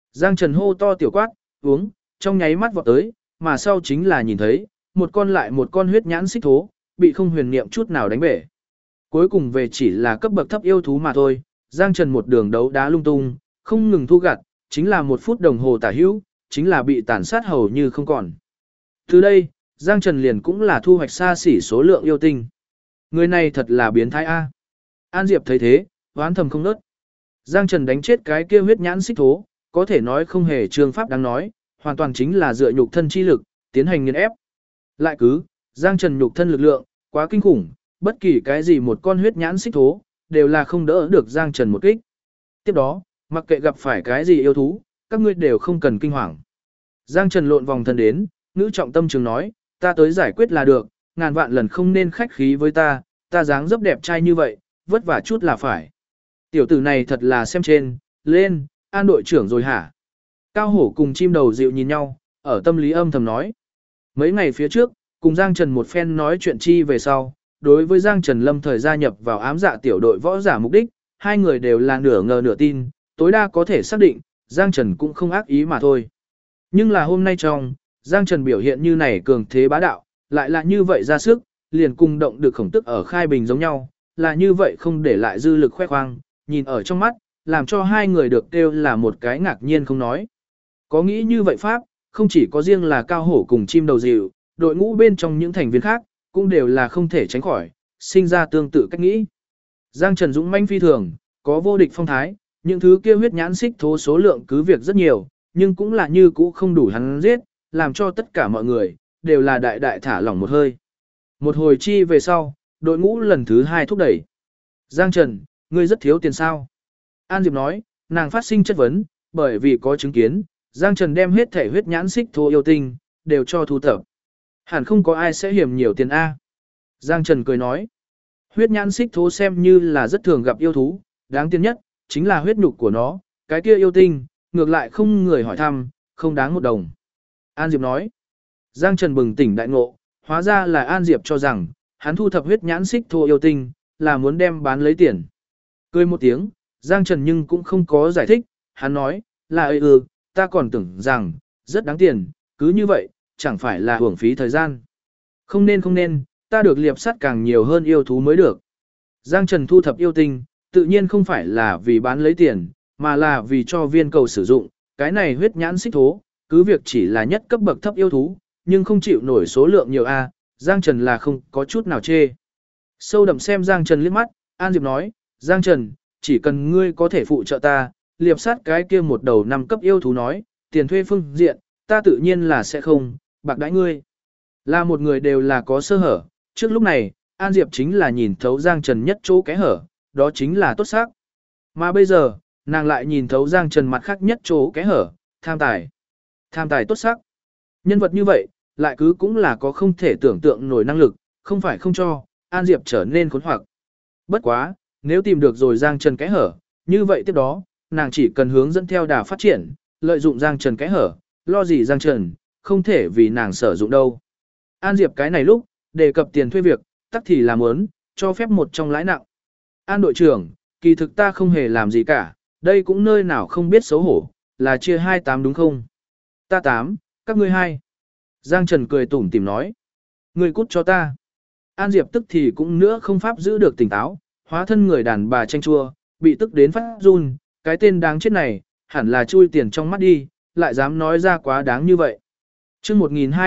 Giang Trần hô to tiểu quát, uống, trong nháy mắt vọt tới, mà sau chính là nhìn thấy, một con lại một con huyết nhãn xích thố, bị không huyền niệm chút nào đánh bể. Cuối cùng về chỉ là cấp bậc thấp yêu thú mà thôi, Giang Trần một đường đấu đá lung tung, không ngừng thu gặt, chính là 1 phút đồng hồ tả hữu, chính là bị tàn sát hầu như không còn. Từ đây, Giang Trần liền cũng là thu hoạch xa xỉ số lượng yêu tinh. Người này thật là biến thái A. An Diệp thấy thế, hoán thầm không nớt. Giang Trần đánh chết cái kia huyết nhãn xích thố, có thể nói không hề trương pháp đáng nói, hoàn toàn chính là dựa nhục thân chi lực, tiến hành nghiền ép. Lại cứ, Giang Trần nhục thân lực lượng, quá kinh khủng, bất kỳ cái gì một con huyết nhãn xích thố, đều là không đỡ được Giang Trần một kích. Tiếp đó, mặc kệ gặp phải cái gì yêu thú, các ngươi đều không cần kinh hoàng. Giang Trần lộn vòng thân đến, ngữ trọng tâm trường nói, ta tới giải quyết là được, ngàn vạn lần không nên khách khí với ta dáng dấp đẹp trai như vậy, vất vả chút là phải. Tiểu tử này thật là xem trên, lên, An đội trưởng rồi hả? Cao hổ cùng chim đầu dịu nhìn nhau, ở tâm lý âm thầm nói. Mấy ngày phía trước, cùng Giang Trần một phen nói chuyện chi về sau, đối với Giang Trần lâm thời gia nhập vào ám dạ tiểu đội võ giả mục đích, hai người đều là nửa ngờ nửa tin, tối đa có thể xác định, Giang Trần cũng không ác ý mà thôi. Nhưng là hôm nay trong, Giang Trần biểu hiện như này cường thế bá đạo, lại là như vậy ra sức, liền cùng động được khổng tức ở khai bình giống nhau, là như vậy không để lại dư lực khoe khoang, nhìn ở trong mắt, làm cho hai người được kêu là một cái ngạc nhiên không nói. Có nghĩ như vậy Pháp, không chỉ có riêng là cao hổ cùng chim đầu dịu, đội ngũ bên trong những thành viên khác, cũng đều là không thể tránh khỏi, sinh ra tương tự cách nghĩ. Giang Trần dũng manh phi thường, có vô địch phong thái, những thứ kia huyết nhãn xích thố số lượng cứ việc rất nhiều, nhưng cũng là như cũ không đủ hắn giết, làm cho tất cả mọi người, đều là đại đại thả lỏng một hơi. Một hồi chi về sau, đội ngũ lần thứ 2 thúc đẩy. Giang Trần, ngươi rất thiếu tiền sao? An Diệp nói, nàng phát sinh chất vấn, bởi vì có chứng kiến, Giang Trần đem hết thể huyết nhãn xích thố yêu tinh, đều cho thu thập. Hẳn không có ai sẽ hiểm nhiều tiền A. Giang Trần cười nói, huyết nhãn xích thố xem như là rất thường gặp yêu thú, đáng tiền nhất, chính là huyết nhục của nó, cái kia yêu tinh, ngược lại không người hỏi thăm, không đáng 1 đồng. An Diệp nói, Giang Trần bừng tỉnh đại ngộ, hóa ra là An Diệp cho rằng, hắn thu thập huyết nhãn xích thố yêu tinh, là muốn đem bán lấy tiền. Cười một tiếng, Giang Trần nhưng cũng không có giải thích, hắn nói, là ta còn tưởng rằng, rất đáng tiền, cứ như vậy, chẳng phải là hưởng phí thời gian. Không nên, ta được liệp sắt càng nhiều hơn yêu thú mới được. Giang Trần thu thập yêu tinh, tự nhiên không phải là vì bán lấy tiền, mà là vì cho viên cầu sử dụng, cái này huyết nhãn xích thố, cứ việc chỉ là nhất cấp bậc thấp yêu thú, nhưng không chịu nổi số lượng nhiều A, Giang Trần là không có chút nào chê. Sâu đậm xem Giang Trần liếc mắt, An Diệp nói, Giang Trần, chỉ cần ngươi có thể phụ trợ ta, liệp sát cái kia một đầu 5 cấp yêu thú nói, tiền thuê phương diện, ta tự nhiên là sẽ không, bạc đãi ngươi. Là một người đều là có sơ hở, trước lúc này, An Diệp chính là nhìn thấu Giang Trần nhất chỗ kẽ hở, đó chính là tốt sắc. Mà bây giờ, nàng lại nhìn thấu Giang Trần mặt khác nhất chỗ kẽ hở, tham tài. Tham tài tốt sắc. Nhân vật như vậy, lại cứ cũng là có không thể tưởng tượng nổi năng lực, không phải không cho, An Diệp trở nên khốn hoặc. Bất quá, nếu tìm được rồi Giang Trần kẽ hở, như vậy tiếp đó, nàng chỉ cần hướng dẫn theo đà phát triển, lợi dụng Giang Trần kẽ hở, lo gì Giang Trần, không thể vì nàng sử dụng đâu. An Diệp cái này lúc, đề cập tiền thuê việc, tắc thì là muốn, cho phép một trong lãi nặng. An đội trưởng, kỳ thực ta không hề làm gì cả, đây cũng nơi nào không biết xấu hổ, là chia 28 đúng không? Ta 8, các ngươi 2. Giang Trần cười tủm tỉm nói. Ngươi cút cho ta. An Diệp tức thì cũng nữa không pháp giữ được tỉnh táo, hóa thân người đàn bà tranh chua, bị tức đến phát run, cái tên đáng chết này, hẳn là chui tiền trong mắt đi, lại dám nói ra quá đáng như vậy. Chương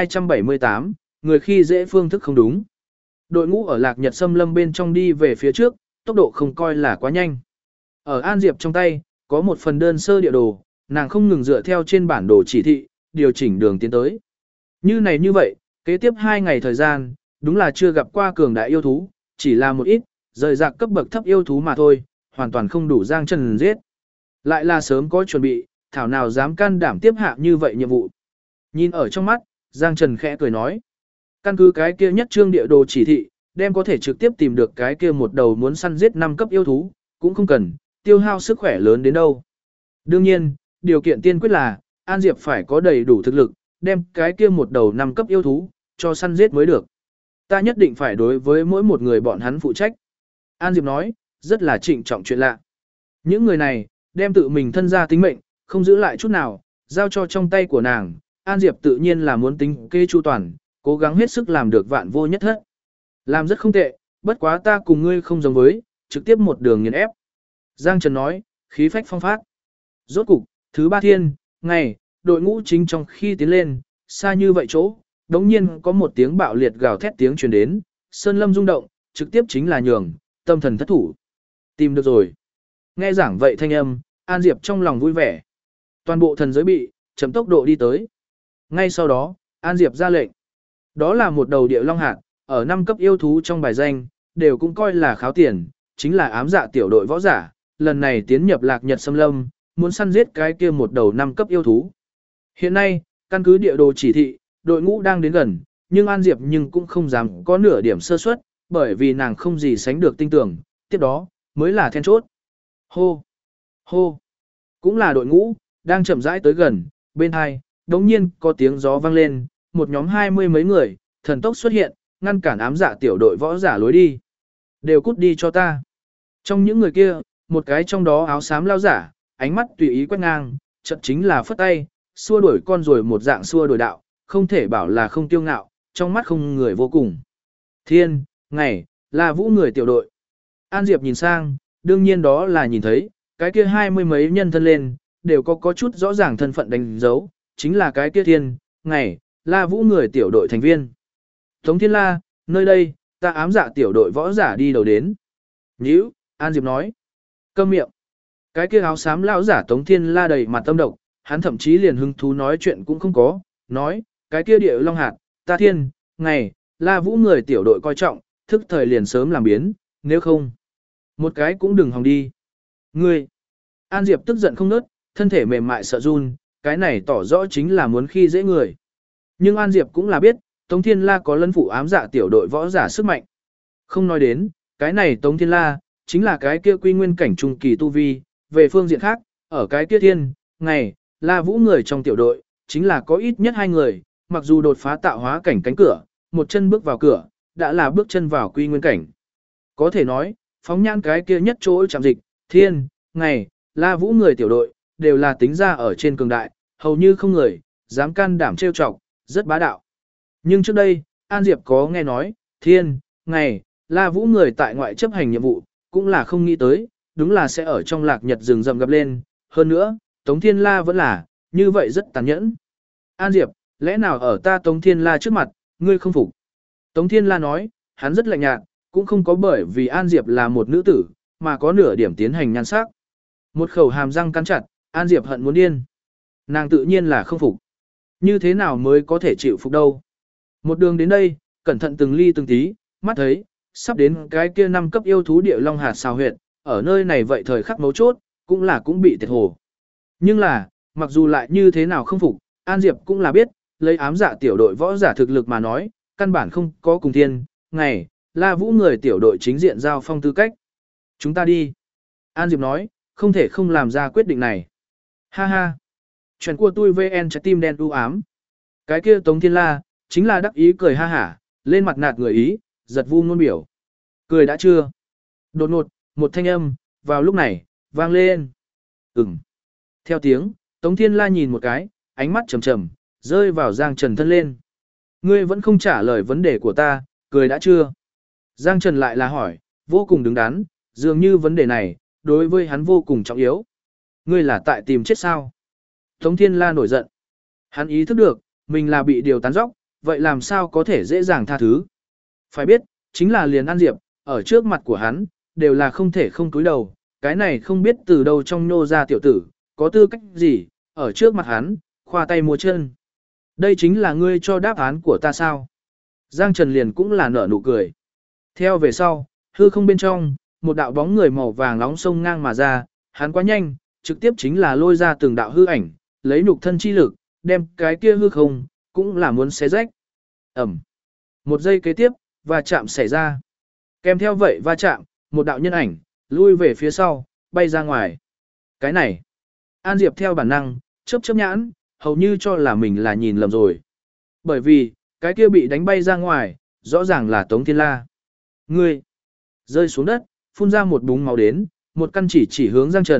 1278, người khi dễ phương thức không đúng. Đội ngũ ở Lạc Nhật Xâm Lâm bên trong đi về phía trước, tốc độ không coi là quá nhanh. Ở An Diệp trong tay, có một phần đơn sơ địa đồ, nàng không ngừng dựa theo trên bản đồ chỉ thị, điều chỉnh đường tiến tới. Như vậy, kế tiếp 2 ngày thời gian, đúng là chưa gặp qua cường đại yêu thú, chỉ là một ít, rời rạc cấp bậc thấp yêu thú mà thôi, hoàn toàn không đủ Giang Trần giết. Lại là sớm có chuẩn bị, thảo nào dám can đảm tiếp hạ như vậy nhiệm vụ. Nhìn ở trong mắt, Giang Trần khẽ cười nói. Căn cứ cái kia nhất trương địa đồ chỉ thị, đem có thể trực tiếp tìm được cái kia một đầu muốn săn giết 5 cấp yêu thú, cũng không cần, tiêu hao sức khỏe lớn đến đâu. Đương nhiên, điều kiện tiên quyết là, An Diệp phải có đầy đủ thực lực, đem cái kia một đầu 5 cấp yêu thú, cho săn giết mới được. Ta nhất định phải đối với mỗi một người bọn hắn phụ trách. An Diệp nói, rất là trịnh trọng chuyện lạ. Những người này, đem tự mình thân ra tính mệnh, Không giữ lại chút nào, giao cho trong tay của nàng, An Diệp tự nhiên là muốn tính kê chu toàn, cố gắng hết sức làm được vạn vô nhất thất. Làm rất không tệ, bất quá ta cùng ngươi không giống với, trực tiếp một đường nghiền ép. Giang Trần nói, khí phách phong phát. Rốt cục, thứ 3 thiên, ngày, đội ngũ chính trong khi tiến lên, xa như vậy chỗ, đống nhiên có một tiếng bạo liệt gào thét tiếng truyền đến, sơn lâm rung động, trực tiếp chính là nhường, tâm thần thất thủ. Tìm được rồi. Nghe giảng vậy thanh âm, An Diệp trong lòng vui vẻ. Toàn bộ thần giới bị, chấm tốc độ đi tới. Ngay sau đó, An Diệp ra lệnh. Đó là một đầu địa long hạt, ở 5 cấp yêu thú trong bài danh, đều cũng coi là kháo tiền, chính là ám dạ tiểu đội võ giả, lần này tiến nhập Lạc Nhật Xâm Lâm, muốn săn giết cái kia một đầu 5 cấp yêu thú. Hiện nay, căn cứ địa đồ chỉ thị, đội ngũ đang đến gần, nhưng An Diệp cũng không dám có nửa điểm sơ suất, bởi vì nàng không gì sánh được tin tưởng, tiếp đó, mới là then chốt. Hô! Hô! Cũng là đội ngũ, đang chậm rãi tới gần, bên hai, đống nhiên có tiếng gió vang lên, một nhóm 20 mấy người, thần tốc xuất hiện, ngăn cản ám dạ tiểu đội võ giả lối đi. Đều cút đi cho ta. Trong những người kia, một cái trong đó áo xám lao giả, ánh mắt tùy ý quét ngang, chợt chính là phất tay, xua đuổi con rồi một dạng xua đuổi đạo, không thể bảo là không tiêu ngạo, trong mắt không người vô cùng. Thiên, ngày, là vũ người tiểu đội. An Diệp nhìn sang, đương nhiên đó là nhìn thấy, cái kia 20 mấy nhân thân lên, đều có chút rõ ràng thân phận đánh dấu, chính là cái kia thiên, ngày, la vũ người tiểu đội thành viên. Tống Thiên La, nơi đây, ta ám dạ tiểu đội võ giả đi đầu đến. Nhữ, An Diệp nói. Câm miệng. Cái kia áo xám lão giả Tống Thiên La đầy mặt tâm độc, hắn thậm chí liền hứng thú nói chuyện cũng không có, nói, cái kia địa long hạt, ta thiên, ngày, la vũ người tiểu đội coi trọng, thức thời liền sớm làm biến, nếu không, một cái cũng đừng hòng đi. Ngươi, An Diệp tức giận không nớt, thân thể mềm mại sợ run, cái này tỏ rõ chính là muốn khi dễ người. Nhưng An Diệp cũng là biết, Tống Thiên La có lân phụ ám dạ tiểu đội võ giả sức mạnh. Không nói đến, cái này Tống Thiên La, chính là cái kia quy nguyên cảnh trung kỳ tu vi, về phương diện khác, ở cái kia thiên, ngày, la vũ người trong tiểu đội, chính là có ít nhất 2 người, mặc dù đột phá tạo hóa cảnh cánh cửa, một chân bước vào cửa, đã là bước chân vào quy nguyên cảnh. Có thể nói, phóng nhãn cái kia nhất chỗ chạm dịch, thiên, ngày, la vũ người tiểu đội, đều là tính ra ở trên cường đại, hầu như không người, dám can đảm trêu chọc, rất bá đạo. Nhưng trước đây, An Diệp có nghe nói, thiên, ngày, la vũ người tại ngoại chấp hành nhiệm vụ, cũng là không nghĩ tới, đúng là sẽ ở trong Lạc Nhật rừng rậm gặp lên, hơn nữa, Tống Thiên La vẫn là, như vậy rất tàn nhẫn. An Diệp, lẽ nào ở ta Tống Thiên La trước mặt, ngươi không phục? Tống Thiên La nói, hắn rất lạnh nhạt, cũng không có bởi vì An Diệp là một nữ tử, mà có nửa điểm tiến hành nhan sắc. Một khẩu hàm răng cắn chặt, An Diệp hận muốn điên. Nàng tự nhiên là không phục. Như thế nào mới có thể chịu phục đâu? Một đường đến đây, cẩn thận từng ly từng tí, mắt thấy, sắp đến cái kia 5 cấp yêu thú địa long hạt xào huyệt, ở nơi này vậy thời khắc mấu chốt, cũng bị thiệt hồ. Nhưng là, mặc dù lại như thế nào không phục, An Diệp cũng là biết, lấy ám dạ tiểu đội võ giả thực lực mà nói, căn bản không có cùng thiên, ngày, la vũ người tiểu đội chính diện giao phong tư cách. Chúng ta đi. An Diệp nói, không thể không làm ra quyết định này. Ha ha. Chuyện của tôi VN trái tim đen u ám. Cái kia Tống Thiên La, chính là đắc ý cười ha hả, lên mặt nạt người ý, giật vu ngôn biểu. Cười đã chưa? Đột ngột, một thanh âm, vào lúc này, vang lên. Ừm. Theo tiếng, Tống Thiên La nhìn một cái, ánh mắt trầm trầm, rơi vào Giang Trần thân lên. Ngươi vẫn không trả lời vấn đề của ta, cười đã chưa? Giang Trần lại là hỏi, vô cùng đứng đắn, dường như vấn đề này, đối với hắn vô cùng trọng yếu. Ngươi là tại tìm chết sao? Tống Thiên La nổi giận. Hắn ý thức được, mình là bị điều tán dóc, vậy làm sao có thể dễ dàng tha thứ? Phải biết, chính là liền An Diệp, ở trước mặt của hắn, đều là không thể không cúi đầu, cái này không biết từ đâu trong nhô ra tiểu tử, có tư cách gì, ở trước mặt hắn, khoa tay múa chân. Đây chính là ngươi cho đáp án của ta sao? Giang Trần liền cũng là nở nụ cười. Theo về sau, hư không bên trong, một đạo bóng người màu vàng nóng sông ngang mà ra, hắn quá nhanh, trực tiếp chính là lôi ra từng đạo hư ảnh, lấy nhục thân chi lực, đem cái kia hư không, cũng là muốn xé rách. Ẩm. Một giây kế tiếp, va chạm xảy ra. Kèm theo vậy va chạm, một đạo nhân ảnh, lui về phía sau, bay ra ngoài. Cái này, An Diệp theo bản năng, chớp nhãn, hầu như cho là mình là nhìn lầm rồi. Bởi vì, cái kia bị đánh bay ra ngoài, rõ ràng là Tống Thiên La. Ngươi, rơi xuống đất, phun ra một búng máu đến, một căn chỉ hướng Giang Trần,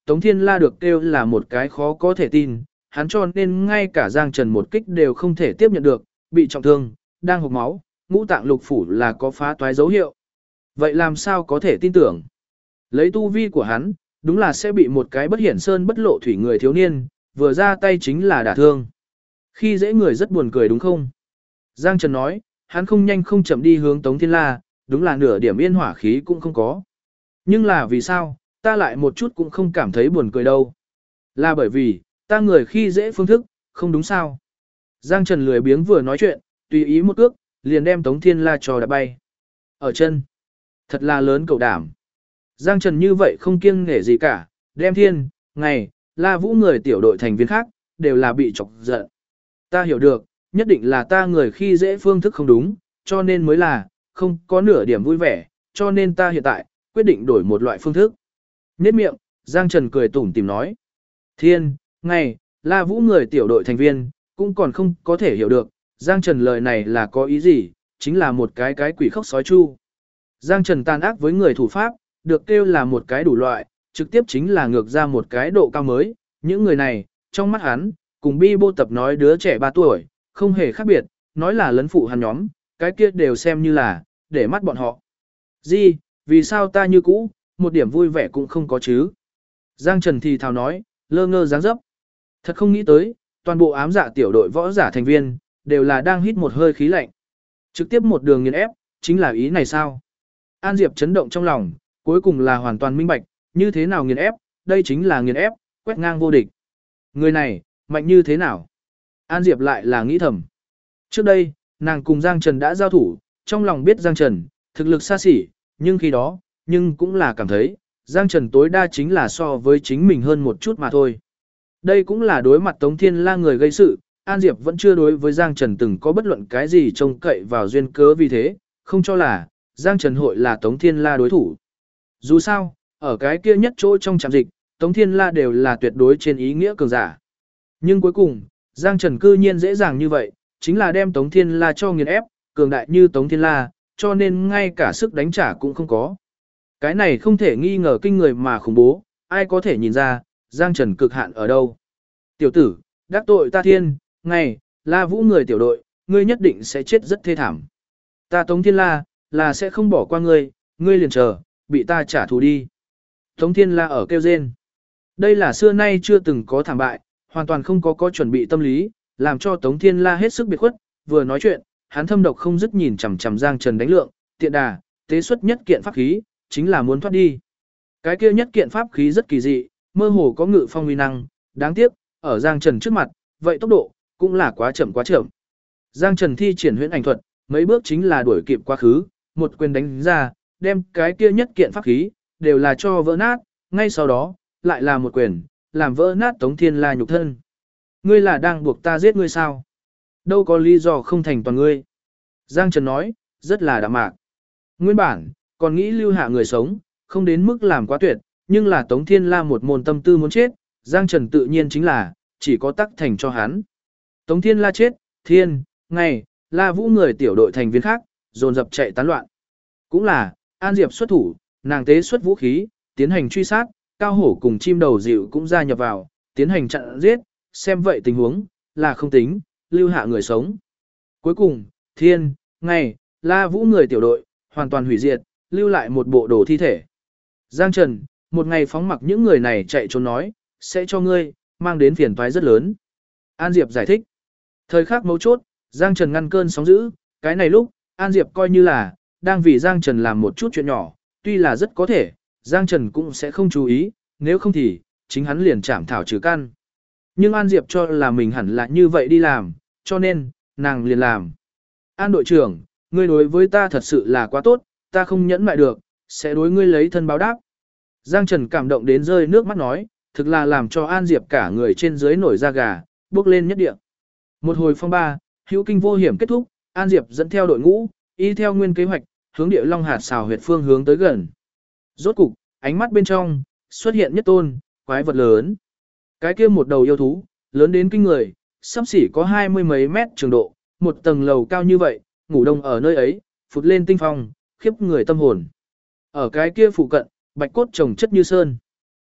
Tống Thiên La được kêu là một cái khó có thể tin, hắn cho nên ngay cả Giang Trần một kích đều không thể tiếp nhận được, bị trọng thương, đang hộc máu, ngũ tạng lục phủ là có phá toái dấu hiệu. Vậy làm sao có thể tin tưởng? Lấy tu vi của hắn, đúng là sẽ bị một cái bất hiển sơn bất lộ thủy người thiếu niên, vừa ra tay chính là đả thương. Khi dễ người rất buồn cười đúng không? Giang Trần nói, hắn không nhanh không chậm đi hướng Tống Thiên La, đúng là nửa điểm yên hỏa khí cũng không có. Nhưng là vì sao, ta lại một chút cũng không cảm thấy buồn cười đâu. Là bởi vì, ta người khi dễ phương thức, không đúng sao. Giang Trần lười biếng vừa nói chuyện, tùy ý một cước, liền đem Tống Thiên La cho đá bay. Ở chân. Thật là lớn cậu đảm. Giang Trần như vậy không kiêng nể gì cả, đem thiên, ngày, La Vũ người tiểu đội thành viên khác, đều là bị chọc giận. Ta hiểu được, nhất định là ta người khi dễ phương thức không đúng, cho nên mới là, không có nửa điểm vui vẻ, cho nên ta hiện tại, quyết định đổi một loại phương thức. Nhết miệng, Giang Trần cười tủm tìm nói. Thiên, ngày, La Vũ người tiểu đội thành viên, cũng còn không có thể hiểu được, Giang Trần lời này là có ý gì, chính là một cái quỷ khóc sói chu. Giang Trần tàn ác với người thủ pháp, được kêu là một cái đủ loại, trực tiếp chính là ngược ra một cái độ cao mới. Những người này, trong mắt hắn, cùng bi bô tập nói đứa trẻ 3 tuổi, không hề khác biệt, nói là lấn phụ hắn nhóm, cái kia đều xem như là, để mắt bọn họ. Gì, vì sao ta như cũ, một điểm vui vẻ cũng không có chứ? Giang Trần thì thào nói, lơ ngơ dáng dấp. Thật không nghĩ tới, toàn bộ ám dạ tiểu đội võ giả thành viên, đều là đang hít một hơi khí lạnh. Trực tiếp một đường nghiền ép, chính là ý này sao? An Diệp chấn động trong lòng, cuối cùng là hoàn toàn minh bạch, như thế nào nghiền ép, đây chính là nghiền ép, quét ngang vô địch. Người này, mạnh như thế nào? An Diệp lại là nghĩ thầm. Trước đây, nàng cùng Giang Trần đã giao thủ, trong lòng biết Giang Trần, thực lực xa xỉ, nhưng khi đó, nhưng cũng là cảm thấy, Giang Trần tối đa chính là so với chính mình hơn một chút mà thôi. Đây cũng là đối mặt Tống Thiên La người gây sự, An Diệp vẫn chưa đối với Giang Trần từng có bất luận cái gì trông cậy vào duyên cớ vì thế, không cho là, Giang Trần hội là Tống Thiên La đối thủ. Dù sao, ở cái kia nhất chỗ trong trạm dịch, Tống Thiên La đều là tuyệt đối trên ý nghĩa cường giả. Nhưng cuối cùng, Giang Trần cư nhiên dễ dàng như vậy, chính là đem Tống Thiên La cho nghiền ép, cường đại như Tống Thiên La, cho nên ngay cả sức đánh trả cũng không có. Cái này không thể nghi ngờ kinh người mà khủng bố, ai có thể nhìn ra, Giang Trần cực hạn ở đâu. Tiểu tử, đắc tội ta thiên, ngày, La Vũ người tiểu đội, ngươi nhất định sẽ chết rất thê thảm. Ta Tống Thiên La, là sẽ không bỏ qua ngươi, ngươi liền chờ, bị ta trả thù đi. Tống Thiên La ở kêu rên. Đây là xưa nay chưa từng có thảm bại, hoàn toàn không có chuẩn bị tâm lý, làm cho Tống Thiên La hết sức biệt khuất, vừa nói chuyện, hắn thâm độc không dứt nhìn chằm chằm Giang Trần đánh lượng, tiện đà, tế xuất nhất kiện pháp khí, chính là muốn thoát đi. Cái kia nhất kiện pháp khí rất kỳ dị, mơ hồ có ngự phong uy năng, đáng tiếc, ở Giang Trần trước mặt, vậy tốc độ cũng là quá chậm quá chậm. Giang Trần thi triển huyễn ảnh thuật, mấy bước chính là đuổi kịp quá khứ, một quyền đánh ra, đem cái kia nhất kiện pháp khí đều là cho vỡ nát, ngay sau đó, lại là một quyền, làm vỡ nát Tống Thiên La nhục thân. Ngươi là đang buộc ta giết ngươi sao? Đâu có lý do không thành toàn ngươi. Giang Trần nói, rất là đạm mạc. Nguyên bản, còn nghĩ lưu hạ người sống, không đến mức làm quá tuyệt, nhưng là Tống Thiên La một môn tâm tư muốn chết, Giang Trần tự nhiên chính là, chỉ có tắc thành cho hắn. Tống Thiên La chết, thiên, ngày, La Vũ người tiểu đội thành viên khác, dồn dập chạy tán loạn. Cũng là, An Diệp xuất thủ, nàng tế xuất vũ khí, tiến hành truy sát, Cao Hổ cùng chim đầu dịu cũng gia nhập vào, tiến hành chặn giết, xem vậy tình huống, là không tính, lưu hạ người sống. Cuối cùng, thiên, ngày, La Vũ người tiểu đội, hoàn toàn hủy diệt, lưu lại một bộ đồ thi thể. Giang Trần, một ngày phóng mặc những người này chạy trốn nói, sẽ cho ngươi, mang đến phiền toái rất lớn. An Diệp giải thích. Thời khắc mấu chốt, Giang Trần ngăn cơn sóng dữ, cái này lúc, An Diệp coi như là, đang vì Giang Trần làm một chút chuyện nhỏ, tuy là rất có thể, Giang Trần cũng sẽ không chú ý, nếu không thì, chính hắn liền chảm thảo trừ căn. Nhưng An Diệp cho là mình hẳn là như vậy đi làm, cho nên, nàng liền làm. An đội trưởng, ngươi đối với ta thật sự là quá tốt, ta không nhẫn mại được, sẽ đối ngươi lấy thân báo đáp. Giang Trần cảm động đến rơi nước mắt nói, thực là làm cho An Diệp cả người trên dưới nổi da gà, bước lên nhất địa. Một hồi phong ba, hữu kinh vô hiểm kết thúc, An Diệp dẫn theo đội ngũ, y theo nguyên kế hoạch, hướng địa Long Hạt xào huyệt phương hướng tới gần. Rốt cục, ánh mắt bên trong, xuất hiện nhất tôn, quái vật lớn. Cái kia một đầu yêu thú, lớn đến kinh người, sắp xỉ có 20 mấy mét trường độ, một tầng lầu cao như vậy, ngủ đông ở nơi ấy, phụt lên tinh phong, khiếp người tâm hồn. Ở cái kia phụ cận, bạch cốt trồng chất như sơn.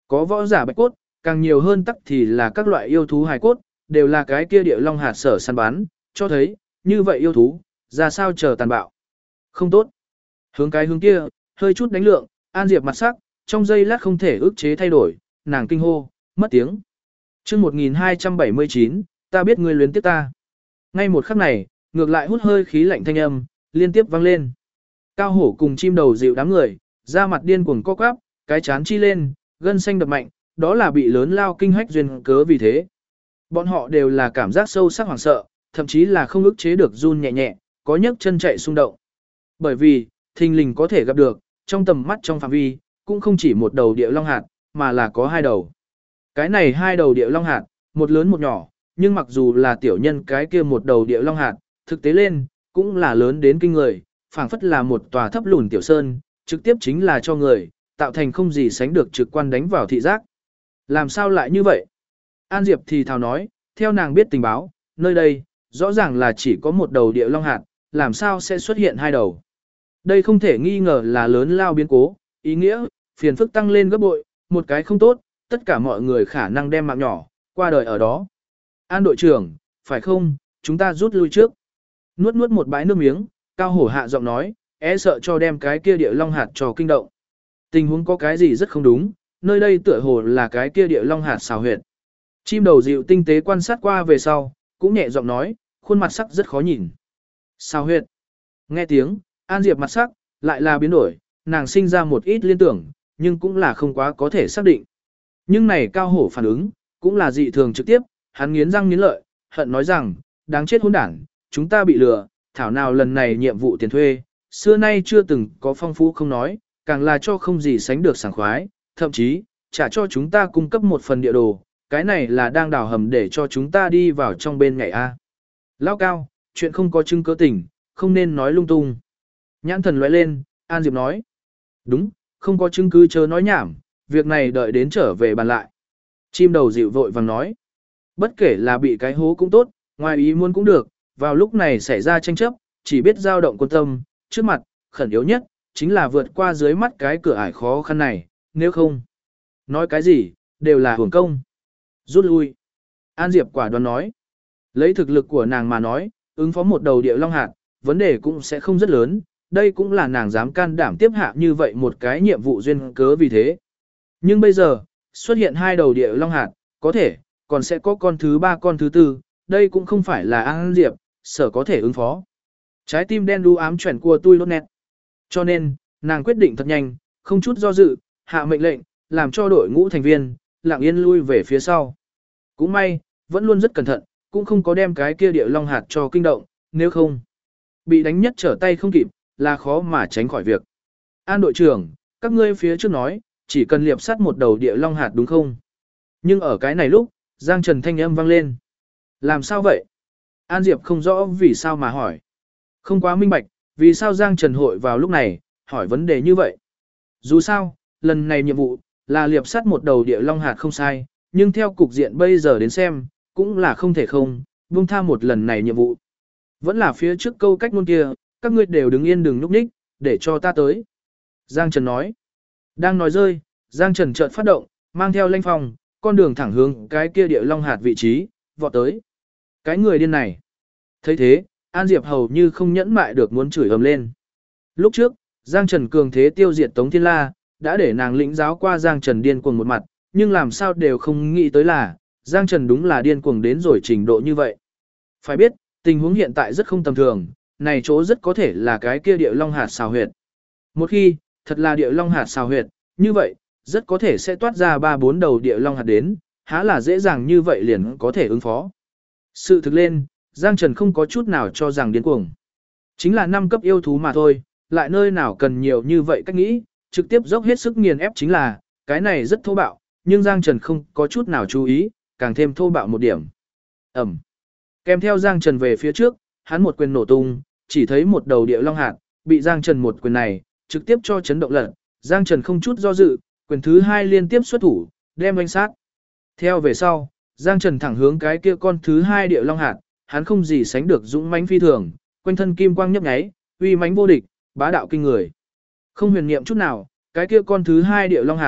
Có võ giả bạch cốt, càng nhiều hơn tắc thì là các loại yêu thú hài cốt, đều là cái kia địa long hạt sở săn bắn, cho thấy, như vậy yêu thú, ra sao chờ tàn bạo. Không tốt. Hướng cái hướng kia, hơi chút đánh lượng, An Diệp mặt sắc, trong giây lát không thể ức chế thay đổi, nàng kinh hô, mất tiếng. Chương 1279, ta biết ngươi luyến tiếc ta. Ngay một khắc này, ngược lại hút hơi khí lạnh thanh âm, liên tiếp vang lên. Cao hổ cùng chim đầu dịu đám người, da mặt điên cuồng co quắp, cái chán chi lên, gân xanh đập mạnh, đó là bị lớn lao kinh hách duyên cớ vì thế. Bọn họ đều là cảm giác sâu sắc hoảng sợ, thậm chí là không ức chế được run nhẹ nhẹ, có nhấc chân chạy xung động. Bởi vì, thình lình có thể gặp được, trong tầm mắt trong phạm vi, cũng không chỉ một đầu địa long hạt, mà là có hai đầu. Cái này hai đầu địa long hạt, một lớn một nhỏ, nhưng mặc dù là tiểu nhân cái kia một đầu địa long hạt, thực tế lên, cũng là lớn đến kinh người, phảng phất là một tòa thấp lùn tiểu sơn, trực tiếp chính là cho người, tạo thành không gì sánh được trực quan đánh vào thị giác. Làm sao lại như vậy? An Diệp thì thào nói, theo nàng biết tình báo, nơi đây, rõ ràng là chỉ có một đầu địa long hạt, làm sao sẽ xuất hiện hai đầu. Đây không thể nghi ngờ là lớn lao biến cố, ý nghĩa, phiền phức tăng lên gấp bội, một cái không tốt, tất cả mọi người khả năng đem mạng nhỏ, qua đời ở đó. An đội trưởng, phải không, chúng ta rút lui trước. Nuốt nuốt một bãi nước miếng, Cao Hổ hạ giọng nói, sợ cho đem cái kia địa long hạt cho kinh động. Tình huống có cái gì rất không đúng, nơi đây tựa hồ là cái kia địa long hạt xào huyệt. Chim đầu dịu tinh tế quan sát qua về sau, cũng nhẹ giọng nói, khuôn mặt sắc rất khó nhìn. Xào huyệt. Nghe tiếng, An Diệp mặt sắc, lại là biến đổi, nàng sinh ra một ít liên tưởng, nhưng cũng là không quá có thể xác định. Nhưng này Cao Hổ phản ứng, cũng là dị thường trực tiếp, hắn nghiến răng nghiến lợi, hận nói rằng, đáng chết hỗn đản, chúng ta bị lừa, thảo nào lần này nhiệm vụ tiền thuê, xưa nay chưa từng có phong phú không nói, càng là cho không gì sánh được sảng khoái, thậm chí, trả cho chúng ta cung cấp một phần địa đồ, cái này là đang đào hầm để cho chúng ta đi vào trong bên ngày A. Lao Cao, chuyện không có chứng cứ tình, không nên nói lung tung. Nhãn thần lóe lên, An Diệp nói. Đúng, không có chứng cứ chớ nói nhảm, việc này đợi đến trở về bàn lại. Chim đầu dịu vội vàng nói. Bất kể là bị cái hố cũng tốt, ngoài ý muốn cũng được, vào lúc này xảy ra tranh chấp, chỉ biết dao động quân tâm, trước mặt, khẩn yếu nhất, chính là vượt qua dưới mắt cái cửa ải khó khăn này, nếu không. Nói cái gì, đều là hưởng công. Rút lui. An Diệp quả đoán nói. Lấy thực lực của nàng mà nói, ứng phó một đầu địa long hạt, vấn đề cũng sẽ không rất lớn, đây cũng là nàng dám can đảm tiếp hạ như vậy một cái nhiệm vụ duyên cớ vì thế. Nhưng bây giờ, xuất hiện hai đầu địa long hạt, có thể, còn sẽ có con thứ ba con thứ tư, đây cũng không phải là An Diệp, sở có thể ứng phó. Trái tim đen đu ám chuyển của tôi lốt nét. Cho nên, nàng quyết định thật nhanh, không chút do dự, hạ mệnh lệnh, làm cho đội ngũ thành viên, lặng yên lui về phía sau. Cũng may, vẫn luôn rất cẩn thận, cũng không có đem cái kia địa long hạt cho kinh động, nếu không, bị đánh nhất trở tay không kịp, là khó mà tránh khỏi việc. An đội trưởng, các ngươi phía trước nói, chỉ cần liệp sắt một đầu địa long hạt đúng không? Nhưng ở cái này lúc, Giang Trần thanh âm vang lên. Làm sao vậy? An Diệp không rõ vì sao mà hỏi. Không quá minh bạch, vì sao Giang Trần hội vào lúc này, hỏi vấn đề như vậy. Dù sao, lần này nhiệm vụ, là liệp sắt một đầu địa long hạt không sai, nhưng theo cục diện bây giờ đến xem, cũng là không thể không, buông tha một lần này nhiệm vụ. Vẫn là phía trước câu cách ngôn kia, các ngươi đều đứng yên đừng núp ních, để cho ta tới. Giang Trần nói. Đang nói rơi, Giang Trần chợt phát động, mang theo lanh phong, con đường thẳng hướng cái kia địa long hạt vị trí, vọt tới. Cái người điên này. Thấy thế, An Diệp hầu như không nhẫn mại được muốn chửi ầm lên. Lúc trước, Giang Trần cường thế tiêu diệt Tống Thiên La, đã để nàng lĩnh giáo qua Giang Trần điên cuồng một mặt, nhưng làm sao đều không nghĩ tới là, Giang Trần đúng là điên cuồng đến rồi trình độ như vậy. Phải biết, tình huống hiện tại rất không tầm thường, này chỗ rất có thể là cái kia địa long hạt xào huyệt. Một khi, thật là địa long hạt xào huyệt, như vậy, rất có thể sẽ toát ra 3-4 đầu địa long hạt đến, há là dễ dàng như vậy liền có thể ứng phó. Sự thực lên, Giang Trần không có chút nào cho rằng điên cuồng. Chính là 5 cấp yêu thú mà thôi, lại nơi nào cần nhiều như vậy cách nghĩ, trực tiếp dốc hết sức nghiền ép chính là, cái này rất thô bạo, nhưng Giang Trần không có chút nào chú ý, càng thêm thô bạo một điểm. Ẩm. Kèm theo Giang Trần về phía trước, hắn một quyền nổ tung, chỉ thấy một đầu địa long hạt, bị Giang Trần một quyền này, trực tiếp cho chấn động lật. Giang Trần không chút do dự, quyền thứ 2 liên tiếp xuất thủ, đem đánh sát. Theo về sau, Giang Trần thẳng hướng cái kia con thứ 2 địa long hạt, hắn không gì sánh được dũng mãnh phi thường, quanh thân kim quang nhấp nháy, uy mãnh vô địch, bá đạo kinh người. Không huyền niệm chút nào, cái kia con thứ 2 địa long hạt,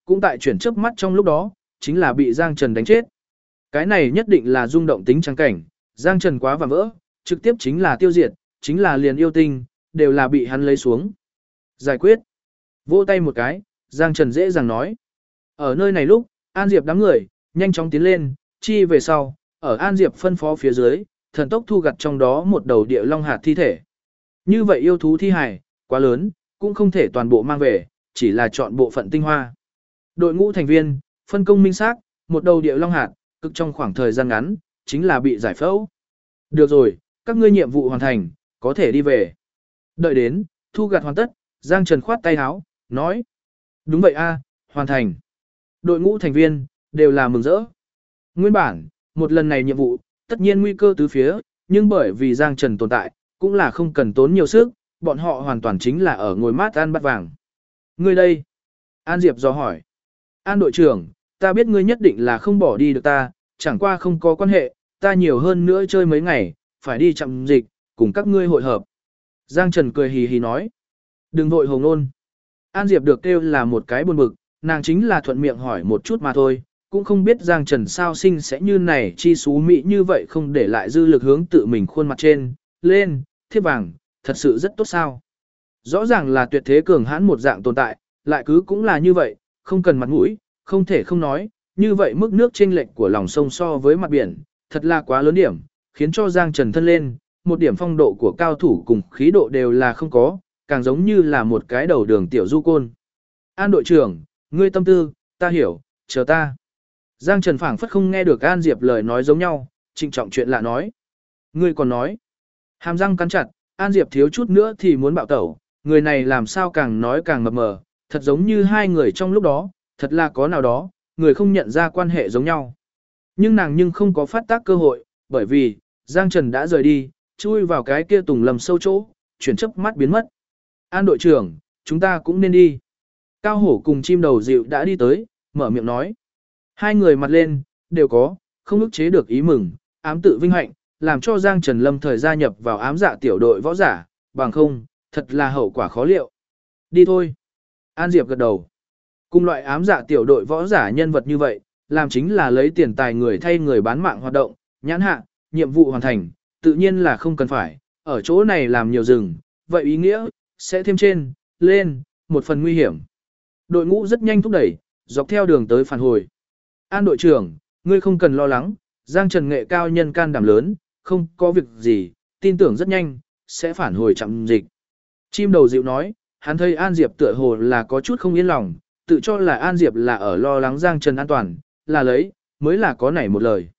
cũng tại chuyển chớp mắt trong lúc đó, chính là bị Giang Trần đánh chết. Cái này nhất định là rung động tính trang cảnh, Giang Trần quá vạm vỡ, trực tiếp chính là tiêu diệt, chính là liền yêu tinh, đều là bị hắn lấy xuống. Giải quyết. Vỗ tay một cái, Giang Trần dễ dàng nói. Ở nơi này lúc, An Diệp đám người, nhanh chóng tiến lên, chi về sau, ở An Diệp phân phó phía dưới, thần tốc thu gặt trong đó một đầu địa long hạt thi thể. Như vậy yêu thú thi hài, quá lớn, cũng không thể toàn bộ mang về, chỉ là chọn bộ phận tinh hoa. Đội ngũ thành viên, phân công minh xác, một đầu địa long hạt, cực trong khoảng thời gian ngắn, chính là bị giải phẫu. Được rồi, các ngươi nhiệm vụ hoàn thành, có thể đi về. Đợi đến, thu gặt hoàn tất, Giang Trần khoát tay áo, nói. Đúng vậy a, hoàn thành. Đội ngũ thành viên, đều là mừng rỡ. Nguyên bản, một lần này nhiệm vụ, tất nhiên nguy cơ tứ phía, nhưng bởi vì Giang Trần tồn tại, cũng là không cần tốn nhiều sức, bọn họ hoàn toàn chính là ở ngồi mát ăn bát vàng. Ngươi đây? An Diệp dò hỏi. An đội trưởng, ta biết ngươi nhất định là không bỏ đi được ta, chẳng qua không có quan hệ, ta nhiều hơn nữa chơi mấy ngày, phải đi chậm dịch, cùng các ngươi hội hợp. Giang Trần cười hì hì nói. Đừng vội hồ ngôn. An Diệp được kêu là một cái buồn bực, nàng chính là thuận miệng hỏi một chút mà thôi, cũng không biết Giang Trần sao sinh sẽ như này chi xú mỹ như vậy không để lại dư lực hướng tự mình khuôn mặt trên, lên, thiếp vàng, thật sự rất tốt sao. Rõ ràng là tuyệt thế cường hãn một dạng tồn tại, lại cứ cũng là như vậy, không cần mặt mũi, không thể không nói, như vậy mức nước chênh lệch của lòng sông so với mặt biển, thật là quá lớn điểm, khiến cho Giang Trần thân lên, một điểm phong độ của cao thủ cùng khí độ đều là không có, càng giống như là một cái đầu đường tiểu du côn. An đội trưởng, ngươi tâm tư, ta hiểu, chờ ta. Giang Trần phảng phất không nghe được An Diệp lời nói giống nhau, trịnh trọng chuyện lạ nói. Ngươi còn nói. Hàm răng cắn chặt, An Diệp thiếu chút nữa thì muốn bạo tẩu, người này làm sao càng nói càng mập mờ, thật giống như hai người trong lúc đó, thật là có nào đó, người không nhận ra quan hệ giống nhau. Nhưng nàng nhưng không có phát tác cơ hội, bởi vì, Giang Trần đã rời đi, chui vào cái kia tùng lầm sâu chỗ, chuyển chớp mắt biến mất. An đội trưởng, chúng ta cũng nên đi. Cao Hổ cùng chim đầu dịu đã đi tới, mở miệng nói. Hai người mặt lên, đều có, không ức chế được ý mừng, ám tự vinh hạnh, làm cho Giang Trần lâm thời gia nhập vào ám dạ tiểu đội võ giả, bằng không, thật là hậu quả khó liệu. Đi thôi. An Diệp gật đầu. Cùng loại ám dạ tiểu đội võ giả nhân vật như vậy, làm chính là lấy tiền tài người thay người bán mạng hoạt động, nhãn hạ, nhiệm vụ hoàn thành, tự nhiên là không cần phải, ở chỗ này làm nhiều rừng, vậy ý nghĩa, sẽ thêm trên, lên, một phần nguy hiểm. Đội ngũ rất nhanh thúc đẩy, dọc theo đường tới phản hồi. An đội trưởng, ngươi không cần lo lắng, Giang Trần nghệ cao nhân can đảm lớn, không có việc gì, tin tưởng rất nhanh, sẽ phản hồi chậm dịch. Chim đầu dịu nói, hắn thấy An Diệp tựa hồ là có chút không yên lòng, tự cho là An Diệp là ở lo lắng Giang Trần an toàn, là lấy, mới là có nảy một lời.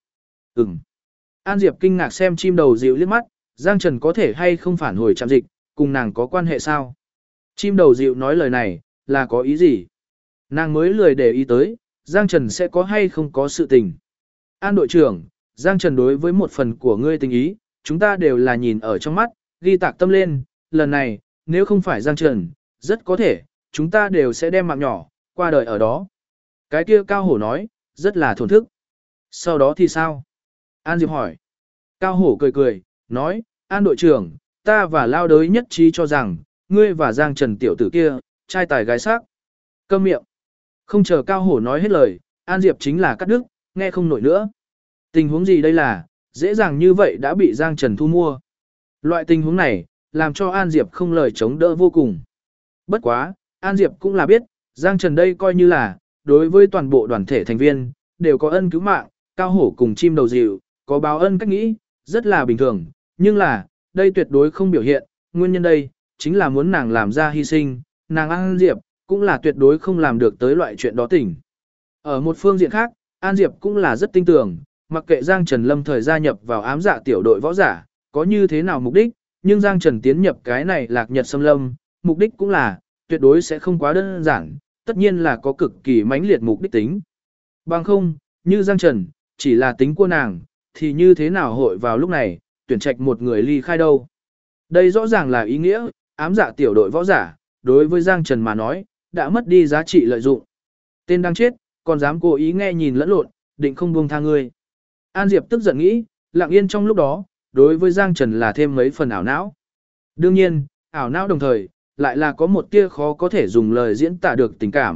An Diệp kinh ngạc xem chim đầu dịu liếc mắt, Giang Trần có thể hay không phản hồi chậm dịch, cùng nàng có quan hệ sao? Chim đầu dịu nói lời này, là có ý gì? Nàng mới lười để ý tới, Giang Trần sẽ có hay không có sự tình. An đội trưởng, Giang Trần đối với một phần của ngươi tình ý, chúng ta đều là nhìn ở trong mắt, ghi tạc tâm lên, lần này, nếu không phải Giang Trần, rất có thể, chúng ta đều sẽ đem mạng nhỏ, qua đời ở đó. Cái kia Cao Hổ nói, rất là thổn thức. Sau đó thì sao? An Diệp hỏi. Cao Hổ cười cười, nói, An đội trưởng, ta và Lao Đới nhất trí cho rằng, ngươi và Giang Trần tiểu tử kia, trai tài gái sắc. Câm miệng. Không chờ Cao Hổ nói hết lời, An Diệp chính là cắt đứt, nghe không nổi nữa. Tình huống gì đây là, dễ dàng như vậy đã bị Giang Trần thu mua. Loại tình huống này, làm cho An Diệp không lời chống đỡ vô cùng. Bất quá, An Diệp cũng là biết, Giang Trần đây coi như là, đối với toàn bộ đoàn thể thành viên, đều có ân cứu mạng, Cao Hổ cùng chim đầu dịu, có báo ân cách nghĩ, rất là bình thường. Nhưng là, đây tuyệt đối không biểu hiện, nguyên nhân đây, chính là muốn nàng làm ra hy sinh, nàng An Diệp, cũng là tuyệt đối không làm được tới loại chuyện đó tỉnh. Ở một phương diện khác, An Diệp cũng là rất tin tưởng, mặc kệ Giang Trần lâm thời gia nhập vào ám dạ tiểu đội võ giả, có như thế nào mục đích, nhưng Giang Trần tiến nhập cái này lạc nhật xâm lâm, mục đích cũng là, tuyệt đối sẽ không quá đơn giản, tất nhiên là có cực kỳ mãnh liệt mục đích tính. Bằng không, như Giang Trần, chỉ là tính của nàng, thì như thế nào hội vào lúc này, tuyển trạch một người ly khai đâu. Đây rõ ràng là ý nghĩa, ám dạ tiểu đội võ giả, đối với Giang Trần mà nói, đã mất đi giá trị lợi dụng. Tên đang chết, còn dám cố ý nghe nhìn lẫn lộn, định không buông tha ngươi. An Diệp tức giận nghĩ, lặng yên trong lúc đó, đối với Giang Trần là thêm mấy phần ảo não. Đương nhiên, ảo não đồng thời, lại là có một tia khó có thể dùng lời diễn tả được tình cảm,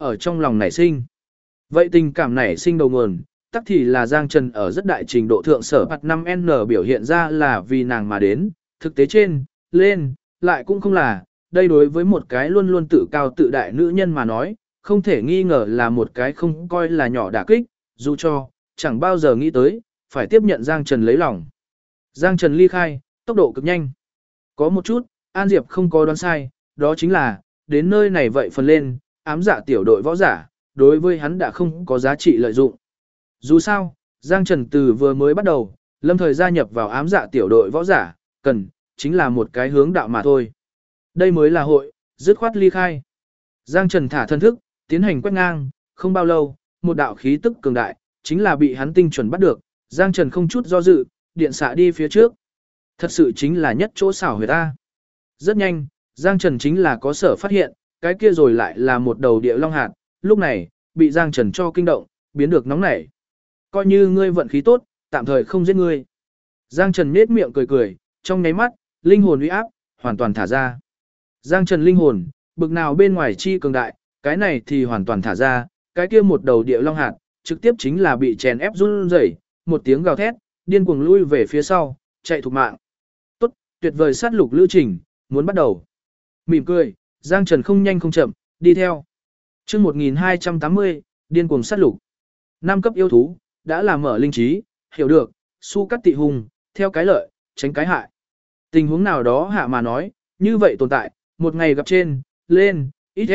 ở trong lòng nảy sinh. Vậy tình cảm nảy sinh đầu nguồn, tắc thì là Giang Trần ở rất đại trình độ thượng sở mặt 5N biểu hiện ra là vì nàng mà đến, thực tế trên, lên, lại cũng không là, đây đối với một cái luôn luôn tự cao tự đại nữ nhân mà nói, không thể nghi ngờ là một cái không coi là nhỏ đả kích, dù cho, chẳng bao giờ nghĩ tới, phải tiếp nhận Giang Trần lấy lòng. Giang Trần ly khai, tốc độ cực nhanh. Có một chút, An Diệp không có đoán sai, đó chính là, đến nơi này vậy phần lên, ám dạ tiểu đội võ giả, đối với hắn đã không có giá trị lợi dụng. Dù sao, Giang Trần từ vừa mới bắt đầu, lâm thời gia nhập vào ám dạ tiểu đội võ giả, cần, chính là một cái hướng đạo mà thôi. Đây mới là hội, dứt khoát ly khai. Giang Trần thả thân thức, tiến hành quét ngang, không bao lâu, một đạo khí tức cường đại, chính là bị hắn tinh chuẩn bắt được, Giang Trần không chút do dự, điện xạ đi phía trước. Thật sự chính là nhất chỗ xảo huyệt ta. Rất nhanh, Giang Trần chính là có sở phát hiện, cái kia rồi lại là một đầu địa long hạt, lúc này, bị Giang Trần cho kinh động, biến được nóng nảy. Coi như ngươi vận khí tốt, tạm thời không giết ngươi. Giang Trần nhếch miệng cười cười, trong nháy mắt, linh hồn uy áp, hoàn toàn thả ra. Giang Trần linh hồn, bực nào bên ngoài chi cường đại, cái này thì hoàn toàn thả ra, cái kia một đầu địa long hạt, trực tiếp chính là bị chèn ép run rẩy, một tiếng gào thét, điên cuồng lui về phía sau, chạy thục mạng. Tốt, tuyệt vời sát lục lữ trình, muốn bắt đầu. Mỉm cười, Giang Trần không nhanh không chậm, đi theo. Chương 1280, điên cuồng sát lục. 5 cấp yêu thú, đã làm mở linh trí, hiểu được, su cắt tị hùng, theo cái lợi, tránh cái hại. Tình huống nào đó hạ mà nói, như vậy tồn tại, một ngày gặp trên, lên,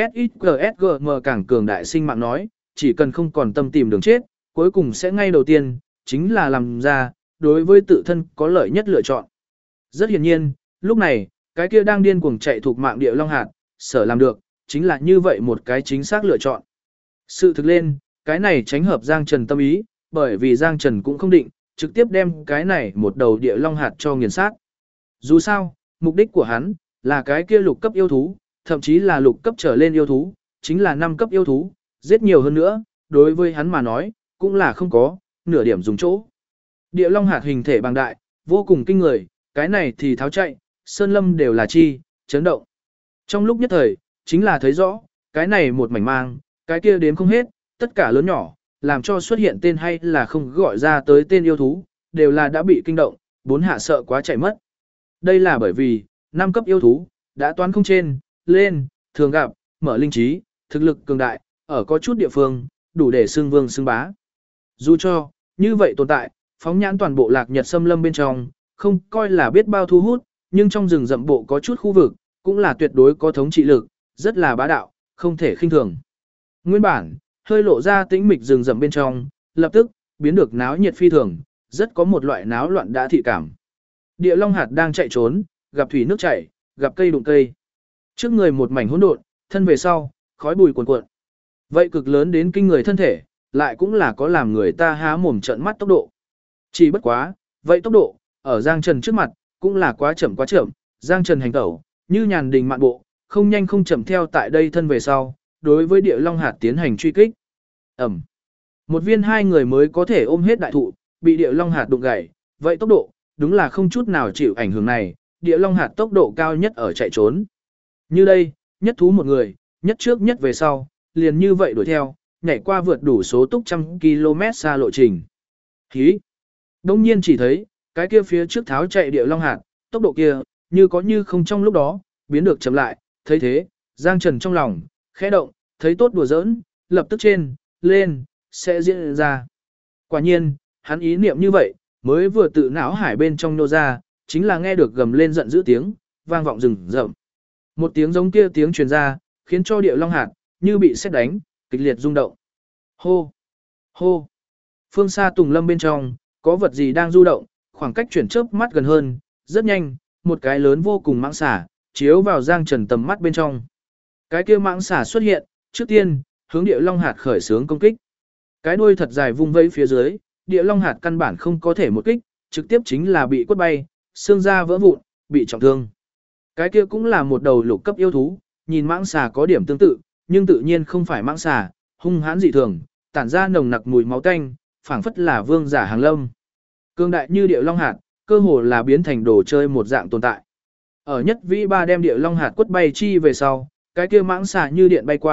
XSXGSGM càng cường đại sinh mạng nói, chỉ cần không còn tâm tìm đường chết, cuối cùng sẽ ngay đầu tiên, chính là làm ra, đối với tự thân có lợi nhất lựa chọn. Rất hiển nhiên, lúc này, cái kia đang điên cuồng chạy thuộc mạng địa long hạt, sở làm được, chính là như vậy một cái chính xác lựa chọn. Sự thực lên, cái này tránh hợp Giang Trần tâm ý, bởi vì Giang Trần cũng không định, trực tiếp đem cái này một đầu địa long hạt cho nghiền sát. Dù sao, mục đích của hắn, là cái kia lục cấp yêu thú, thậm chí là lục cấp trở lên yêu thú, chính là 5 cấp yêu thú, giết nhiều hơn nữa, đối với hắn mà nói, cũng là không có, nửa điểm dùng chỗ. Địa long hạt hình thể bằng đại, vô cùng kinh người, cái này thì tháo chạy, sơn lâm đều là chi, chấn động. Trong lúc nhất thời, chính là thấy rõ, cái này một mảnh mang, cái kia đếm không hết, tất cả lớn nhỏ, làm cho xuất hiện tên hay là không gọi ra tới tên yêu thú, đều là đã bị kinh động, 4 hạ sợ quá chạy mất. Đây là bởi vì, 5 cấp yêu thú, đã toán không trên, lên, thường gặp, mở linh trí, thực lực cường đại, ở có chút địa phương, đủ để xưng vương xưng bá. Dù cho, như vậy tồn tại, phóng nhãn toàn bộ lạc nhật xâm lâm bên trong, không coi là biết bao thu hút, nhưng trong rừng rậm bộ có chút khu vực, cũng là tuyệt đối có thống trị lực, rất là bá đạo, không thể khinh thường. Nguyên bản, hơi lộ ra tĩnh mịch rừng rậm bên trong, lập tức, biến được náo nhiệt phi thường, rất có một loại náo loạn đã thị cảm. Địa long hạt đang chạy trốn, gặp thủy nước chảy, gặp cây đụng cây. Trước người một mảnh hỗn độn, thân về sau, khói bùi cuồn cuộn. Vậy cực lớn đến kinh người thân thể, lại cũng là có làm người ta há mồm trợn mắt tốc độ. Chỉ bất quá, vậy tốc độ, ở Giang Trần trước mặt, cũng là quá chậm quá chậm, Giang Trần hành tẩu, như nhàn đình mạn bộ, không nhanh không chậm theo tại đây thân về sau, đối với địa long hạt tiến hành truy kích. Ẩm. Một viên 2 người mới có thể ôm hết đại thụ, bị địa long hạt đụng gãy, vậy tốc độ, đúng là không chút nào chịu ảnh hưởng này, địa long hạt tốc độ cao nhất ở chạy trốn. Như đây, nhất thú một người, nhất trước nhất về sau, liền như vậy đuổi theo, nhảy qua vượt đủ số túc trăm km xa lộ trình. Hí! Đông nhiên chỉ thấy, cái kia phía trước tháo chạy địa long hạt, tốc độ kia, như có như không trong lúc đó, biến được chậm lại, thấy thế, Giang Trần trong lòng, khẽ động, thấy tốt đùa giỡn, lập tức trên, lên, sẽ diễn ra. Quả nhiên, hắn ý niệm như vậy, mới vừa tự não hải bên trong nô ra, chính là nghe được gầm lên giận dữ tiếng, vang vọng rừng rậm. Một tiếng giống kia tiếng truyền ra, khiến cho địa long hạt, như bị sét đánh, kịch liệt rung động. Hô! Hô! Phương xa tùng lâm bên trong, có vật gì đang du động, khoảng cách chuyển chớp mắt gần hơn, rất nhanh, một cái lớn vô cùng mãng xà, chiếu vào Giang Trần tầm mắt bên trong. Cái kia mãng xà xuất hiện, trước tiên, hướng địa long hạt khởi xướng công kích. Cái đuôi thật dài vung vẫy phía dưới, địa long hạt căn bản không có thể một kích, trực tiếp chính là bị quất bay, xương da vỡ vụn, bị trọng thương. Cái kia cũng là một đầu lục cấp yêu thú, nhìn mãng xà có điểm tương tự, nhưng tự nhiên không phải mãng xà, hung hãn dị thường, tản ra nồng nặc mùi máu tanh, phảng phất là vương giả hàng lâm. Cương đại như địa long hạt, cơ hồ là biến thành đồ chơi một dạng tồn tại. Ở nhất vĩ ba đem địa long hạt quất bay chi về sau, cái kia mãng xà như điện bay qua,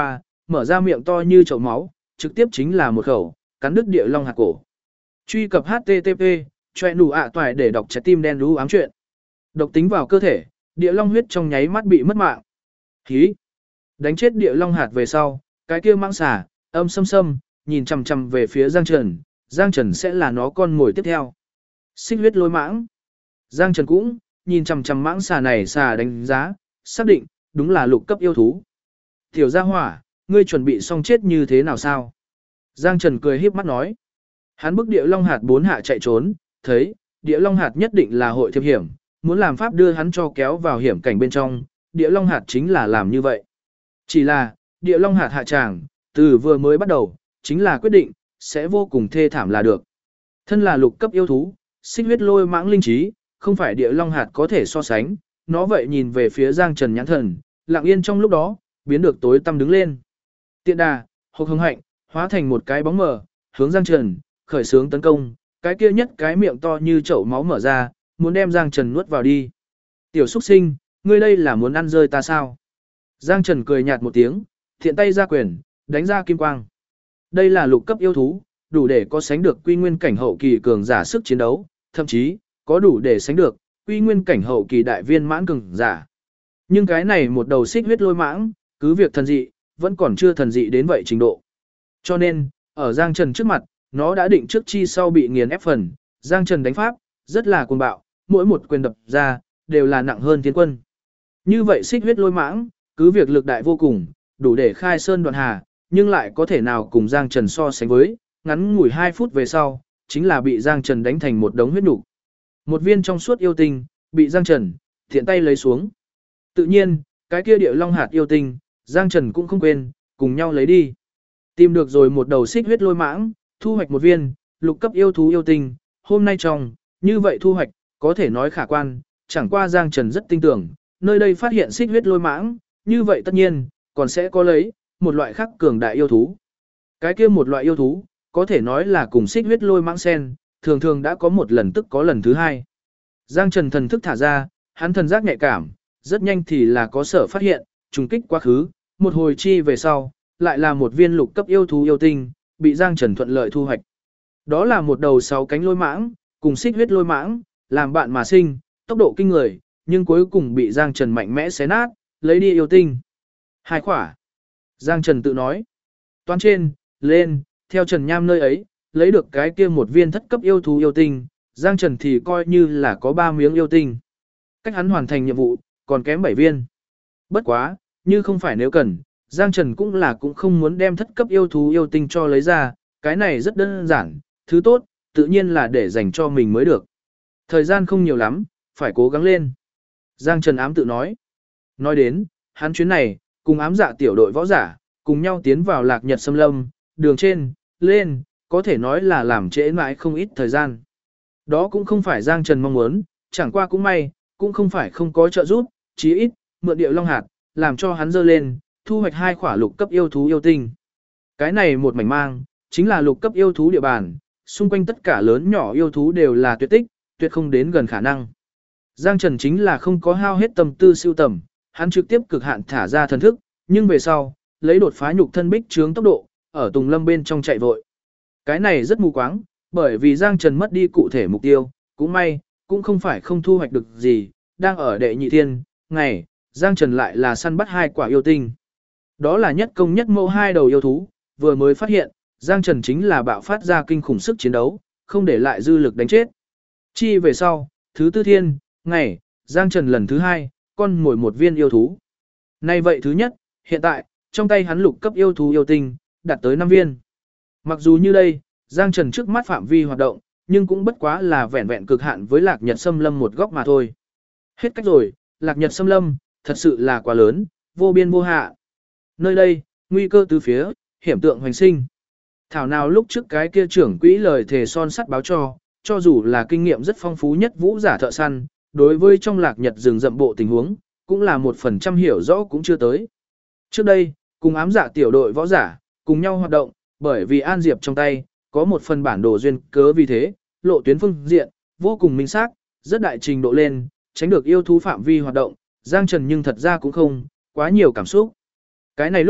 mở ra miệng to như chậu máu, trực tiếp chính là một khẩu, cắn đứt địa long hạt cổ. Truy cập http choe nụ ạ toại để đọc trái tim đen đú ám chuyện. Độc tính vào cơ thể, địa long huyết trong nháy mắt bị mất mạng. Hí! Đánh chết địa long hạt về sau, cái kia mãng xà, âm sâm sâm, nhìn chằm chằm về phía Giang Trần sẽ là nó con mồi tiếp theo. Xích huyết lôi mãng. Giang Trần cũng nhìn chằm chằm mãng xà này xà đánh giá, xác định, đúng là lục cấp yêu thú. Tiểu gia hỏa, ngươi chuẩn bị xong chết như thế nào sao? Giang Trần cười híp mắt nói. Hắn bức địa long hạt 4 hạ chạy trốn, thấy, địa long hạt nhất định là hội thiệp hiểm, muốn làm pháp đưa hắn cho kéo vào hiểm cảnh bên trong, địa long hạt chính là làm như vậy. Chỉ là, địa long hạt hạ tràng, từ vừa mới bắt đầu, chính là quyết định, sẽ vô cùng thê thảm là được. Thân là lục cấp yêu thú, xích huyết lôi mãng linh trí, không phải địa long hạt có thể so sánh, nó vậy nhìn về phía Giang Trần nhãn thần, lặng yên trong lúc đó, biến được tối tăm đứng lên. Tiện đà, hộc hưng hạnh, hóa thành một cái bóng mờ, hướng Giang Trần, khởi xướng tấn công, cái kia nhất cái miệng to như chậu máu mở ra, muốn đem Giang Trần nuốt vào đi. Tiểu xuất sinh, ngươi đây là muốn ăn rơi ta sao? Giang Trần cười nhạt một tiếng, thiện tay ra quyền, đánh ra kim quang. Đây là lục cấp yêu thú, đủ để có sánh được quy nguyên cảnh hậu kỳ cường giả sức chiến đấu, thậm chí, có đủ để sánh được quy nguyên cảnh hậu kỳ đại viên mãn cường giả. Nhưng cái này một đầu xích huyết lôi mãng, cứ việc thần dị, vẫn còn chưa thần dị đến vậy trình độ. Cho nên, ở Giang Trần trước mặt, nó đã định trước chi sau bị nghiền ép phần, Giang Trần đánh pháp, rất là cuồng bạo, mỗi một quyền đập ra, đều là nặng hơn thiên quân. Như vậy xích huyết lôi mãng, cứ việc lực đại vô cùng, đủ để khai sơn đoạn hà, nhưng lại có thể nào cùng Giang Trần so sánh với, ngắn ngủi 2 phút về sau, chính là bị Giang Trần đánh thành một đống huyết nục. Một viên trong suốt yêu tinh, bị Giang Trần thiện tay lấy xuống. Tự nhiên, cái kia địa long hạt yêu tinh, Giang Trần cũng không quên, cùng nhau lấy đi. Tìm được rồi một đầu xích huyết lôi mãng, thu hoạch một viên, lục cấp yêu thú yêu tinh, hôm nay trong, như vậy thu hoạch, có thể nói khả quan, chẳng qua Giang Trần rất tin tưởng, nơi đây phát hiện xích huyết lôi mãng, như vậy tất nhiên, còn sẽ có lấy, một loại khác cường đại yêu thú. Cái kia một loại yêu thú, có thể nói là cùng xích huyết lôi mãng sen, thường thường đã có một lần tức có lần thứ hai. Giang Trần thần thức thả ra, hắn thần giác nhạy cảm, rất nhanh thì là có sở phát hiện, trùng kích quá khứ, một hồi chi về sau, lại là một viên lục cấp yêu thú yêu tinh, bị Giang Trần thuận lợi thu hoạch. Đó là một đầu 6 cánh lôi mãng, cùng xích huyết lôi mãng, làm bạn mà sinh, tốc độ kinh người, nhưng cuối cùng bị Giang Trần mạnh mẽ xé nát, lấy đi yêu tinh. 2 khỏa. Giang Trần tự nói. Toán trên, lên, theo Trần Nham nơi ấy, lấy được cái kia một viên thất cấp yêu thú yêu tinh, Giang Trần thì coi như là có 3 miếng yêu tinh. Cách hắn hoàn thành nhiệm vụ, còn kém 7 viên. Bất quá, như không phải nếu cần, Giang Trần cũng không muốn đem thất cấp yêu thú yêu tinh cho lấy ra, cái này rất đơn giản, thứ tốt, tự nhiên là để dành cho mình mới được. Thời gian không nhiều lắm, phải cố gắng lên. Giang Trần ám tự nói. Nói đến, hắn chuyến này, cùng ám dạ tiểu đội võ giả, cùng nhau tiến vào Lạc Nhật Xâm Lâm, đường trên, lên, có thể nói là làm trễ mãi không ít thời gian. Đó cũng không phải Giang Trần mong muốn, chẳng qua cũng may, cũng không phải không có trợ giúp, chí ít, mượn địa long hạt, làm cho hắn dơ lên, thu hoạch 2 khỏa lục cấp yêu thú yêu tinh. Cái này một mảnh mang, chính là lục cấp yêu thú địa bàn, xung quanh tất cả lớn nhỏ yêu thú đều là tuyệt tích, tuyệt không đến gần khả năng. Giang Trần chính là không có hao hết tâm tư siêu tầm, hắn trực tiếp cực hạn thả ra thần thức, nhưng về sau, lấy đột phá nhục thân bích trướng tốc độ, ở Tùng Lâm bên trong chạy vội. Cái này rất mù quáng, bởi vì Giang Trần mất đi cụ thể mục tiêu, cũng may, cũng không phải không thu hoạch được gì, đang ở đệ nhị thiên, ngày, Giang Trần lại là săn bắt 2 quả yêu tinh. Đó là nhất công nhất mẫu 2 đầu yêu thú, vừa mới phát hiện, Giang Trần chính là bạo phát ra kinh khủng sức chiến đấu, không để lại dư lực đánh chết. Chi về sau, thứ tư thiên, ngày, Giang Trần lần thứ 2, con mồi một viên yêu thú. Nay vậy thứ nhất, hiện tại, trong tay hắn lục cấp yêu thú yêu tinh, đạt tới 5 viên. Mặc dù như đây, Giang Trần trước mắt phạm vi hoạt động, nhưng cũng bất quá là vẹn vẹn cực hạn với Lạc Nhật Xâm Lâm một góc mà thôi. Hết cách rồi, Lạc Nhật Xâm Lâm, thật sự là quá lớn, vô biên vô hạ. Nơi đây, nguy cơ từ phía, hiểm tượng hoành sinh. Thảo nào lúc trước cái kia trưởng quỹ lời thề son sắt báo cho dù là kinh nghiệm rất phong phú nhất vũ giả thợ săn, đối với trong Lạc Nhật rừng rậm bộ tình huống, cũng là 1% hiểu rõ cũng chưa tới. Trước đây, cùng ám dạ tiểu đội võ giả, cùng nhau hoạt động, bởi vì An Diệp trong tay, có một phần bản đồ duyên cớ vì thế, lộ tuyến phương diện, vô cùng minh xác, rất đại trình độ lên, tránh được yêu thú phạm vi hoạt động, Giang Trần nhưng thật ra cũng không, quá nhiều cảm xúc. Cái này lúc,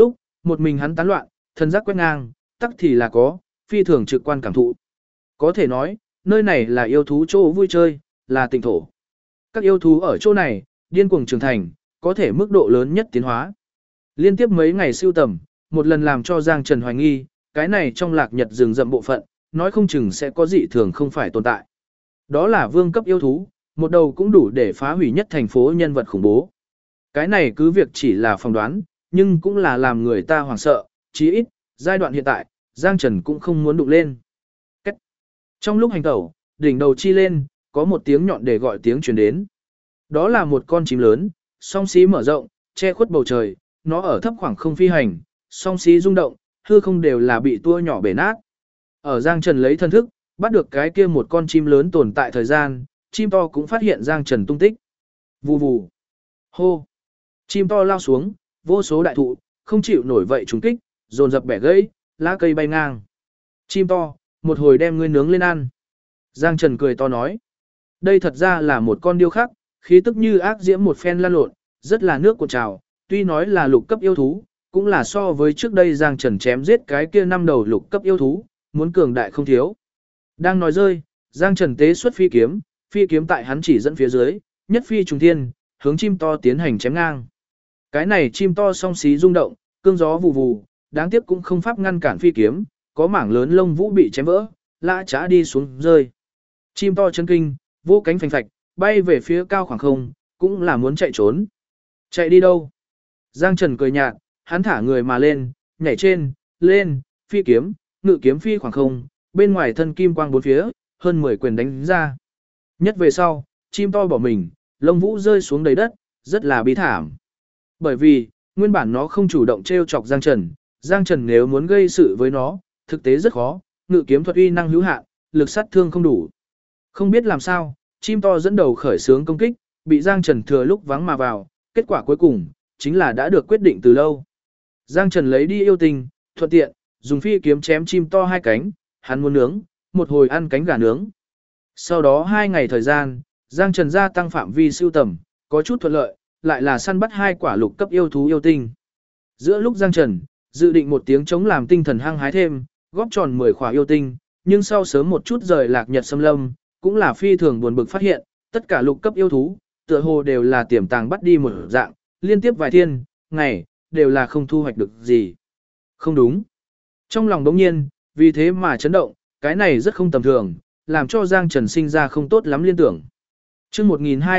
một mình hắn tán loạn, thân giác quét ngang, tắc thì là có, phi thường trực quan cảm thụ. Có thể nói, nơi này là yêu thú chỗ vui chơi, là tịnh thổ. Các yêu thú ở chỗ này, điên cuồng trưởng thành, có thể mức độ lớn nhất tiến hóa. Liên tiếp mấy ngày siêu tầm, một lần làm cho Giang Trần hoài nghi, cái này trong lạc nhật rừng rậm bộ phận, nói không chừng sẽ có dị thường không phải tồn tại. Đó là vương cấp yêu thú, một đầu cũng đủ để phá hủy nhất thành phố nhân vật khủng bố. Cái này cứ việc chỉ là phỏng đoán, nhưng cũng là làm người ta hoảng sợ, chí ít, giai đoạn hiện tại, Giang Trần cũng không muốn đụng lên. Cách. Trong lúc hành tẩu, đỉnh đầu chi lên, có một tiếng nhọn để gọi tiếng truyền đến. Đó là một con chim lớn, song xí mở rộng, che khuất bầu trời, nó ở thấp khoảng không phi hành, song xí rung động, hư không đều là bị tua nhỏ bể nát. Ở Giang Trần lấy thân thức, bắt được cái kia một con chim lớn tồn tại thời gian, chim to cũng phát hiện Giang Trần tung tích. Vù vù. Hô. Chim to lao xuống, vô số đại thụ, không chịu nổi vậy trùng kích, dồn dập bẻ gãy, lá cây bay ngang. Chim to, một hồi đem ngươi nướng lên ăn. Giang Trần cười to nói. Đây thật ra là một con điêu khắc, khí tức như ác diễm một phen lan lộn, rất là nước cuộn trào, tuy nói là lục cấp yêu thú, cũng là so với trước đây Giang Trần chém giết cái kia 5 đầu lục cấp yêu thú, muốn cường đại không thiếu. Đang nói rơi, Giang Trần tế xuất phi kiếm tại hắn chỉ dẫn phía dưới, nhất phi trùng thiên, hướng chim to tiến hành chém ngang. Cái này chim to song xí rung động, cương gió vù vù, đáng tiếc cũng không pháp ngăn cản phi kiếm, có mảng lớn lông vũ bị chém vỡ, lã chã đi xuống rơi. Chim to chấn kinh, vô cánh phành phạch, bay về phía cao khoảng không, cũng là muốn chạy trốn. Chạy đi đâu? Giang Trần cười nhạt, hắn thả người mà lên, nhảy trên, lên, phi kiếm, ngự kiếm phi khoảng không, bên ngoài thân kim quang bốn phía, hơn 10 quyền đánh ra. Nhất về sau, chim to bỏ mình, lông vũ rơi xuống đầy đất, rất là bi thảm. Bởi vì, nguyên bản nó không chủ động trêu chọc Giang Trần nếu muốn gây sự với nó, thực tế rất khó, ngự kiếm thuật uy năng hữu hạn, lực sát thương không đủ. Không biết làm sao, chim to dẫn đầu khởi xướng công kích, bị Giang Trần thừa lúc vắng mà vào, kết quả cuối cùng, chính là đã được quyết định từ lâu. Giang Trần lấy đi yêu tình, thuận tiện, dùng phi kiếm chém chim to 2 cánh, hắn muốn nướng, một hồi ăn cánh gà nướng. Sau đó 2 ngày thời gian, Giang Trần gia tăng phạm vi sưu tầm, có chút thuận lợi, lại là săn bắt 2 quả lục cấp yêu thú yêu tinh. Giữa lúc Giang Trần dự định một tiếng chống làm tinh thần hăng hái thêm, góp tròn 10 quả yêu tinh, nhưng sau sớm một chút rời lạc nhật xâm lâm, cũng là phi thường buồn bực phát hiện, tất cả lục cấp yêu thú, tựa hồ đều là tiềm tàng bắt đi một dạng, liên tiếp vài thiên, ngày, đều là không thu hoạch được gì. Không đúng. Trong lòng đống nhiên, vì thế mà chấn động, cái này rất không tầm thường, làm cho Giang Trần sinh ra không tốt lắm liên tưởng. Chương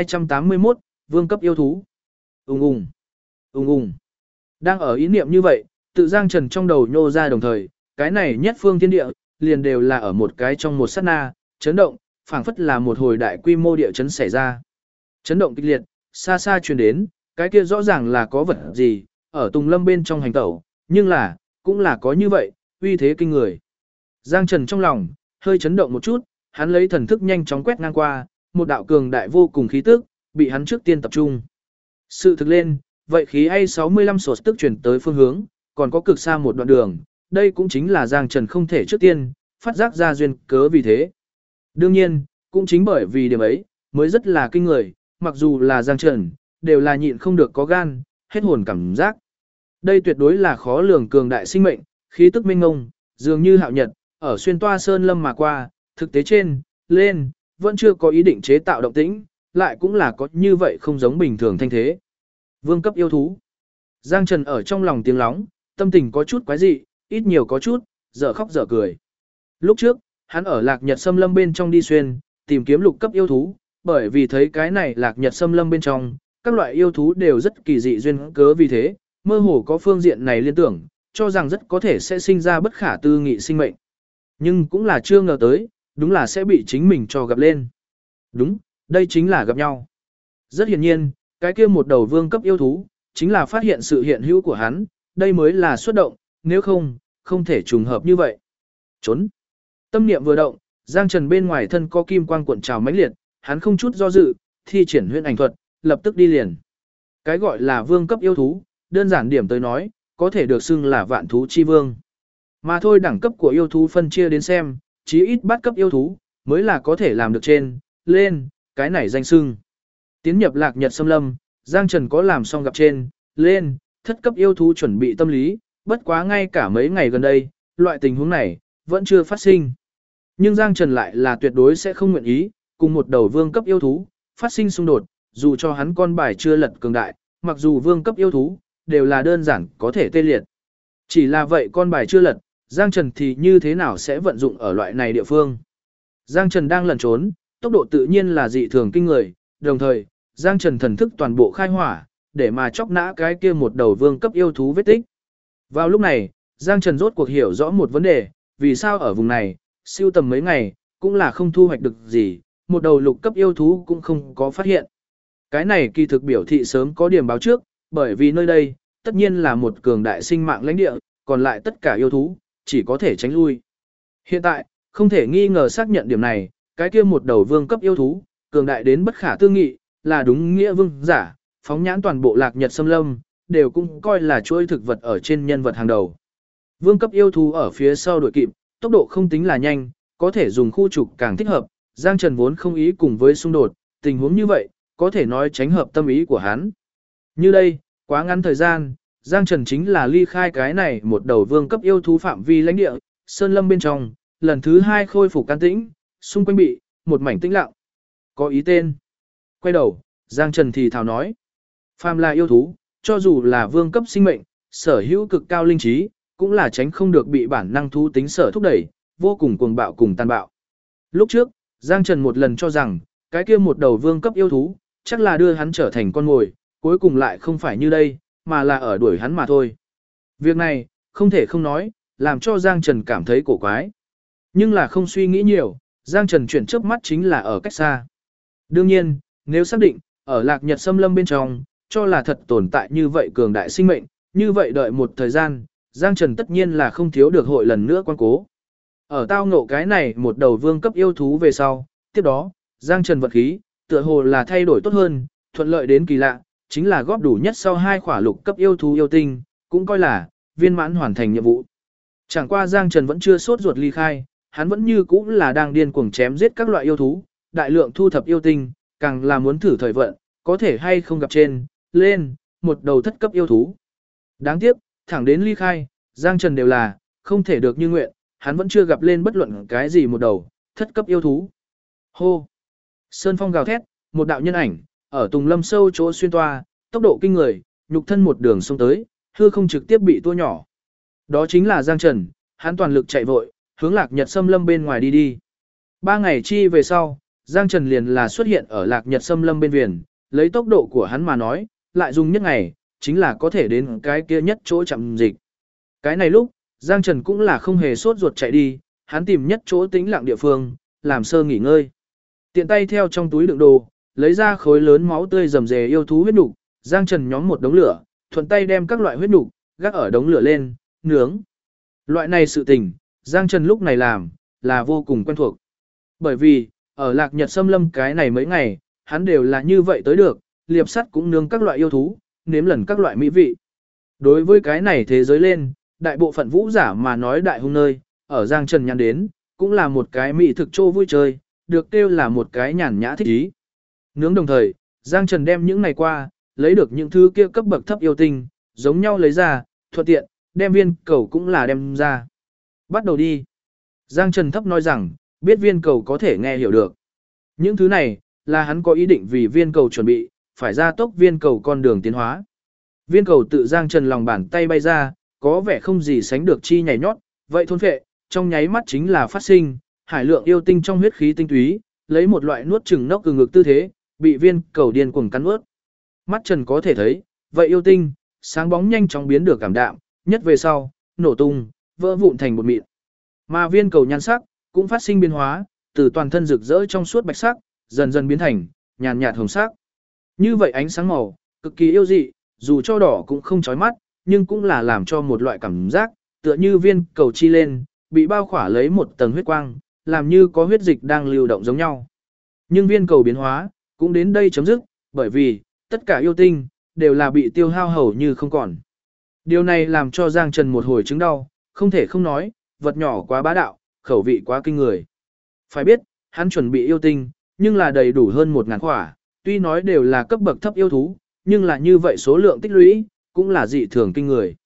1281, vương cấp yêu thú. Ùng ùng, ùng ùng. Đang ở ý niệm như vậy, tự Giang Trần trong đầu nhô ra đồng thời, cái này nhất phương thiên địa, liền đều là ở một cái trong một sát na, chấn động, phảng phất là một hồi đại quy mô địa chấn xảy ra. Chấn động kịch liệt, xa xa truyền đến, cái kia rõ ràng là có vật gì, ở Tùng Lâm bên trong hành tẩu, nhưng là, cũng là có như vậy, uy thế kinh người. Giang Trần trong lòng, hơi chấn động một chút, hắn lấy thần thức nhanh chóng quét ngang qua, một đạo cường đại vô cùng khí tức, bị hắn trước tiên tập trung. Sự thực lên, vậy khí A65 sột tức chuyển tới phương hướng, còn có cực xa một đoạn đường, đây cũng chính là Giang Trần không thể trước tiên, phát giác ra duyên cớ vì thế. Đương nhiên, cũng chính bởi vì điểm ấy, mới rất là kinh người, mặc dù là Giang Trần, đều là nhịn không được có gan, hết hồn cảm giác. Đây tuyệt đối là khó lường cường đại sinh mệnh, khí tức minh ngông, dường như hạo nhật, ở xuyên toa sơn lâm mà qua, thực tế trên, lên, vẫn chưa có ý định chế tạo động tĩnh, lại cũng là có như vậy không giống bình thường thanh thế. Vương cấp yêu thú. Giang Trần ở trong lòng tiếng lóng, tâm tình có chút quái dị, ít nhiều có chút, dở khóc dở cười. Lúc trước, hắn ở lạc nhật xâm lâm bên trong đi xuyên, tìm kiếm lục cấp yêu thú, bởi vì thấy cái này lạc nhật xâm lâm bên trong, các loại yêu thú đều rất kỳ dị duyên cớ vì thế, mơ hồ có phương diện này liên tưởng, cho rằng rất có thể sẽ sinh ra bất khả tư nghị sinh mệnh. Nhưng cũng là chưa ngờ tới, đúng là sẽ bị chính mình cho gặp lên. Đúng, đây chính là gặp nhau. Rất hiển nhiên, cái kia một đầu vương cấp yêu thú, chính là phát hiện sự hiện hữu của hắn, đây mới là xuất động, nếu không, không thể trùng hợp như vậy. Trốn. Tâm niệm vừa động, Giang Trần bên ngoài thân có kim quang cuộn trào mãnh liệt, hắn không chút do dự, thi triển huyễn ảnh thuật, lập tức đi liền. Cái gọi là vương cấp yêu thú, đơn giản điểm tới nói, có thể được xưng là vạn thú chi vương. Mà thôi đẳng cấp của yêu thú phân chia đến xem, chí ít bát cấp yêu thú, mới là có thể làm được trên, lên, cái này danh xưng. Tiến nhập lạc nhật xâm lâm, Giang Trần có làm xong gặp trên, lên, thất cấp yêu thú chuẩn bị tâm lý, bất quá ngay cả mấy ngày gần đây, loại tình huống này vẫn chưa phát sinh. Nhưng Giang Trần lại là tuyệt đối sẽ không nguyện ý, cùng một đầu vương cấp yêu thú, phát sinh xung đột, dù cho hắn con bài chưa lật cường đại, mặc dù vương cấp yêu thú, đều là đơn giản có thể tê liệt. Chỉ là vậy con bài chưa lật, Giang Trần thì như thế nào sẽ vận dụng ở loại này địa phương. Giang Trần đang lẩn trốn, tốc độ tự nhiên là dị thường kinh người, đồng thời, Giang Trần thần thức toàn bộ khai hỏa, để mà chóc nã cái kia một đầu vương cấp yêu thú vết tích. Vào lúc này, Giang Trần rốt cuộc hiểu rõ một vấn đề, vì sao ở vùng này, siêu tầm mấy ngày, cũng là không thu hoạch được gì, một đầu lục cấp yêu thú cũng không có phát hiện. Cái này kỳ thực biểu thị sớm có điểm báo trước, bởi vì nơi đây, tất nhiên là một cường đại sinh mạng lãnh địa, còn lại tất cả yêu thú, chỉ có thể tránh lui. Hiện tại, không thể nghi ngờ xác nhận điểm này, cái kia một đầu vương cấp yêu thú, cường đại đến bất khả tư nghị, là đúng nghĩa vương giả, phóng nhãn toàn bộ Lạc Nhật Xâm Lâm, đều cũng coi là chuỗi thực vật ở trên nhân vật hàng đầu. Vương cấp yêu thú ở phía sau đuổi kịp, tốc độ không tính là nhanh, có thể dùng khu trục càng thích hợp, Giang Trần vốn không ý cùng với xung đột, tình huống như vậy, có thể nói tránh hợp tâm ý của hắn. Như đây, quá ngắn thời gian, Giang Trần chính là ly khai cái này một đầu vương cấp yêu thú phạm vi lãnh địa, sơn lâm bên trong, lần thứ 2 khôi phục can tĩnh, xung quanh bị một mảnh tĩnh lặng. Có ý tên. Quay đầu, Giang Trần thì thào nói, phàm là yêu thú, cho dù là vương cấp sinh mệnh, sở hữu cực cao linh trí, cũng là tránh không được bị bản năng thú tính sở thúc đẩy, vô cùng cuồng bạo cùng tàn bạo. Lúc trước, Giang Trần một lần cho rằng, cái kia một đầu vương cấp yêu thú, chắc là đưa hắn trở thành con mồi, cuối cùng lại không phải như đây, mà là ở đuổi hắn mà thôi. Việc này, không thể không nói, làm cho Giang Trần cảm thấy cổ quái. Nhưng là không suy nghĩ nhiều, Giang Trần chuyển chớp mắt chính là ở cách xa. Đương nhiên, nếu xác định, ở Lạc Nhật Xâm Lâm bên trong, cho là thật tồn tại như vậy cường đại sinh mệnh, như vậy đợi một thời gian, Giang Trần tất nhiên là không thiếu được hội lần nữa quan cố. Ở tao ngộ cái này một đầu vương cấp yêu thú về sau, tiếp đó, Giang Trần vật khí, tựa hồ là thay đổi tốt hơn, thuận lợi đến kỳ lạ, chính là góp đủ nhất sau 2 khỏa lục cấp yêu thú yêu tinh, cũng coi là viên mãn hoàn thành nhiệm vụ. Chẳng qua Giang Trần vẫn chưa sốt ruột ly khai, hắn vẫn như cũ là đang điên cuồng chém giết các loại yêu thú, đại lượng thu thập yêu tinh, càng là muốn thử thời vận, có thể hay không gặp trên, lên, một đầu thất cấp yêu thú. Đáng tiếc, thẳng đến ly khai, Giang Trần đều là, không thể được như nguyện, hắn vẫn chưa gặp lên bất luận cái gì một đầu, thất cấp yêu thú. Hô! Sơn phong gào thét, một đạo nhân ảnh, ở tùng lâm sâu chỗ xuyên toa, tốc độ kinh người, nhục thân một đường xông tới, hư không trực tiếp bị tua nhỏ. Đó chính là Giang Trần, hắn toàn lực chạy vội, hướng Lạc Nhật Xâm Lâm bên ngoài đi đi. 3 ngày chi về sau, Giang Trần liền là xuất hiện ở Lạc Nhật Xâm Lâm bên viền, lấy tốc độ của hắn mà nói, lại dùng nhất ngày, chính là có thể đến cái kia nhất chỗ chậm dịch. Cái này lúc, Giang Trần cũng là không hề sốt ruột chạy đi, hắn tìm nhất chỗ tĩnh lặng địa phương, làm sơ nghỉ ngơi. Tiện tay theo trong túi đựng đồ, lấy ra khối lớn máu tươi rầm rề yêu thú huyết nục, Giang Trần nhóm một đống lửa, thuận tay đem các loại huyết nục gác ở đống lửa lên, nướng. Loại này sự tình, Giang Trần lúc này làm, là vô cùng quen thuộc. Bởi vì, ở Lạc Nhật Xâm Lâm cái này mấy ngày, hắn đều là như vậy tới được, liệp sắt cũng nướng các loại yêu thú, nếm lần các loại mỹ vị. Đối với cái này thế giới lên, đại bộ phận vũ giả mà nói đại hung nơi, ở Giang Trần nhắn đến, cũng là một cái mỹ thực trô vui chơi, được kêu là một cái nhàn nhã thích ý. Nướng đồng thời, Giang Trần đem những ngày qua, lấy được những thứ kia cấp bậc thấp yêu tinh, giống nhau lấy ra, thuận tiện, đem viên cầu cũng là đem ra. Bắt đầu đi. Giang Trần thấp nói rằng, biết viên cầu có thể nghe hiểu được. Những thứ này, là hắn có ý định vì viên cầu chuẩn bị, phải ra tốc viên cầu con đường tiến hóa. Viên cầu tự Giang Trần lòng bàn tay bay ra, có vẻ không gì sánh được chi nhảy nhót, vậy thôn phệ, trong nháy mắt chính là phát sinh, hải lượng yêu tinh trong huyết khí tinh túy, lấy một loại nuốt chừng nốc từ ngực tư thế, bị viên cầu điên cuồng cắn nuốt. Mắt Trần có thể thấy, vậy yêu tinh, sáng bóng nhanh chóng biến được cảm đạm, nhất về sau, nổ tung, vỡ vụn thành bột mịn. Mà viên cầu nhan sắc, cũng phát sinh biến hóa, từ toàn thân rực rỡ trong suốt bạch sắc, dần dần biến thành nhàn nhạt hồng sắc. Như vậy ánh sáng màu, cực kỳ yêu dị, dù cho đỏ cũng không chói mắt, nhưng cũng là làm cho một loại cảm giác, tựa như viên cầu chi lên, bị bao khỏa lấy một tầng huyết quang, làm như có huyết dịch đang lưu động giống nhau. Nhưng viên cầu biến hóa, cũng đến đây chấm dứt, bởi vì, tất cả yêu tinh, đều là bị tiêu hao hầu như không còn. Điều này làm cho Giang Trần một hồi chứng đau, không thể không nói, vật nhỏ quá bá đạo, khẩu vị quá kinh người. Phải biết, hắn chuẩn bị yêu tinh, nhưng là đầy đủ hơn 1000 khỏa, tuy nói đều là cấp bậc thấp yêu thú, nhưng là như vậy số lượng tích lũy, cũng là dị thường kinh người.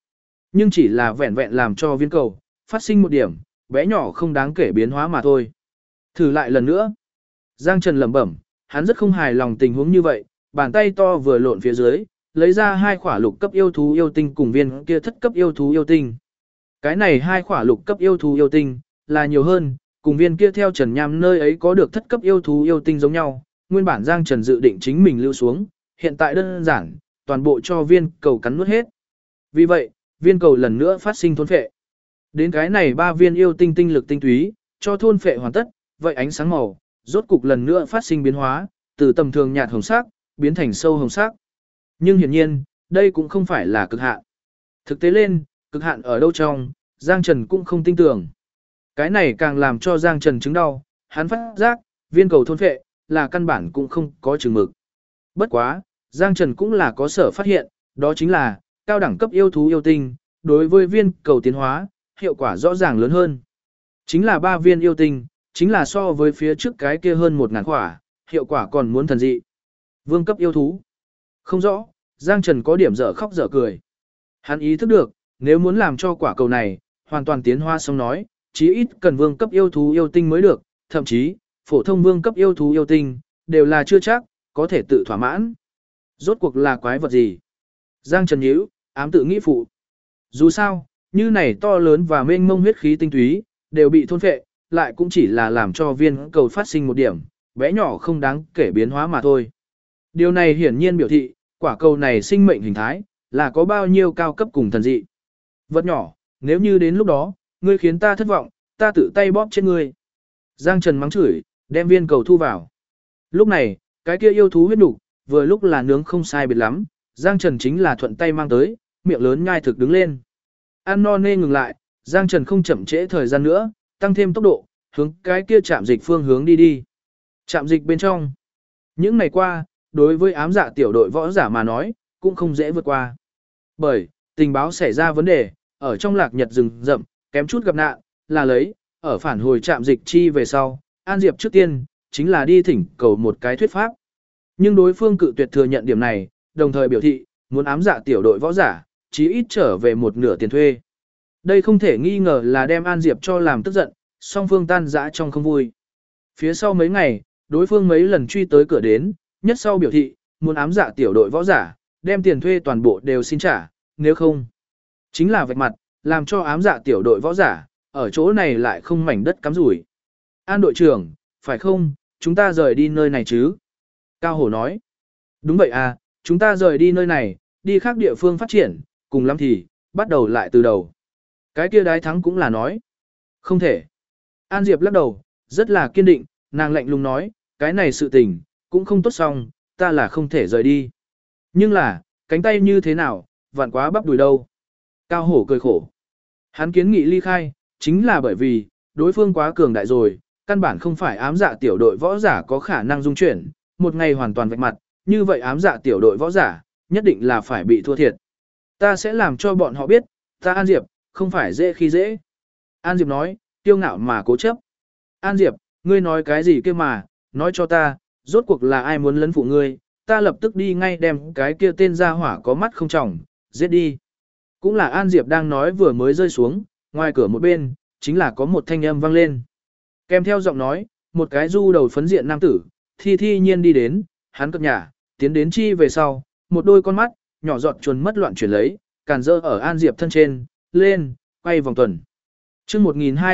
Nhưng chỉ là vẹn vẹn làm cho viên cầu phát sinh một điểm, bé nhỏ không đáng kể biến hóa mà thôi. Thử lại lần nữa. Giang Trần lẩm bẩm, hắn rất không hài lòng tình huống như vậy, bàn tay to vừa lộn phía dưới, lấy ra 2 khỏa lục cấp yêu thú yêu tinh cùng viên kia thất cấp yêu thú yêu tinh. Cái này 2 khỏa lục cấp yêu thú yêu tinh là nhiều hơn, cùng viên kia theo Trần Nham nơi ấy có được thất cấp yêu thú yêu tinh giống nhau, nguyên bản Giang Trần dự định chính mình lưu xuống, hiện tại đơn giản, toàn bộ cho viên cầu cắn nuốt hết. Vì vậy, viên cầu lần nữa phát sinh thôn phệ. Đến cái này 3 viên yêu tinh tinh lực tinh túy, cho thôn phệ hoàn tất, vậy ánh sáng màu, rốt cục lần nữa phát sinh biến hóa, từ tầm thường nhạt hồng sắc, biến thành sâu hồng sắc. Nhưng hiển nhiên, đây cũng không phải là cực hạn. Thực tế lên, cực hạn ở đâu trong, Giang Trần cũng không tin tưởng. Cái này càng làm cho Giang Trần chứng đau, hắn phát giác, viên cầu thôn phệ, là căn bản cũng không có chừng mực. Bất quá, Giang Trần cũng là có sở phát hiện, đó chính là, cao đẳng cấp yêu thú yêu tinh, đối với viên cầu tiến hóa, hiệu quả rõ ràng lớn hơn. Chính là 3 viên yêu tinh, chính là so với phía trước cái kia hơn 1000 quả, hiệu quả còn muốn thần dị. Vương cấp yêu thú. Không rõ, Giang Trần có điểm dở khóc dở cười. Hắn ý thức được, nếu muốn làm cho quả cầu này hoàn toàn tiến hóa xong nói, chí ít cần vương cấp yêu thú yêu tinh mới được, thậm chí, phổ thông vương cấp yêu thú yêu tinh, đều là chưa chắc, có thể tự thỏa mãn. Rốt cuộc là quái vật gì? Giang Trần nhíu, ám tự nghĩ phụ. Dù sao, như này to lớn và mênh mông huyết khí tinh túy, đều bị thôn phệ, lại cũng chỉ là làm cho viên cầu phát sinh một điểm, bé nhỏ không đáng kể biến hóa mà thôi. Điều này hiển nhiên biểu thị, quả cầu này sinh mệnh hình thái, là có bao nhiêu cao cấp cùng thần dị. Vật nhỏ, nếu như đến lúc đó, ngươi khiến ta thất vọng, ta tự tay bóp chết ngươi. Giang Trần mắng chửi, đem viên cầu thu vào. Lúc này, cái kia yêu thú huyết nục, vừa lúc là nướng không sai biệt lắm, Giang Trần chính là thuận tay mang tới, miệng lớn nhai thực đứng lên. Ăn no nê ngừng lại, Giang Trần không chậm trễ thời gian nữa, tăng thêm tốc độ, hướng cái kia trạm dịch phương hướng đi đi. Trạm dịch bên trong. Những ngày qua, đối với ám dạ tiểu đội võ giả mà nói, cũng không dễ vượt qua. Bởi, tình báo xảy ra vấn đề, ở trong lạc nhật rừng rậm, kém chút gặp nạn, là lấy, ở phản hồi trạm dịch chi về sau, An Diệp trước tiên, chính là đi thỉnh cầu một cái thuyết pháp. Nhưng đối phương cự tuyệt thừa nhận điểm này, đồng thời biểu thị, muốn ám dạ tiểu đội võ giả, chí ít trở về một nửa tiền thuê. Đây không thể nghi ngờ là đem An Diệp cho làm tức giận, song phương tan rã trong không vui. Phía sau mấy ngày, đối phương mấy lần truy tới cửa đến, nhất sau biểu thị, muốn ám dạ tiểu đội võ giả, đem tiền thuê toàn bộ đều xin trả, nếu không, chính là vạch mặt, làm cho ám dạ tiểu đội võ giả, ở chỗ này lại không mảnh đất cắm rủi. An đội trưởng, phải không, chúng ta rời đi nơi này chứ? Cao Hổ nói, đúng vậy à, chúng ta rời đi nơi này, đi khác địa phương phát triển, cùng lắm thì, bắt đầu lại từ đầu. Cái kia đái thắng cũng là nói, không thể. An Diệp lắc đầu, rất là kiên định, nàng lạnh lùng nói, cái này sự tình, cũng không tốt xong, ta là không thể rời đi. Nhưng là, cánh tay như thế nào, vặn quá bắp đùi đâu. Cao Hổ cười khổ. Hắn kiến nghị ly khai, chính là bởi vì, đối phương quá cường đại rồi, căn bản không phải ám dạ tiểu đội võ giả có khả năng dung chuyển, một ngày hoàn toàn vạch mặt, như vậy ám dạ tiểu đội võ giả, nhất định là phải bị thua thiệt. Ta sẽ làm cho bọn họ biết, ta An Diệp, không phải dễ khi dễ. An Diệp nói, kiêu ngạo mà cố chấp. An Diệp, ngươi nói cái gì kia mà, nói cho ta, rốt cuộc là ai muốn lấn phụ ngươi, ta lập tức đi ngay đem cái kia tên gia hỏa có mắt không tròng, giết đi. Cũng là An Diệp đang nói vừa mới rơi xuống, ngoài cửa một bên, chính là có một thanh âm vang lên. Kèm theo giọng nói, một cái du đầu phấn diện nam tử, thi nhiên đi đến, hắn cập nhả, tiến đến chi về sau, một đôi con mắt, nhỏ giọt chuồn mất loạn chuyển lấy, càn rỡ ở An Diệp thân trên, lên, quay vòng tuần. chương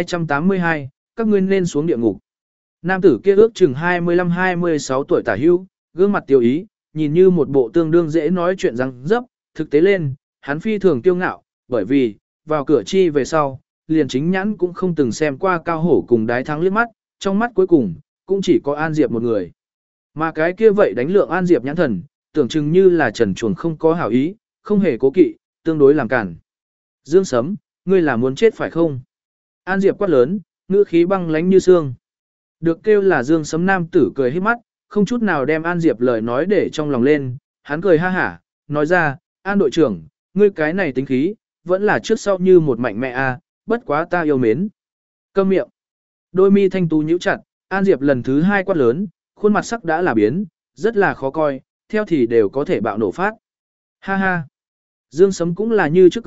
1282, các ngươi nên xuống địa ngục. Nam tử kia ước chừng 25-26 tuổi tả hưu, gương mặt tiêu ý, nhìn như một bộ tương đương dễ nói chuyện răng dấp, thực tế lên, hắn phi thường kiêu ngạo, bởi vì, vào cửa chi về sau, liền chính nhãn cũng không từng xem qua Cao Hổ cùng đái thắng liếc mắt, trong mắt cuối cùng, cũng chỉ có An Diệp một người. Mà cái kia vậy đánh lượng An Diệp nhãn thần, tưởng chừng như là trần chuồng không có hảo ý, không hề cố kỵ, tương đối làm cản. Dương Sấm, ngươi là muốn chết phải không? An Diệp quát lớn, ngữ khí băng lánh như xương. Được kêu là Dương Sấm nam tử cười hết mắt, không chút nào đem An Diệp lời nói để trong lòng lên, hắn cười ha hả, nói ra, An đội trưởng, ngươi cái này tính khí, vẫn là trước sau như một mạnh mẽ a, bất quá ta yêu mến. Câm miệng. Đôi mi thanh tú nhíu chặt, An Diệp lần thứ 2 quát lớn, khuôn mặt sắc đã là biến, rất là khó coi, theo thì đều có thể bạo nổ phát. Ha ha. Dương Sấm cũng là như trước cười,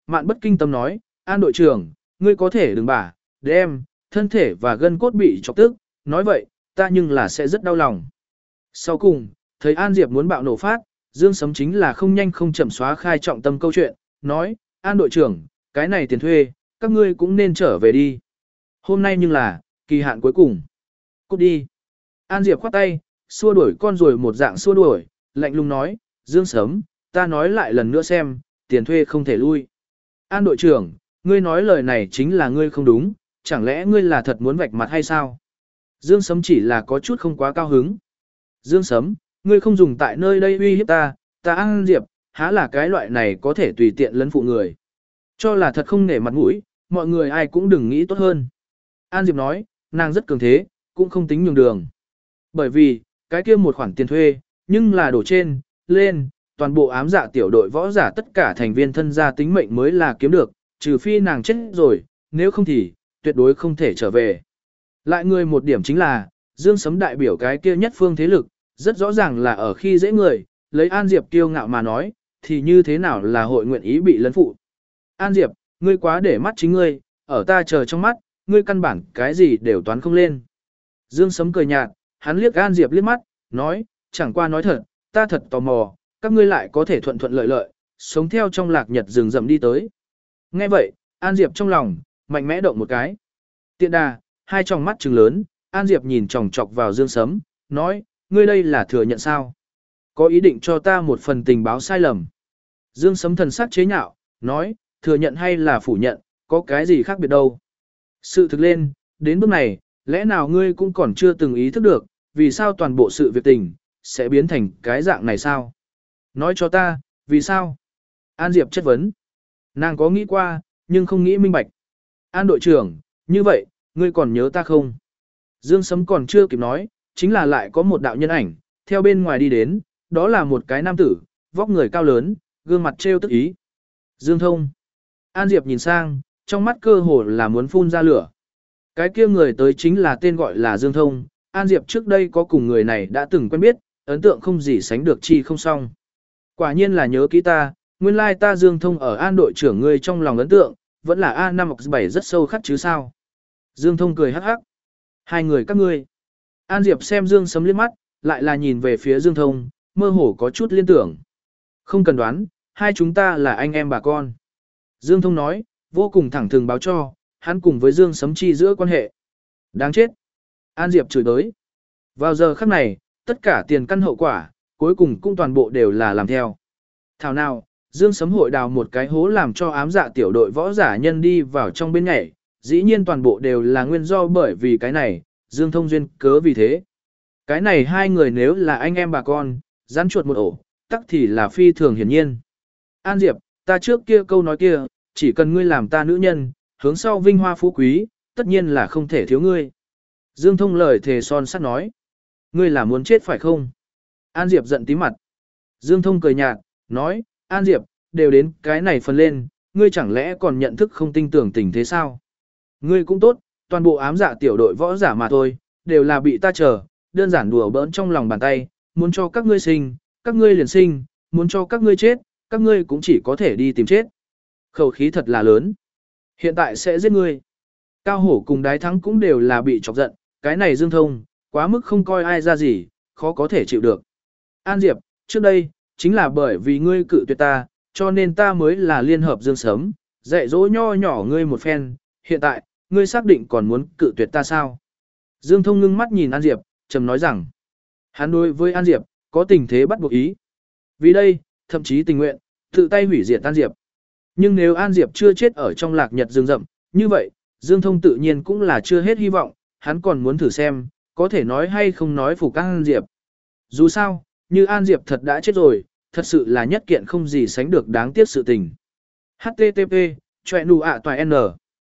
Mạn bất kinh tâm nói, An đội trưởng, ngươi có thể đừng bả, đem, thân thể và gân cốt bị chọc tức, nói vậy, ta nhưng là sẽ rất đau lòng. Sau cùng, thấy An Diệp muốn bạo nổ phát, Dương Sấm chính là không nhanh không chậm xóa khai trọng tâm câu chuyện, nói, An đội trưởng, cái này tiền thuê, các ngươi cũng nên trở về đi. Hôm nay nhưng là, kỳ hạn cuối cùng. Cút đi. An Diệp khoát tay, xua đuổi con rồi một dạng xua đuổi, lạnh lùng nói, Dương Sấm, ta nói lại lần nữa xem, tiền thuê không thể lui. An đội trưởng, ngươi nói lời này chính là ngươi không đúng, chẳng lẽ ngươi là thật muốn vạch mặt hay sao? Dương Sấm chỉ là có chút không quá cao hứng. Dương Sấm, ngươi không dùng tại nơi đây uy hiếp ta, ta An Diệp, há là cái loại này có thể tùy tiện lấn phụ người. Cho là thật không nể mặt mũi, mọi người ai cũng đừng nghĩ tốt hơn. An Diệp nói, nàng rất cường thế, cũng không tính nhường đường. Bởi vì, cái kia một khoản tiền thuê, nhưng là đổ trên, lên, toàn bộ ám dạ tiểu đội võ giả tất cả thành viên thân gia tính mệnh mới là kiếm được, trừ phi nàng chết rồi, nếu không thì, tuyệt đối không thể trở về. Lại người một điểm chính là, Dương Sấm đại biểu cái kia nhất phương thế lực, rất rõ ràng là ở khi dễ người, lấy An Diệp kiêu ngạo mà nói, thì như thế nào là hội nguyện ý bị lấn phụ. An Diệp, ngươi quá để mắt chính ngươi, ở ta chờ trong mắt, ngươi căn bản cái gì đều toán không lên. Dương Sấm cười nhạt, hắn liếc An Diệp liếc mắt, nói, chẳng qua nói thật, ta thật tò mò, các ngươi lại có thể thuận thuận lợi lợi, sống theo trong lạc nhật rừng rậm đi tới. Nghe vậy, An Diệp trong lòng, mạnh mẽ động một cái. Tiện đà, hai tròng mắt trừng lớn, An Diệp nhìn chòng chọc vào Dương Sấm, nói, ngươi đây là thừa nhận sao? Có ý định cho ta một phần tình báo sai lầm. Dương Sấm thần sắc chế nhạo, nói, thừa nhận hay là phủ nhận, có cái gì khác biệt đâu. Sự thực lên, đến bước này, lẽ nào ngươi cũng còn chưa từng ý thức được, vì sao toàn bộ sự việc tình, sẽ biến thành cái dạng này sao? Nói cho ta, vì sao? An Diệp chất vấn. Nàng có nghĩ qua, nhưng không nghĩ minh bạch. An đội trưởng, như vậy, ngươi còn nhớ ta không? Dương Sấm còn chưa kịp nói, chính là lại có một đạo nhân ảnh, theo bên ngoài đi đến, đó là một cái nam tử, vóc người cao lớn, gương mặt trêu tức ý. Dương Thông. An Diệp nhìn sang, trong mắt cơ hồ là muốn phun ra lửa. Cái kia người tới chính là tên gọi là Dương Thông, An Diệp trước đây có cùng người này đã từng quen biết, ấn tượng không gì sánh được chi không xong. Quả nhiên là nhớ kỹ ta, nguyên lai ta Dương Thông ở An đội trưởng ngươi trong lòng ấn tượng, vẫn là A5-7 rất sâu khắc chứ sao. Dương Thông cười hắc hắc. Hai người các ngươi. An Diệp xem Dương Sấm liếc mắt, lại là nhìn về phía Dương Thông, mơ hồ có chút liên tưởng. Không cần đoán, hai chúng ta là anh em bà con. Dương Thông nói, vô cùng thẳng thừng báo cho, hắn cùng với Dương Sấm chi giữa quan hệ. Đáng chết. An Diệp chửi tới. Vào giờ khắc này, tất cả tiền căn hậu quả, cuối cùng cũng toàn bộ đều là làm theo. Thảo nào, Dương Sấm hội đào một cái hố làm cho ám dạ tiểu đội võ giả nhân đi vào trong bên nhảy, dĩ nhiên toàn bộ đều là nguyên do bởi vì cái này, Dương Thông duyên cớ vì thế. Cái này hai người nếu là anh em bà con, rắn chuột một ổ, tắc thì là phi thường hiển nhiên. An Diệp, ta trước kia câu nói kia, chỉ cần ngươi làm ta nữ nhân, hướng sau vinh hoa phú quý, tất nhiên là không thể thiếu ngươi. Dương Thông lời thề son sắt nói. Ngươi là muốn chết phải không? An Diệp giận tí mặt. Dương Thông cười nhạt, nói, An Diệp, đều đến cái này phần lên, ngươi chẳng lẽ còn nhận thức không tin tưởng tình thế sao? Ngươi cũng tốt, toàn bộ ám dạ tiểu đội võ giả mà thôi, đều là bị ta chờ, đơn giản đùa bỡn trong lòng bàn tay, muốn cho các ngươi sinh, các ngươi liền sinh, muốn cho các ngươi chết, các ngươi cũng chỉ có thể đi tìm chết. Khẩu khí thật là lớn. Hiện tại sẽ giết ngươi. Cao Hổ cùng Đái Thắng cũng đều là bị chọc giận, cái này Dương Thông, quá mức không coi ai ra gì, khó có thể chịu được. An Diệp, trước đây, chính là bởi vì ngươi cự tuyệt ta, cho nên ta mới là liên hợp Dương Sấm, dạy dỗ nho nhỏ ngươi một phen, hiện tại, ngươi xác định còn muốn cự tuyệt ta sao? Dương Thông ngưng mắt nhìn An Diệp, trầm nói rằng, hắn đối với An Diệp, có tình thế bắt buộc ý. Vì đây, thậm chí tình nguyện, tự tay hủy diệt An Diệp. Nhưng nếu An Diệp chưa chết ở trong lạc nhật rừng rậm, như vậy, Dương Thông tự nhiên cũng là chưa hết hy vọng, hắn còn muốn thử xem, có thể nói hay không nói phục An Diệp. Dù sao, như An Diệp thật đã chết rồi, thật sự là nhất kiện không gì sánh được đáng tiếc sự tình. HTTP, chọe nụ ạ toài N.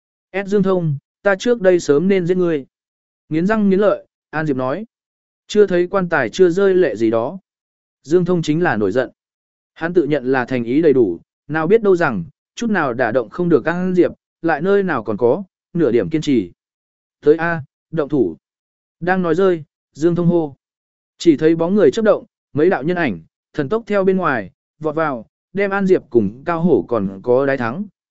S Dương Thông, ta trước đây sớm nên giết ngươi. Nghiến răng nghiến lợi, An Diệp nói. Chưa thấy quan tài chưa rơi lệ gì đó. Dương Thông chính là nổi giận. Hắn tự nhận là thành ý đầy đủ, nào biết đâu rằng, chút nào đả động không được An Diệp, lại nơi nào còn có, nửa điểm kiên trì. Tới A, động thủ. Đang nói rơi, Dương Thông hô. Chỉ thấy bóng người chớp động, mấy đạo nhân ảnh, thần tốc theo bên ngoài, vọt vào, đem An Diệp cùng Cao Hổ còn có Đái Thắng,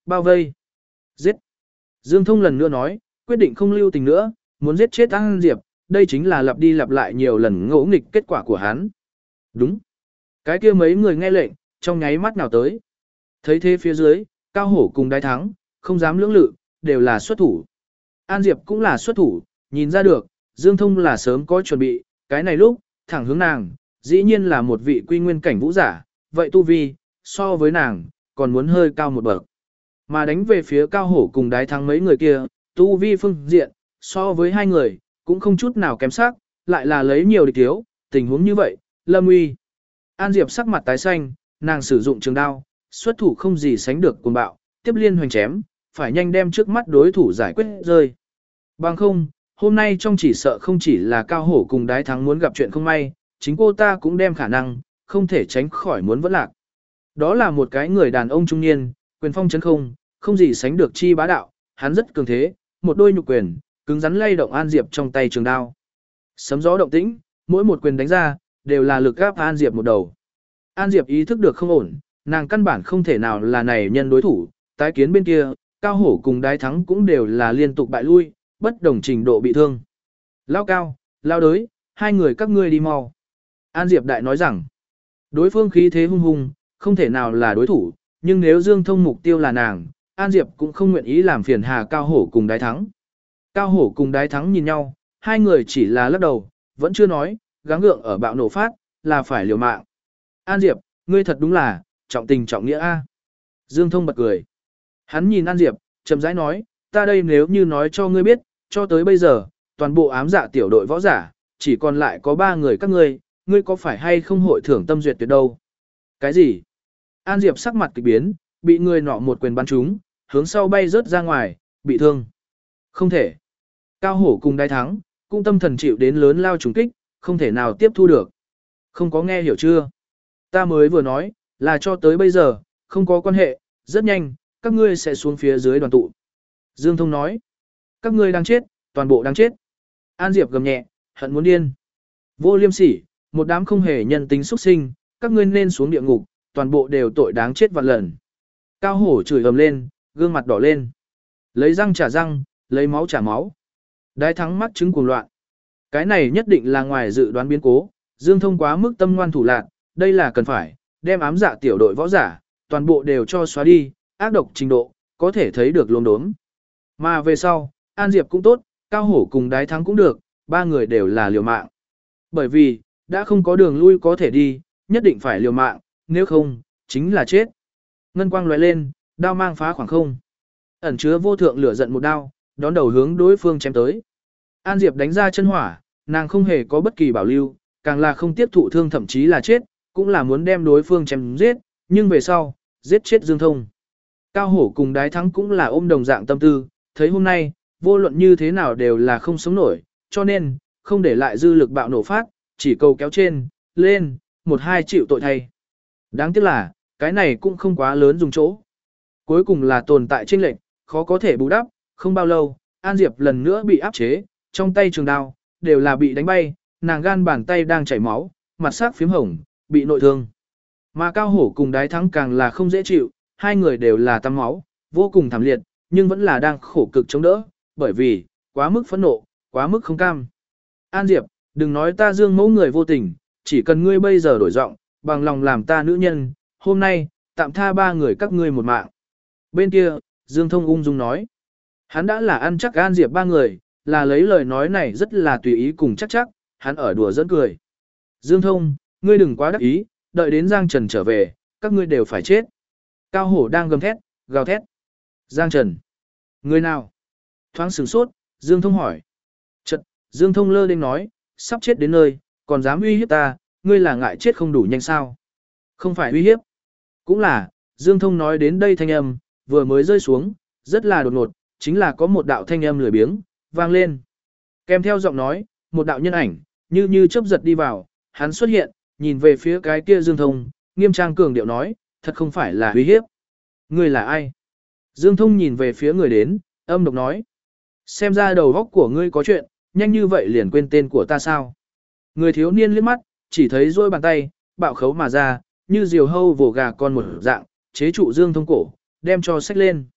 Bao vây. Giết. Dương Thông lần nữa nói, quyết định không lưu tình nữa, muốn giết chết An Diệp, đây chính là lặp đi lặp lại nhiều lần ngỗ nghịch kết quả của hắn. Đúng. Cái kia mấy người nghe lệnh, trong nháy mắt nào tới. Thấy thế phía dưới, Cao Hổ cùng Đái Thắng, không dám lưỡng lự, đều là xuất thủ. An Diệp cũng là xuất thủ, nhìn ra được, Dương Thông là sớm có chuẩn bị, cái này lúc, thẳng hướng nàng, dĩ nhiên là một vị quy nguyên cảnh vũ giả, vậy tu vi, so với nàng, còn muốn hơi cao một bậc. Mà đánh về phía Cao Hổ cùng Đái Thắng mấy người kia, tu vi phương diện, so với hai người, cũng không chút nào kém sắc, lại là lấy nhiều địch thiếu, tình huống như vậy, lâm uy. An Diệp sắc mặt tái xanh, nàng sử dụng trường đao, xuất thủ không gì sánh được cuồng bạo, tiếp liên hoành chém, phải nhanh đem trước mắt đối thủ giải quyết rơi. Bằng không, hôm nay trong chỉ sợ không chỉ là Cao Hổ cùng Đái Thắng muốn gặp chuyện không may, chính cô ta cũng đem khả năng, không thể tránh khỏi muốn vẫn lạc. Đó là một cái người đàn ông trung niên, quyền phong chấn không, không gì sánh được chi bá đạo, hắn rất cường thế, một đôi nhục quyền, cứng rắn lay động An Diệp trong tay trường đao. Sấm gió động tĩnh, mỗi một quyền đánh ra, đều là lực gáp An Diệp một đầu. An Diệp ý thức được không ổn, nàng căn bản không thể nào là này nhân đối thủ, tái kiến bên kia, Cao Hổ cùng Đái Thắng cũng đều là liên tục bại lui, bất đồng trình độ bị thương. Lao Cao, Lao Đới, hai người các ngươi đi mau. An Diệp đại nói rằng, đối phương khí thế hung hùng, không thể nào là đối thủ, nhưng nếu Dương Thông mục tiêu là nàng, An Diệp cũng không nguyện ý làm phiền hà Cao Hổ cùng Đái Thắng. Cao Hổ cùng Đái Thắng nhìn nhau, hai người chỉ là lắc đầu, vẫn chưa nói, gắng gượng ở bạo nổ phát, là phải liều mạng. An Diệp, ngươi thật đúng là, trọng tình trọng nghĩa a. Dương Thông bật cười. Hắn nhìn An Diệp, chậm rãi nói, ta đây nếu như nói cho ngươi biết, cho tới bây giờ, toàn bộ ám dạ tiểu đội võ giả, chỉ còn lại có 3 người các ngươi có phải hay không hội thưởng tâm duyệt tuyệt đâu? Cái gì? An Diệp sắc mặt kịch biến, bị người nọ một quyền bắn trúng, hướng sau bay rớt ra ngoài, bị thương. Không thể. Cao Hổ cùng Đái Thắng, cũng tâm thần chịu đến lớn lao trùng kích, không thể nào tiếp thu được. Không có nghe hiểu chưa? Ta mới vừa nói, là cho tới bây giờ, không có quan hệ, rất nhanh, các ngươi sẽ xuống phía dưới đoàn tụ. Dương Thông nói, các ngươi đang chết, toàn bộ đang chết. An Diệp gầm nhẹ, hận muốn điên. Vô liêm sỉ, một đám không hề nhân tính xuất sinh, các ngươi nên xuống địa ngục, toàn bộ đều tội đáng chết vạn lần. Cao Hổ chửi ầm lên, gương mặt đỏ lên. Lấy răng trả răng, lấy máu trả máu. Đái Thắng mắt trứng cuồng loạn. Cái này nhất định là ngoài dự đoán biến cố, Dương Thông quá mức tâm ngoan thủ lạn, đây là cần phải, đem ám dạ tiểu đội võ giả, toàn bộ đều cho xóa đi, ác độc trình độ, có thể thấy được lồn đốm. Mà về sau, An Diệp cũng tốt, Cao Hổ cùng Đái Thắng cũng được, 3 người đều là liều mạng. Bởi vì, đã không có đường lui có thể đi, nhất định phải liều mạng, nếu không, chính là chết. Ngân quang lóe lên, đao mang phá khoảng không. Ẩn chứa vô thượng lửa giận một đao, đón đầu hướng đối phương chém tới. An Diệp đánh ra chân hỏa, nàng không hề có bất kỳ bảo lưu, càng là không tiếp thụ thương thậm chí là chết, cũng là muốn đem đối phương chém giết, nhưng về sau, giết chết Dương Thông. Cao Hổ cùng Đái Thắng cũng là ôm đồng dạng tâm tư, thấy hôm nay, vô luận như thế nào đều là không sống nổi, cho nên, không để lại dư lực bạo nổ phát, chỉ cầu kéo trên, lên, 1-2 chịu tội thay. Đáng tiếc là, cái này cũng không quá lớn dùng chỗ. Cuối cùng là tồn tại chênh lệch, khó có thể bù đắp, không bao lâu, An Diệp lần nữa bị áp chế, trong tay trường đao, đều là bị đánh bay, nàng gan bàn tay đang chảy máu, mặt sắc phím hồng, bị nội thương. Mà Cao Hổ cùng Đái Thắng càng là không dễ chịu, hai người đều là tắm máu, vô cùng thảm liệt, nhưng vẫn là đang khổ cực chống đỡ, bởi vì, quá mức phẫn nộ, quá mức không cam. An Diệp, đừng nói ta Dương mẫu người vô tình, chỉ cần ngươi bây giờ đổi giọng, bằng lòng làm ta nữ nhân, hôm nay, tạm tha 3 người các ngươi một mạng. Bên kia, Dương Thông ung dung nói, hắn đã là ăn chắc An Diệp 3 người, là lấy lời nói này rất là tùy ý cùng chắc, hắn ở đùa dẫn cười. Dương Thông, ngươi đừng quá đắc ý, đợi đến Giang Trần trở về, các ngươi đều phải chết. Cao Hổ đang gầm thét, gào thét. Giang Trần. Người nào? Thoáng sửng sốt, Dương Thông hỏi. Chật, Dương Thông lơ đến nói, sắp chết đến nơi, còn dám uy hiếp ta, ngươi là ngại chết không đủ nhanh sao? Không phải uy hiếp. Cũng là, Dương Thông nói đến đây thanh âm, vừa mới rơi xuống, rất là đột ngột, chính là có một đạo thanh âm lười biếng, vang lên. Kèm theo giọng nói, một đạo nhân ảnh, như chớp giật đi vào, hắn xuất hiện, nhìn về phía cái kia Dương Thông, nghiêm trang cường điệu nói, thật không phải là uy hiếp. Ngươi là ai? Dương Thông nhìn về phía người đến, âm độc nói. Xem ra đầu óc của ngươi có chuyện, nhanh như vậy liền quên tên của ta sao? Người thiếu niên liếc mắt, chỉ thấy rôi bàn tay, bạo khấu mà ra, như diều hâu vồ gà con một dạng, chế trụ Dương Thông cổ, đem cho xách lên.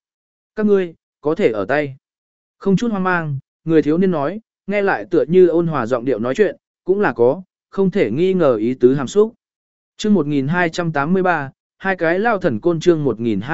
Các ngươi, có thể ở tay. Không chút hoang mang, người thiếu niên nói, nghe lại tựa như ôn hòa giọng điệu nói chuyện, cũng là có, không thể nghi ngờ ý tứ hàm xúc. Chương 1283, hai cái lao thần côn chương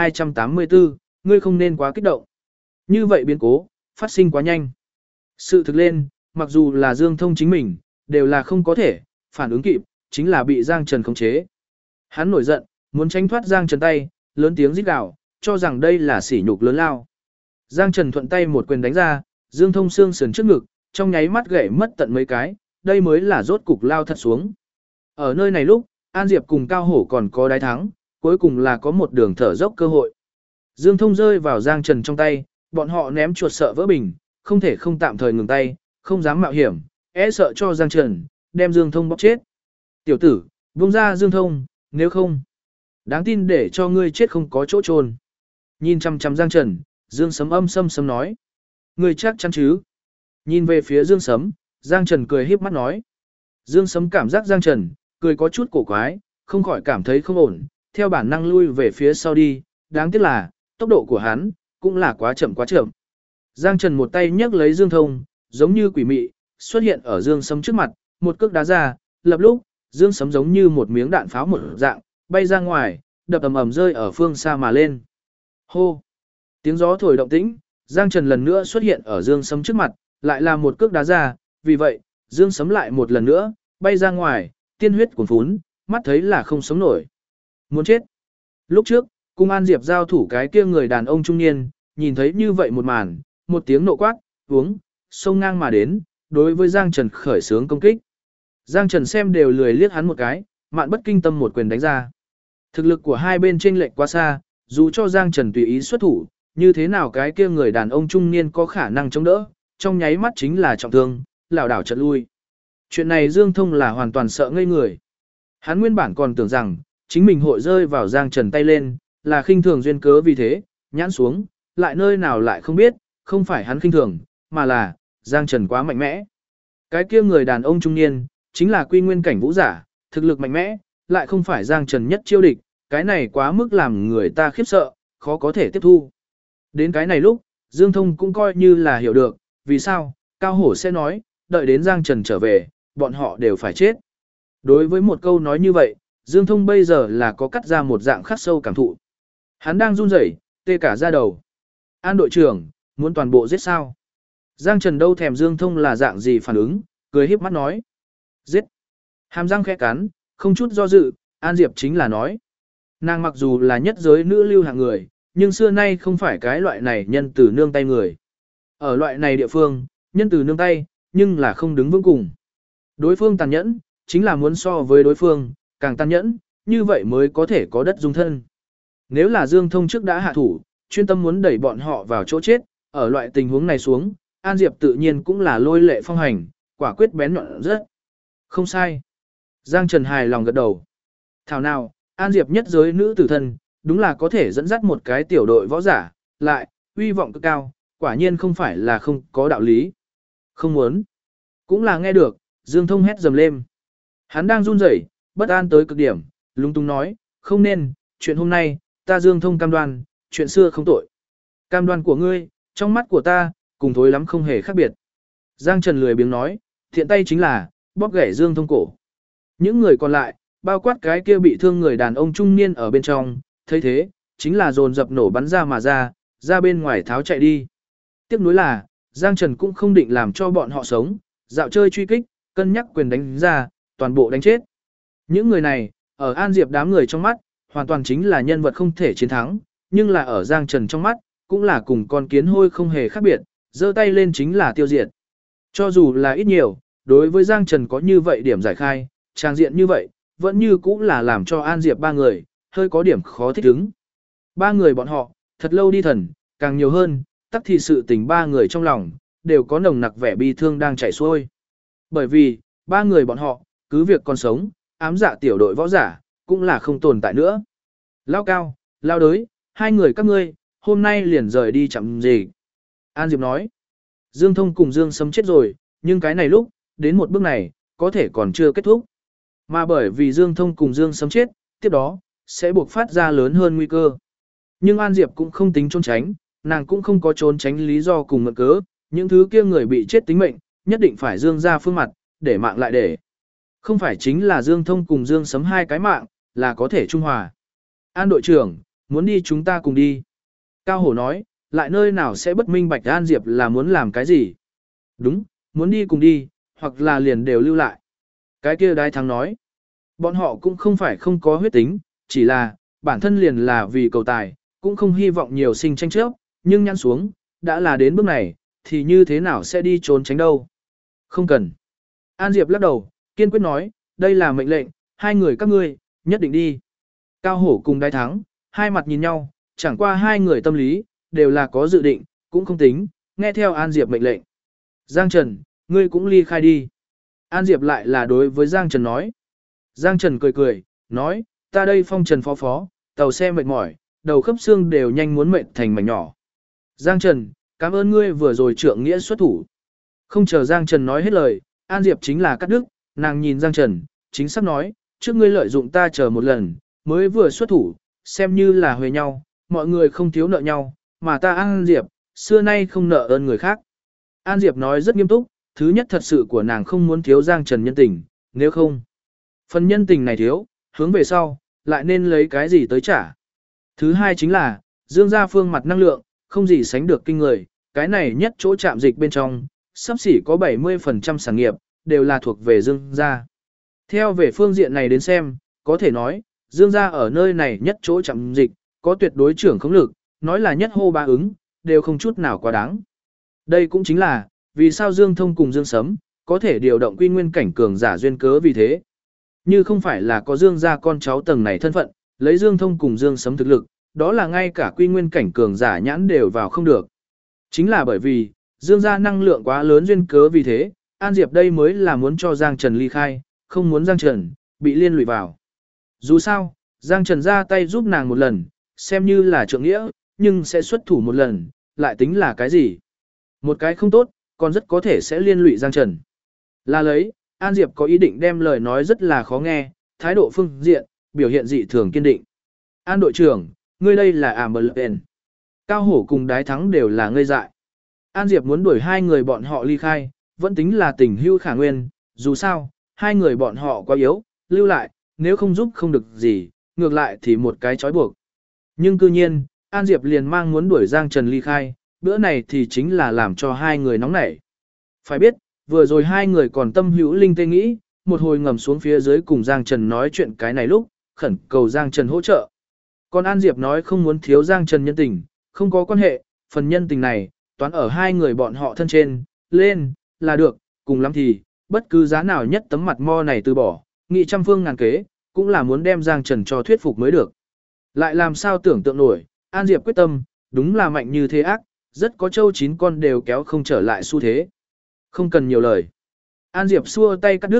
1284, ngươi không nên quá kích động. Như vậy biến cố, phát sinh quá nhanh. Sự thực lên, mặc dù là Dương Thông chính mình, đều là không có thể, phản ứng kịp, chính là bị Giang Trần khống chế. Hắn nổi giận, muốn tránh thoát Giang Trần tay, lớn tiếng rít gào, cho rằng đây là sỉ nhục lớn lao. Giang Trần thuận tay một quyền đánh ra, Dương Thông xương sườn trước ngực, trong nháy mắt gãy mất tận mấy cái, đây mới là rốt cục lao thật xuống. Ở nơi này lúc, An Diệp cùng Cao Hổ còn có đái thắng, cuối cùng là có một đường thở dốc cơ hội. Dương Thông rơi vào Giang Trần trong tay, bọn họ ném chuột sợ vỡ bình, không thể không tạm thời ngừng tay, không dám mạo hiểm, e sợ cho Giang Trần, đem Dương Thông bóp chết. Tiểu tử, buông ra Dương Thông, nếu không, đáng tin để cho ngươi chết không có chỗ chôn. Nhìn chăm chăm Giang Trần, Dương Sấm âm sâm sâm nói. Ngươi chắc chắn chứ? Nhìn về phía Dương Sấm, Giang Trần cười híp mắt nói. Dương Sấm cảm giác Giang Trần, cười có chút cổ quái, không khỏi cảm thấy không ổn, theo bản năng lui về phía sau đi, đáng tiếc là, tốc độ của hắn, cũng là quá chậm quá chậm. Giang Trần một tay nhấc lấy Dương Thông, giống như quỷ mị, xuất hiện ở Dương Sấm trước mặt, một cước đá ra, lập lúc, Dương Sấm giống như một miếng đạn pháo một dạng, bay ra ngoài, đập ầm ầm rơi ở phương xa mà lên. Hô! Tiếng gió thổi động tĩnh, Giang Trần lần nữa xuất hiện ở Dương Sấm trước mặt, lại là một cước đá ra, vì vậy, Dương Sấm lại một lần nữa, bay ra ngoài, tiên huyết cuồn phún, mắt thấy là không sống nổi. Muốn chết! Lúc trước, cung An Diệp giao thủ cái kia người đàn ông trung niên, nhìn thấy như vậy một màn, một tiếng nộ quát, uống, xông ngang mà đến, đối với Giang Trần khởi xướng công kích. Giang Trần xem đều lười liếc hắn một cái, mạn bất kinh tâm một quyền đánh ra. Thực lực của hai bên chênh lệch quá xa, dù cho Giang Trần tùy ý xuất thủ, như thế nào cái kia người đàn ông trung niên có khả năng chống đỡ, trong nháy mắt chính là trọng thương, lảo đảo chợt lui. Chuyện này Dương Thông là hoàn toàn sợ ngây người. Hắn nguyên bản còn tưởng rằng, chính mình hội rơi vào Giang Trần tay lên, là khinh thường duyên cớ vì thế, nhãn xuống, lại nơi nào lại không biết, không phải hắn khinh thường, mà là, Giang Trần quá mạnh mẽ. Cái kia người đàn ông trung niên, chính là quy nguyên cảnh vũ giả, thực lực mạnh mẽ, lại không phải Giang Trần nhất chiêu địch, cái này quá mức làm người ta khiếp sợ, khó có thể tiếp thu. Đến cái này lúc, Dương Thông cũng coi như là hiểu được, vì sao, Cao Hổ sẽ nói, đợi đến Giang Trần trở về, bọn họ đều phải chết. Đối với một câu nói như vậy, Dương Thông bây giờ là có cắt ra một dạng khắc sâu cảm thụ. Hắn đang run rẩy, tê cả da đầu. An đội trưởng, muốn toàn bộ giết sao? Giang Trần đâu thèm Dương Thông là dạng gì phản ứng, cười híp mắt nói. Giết. Hàm răng khẽ cắn, không chút do dự, An Diệp chính là nói. Nàng mặc dù là nhất giới nữ lưu hạng người, nhưng xưa nay không phải cái loại này nhân từ nương tay người. Ở loại này địa phương, nhân từ nương tay, nhưng là không đứng vững cùng. Đối phương tàn nhẫn, chính là muốn so với đối phương, càng tàn nhẫn, như vậy mới có thể có đất dung thân. Nếu là Dương Thông trước đã hạ thủ, chuyên tâm muốn đẩy bọn họ vào chỗ chết, ở loại tình huống này xuống, An Diệp tự nhiên cũng là lôi lệ phong hành, quả quyết bén nhọn rất. Không sai. Giang Trần hài lòng gật đầu. Thảo nào, An Diệp nhất giới nữ tử thân, đúng là có thể dẫn dắt một cái tiểu đội võ giả, lại, uy vọng cực cao, quả nhiên không phải là không có đạo lý. Không muốn. Cũng là nghe được, Dương Thông hét dầm lên. Hắn đang run rẩy, bất an tới cực điểm, lung tung nói, không nên, chuyện hôm nay, ta Dương Thông cam đoan, chuyện xưa không tội. Cam đoan của ngươi, trong mắt của ta, cùng thối lắm không hề khác biệt. Giang Trần lười biếng nói, thiện tay chính là, bóp gãy Dương Thông cổ. Những người còn lại, bao quát cái kia bị thương người đàn ông trung niên ở bên trong, thấy thế, chính là dồn dập nổ bắn ra mà ra bên ngoài tháo chạy đi. Tiếc nuối là, Giang Trần cũng không định làm cho bọn họ sống, dạo chơi truy kích, cân nhắc quyền đánh ra, toàn bộ đánh chết. Những người này, ở An Diệp đám người trong mắt, hoàn toàn chính là nhân vật không thể chiến thắng, nhưng là ở Giang Trần trong mắt, cũng là cùng con kiến hôi không hề khác biệt, giơ tay lên chính là tiêu diệt. Cho dù là ít nhiều, đối với Giang Trần có như vậy điểm giải khai, trang diện như vậy, vẫn như cũng là làm cho An Diệp ba người, hơi có điểm khó thích ứng. Ba người bọn họ, thật lâu đi thần, càng nhiều hơn, tắc thì sự tình ba người trong lòng, đều có nồng nặc vẻ bi thương đang chảy xuôi. Bởi vì, ba người bọn họ, cứ việc còn sống, ám dạ tiểu đội võ giả, cũng là không tồn tại nữa. Lao Cao, Lao Đới, hai người các ngươi, hôm nay liền rời đi chậm gì. An Diệp nói, Dương Thông cùng Dương Sấm chết rồi, nhưng cái này lúc, đến một bước này, có thể còn chưa kết thúc. Mà bởi vì Dương Thông cùng Dương Sấm chết, tiếp đó, sẽ buộc phát ra lớn hơn nguy cơ. Nhưng An Diệp cũng không tính trốn tránh, nàng cũng không có trốn tránh lý do cùng mượn cớ, những thứ kia người bị chết tính mệnh, nhất định phải Dương ra phương mặt, để mạng lại để. Không phải chính là Dương Thông cùng Dương Sấm hai cái mạng, là có thể trung hòa. An đội trưởng, muốn đi chúng ta cùng đi. Cao Hổ nói, lại nơi nào sẽ bất minh bạch An Diệp là muốn làm cái gì. Đúng, muốn đi cùng đi, hoặc là liền đều lưu lại. Cái kia Đái Thắng nói, bọn họ cũng không phải không có huyết tính, chỉ là, bản thân liền là vì cầu tài, cũng không hy vọng nhiều sinh tranh chấp, nhưng nhăn xuống, đã là đến bước này, thì như thế nào sẽ đi trốn tránh đâu. Không cần. An Diệp lắc đầu, kiên quyết nói, đây là mệnh lệnh, hai người các ngươi, nhất định đi. Cao Hổ cùng Đái Thắng, hai mặt nhìn nhau, chẳng qua hai người tâm lý, đều là có dự định, cũng không tính, nghe theo An Diệp mệnh lệnh. Giang Trần, ngươi cũng ly khai đi. An Diệp lại là đối với Giang Trần nói. Giang Trần cười cười, nói, ta đây phong trần phó phó, tàu xe mệt mỏi, đầu khớp xương đều nhanh muốn mệt thành mảnh nhỏ. Giang Trần, cảm ơn ngươi vừa rồi trượng nghĩa xuất thủ. Không chờ Giang Trần nói hết lời, An Diệp chính là cắt đứt, nàng nhìn Giang Trần, chính xác nói, trước ngươi lợi dụng ta chờ một lần, mới vừa xuất thủ, xem như là huề nhau, mọi người không thiếu nợ nhau, mà ta An Diệp, xưa nay không nợ ơn người khác. An Diệp nói rất nghiêm túc, thứ nhất thật sự của nàng không muốn thiếu Giang Trần nhân tình, nếu không, phần nhân tình này thiếu, hướng về sau, lại nên lấy cái gì tới trả. Thứ hai chính là, Dương gia phương mặt năng lượng, không gì sánh được kinh người, cái này nhất chỗ chạm dịch bên trong, sắp xỉ có 70% sản nghiệp, đều là thuộc về Dương gia. Theo về phương diện này đến xem, có thể nói, Dương gia ở nơi này nhất chỗ chạm dịch, có tuyệt đối trưởng khống lực, nói là nhất hô ba ứng, đều không chút nào quá đáng. Đây cũng chính là, vì sao Dương Thông cùng Dương Sấm, có thể điều động quy nguyên cảnh cường giả duyên cớ vì thế. Như không phải là có Dương gia con cháu tầng này thân phận, lấy Dương Thông cùng Dương Sấm thực lực, đó là ngay cả quy nguyên cảnh cường giả nhãn đều vào không được. Chính là bởi vì, Dương gia năng lượng quá lớn duyên cớ vì thế, An Diệp đây mới là muốn cho Giang Trần ly khai, không muốn Giang Trần bị liên lụy vào. Dù sao, Giang Trần ra tay giúp nàng một lần, xem như là trượng nghĩa, nhưng sẽ xuất thủ một lần, lại tính là cái gì? Một cái không tốt, còn rất có thể sẽ liên lụy Giang Trần. Là lấy, An Diệp có ý định đem lời nói rất là khó nghe, thái độ phương diện, biểu hiện dị thường kiên định. An đội trưởng, ngươi đây là Amberlen. Cao Hổ cùng Đái Thắng đều là ngây dại. An Diệp muốn đuổi hai người bọn họ ly khai, vẫn tính là tình hưu khả nguyên, dù sao, hai người bọn họ quá yếu, lưu lại, nếu không giúp không được gì, ngược lại thì một cái trói buộc. Nhưng cư nhiên, An Diệp liền mang muốn đuổi Giang Trần ly khai, bữa này thì chính là làm cho hai người nóng nảy. Phải biết, vừa rồi hai người còn tâm hữu linh tê nghĩ, một hồi ngầm xuống phía dưới cùng Giang Trần nói chuyện cái này lúc, khẩn cầu Giang Trần hỗ trợ. Còn An Diệp nói không muốn thiếu Giang Trần nhân tình, không có quan hệ, phần nhân tình này, toán ở hai người bọn họ thân trên, lên, là được, cùng lắm thì, bất cứ giá nào nhất tấm mặt mo này từ bỏ, nghị trăm phương ngàn kế, cũng là muốn đem Giang Trần cho thuyết phục mới được. Lại làm sao tưởng tượng nổi, An Diệp quyết tâm, đúng là mạnh như thế ác, rất có châu chín con đều kéo không trở lại xu thế. Không cần nhiều lời. An Diệp xua tay cắt đứt,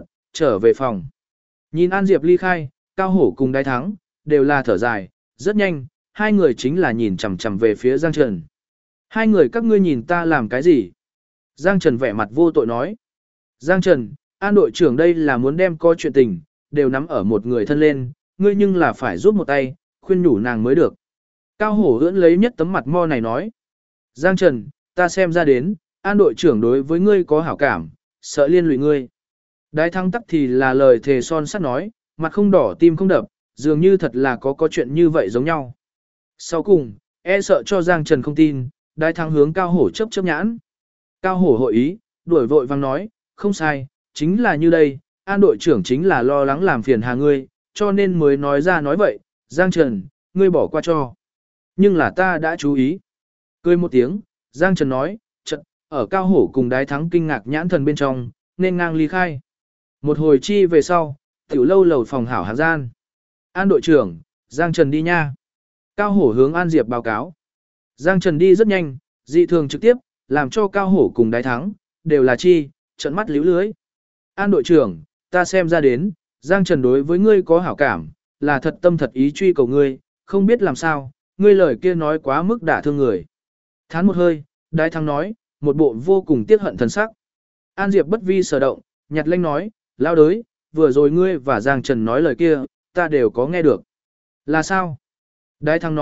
trở về phòng. Nhìn An Diệp ly khai, Cao Hổ cùng Đái Thắng, đều là thở dài, rất nhanh, hai người chính là nhìn chằm chằm về phía Giang Trần. Hai người các ngươi nhìn ta làm cái gì? Giang Trần vẻ mặt vô tội nói. Giang Trần, An đội trưởng đây là muốn đem coi chuyện tình, đều nắm ở một người thân lên, ngươi nhưng là phải giúp một tay, khuyên nhủ nàng mới được. Cao Hổ ưỡn lấy nhất tấm mặt mo này nói. Giang Trần, ta xem ra đến, An đội trưởng đối với ngươi có hảo cảm, sợ liên lụy ngươi. Đái Thắng tắc thì là lời thề son sắt nói, mặt không đỏ tim không đập, dường như thật là có chuyện như vậy giống nhau. Sau cùng, e sợ cho Giang Trần không tin, Đái Thắng hướng Cao Hổ chớp nhãn. Cao Hổ hội ý, đuổi vội vang nói, không sai, chính là như đây, An đội trưởng chính là lo lắng làm phiền hà ngươi, cho nên mới nói ra nói vậy, Giang Trần, ngươi bỏ qua cho. Nhưng là ta đã chú ý. Cười một tiếng, Giang Trần nói, ở Cao Hổ cùng Đái Thắng kinh ngạc nhãn thần bên trong, nên ngang ly khai. Một hồi chi về sau, tiểu lâu lầu phòng hảo hàng gian. An đội trưởng, Giang Trần đi nha. Cao Hổ hướng An Diệp báo cáo. Giang Trần đi rất nhanh, dị thường trực tiếp, làm cho Cao Hổ cùng Đái Thắng, đều là chi, trận mắt líu lưới. An đội trưởng, ta xem ra đến, Giang Trần đối với ngươi có hảo cảm, là thật tâm thật ý truy cầu ngươi, không biết làm sao, ngươi lời kia nói quá mức đả thương người. Thán một hơi, Đái Thắng nói, một bộ vô cùng tiếc hận thần sắc. An Diệp bất vi sở động, nhặt lanh nói, lao đới, vừa rồi ngươi và Giang Trần nói lời kia, ta đều có nghe được. Là sao? Đái Thắng nói,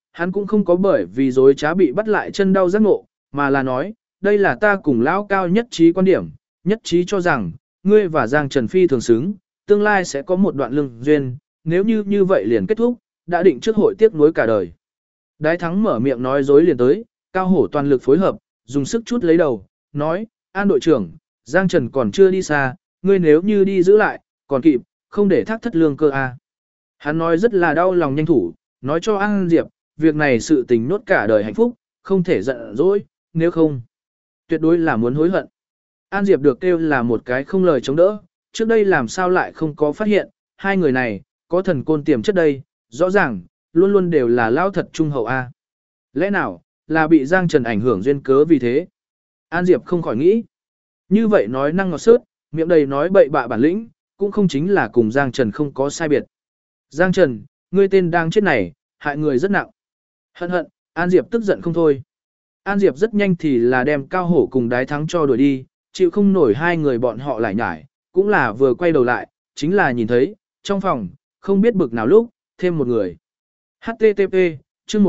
hắn cũng không có bởi vì dối trá bị bắt lại chân đau giác ngộ, mà là nói, đây là ta cùng lão cao nhất trí quan điểm, nhất trí cho rằng, ngươi và Giang Trần Phi thường xứng, tương lai sẽ có một đoạn lương duyên, nếu như vậy liền kết thúc, đã định trước hội tiếc nuối cả đời. Đái Thắng mở miệng nói dối liền tới, Cao Hổ toàn lực phối hợp, dùng sức chút lấy đầu, nói, An đội trưởng, Giang Trần còn chưa đi xa, ngươi nếu như đi giữ lại, còn kịp, không để thác thất lương cơ a. Hắn nói rất là đau lòng nhanh thủ, nói cho An Diệp, việc này sự tình nốt cả đời hạnh phúc, không thể giận dỗi, nếu không, tuyệt đối là muốn hối hận. An Diệp được kêu là một cái không lời chống đỡ, trước đây làm sao lại không có phát hiện, hai người này, có thần côn tiềm chất đây, rõ ràng, luôn luôn đều là lao thật trung hậu a. Lẽ nào, là bị Giang Trần ảnh hưởng duyên cớ vì thế? An Diệp không khỏi nghĩ. Như vậy nói năng ngọt sớt, miệng đầy nói bậy bạ bản lĩnh, cũng không chính là cùng Giang Trần không có sai biệt. Giang Trần, ngươi tên đang chết này, hại người rất nặng. Hận hận, An Diệp tức giận không thôi. An Diệp rất nhanh thì là đem Cao Hổ cùng Đái Thắng cho đuổi đi, chịu không nổi hai người bọn họ lại nhải, cũng là vừa quay đầu lại, chính là nhìn thấy, trong phòng, không biết bực nào lúc, thêm một người. HTTP, chương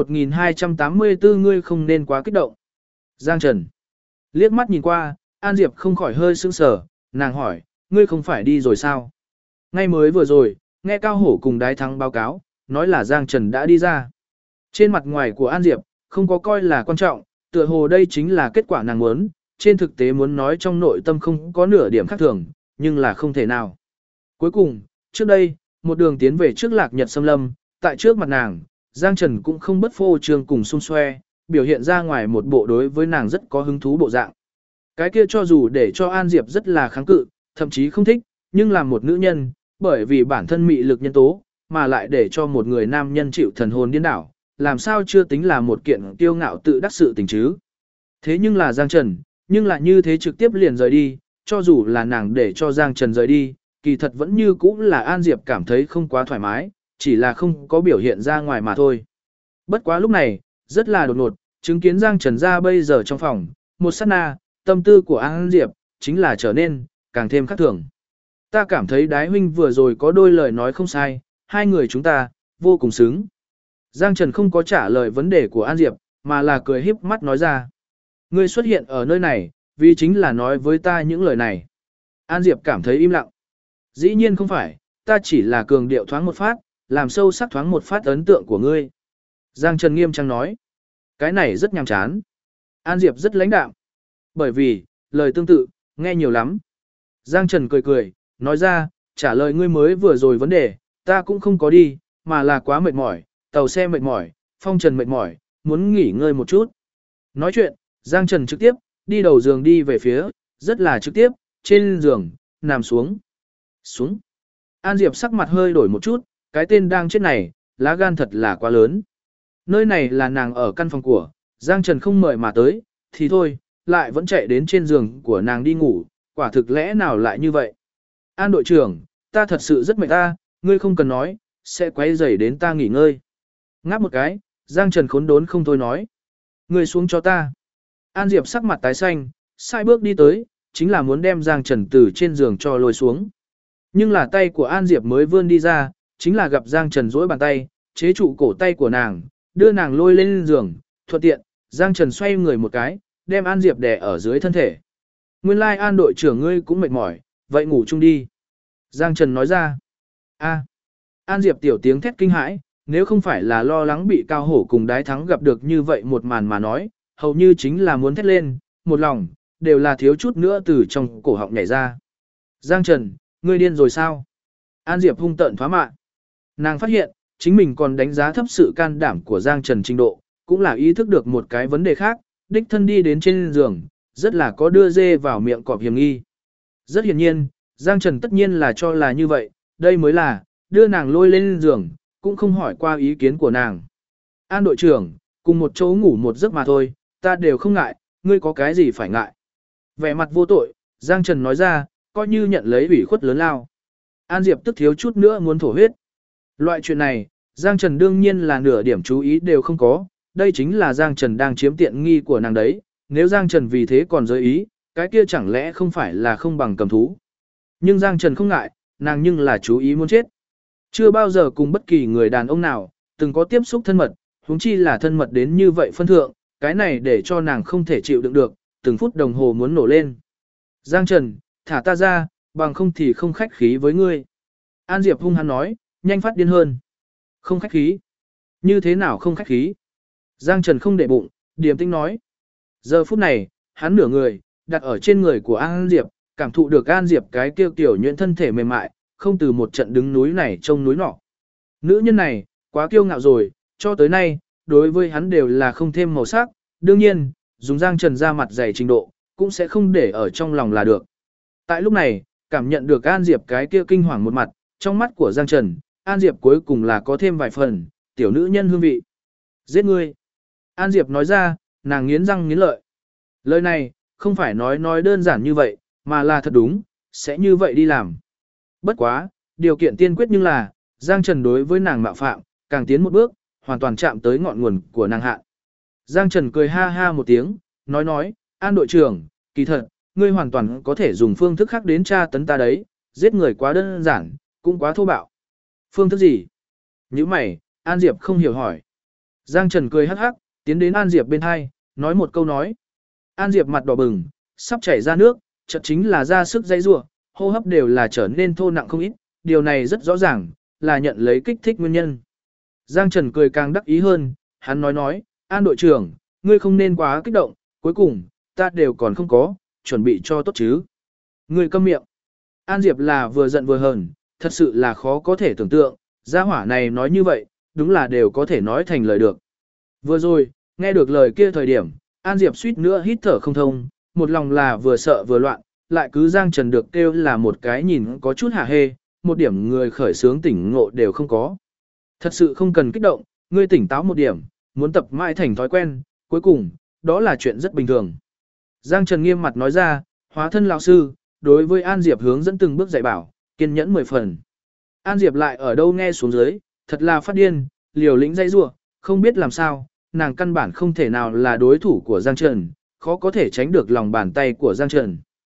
1284 ngươi không nên quá kích động. Giang Trần. Liếc mắt nhìn qua, An Diệp không khỏi hơi sững sờ, nàng hỏi, ngươi không phải đi rồi sao? Ngay mới vừa rồi, nghe Cao Hổ cùng Đái Thắng báo cáo, nói là Giang Trần đã đi ra. Trên mặt ngoài của An Diệp, không có coi là quan trọng, tựa hồ đây chính là kết quả nàng muốn, trên thực tế muốn nói trong nội tâm không có nửa điểm khác thường, nhưng là không thể nào. Cuối cùng, trước đây, một đường tiến về trước Lạc Nhật Xâm Lâm, tại trước mặt nàng, Giang Trần cũng không bất phô trương cùng xung xoe, biểu hiện ra ngoài một bộ đối với nàng rất có hứng thú bộ dạng. Cái kia cho dù để cho An Diệp rất là kháng cự, thậm chí không thích, nhưng làm một nữ nhân, bởi vì bản thân mị lực nhân tố, mà lại để cho một người nam nhân chịu thần hồn điên đảo, làm sao chưa tính là một kiện kiêu ngạo tự đắc sự tình chứ. Thế nhưng là Giang Trần, nhưng lại như thế trực tiếp liền rời đi, cho dù là nàng để cho Giang Trần rời đi, kỳ thật vẫn như cũ là An Diệp cảm thấy không quá thoải mái, chỉ là không có biểu hiện ra ngoài mà thôi. Bất quá lúc này, rất là đột ngột, chứng kiến Giang Trần ra bây giờ trong phòng, một sát na, tâm tư của An Diệp, chính là trở nên, càng thêm khác thường. Ta cảm thấy Đái huynh vừa rồi có đôi lời nói không sai, hai người chúng ta, vô cùng xứng. Giang Trần không có trả lời vấn đề của An Diệp, mà là cười híp mắt nói ra. Ngươi xuất hiện ở nơi này, vì chính là nói với ta những lời này. An Diệp cảm thấy im lặng. Dĩ nhiên không phải, ta chỉ là cường điệu thoáng một phát, làm sâu sắc thoáng một phát ấn tượng của ngươi. Giang Trần nghiêm trang nói. Cái này rất nhàm chán. An Diệp rất lãnh đạm. Bởi vì, lời tương tự, nghe nhiều lắm. Giang Trần cười cười, nói ra, trả lời ngươi mới vừa rồi vấn đề, ta cũng không có đi, mà là quá mệt mỏi, tàu xe mệt mỏi, phong trần mệt mỏi, muốn nghỉ ngơi một chút. Nói chuyện, Giang Trần trực tiếp, đi đầu giường đi về phía, rất là trực tiếp, trên giường, nằm xuống. Xuống. An Diệp sắc mặt hơi đổi một chút, cái tên đang chết này, lá gan thật là quá lớn. Nơi này là nàng ở căn phòng của, Giang Trần không mời mà tới, thì thôi, lại vẫn chạy đến trên giường của nàng đi ngủ, quả thực lẽ nào lại như vậy. An đội trưởng, ta thật sự rất mệt ta, ngươi không cần nói, sẽ quấy rầy đến ta nghỉ ngơi. Ngáp một cái, Giang Trần khốn đốn không thôi nói. Ngươi xuống cho ta. An Diệp sắc mặt tái xanh, sai bước đi tới, chính là muốn đem Giang Trần từ trên giường cho lôi xuống. Nhưng là tay của An Diệp mới vươn đi ra, chính là gặp Giang Trần duỗi bàn tay, chế trụ cổ tay của nàng, đưa nàng lôi lên giường, thuận tiện, Giang Trần xoay người một cái, đem An Diệp đè ở dưới thân thể. Nguyên lai An đội trưởng ngươi cũng mệt mỏi, vậy ngủ chung đi. Giang Trần nói ra. An Diệp tiểu tiếng thét kinh hãi, nếu không phải là lo lắng bị Cao Hổ cùng Đái Thắng gặp được như vậy một màn mà nói, hầu như chính là muốn thét lên, một lòng, đều là thiếu chút nữa từ trong cổ họng nhảy ra. Giang Trần, ngươi điên rồi sao? An Diệp hung tợn thoá mạ. Nàng phát hiện, chính mình còn đánh giá thấp sự can đảm của Giang Trần trình độ, cũng là ý thức được một cái vấn đề khác, đích thân đi đến trên giường, rất là có đưa dê vào miệng cọp hiểm nghi. Rất hiển nhiên, Giang Trần tất nhiên là cho là như vậy, đây mới là, đưa nàng lôi lên giường, cũng không hỏi qua ý kiến của nàng. An đội trưởng, cùng một chỗ ngủ một giấc mà thôi, ta đều không ngại, ngươi có cái gì phải ngại. Vẻ mặt vô tội, Giang Trần nói ra, coi như nhận lấy ủy khuất lớn lao. An Diệp tức thiếu chút nữa muốn thổ huyết. Loại chuyện này, Giang Trần đương nhiên là nửa điểm chú ý đều không có, đây chính là Giang Trần đang chiếm tiện nghi của nàng đấy, nếu Giang Trần vì thế còn giới ý, cái kia chẳng lẽ không phải là không bằng cầm thú. Nhưng Giang Trần không ngại, nàng nhưng là chú ý muốn chết. Chưa bao giờ cùng bất kỳ người đàn ông nào, từng có tiếp xúc thân mật, huống chi là thân mật đến như vậy phân thượng, cái này để cho nàng không thể chịu đựng được, từng phút đồng hồ muốn nổ lên. Giang Trần, thả ta ra, bằng không thì không khách khí với ngươi. An Diệp hung hăng nói, nhanh phát điên hơn. Không khách khí. Như thế nào không khách khí? Giang Trần không để bụng, điềm tĩnh nói. Giờ phút này, hắn nửa người, đặt ở trên người của An Diệp, cảm thụ được An Diệp cái kêu tiểu nhuyễn thân thể mềm mại, không từ một trận đứng núi này trông núi nọ. Nữ nhân này, quá kiêu ngạo rồi, cho tới nay, đối với hắn đều là không thêm màu sắc, đương nhiên, dùng Giang Trần ra mặt dày trình độ, cũng sẽ không để ở trong lòng là được. Tại lúc này, cảm nhận được An Diệp cái kia kinh hoàng một mặt, trong mắt của Giang Trần, An Diệp cuối cùng là có thêm vài phần, tiểu nữ nhân hương vị. Giết ngươi. An Diệp nói ra, nàng nghiến răng nghiến lợi. Lời này, không phải nói đơn giản như vậy, mà là thật đúng, sẽ như vậy đi làm. Bất quá, điều kiện tiên quyết nhưng là, Giang Trần đối với nàng mạo phạm, càng tiến một bước, hoàn toàn chạm tới ngọn nguồn của nàng hạ. Giang Trần cười ha ha một tiếng, nói, An đội trưởng, kỳ thật, ngươi hoàn toàn có thể dùng phương thức khác đến tra tấn ta đấy, giết người quá đơn giản, cũng quá thô bạo. Phương thức gì? Như mày, An Diệp không hiểu hỏi. Giang Trần cười hắc hắc, tiến đến An Diệp bên hai, nói một câu nói. An Diệp mặt đỏ bừng, sắp chảy ra nước, chợt chính là ra sức dây rủa, hô hấp đều là trở nên thô nặng không ít, điều này rất rõ ràng, là nhận lấy kích thích nguyên nhân. Giang Trần cười càng đắc ý hơn, hắn nói, An đội trưởng, ngươi không nên quá kích động, cuối cùng, ta đều còn không có, chuẩn bị cho tốt chứ. Ngươi câm miệng. An Diệp là vừa giận vừa hờn, thật sự là khó có thể tưởng tượng, gia hỏa này nói như vậy, đúng là đều có thể nói thành lời được. Vừa rồi, nghe được lời kia thời điểm, An Diệp suýt nữa hít thở không thông, một lòng là vừa sợ vừa loạn, lại cứ Giang Trần được kêu là một cái nhìn có chút hả hê, một điểm người khởi sướng tỉnh ngộ đều không có. Thật sự không cần kích động, ngươi tỉnh táo một điểm, muốn tập mãi thành thói quen, cuối cùng, đó là chuyện rất bình thường. Giang Trần nghiêm mặt nói ra, hóa thân lão sư, đối với An Diệp hướng dẫn từng bước dạy bảo, kiên nhẫn 10 phần. An Diệp lại ở đâu nghe xuống dưới, thật là phát điên, liều lĩnh dây rủa, không biết làm sao, nàng căn bản không thể nào là đối thủ của Giang Trần, khó có thể tránh được lòng bàn tay của Giang Trần.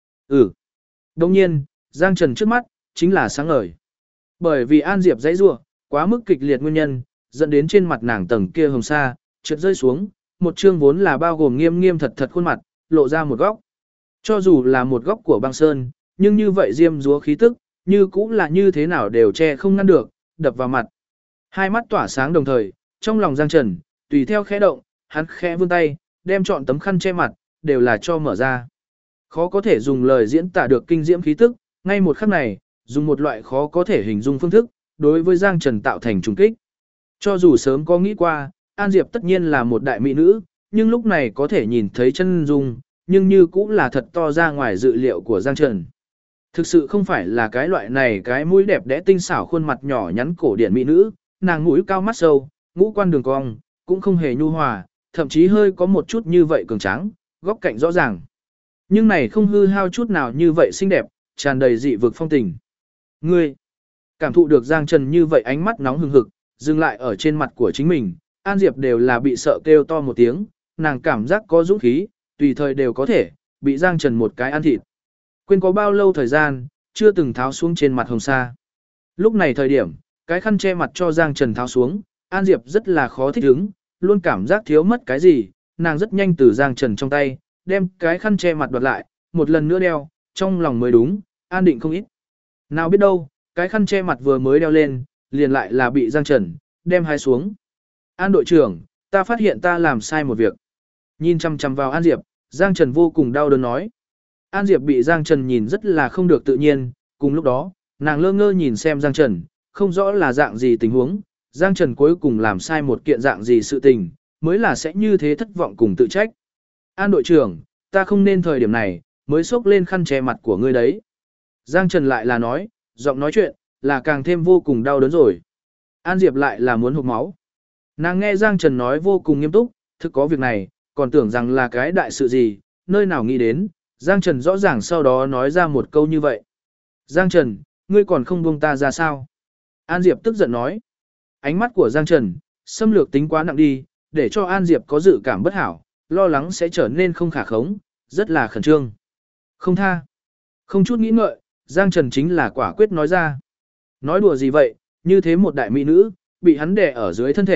Đồng nhiên, Giang Trần trước mắt, chính là sáng ngời. Bởi vì An Diệp dây rủa, quá mức kịch liệt nguyên nhân, dẫn đến trên mặt nàng tầng kia hồng sa, trượt rơi xuống, một chương vốn là bao gồm nghiêm nghiêm thật thật khuôn mặt, lộ ra một góc. Cho dù là một góc của băng sơn, nhưng như vậy diêm dúa khí tức, như cũng là như thế nào đều che không ngăn được, đập vào mặt. Hai mắt tỏa sáng đồng thời, trong lòng Giang Trần, tùy theo khẽ động, hắn khẽ vươn tay, đem trọn tấm khăn che mặt, đều là cho mở ra. Khó có thể dùng lời diễn tả được kinh diễm khí tức, ngay một khắc này, dùng một loại khó có thể hình dung phương thức, đối với Giang Trần tạo thành trùng kích. Cho dù sớm có nghĩ qua, An Diệp tất nhiên là một đại mỹ nữ, nhưng lúc này có thể nhìn thấy chân dung, nhưng như cũng là thật to ra ngoài dự liệu của Giang Trần. Thực sự không phải là cái loại này cái mũi đẹp đẽ tinh xảo khuôn mặt nhỏ nhắn cổ điển mỹ nữ, nàng mũi cao mắt sâu, ngũ quan đường cong, cũng không hề nhu hòa, thậm chí hơi có một chút như vậy cường tráng, góc cạnh rõ ràng. Nhưng này không hư hao chút nào như vậy xinh đẹp, tràn đầy dị vực phong tình. Ngươi, cảm thụ được Giang Trần như vậy ánh mắt nóng hừng hực, dừng lại ở trên mặt của chính mình, An Diệp đều là bị sợ kêu to một tiếng, nàng cảm giác có dũng khí, tùy thời đều có thể, bị Giang Trần một cái ăn thịt. Quên có bao lâu thời gian, chưa từng tháo xuống trên mặt hồng sa. Lúc này thời điểm, cái khăn che mặt cho Giang Trần tháo xuống, An Diệp rất là khó thích ứng, luôn cảm giác thiếu mất cái gì, nàng rất nhanh từ Giang Trần trong tay, đem cái khăn che mặt đoạt lại, một lần nữa đeo, trong lòng mới đúng, an định không ít. Nào biết đâu, cái khăn che mặt vừa mới đeo lên, liền lại là bị Giang Trần, đem hai xuống. An đội trưởng, ta phát hiện ta làm sai một việc. Nhìn chăm chăm vào An Diệp, Giang Trần vô cùng đau đớn nói. An Diệp bị Giang Trần nhìn rất là không được tự nhiên, cùng lúc đó, nàng lơ ngơ nhìn xem Giang Trần, không rõ là dạng gì tình huống, Giang Trần cuối cùng làm sai một kiện dạng gì sự tình, mới là sẽ như thế thất vọng cùng tự trách. An đội trưởng, ta không nên thời điểm này, mới xốc lên khăn che mặt của ngươi đấy. Giang Trần lại là nói, giọng nói chuyện, là càng thêm vô cùng đau đớn rồi. An Diệp lại là muốn hụt máu. Nàng nghe Giang Trần nói vô cùng nghiêm túc, thực có việc này, còn tưởng rằng là cái đại sự gì, nơi nào nghĩ đến, Giang Trần rõ ràng sau đó nói ra một câu như vậy. Giang Trần, ngươi còn không buông ta ra sao? An Diệp tức giận nói. Ánh mắt của Giang Trần, xâm lược tính quá nặng đi, để cho An Diệp có dự cảm bất hảo, lo lắng sẽ trở nên không khả khống, rất là khẩn trương. Không tha. Không chút nghĩ ngợi, Giang Trần chính là quả quyết nói ra. Nói đùa gì vậy, như thế một đại mỹ nữ, bị hắn đè ở dưới thân thể,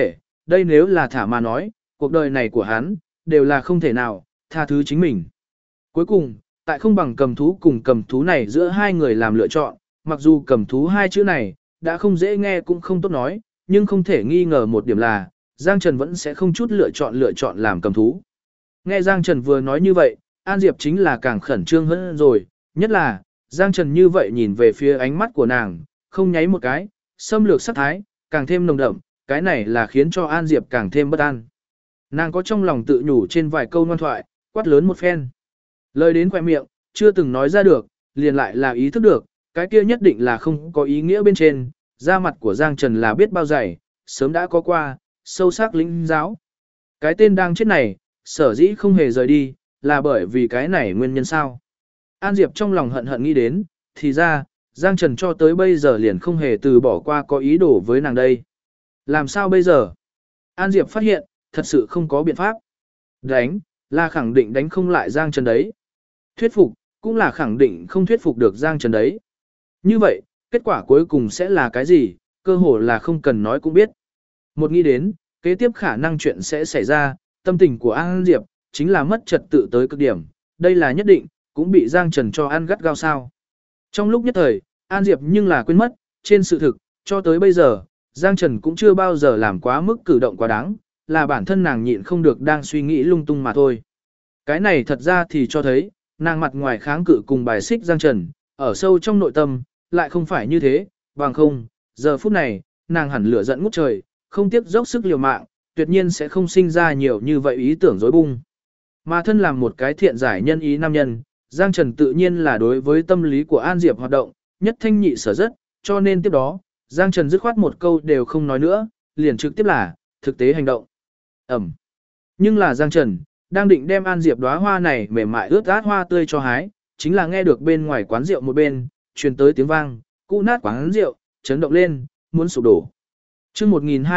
đây nếu là thả mà nói, cuộc đời này của hắn, đều là không thể nào, tha thứ chính mình. Cuối cùng, tại không bằng cầm thú cùng cầm thú này giữa hai người làm lựa chọn, mặc dù cầm thú hai chữ này, đã không dễ nghe cũng không tốt nói, nhưng không thể nghi ngờ một điểm là, Giang Trần vẫn sẽ không chút lựa chọn làm cầm thú. Nghe Giang Trần vừa nói như vậy, An Diệp chính là càng khẩn trương hơn rồi, nhất là, Giang Trần như vậy nhìn về phía ánh mắt của nàng, không nháy một cái, xâm lược sát thái, càng thêm nồng đậm, cái này là khiến cho An Diệp càng thêm bất an. Nàng có trong lòng tự nhủ trên vài câu ngoan thoại, quát lớn một phen. Lời đến khỏe miệng, chưa từng nói ra được, liền lại là ý thức được, cái kia nhất định là không có ý nghĩa bên trên, da mặt của Giang Trần là biết bao dày, sớm đã có qua, sâu sắc lĩnh giáo. Cái tên đang chết này, sở dĩ không hề rời đi, là bởi vì cái này nguyên nhân sao. An Diệp trong lòng hận hận nghĩ đến, thì ra, Giang Trần cho tới bây giờ liền không hề từ bỏ qua có ý đồ với nàng đây. Làm sao bây giờ? An Diệp phát hiện, thật sự không có biện pháp. Đánh, là khẳng định đánh không lại Giang Trần đấy. Thuyết phục, cũng là khẳng định không thuyết phục được Giang Trần đấy. Như vậy, kết quả cuối cùng sẽ là cái gì, cơ hồ là không cần nói cũng biết. Một nghĩ đến, kế tiếp khả năng chuyện sẽ xảy ra, tâm tình của An Diệp, chính là mất trật tự tới cực điểm. Đây là nhất định, cũng bị Giang Trần cho ăn gắt gao sao. Trong lúc nhất thời, An Diệp nhưng là quên mất, trên sự thực, cho tới bây giờ, Giang Trần cũng chưa bao giờ làm quá mức cử động quá đáng, là bản thân nàng nhịn không được đang suy nghĩ lung tung mà thôi. Cái này thật ra thì cho thấy, nàng mặt ngoài kháng cự cùng bài xích Giang Trần, ở sâu trong nội tâm, lại không phải như thế, bằng không, giờ phút này, nàng hẳn lửa giận ngút trời, không tiếc dốc sức liều mạng, tuyệt nhiên sẽ không sinh ra nhiều như vậy ý tưởng rối bung. Mà thân làm một cái thiện giải nhân ý nam nhân, Giang Trần tự nhiên là đối với tâm lý của An Diệp hoạt động, nhất thanh nhị sở rất, cho nên tiếp đó, Giang Trần dứt khoát một câu đều không nói nữa, liền trực tiếp là, thực tế hành động. Ẩm. Nhưng là Giang Trần, đang định đem An Diệp đóa hoa này mềm mại ướt át hoa tươi cho hái, chính là nghe được bên ngoài quán rượu một bên, truyền tới tiếng vang, cũ nát quán rượu, chấn động lên, muốn sụp đổ. Chương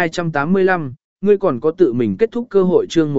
1285, ngươi còn có tự mình kết thúc cơ hội chương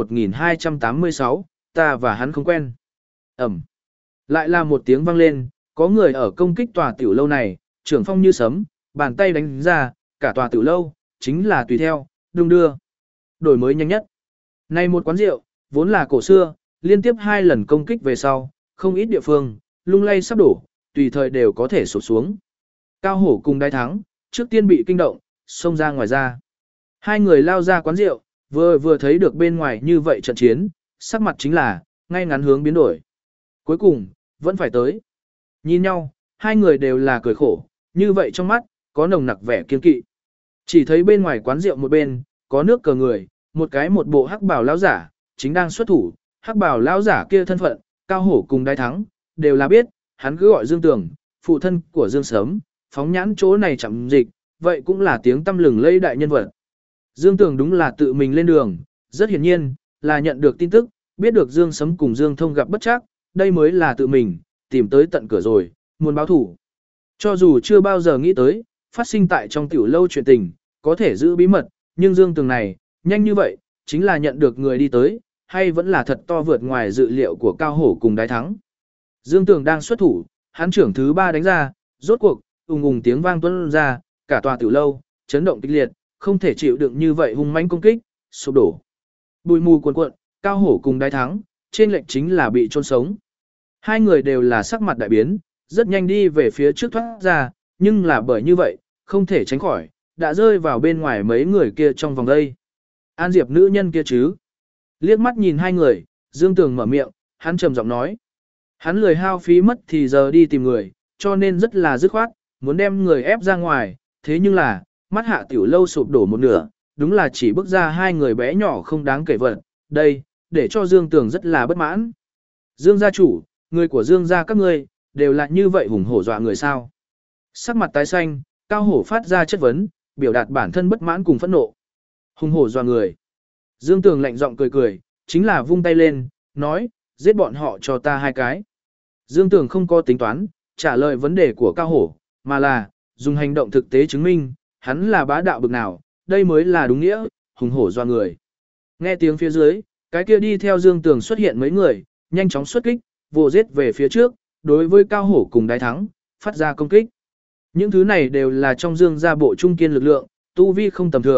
1286, ta và hắn không quen. Ẩm. Lại là một tiếng vang lên, có người ở công kích tòa tiểu lâu này, trưởng phong như sấm, bàn tay đánh ra, cả tòa tiểu lâu, chính là tùy theo, đung đưa. Đổi mới nhanh nhất. Này một quán rượu, vốn là cổ xưa, liên tiếp 2 lần công kích về sau, không ít địa phương, lung lay sắp đổ, tùy thời đều có thể sụp xuống. Cao Hổ cùng Đái Thắng, trước tiên bị kinh động, xông ra ngoài ra. Hai người lao ra quán rượu, vừa thấy được bên ngoài như vậy trận chiến, sắc mặt chính là, ngay ngắn hướng biến đổi. Cuối cùng, vẫn phải tới. Nhìn nhau, hai người đều là cười khổ, như vậy trong mắt, có nồng nặc vẻ kiên kỵ. Chỉ thấy bên ngoài quán rượu một bên, có nước cờ người, một bộ hắc bào lão giả, chính đang xuất thủ, hắc bào lão giả kia thân phận, Cao Hổ cùng Đái Thắng, đều là biết, hắn cứ gọi Dương Tường, phụ thân của Dương Sớm, phóng nhãn chỗ này chẳng dịch, vậy cũng là tiếng tăm lừng lây đại nhân vật. Dương Tường đúng là tự mình lên đường, rất hiển nhiên, là nhận được tin tức, biết được Dương Sấm cùng Dương Thông gặp bất trắc, đây mới là tự mình, tìm tới tận cửa rồi, muốn báo thủ. Cho dù chưa bao giờ nghĩ tới, phát sinh tại trong tiểu lâu chuyện tình, có thể giữ bí mật, nhưng Dương Tường này, nhanh như vậy, chính là nhận được người đi tới, hay vẫn là thật to vượt ngoài dự liệu của Cao Hổ cùng Đái Thắng. Dương Tường đang xuất thủ, hắn trưởng thứ 3 đánh ra, rốt cuộc, ùng tiếng vang tuôn ra, cả tòa tiểu lâu, chấn động kịch liệt, không thể chịu đựng như vậy hung mãnh công kích, sụp đổ. Bụi mù cuồn cuộn, Cao Hổ cùng Đái Thắng, trên lệnh chính là bị chôn sống. Hai người đều là sắc mặt đại biến, rất nhanh đi về phía trước thoát ra, nhưng là bởi như vậy, không thể tránh khỏi, đã rơi vào bên ngoài mấy người kia trong vòng đây. An Diệp nữ nhân kia chứ. Liếc mắt nhìn hai người, Dương Tường mở miệng, hắn trầm giọng nói. Hắn lười hao phí mất thì giờ đi tìm người, cho nên rất là dứt khoát, muốn đem người ép ra ngoài, thế nhưng là, mắt hạ tiểu lâu sụp đổ một nửa, đúng là chỉ bước ra hai người bé nhỏ không đáng kể vật, đây, để cho Dương Tường rất là bất mãn. Dương gia chủ, người của Dương gia các ngươi, đều là như vậy hùng hổ dọa người sao. Sắc mặt tái xanh, Cao Hổ phát ra chất vấn, biểu đạt bản thân bất mãn cùng phẫn nộ. Hùng hổ dọa người. Dương Tường lạnh giọng cười cười, chính là vung tay lên, nói, giết bọn họ cho ta 2 cái. Dương Tường không có tính toán, trả lời vấn đề của Cao Hổ, mà là, dùng hành động thực tế chứng minh, hắn là bá đạo bực nào, đây mới là đúng nghĩa, hùng hổ dọa người. Nghe tiếng phía dưới, cái kia đi theo Dương Tường xuất hiện mấy người, nhanh chóng xuất kích, vồ giết về phía trước, đối với Cao Hổ cùng Đái Thắng, phát ra công kích. Những thứ này đều là trong Dương gia bộ trung kiên lực lượng, tu vi không tầm thường,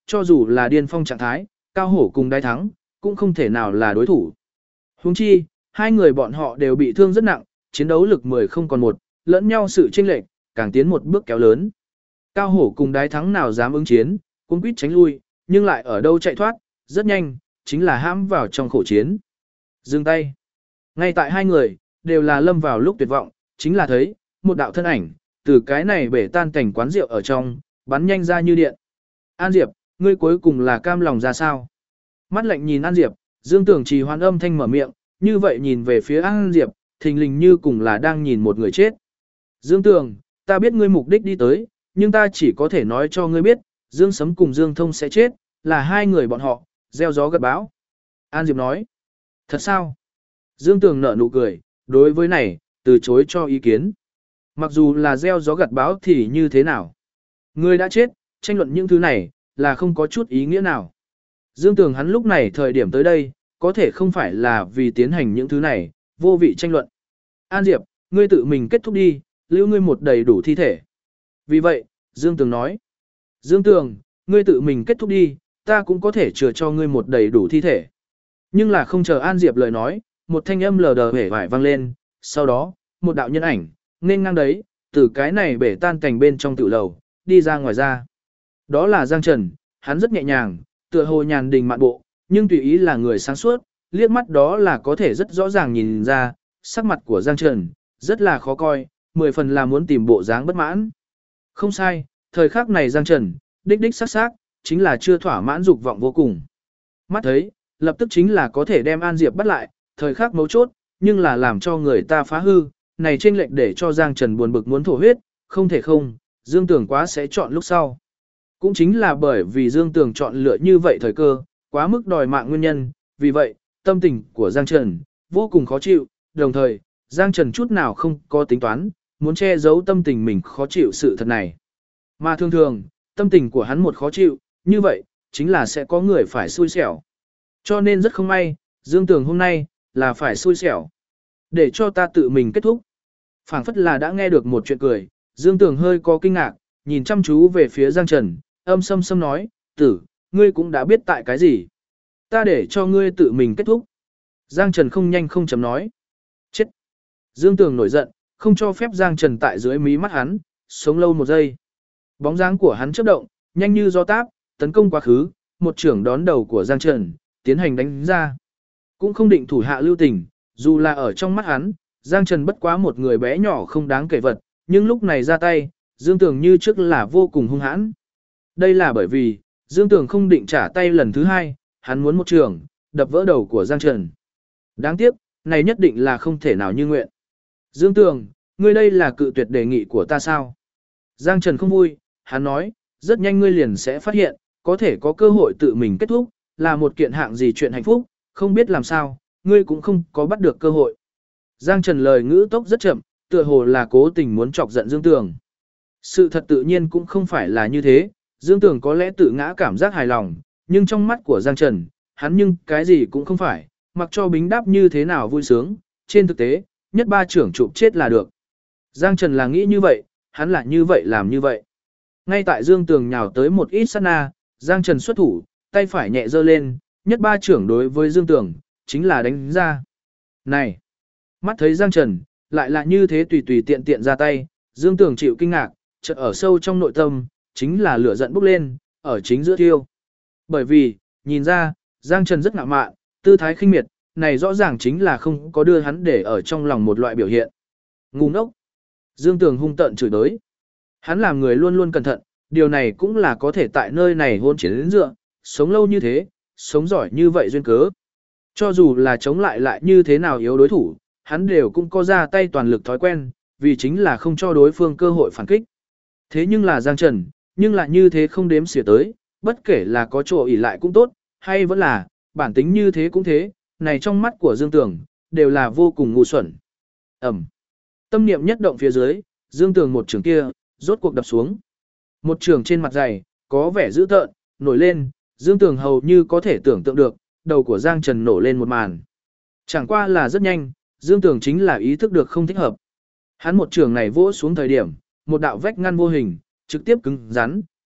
cho dù là điên phong trạng thái, Cao Hổ cùng Đái Thắng, cũng không thể nào là đối thủ. Huống chi, hai người bọn họ đều bị thương rất nặng, chiến đấu lực 10 không còn một, lẫn nhau sự chênh lệch, càng tiến một bước kéo lớn. Cao Hổ cùng Đái Thắng nào dám ứng chiến, cuống quýt tránh lui, nhưng lại ở đâu chạy thoát, rất nhanh, chính là hãm vào trong khổ chiến. Dừng tay. Ngay tại hai người, đều là lâm vào lúc tuyệt vọng, chính là thấy, một đạo thân ảnh, từ cái này bể tan cảnh quán rượu ở trong, bắn nhanh ra như điện. An Diệp, ngươi cuối cùng là cam lòng ra sao? Mắt lạnh nhìn An Diệp, Dương Tưởng trì hoãn âm thanh mở miệng, như vậy nhìn về phía An Diệp, thình lình như cùng là đang nhìn một người chết. Dương Tưởng, ta biết ngươi mục đích đi tới, nhưng ta chỉ có thể nói cho ngươi biết, Dương Sấm cùng Dương Thông sẽ chết, là hai người bọn họ, gieo gió gặt bão. An Diệp nói, thật sao? Dương Tưởng nở nụ cười, đối với này, từ chối cho ý kiến. Mặc dù là gieo gió gặt bão thì như thế nào? Người đã chết, tranh luận những thứ này, là không có chút ý nghĩa nào. Dương Tưởng hắn lúc này thời điểm tới đây, có thể không phải là vì tiến hành những thứ này, vô vị tranh luận. An Diệp, ngươi tự mình kết thúc đi, lưu ngươi một đầy đủ thi thể. Vì vậy, Dương Tưởng nói, Dương Tưởng, ngươi tự mình kết thúc đi, ta cũng có thể chừa cho ngươi một đầy đủ thi thể. Nhưng là không chờ An Diệp lời nói, một thanh âm lờ đờ hể vải vang lên, sau đó, một đạo nhân ảnh, nên ngang đấy, từ cái này bể tan cảnh bên trong tiểu lầu, đi ra ngoài ra. Đó là Giang Trần, hắn rất nhẹ nhàng, tựa hồ nhàn đình mạn bộ, nhưng tùy ý là người sáng suốt, liếc mắt đó là có thể rất rõ ràng nhìn ra, sắc mặt của Giang Trần, rất là khó coi, 10 phần là muốn tìm bộ dáng bất mãn. Không sai, thời khắc này Giang Trần, đích đích sắc sắc, chính là chưa thỏa mãn dục vọng vô cùng. Mắt thấy, lập tức chính là có thể đem An Diệp bắt lại, thời khắc mấu chốt, nhưng là làm cho người ta phá hư, này chênh lệch để cho Giang Trần buồn bực muốn thổ huyết, không thể không, Dương Tưởng quá sẽ chọn lúc sau. Cũng chính là bởi vì Dương Tưởng chọn lựa như vậy thời cơ, quá mức đòi mạng nguyên nhân, vì vậy, tâm tình của Giang Trần vô cùng khó chịu, đồng thời, Giang Trần chút nào không có tính toán, muốn che giấu tâm tình mình khó chịu sự thật này. Mà thường thường, tâm tình của hắn một khó chịu, như vậy, chính là sẽ có người phải xui xẻo. Cho nên rất không may, Dương Tưởng hôm nay, là phải xui xẻo. Để cho ta tự mình kết thúc. Phảng phất là đã nghe được một chuyện cười, Dương Tưởng hơi có kinh ngạc, nhìn chăm chú về phía Giang Trần, âm sâm sâm nói, tử, ngươi cũng đã biết tại cái gì. Ta để cho ngươi tự mình kết thúc. Giang Trần không nhanh không chậm nói. Chết. Dương Tưởng nổi giận, không cho phép Giang Trần tại dưới mí mắt hắn, sống lâu một giây. Bóng dáng của hắn chớp động, nhanh như gió táp, tấn công quá khứ, một trưởng đón đầu của Giang Trần, tiến hành đánh ra. Cũng không định thủ hạ lưu tình, dù là ở trong mắt hắn, Giang Trần bất quá một người bé nhỏ không đáng kể vật, nhưng lúc này ra tay, Dương Tưởng như trước là vô cùng hung hãn. Đây là bởi vì, Dương Tưởng không định trả tay lần thứ hai, hắn muốn một trường, đập vỡ đầu của Giang Trần. Đáng tiếc, này nhất định là không thể nào như nguyện. Dương Tưởng, ngươi đây là cự tuyệt đề nghị của ta sao? Giang Trần không vui, hắn nói, rất nhanh ngươi liền sẽ phát hiện, có thể có cơ hội tự mình kết thúc, là một kiện hạng gì chuyện hạnh phúc, không biết làm sao, ngươi cũng không có bắt được cơ hội. Giang Trần lời ngữ tốc rất chậm, tựa hồ là cố tình muốn chọc giận Dương Tưởng. Sự thật tự nhiên cũng không phải là như thế, Dương Tưởng có lẽ tự ngã cảm giác hài lòng, nhưng trong mắt của Giang Trần, hắn nhưng cái gì cũng không phải, mặc cho bính đáp như thế nào vui sướng, trên thực tế, nhất ba trưởng chụp chết là được. Giang Trần là nghĩ như vậy, hắn là như vậy làm như vậy. Ngay tại Dương Tưởng nhào tới một ít sát na, Giang Trần xuất thủ, tay phải nhẹ giơ lên, nhất ba trưởng đối với Dương Tưởng, chính là đánh ra. Này! Mắt thấy Giang Trần, lại là như thế tùy tùy tiện tiện ra tay, Dương Tưởng chịu kinh ngạc, chợt ở sâu trong nội tâm, chính là lửa giận bốc lên, ở chính giữa thiêu. Bởi vì, nhìn ra, Giang Trần rất ngạo mạn, tư thái khinh miệt, này rõ ràng chính là không có đưa hắn để ở trong lòng một loại biểu hiện. Ngu ngốc! Dương Tưởng hung tợn chửi đới. Hắn làm người luôn luôn cẩn thận, điều này cũng là có thể tại nơi này hôn chiến đến dựa, sống lâu như thế, sống giỏi như vậy duyên cớ. Cho dù là chống lại như thế nào yếu đối thủ, hắn đều cũng có ra tay toàn lực thói quen, vì chính là không cho đối phương cơ hội phản kích. Thế nhưng là Giang Trần, nhưng lại như thế không đếm xỉa tới, bất kể là có chỗ ỉ lại cũng tốt, hay vẫn là, bản tính như thế cũng thế, này trong mắt của Dương Tưởng, đều là vô cùng ngu xuẩn. Ẩm. Tâm niệm nhất động phía dưới, Dương Tưởng một trường kia, rốt cuộc đập xuống. Một trường trên mặt dày, có vẻ dữ tợn, nổi lên, Dương Tưởng hầu như có thể tưởng tượng được, đầu của Giang Trần nổ lên một màn. Chẳng qua là rất nhanh, Dương Tưởng chính là ý thức được không thích hợp. Hắn một trường này vỗ xuống thời điểm, một đạo vách ngăn vô hình, trực tiếp cứng rắn,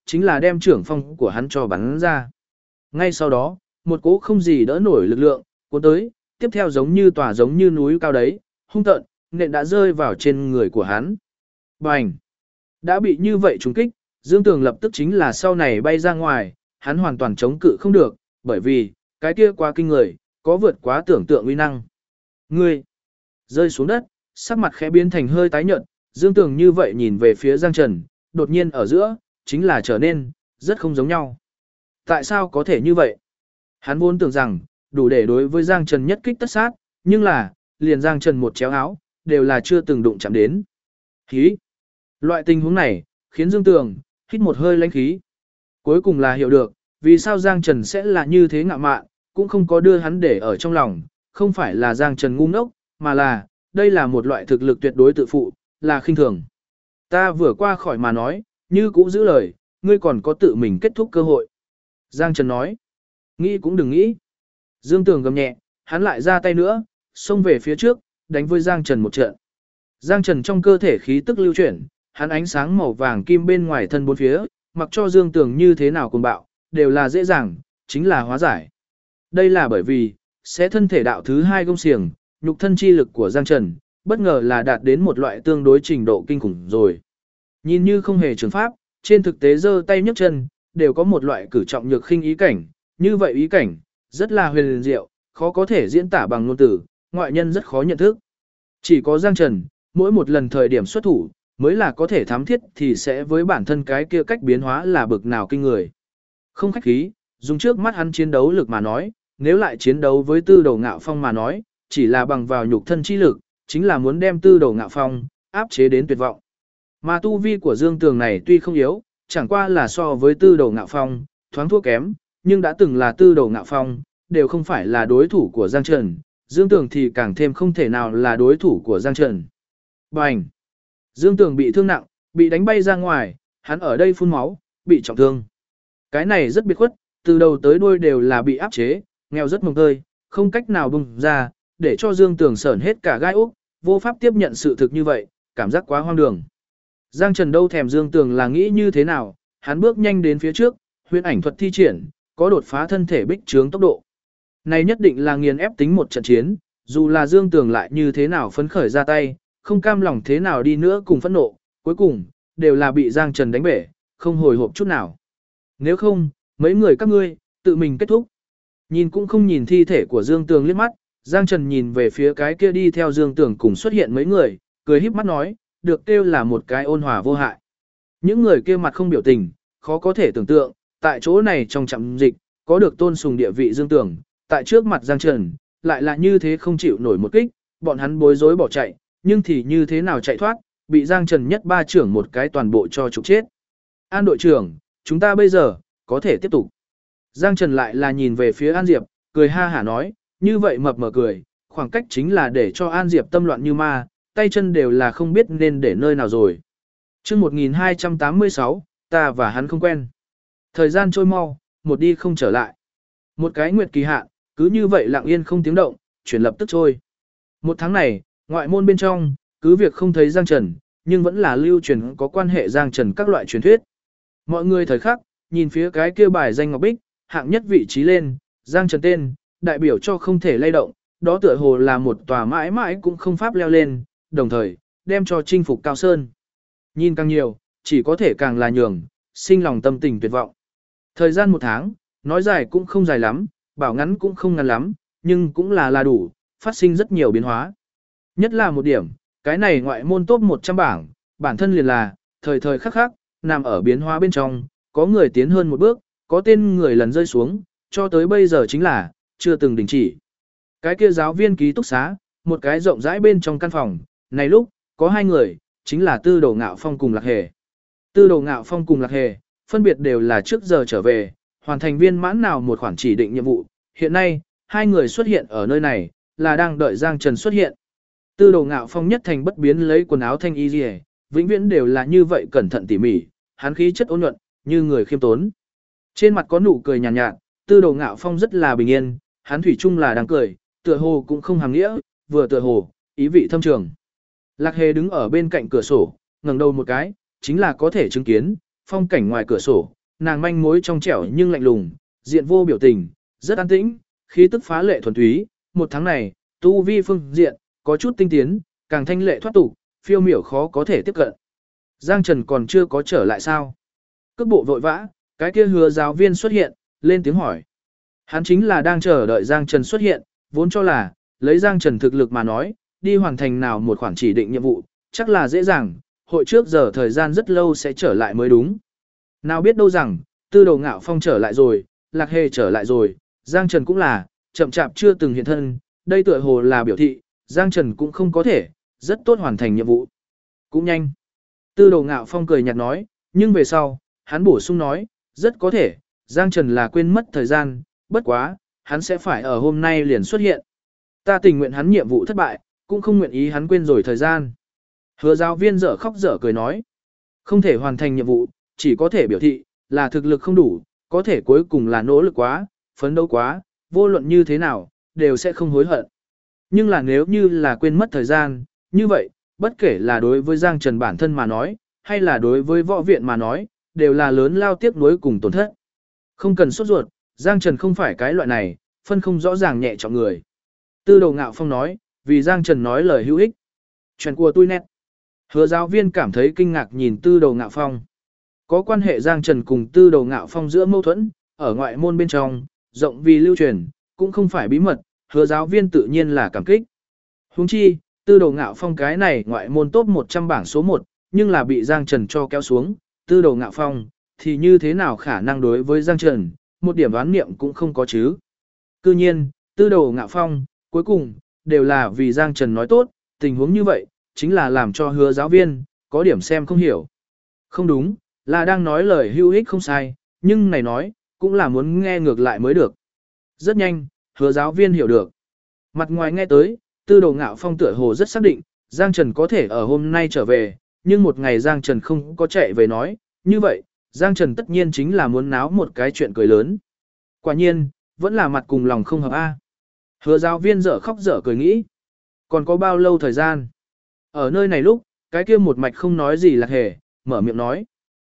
chính là đem trưởng phong của hắn cho bắn ra. Ngay sau đó, một cỗ không gì đỡ nổi lực lượng, cuốn tới, tiếp theo giống như núi cao đấy, hung tợn, nện đã rơi vào trên người của hắn. Bành! Đã bị như vậy trúng kích, Dương Tường lập tức chính là sau này bay ra ngoài, hắn hoàn toàn chống cự không được, bởi vì, cái kia quá kinh người, có vượt quá tưởng tượng uy năng. Ngươi! Rơi xuống đất, sắc mặt khẽ biến thành hơi tái nhợt, Dương Tường như vậy nhìn về phía Giang Trần, đột nhiên ở giữa, chính là trở nên, rất không giống nhau. Tại sao có thể như vậy? Hắn vốn tưởng rằng, đủ để đối với Giang Trần nhất kích tất sát, nhưng là, liền Giang Trần một chéo áo, đều là chưa từng đụng chạm đến. Khí! Loại tình huống này, khiến Dương Tường, hít một hơi lãnh khí. Cuối cùng là hiểu được, vì sao Giang Trần sẽ là như thế ngạo mạn, cũng không có đưa hắn để ở trong lòng, không phải là Giang Trần ngu ngốc, mà là, đây là một loại thực lực tuyệt đối tự phụ, là khinh thường. Ta vừa qua khỏi mà nói, như cũ giữ lời, ngươi còn có tự mình kết thúc cơ hội. Giang Trần nói, nghĩ cũng đừng nghĩ. Dương Tường gầm nhẹ, hắn lại ra tay nữa, xông về phía trước, đánh với Giang Trần một trận. Giang Trần trong cơ thể khí tức lưu chuyển, hắn ánh sáng màu vàng kim bên ngoài thân bốn phía, mặc cho Dương Tường như thế nào cuồng bạo, đều là dễ dàng, chính là hóa giải. Đây là bởi vì, sẽ thân thể đạo thứ 2 gông xiềng, nhục thân chi lực của Giang Trần, bất ngờ là đạt đến một loại tương đối trình độ kinh khủng rồi. Nhìn như không hề trường pháp, trên thực tế giơ tay nhấc chân, đều có một loại cử trọng nhược khinh ý cảnh, như vậy ý cảnh, rất là huyền diệu, khó có thể diễn tả bằng ngôn từ, ngoại nhân rất khó nhận thức. Chỉ có Giang Trần, mỗi một lần thời điểm xuất thủ, mới là có thể thám thiết thì sẽ với bản thân cái kia cách biến hóa là bực nào kinh người. Không khách khí, dùng trước mắt hắn chiến đấu lực mà nói, nếu lại chiến đấu với Tư Đầu Ngạo Phong mà nói, chỉ là bằng vào nhục thân chi lực, chính là muốn đem Tư Đầu Ngạo Phong áp chế đến tuyệt vọng. Mà tu vi của Dương Tường này tuy không yếu, chẳng qua là so với Tư Đầu Ngạo Phong, thoáng thua kém, nhưng đã từng là Tư Đầu Ngạo Phong, đều không phải là đối thủ của Giang Trần, Dương Tường thì càng thêm không thể nào là đối thủ của Giang Trần. Bành! Dương Tường bị thương nặng, bị đánh bay ra ngoài, hắn ở đây phun máu, bị trọng thương. Cái này rất biệt khuất, từ đầu tới đuôi đều là bị áp chế, nghèo rất mồng tơi, không cách nào bùng ra, để cho Dương Tường sởn hết cả gai ốc, vô pháp tiếp nhận sự thực như vậy, cảm giác quá hoang đường. Giang Trần đâu thèm Dương Tường là nghĩ như thế nào, hắn bước nhanh đến phía trước, huyền ảnh thuật thi triển, có đột phá thân thể bích trướng tốc độ. Này nhất định là nghiền ép tính một trận chiến, dù là Dương Tường lại như thế nào phấn khởi ra tay, không cam lòng thế nào đi nữa cùng phẫn nộ, cuối cùng, đều là bị Giang Trần đánh bể, không hồi hộp chút nào. Nếu không, mấy người các ngươi, tự mình kết thúc. Nhìn cũng không nhìn thi thể của Dương Tường liếc mắt, Giang Trần nhìn về phía cái kia đi theo Dương Tường cùng xuất hiện mấy người, cười híp mắt nói, được kêu là một cái ôn hòa vô hại. Những người kia mặt không biểu tình, khó có thể tưởng tượng, tại chỗ này trong trạm dịch, có được tôn sùng địa vị Dương Tường, tại trước mặt Giang Trần, lại là như thế không chịu nổi một kích, bọn hắn bối rối bỏ chạy, nhưng thì như thế nào chạy thoát, bị Giang Trần nhất ba trưởng một cái toàn bộ cho trục chết. An đội trưởng, chúng ta bây giờ, có thể tiếp tục. Giang Trần lại là nhìn về phía An Diệp, cười ha hả nói, như vậy mập mờ cười, khoảng cách chính là để cho An Diệp tâm loạn như ma, tay chân đều là không biết nên để nơi nào rồi. Chương 1286, ta và hắn không quen. Thời gian trôi mau, một đi không trở lại. Một cái nguyệt kỳ hạn, cứ như vậy lặng yên không tiếng động, chuyển lập tức trôi. Một tháng này, ngoại môn bên trong, cứ việc không thấy Giang Trần, nhưng vẫn là lưu truyền có quan hệ Giang Trần các loại truyền thuyết. Mọi người thời khắc, nhìn phía cái kia bài danh ngọc bích, hạng nhất vị trí lên, Giang Trần tên, đại biểu cho không thể lay động, đó tựa hồ là một tòa mãi mãi cũng không pháp leo lên, đồng thời, đem cho chinh phục cao sơn. Nhìn càng nhiều, chỉ có thể càng là nhường, sinh lòng tâm tình tuyệt vọng. Thời gian một tháng, nói dài cũng không dài lắm, bảo ngắn cũng không ngắn lắm, nhưng cũng là đủ, phát sinh rất nhiều biến hóa. Nhất là một điểm, cái này ngoại môn top 100 bảng, bản thân liền là, thời thời khắc khắc, nằm ở biến hóa bên trong, có người tiến hơn một bước, có tên người lần rơi xuống, cho tới bây giờ chính là, chưa từng đình chỉ. Cái kia giáo viên ký túc xá, một cái rộng rãi bên trong căn phòng, này lúc, có hai người, chính là Tư Đồ Ngạo Phong cùng Lạc Hề. Tư Đồ Ngạo Phong cùng Lạc Hề, phân biệt đều là trước giờ trở về, hoàn thành viên mãn nào một khoản chỉ định nhiệm vụ. Hiện nay, hai người xuất hiện ở nơi này, là đang đợi Giang Trần xuất hiện. Tư Đồ Ngạo Phong nhất thành bất biến lấy quần áo thanh y liễu, vĩnh viễn đều là như vậy cẩn thận tỉ mỉ, hắn khí chất ôn nhuận, như người khiêm tốn. Trên mặt có nụ cười nhàn nhạt, Tư Đồ Ngạo Phong rất là bình yên, hắn thủy chung là đang cười, tựa hồ cũng không hàm nghĩa, vừa tựa hồ, ý vị thâm trường. Lạc Hề đứng ở bên cạnh cửa sổ, ngẩng đầu một cái, chính là có thể chứng kiến phong cảnh ngoài cửa sổ, nàng manh mối trong trẻo nhưng lạnh lùng, diện vô biểu tình, rất an tĩnh, khí tức phá lệ thuần túy, một tháng này, tu vi phương diện, có chút tinh tiến, càng thanh lệ thoát tục, phiêu miểu khó có thể tiếp cận. Giang Trần còn chưa có trở lại sao? Cước bộ vội vã, cái kia Hứa giáo viên xuất hiện, lên tiếng hỏi. Hắn chính là đang chờ đợi Giang Trần xuất hiện, vốn cho là, lấy Giang Trần thực lực mà nói, đi hoàn thành nào một khoản chỉ định nhiệm vụ, chắc là dễ dàng, hội trước giờ thời gian rất lâu sẽ trở lại mới đúng. Nào biết đâu rằng, Tư Đồ Ngạo Phong trở lại rồi, Lạc Hề trở lại rồi, Giang Trần cũng là, chậm chạp chưa từng hiện thân, đây tựa hồ là biểu thị, Giang Trần cũng không có thể, rất tốt hoàn thành nhiệm vụ. Cũng nhanh. Tư Đồ Ngạo Phong cười nhạt nói, nhưng về sau, hắn bổ sung nói, rất có thể, Giang Trần là quên mất thời gian, bất quá, hắn sẽ phải ở hôm nay liền xuất hiện. Ta tình nguyện hắn nhiệm vụ thất bại, cũng không nguyện ý hắn quên rồi thời gian. Hứa giáo viên dở khóc dở cười nói, không thể hoàn thành nhiệm vụ, chỉ có thể biểu thị, là thực lực không đủ, có thể cuối cùng là nỗ lực quá, phấn đấu quá, vô luận như thế nào, đều sẽ không hối hận. Nhưng là nếu như là quên mất thời gian, như vậy, bất kể là đối với Giang Trần bản thân mà nói, hay là đối với võ viện mà nói, đều là lớn lao tiếc nuối cùng tổn thất. Không cần sốt ruột, Giang Trần không phải cái loại này, phân không rõ ràng nhẹ trọng người. Tư Đồ Ngạo Phong nói, vì Giang Trần nói lời hữu ích. Chuyện của tôi nét. Hứa giáo viên cảm thấy kinh ngạc nhìn Tư Đồ Ngạo Phong. Có quan hệ Giang Trần cùng Tư Đồ Ngạo Phong giữa mâu thuẫn, ở ngoại môn bên trong, rộng vì lưu truyền, cũng không phải bí mật, hứa giáo viên tự nhiên là cảm kích. Huống chi, Tư Đồ Ngạo Phong cái này ngoại môn top 100 bảng số 1, nhưng là bị Giang Trần cho kéo xuống, Tư Đồ Ngạo Phong, thì như thế nào khả năng đối với Giang Trần, một điểm đoán niệm cũng không có chứ. Cư nhiên, Tư Đồ Ngạo Phong, cuối cùng, đều là vì Giang Trần nói tốt, tình huống như vậy, chính là làm cho hứa giáo viên, có điểm xem không hiểu. Không đúng, là đang nói lời hữu ích không sai, nhưng này nói, cũng là muốn nghe ngược lại mới được. Rất nhanh, hứa giáo viên hiểu được. Mặt ngoài nghe tới, Tư Đồ Ngạo Phong tựa hồ rất xác định, Giang Trần có thể ở hôm nay trở về, nhưng một ngày Giang Trần không có chạy về nói, như vậy, Giang Trần tất nhiên chính là muốn náo một cái chuyện cười lớn. Quả nhiên, vẫn là mặt cùng lòng không hợp A. Hứa giáo viên dở khóc dở cười nghĩ. Còn có bao lâu thời gian? Ở nơi này lúc, cái kia một mạch không nói gì Lạc Hề, mở miệng nói.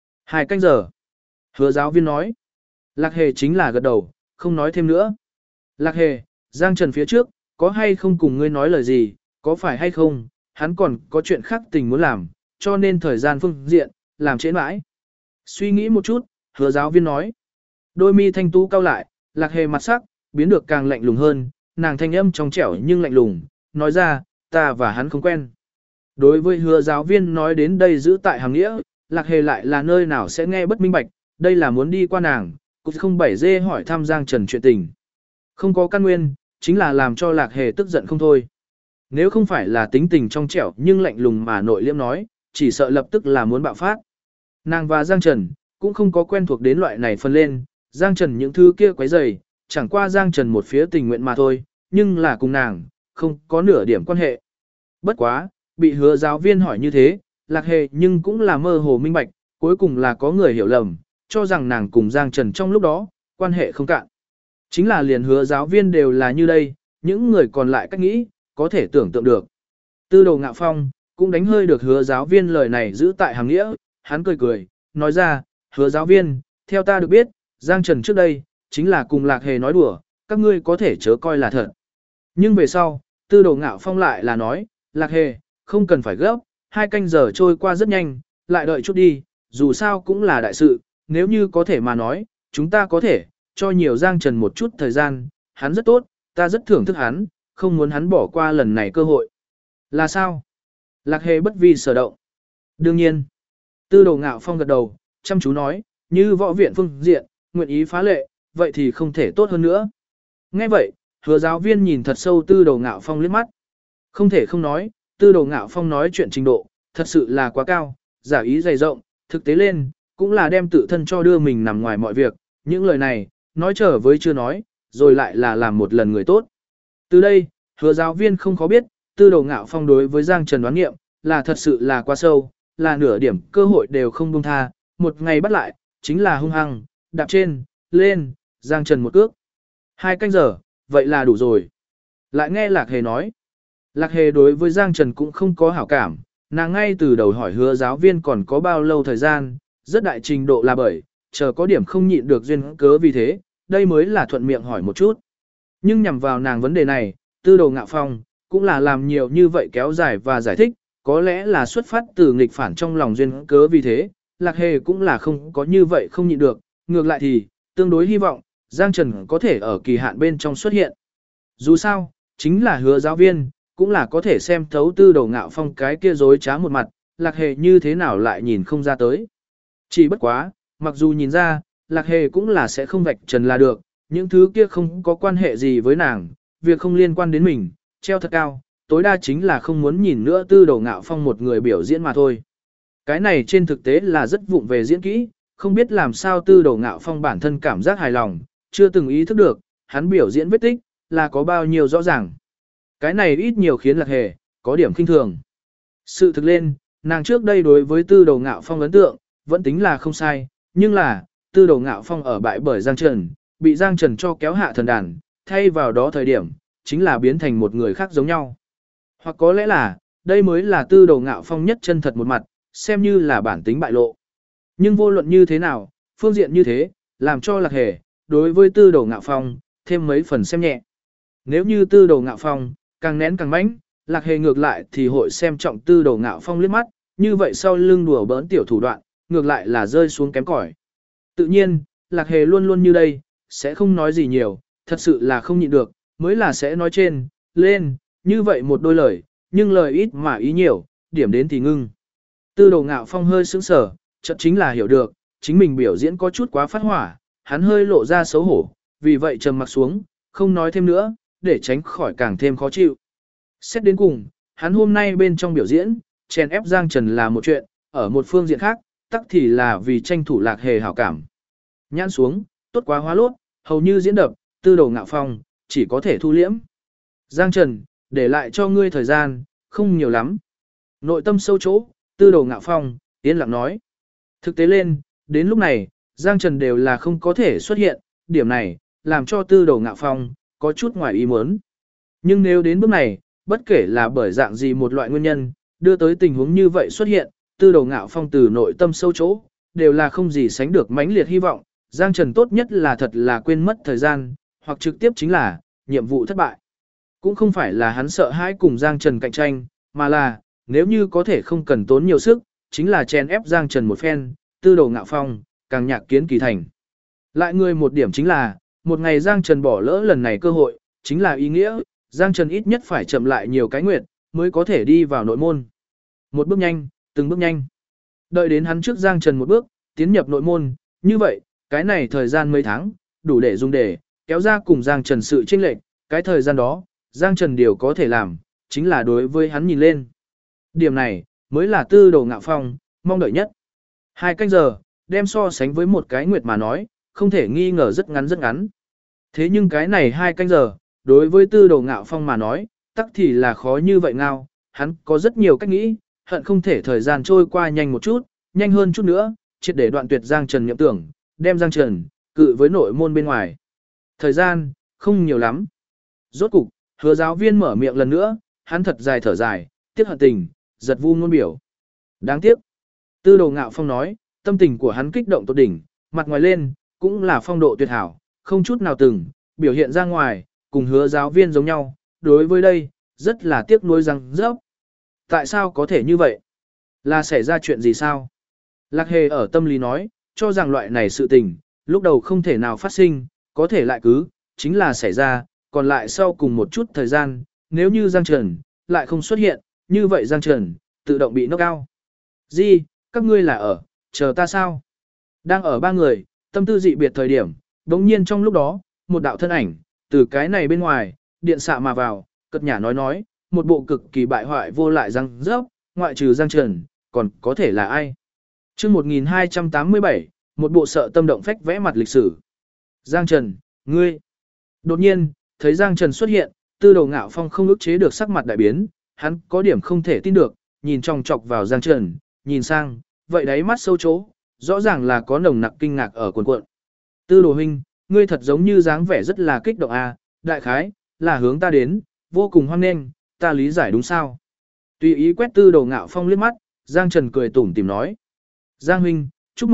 2 canh giờ. Hứa giáo viên nói. Lạc Hề chính là gật đầu, không nói thêm nữa. Lạc Hề, Giang Trần phía trước, có hay không cùng ngươi nói lời gì, có phải hay không, hắn còn có chuyện khác tình muốn làm, cho nên thời gian phương diện, làm trễ mãi. Suy nghĩ một chút, hứa giáo viên nói. Đôi mi thanh tú cau lại, Lạc Hề mặt sắc, biến được càng lạnh lùng hơn, nàng thanh âm trong trẻo nhưng lạnh lùng, nói ra, ta và hắn không quen. Đối với hứa giáo viên nói đến đây giữ tại hàng nghĩa, Lạc Hề lại là nơi nào sẽ nghe bất minh bạch, đây là muốn đi qua nàng, cũng không bảy dê hỏi thăm Giang Trần chuyện tình. Không có căn nguyên, chính là làm cho Lạc Hề tức giận không thôi. Nếu không phải là tính tình trong trẻo nhưng lạnh lùng mà nội liễm nói, chỉ sợ lập tức là muốn bạo phát. Nàng và Giang Trần, cũng không có quen thuộc đến loại này phân lên, Giang Trần những thứ kia quấy rầy, chẳng qua Giang Trần một phía tình nguyện mà thôi, nhưng là cùng nàng, không có nửa điểm quan hệ. Bất quá, bị hứa giáo viên hỏi như thế, Lạc Hề nhưng cũng là mơ hồ minh bạch, cuối cùng là có người hiểu lầm, cho rằng nàng cùng Giang Trần trong lúc đó, quan hệ không cạn. Chính là liền hứa giáo viên đều là như đây, những người còn lại cách nghĩ, có thể tưởng tượng được. Tư Đồ Ngạo Phong, cũng đánh hơi được hứa giáo viên lời này giữ tại hàng nghĩa, hắn cười cười, nói ra, hứa giáo viên, theo ta được biết, Giang Trần trước đây, chính là cùng Lạc Hề nói đùa, các ngươi có thể chớ coi là thật. Nhưng về sau, Tư Đồ Ngạo Phong lại là nói, Lạc Hề, không cần phải gấp, 2 canh giờ trôi qua rất nhanh, lại đợi chút đi, dù sao cũng là đại sự, nếu như có thể mà nói, chúng ta có thể, cho nhiều Giang Trần một chút thời gian, hắn rất tốt, ta rất thưởng thức hắn, không muốn hắn bỏ qua lần này cơ hội. Là sao? Lạc Hề bất vi sở động. Đương nhiên. Tư Đồ Ngạo Phong gật đầu, chăm chú nói, như võ viện phương diện, nguyện ý phá lệ, vậy thì không thể tốt hơn nữa. Nghe vậy, hứa giáo viên nhìn thật sâu Tư Đồ Ngạo Phong liếc mắt. Không thể không nói, Tư Đồ Ngạo Phong nói chuyện trình độ, thật sự là quá cao, giả ý dày rộng, thực tế lên, cũng là đem tự thân cho đưa mình nằm ngoài mọi việc, những lời này, nói trở với chưa nói, rồi lại là làm một lần người tốt. Từ đây, hứa giáo viên không khó biết, Tư Đồ Ngạo Phong đối với Giang Trần đoán nghiệm, là thật sự là quá sâu, là nửa điểm cơ hội đều không buông tha, một ngày bắt lại, chính là hung hăng, đạp trên, lên, Giang Trần một cước. 2 canh giờ, vậy là đủ rồi. Lại nghe Lạc Hề nói. Lạc Hề đối với Giang Trần cũng không có hảo cảm, nàng ngay từ đầu hỏi hứa giáo viên còn có bao lâu thời gian, rất đại trình độ là bởi, chờ có điểm không nhịn được duyên cớ vì thế, đây mới là thuận miệng hỏi một chút. Nhưng nhằm vào nàng vấn đề này, Tư Đồ Ngạo Phong cũng là làm nhiều như vậy kéo dài và giải thích, có lẽ là xuất phát từ nghịch phản trong lòng duyên cớ vì thế, Lạc Hề cũng là không có như vậy không nhịn được, ngược lại thì, tương đối hy vọng, Giang Trần có thể ở kỳ hạn bên trong xuất hiện. Dù sao, chính là Hứa giáo viên, cũng là có thể xem thấu Tư Đồ Ngạo Phong cái kia dối trá một mặt, Lạc Hề như thế nào lại nhìn không ra tới. Chỉ bất quá, mặc dù nhìn ra, Lạc Hề cũng là sẽ không vạch trần là được, những thứ kia không có quan hệ gì với nàng, việc không liên quan đến mình, treo thật cao, tối đa chính là không muốn nhìn nữa Tư Đồ Ngạo Phong một người biểu diễn mà thôi. Cái này trên thực tế là rất vụng về diễn kỹ, không biết làm sao Tư Đồ Ngạo Phong bản thân cảm giác hài lòng, chưa từng ý thức được, hắn biểu diễn vết tích, là có bao nhiêu rõ ràng. Cái này ít nhiều khiến Lạc Hề, có điểm khinh thường. Sự thực lên, nàng trước đây đối với Tư Đồ Ngạo Phong ấn tượng, vẫn tính là không sai, nhưng là, Tư Đồ Ngạo Phong ở bại bởi Giang Trần, bị Giang Trần cho kéo hạ thần đàn, thay vào đó thời điểm, chính là biến thành một người khác giống nhau. Hoặc có lẽ là, đây mới là Tư Đồ Ngạo Phong nhất chân thật một mặt, xem như là bản tính bại lộ. Nhưng vô luận như thế nào, phương diện như thế, làm cho Lạc Hề, đối với Tư Đồ Ngạo Phong, thêm mấy phần xem nhẹ. Nếu như Tư Đồ Ngạo Phong, càng nén càng mãnh, Lạc Hề ngược lại thì hội xem trọng Tư Đồ Ngạo Phong liếc mắt, như vậy sau lưng đùa bỡn tiểu thủ đoạn, ngược lại là rơi xuống kém cỏi. Tự nhiên, Lạc Hề luôn luôn như đây, sẽ không nói gì nhiều, thật sự là không nhịn được, mới là sẽ nói trên, lên, như vậy một đôi lời, nhưng lời ít mà ý nhiều, điểm đến thì ngưng. Tư Đồ Ngạo Phong hơi sững sờ, chợt chính là hiểu được, chính mình biểu diễn có chút quá phát hỏa, hắn hơi lộ ra xấu hổ, vì vậy trầm mặc xuống, không nói thêm nữa, để tránh khỏi càng thêm khó chịu. Xét đến cùng, hắn hôm nay bên trong biểu diễn, chèn ép Giang Trần là một chuyện, ở một phương diện khác, tắc thì là vì tranh thủ Lạc Hề hảo cảm. Nhãn xuống, tốt quá hóa lốt, hầu như diễn đập, Tư Đồ Ngạo Phong, chỉ có thể thu liễm. Giang Trần, để lại cho ngươi thời gian, không nhiều lắm. Nội tâm sâu chỗ, Tư Đồ Ngạo Phong, yên lặng nói. Thực tế lên, đến lúc này, Giang Trần đều là không có thể xuất hiện, điểm này, làm cho Tư Đồ Ngạo Phong, có chút ngoài ý muốn. Nhưng nếu đến bước này, bất kể là bởi dạng gì một loại nguyên nhân, đưa tới tình huống như vậy xuất hiện, Tư Đồ Ngạo Phong từ nội tâm sâu chỗ, đều là không gì sánh được mãnh liệt hy vọng, Giang Trần tốt nhất là thật là quên mất thời gian, hoặc trực tiếp chính là, nhiệm vụ thất bại. Cũng không phải là hắn sợ hãi cùng Giang Trần cạnh tranh, mà là, nếu như có thể không cần tốn nhiều sức, chính là chèn ép Giang Trần một phen, Tư Đồ Ngạo Phong, càng nhạc kiến kỳ thành. Lại người một điểm chính là, một ngày Giang Trần bỏ lỡ lần này cơ hội, chính là ý nghĩa, Giang Trần ít nhất phải chậm lại nhiều cái nguyệt, mới có thể đi vào nội môn. Một bước nhanh, từng bước nhanh. Đợi đến hắn trước Giang Trần một bước, tiến nhập nội môn, như vậy, cái này thời gian mấy tháng, đủ để dùng để kéo ra cùng Giang Trần sự chênh lệch, cái thời gian đó, Giang Trần điều có thể làm, chính là đối với hắn nhìn lên. Điểm này, mới là Tư Đồ Ngạo Phong, mong đợi nhất. 2 canh giờ, đem so sánh với một cái nguyệt mà nói, không thể nghi ngờ rất ngắn rất ngắn. Thế nhưng cái này 2 canh giờ, đối với Tư Đồ Ngạo Phong mà nói, tắc thì là khó như vậy ngao, hắn có rất nhiều cách nghĩ, hận không thể thời gian trôi qua nhanh một chút, nhanh hơn chút nữa, triệt để đoạn tuyệt Giang Trần nhậm tưởng, đem Giang Trần, cự với nội môn bên ngoài. Thời gian, không nhiều lắm. Rốt cục, Hứa giáo viên mở miệng lần nữa, hắn thật dài thở dài, tiếc hận tình, giật vu ngôn biểu. Đáng tiếc. Tư Đồ Ngạo Phong nói, tâm tình của hắn kích động tột đỉnh, mặt ngoài lên, cũng là phong độ tuyệt hảo, không chút nào từng, biểu hiện ra ngoài, cùng Hứa giáo viên giống nhau, đối với đây, rất là tiếc nuối răng rớp. Tại sao có thể như vậy? Là xảy ra chuyện gì sao? Lạc Hề ở tâm lý nói, cho rằng loại này sự tình, lúc đầu không thể nào phát sinh, có thể lại cứ, chính là xảy ra, còn lại sau cùng một chút thời gian, nếu như Giang Trần, lại không xuất hiện, như vậy Giang Trần, tự động bị knock out. Gì, các ngươi là ở, chờ ta sao? Đang ở 3 người, tâm tư dị biệt thời điểm, đống nhiên trong lúc đó, một đạo thân ảnh, từ cái này bên ngoài, điện xạ mà vào, cất nhả nói, một bộ cực kỳ bại hoại vô lại răng rớp, ngoại trừ Giang Trần, còn có thể là ai? Chương 1287, một bộ sợ tâm động phách vẽ mặt lịch sử. Giang Trần, ngươi. Đột nhiên, thấy Giang Trần xuất hiện, Tư Đồ Ngạo Phong không ức chế được sắc mặt đại biến, hắn có điểm không thể tin được, nhìn chòng chọc vào Giang Trần, nhìn sang, vậy đáy mắt sâu chỗ, rõ ràng là có nồng nặc kinh ngạc ở cuồn cuộn. Tư Đồ huynh, ngươi thật giống như dáng vẻ rất là kích động à, đại khái, là hướng ta đến, vô cùng hoan nghênh, ta lý giải đúng sao? Tùy ý quét Tư Đồ Ngạo Phong liếc mắt, Giang Trần cười tủm tỉm nói. Giang huynh, chúc mừng,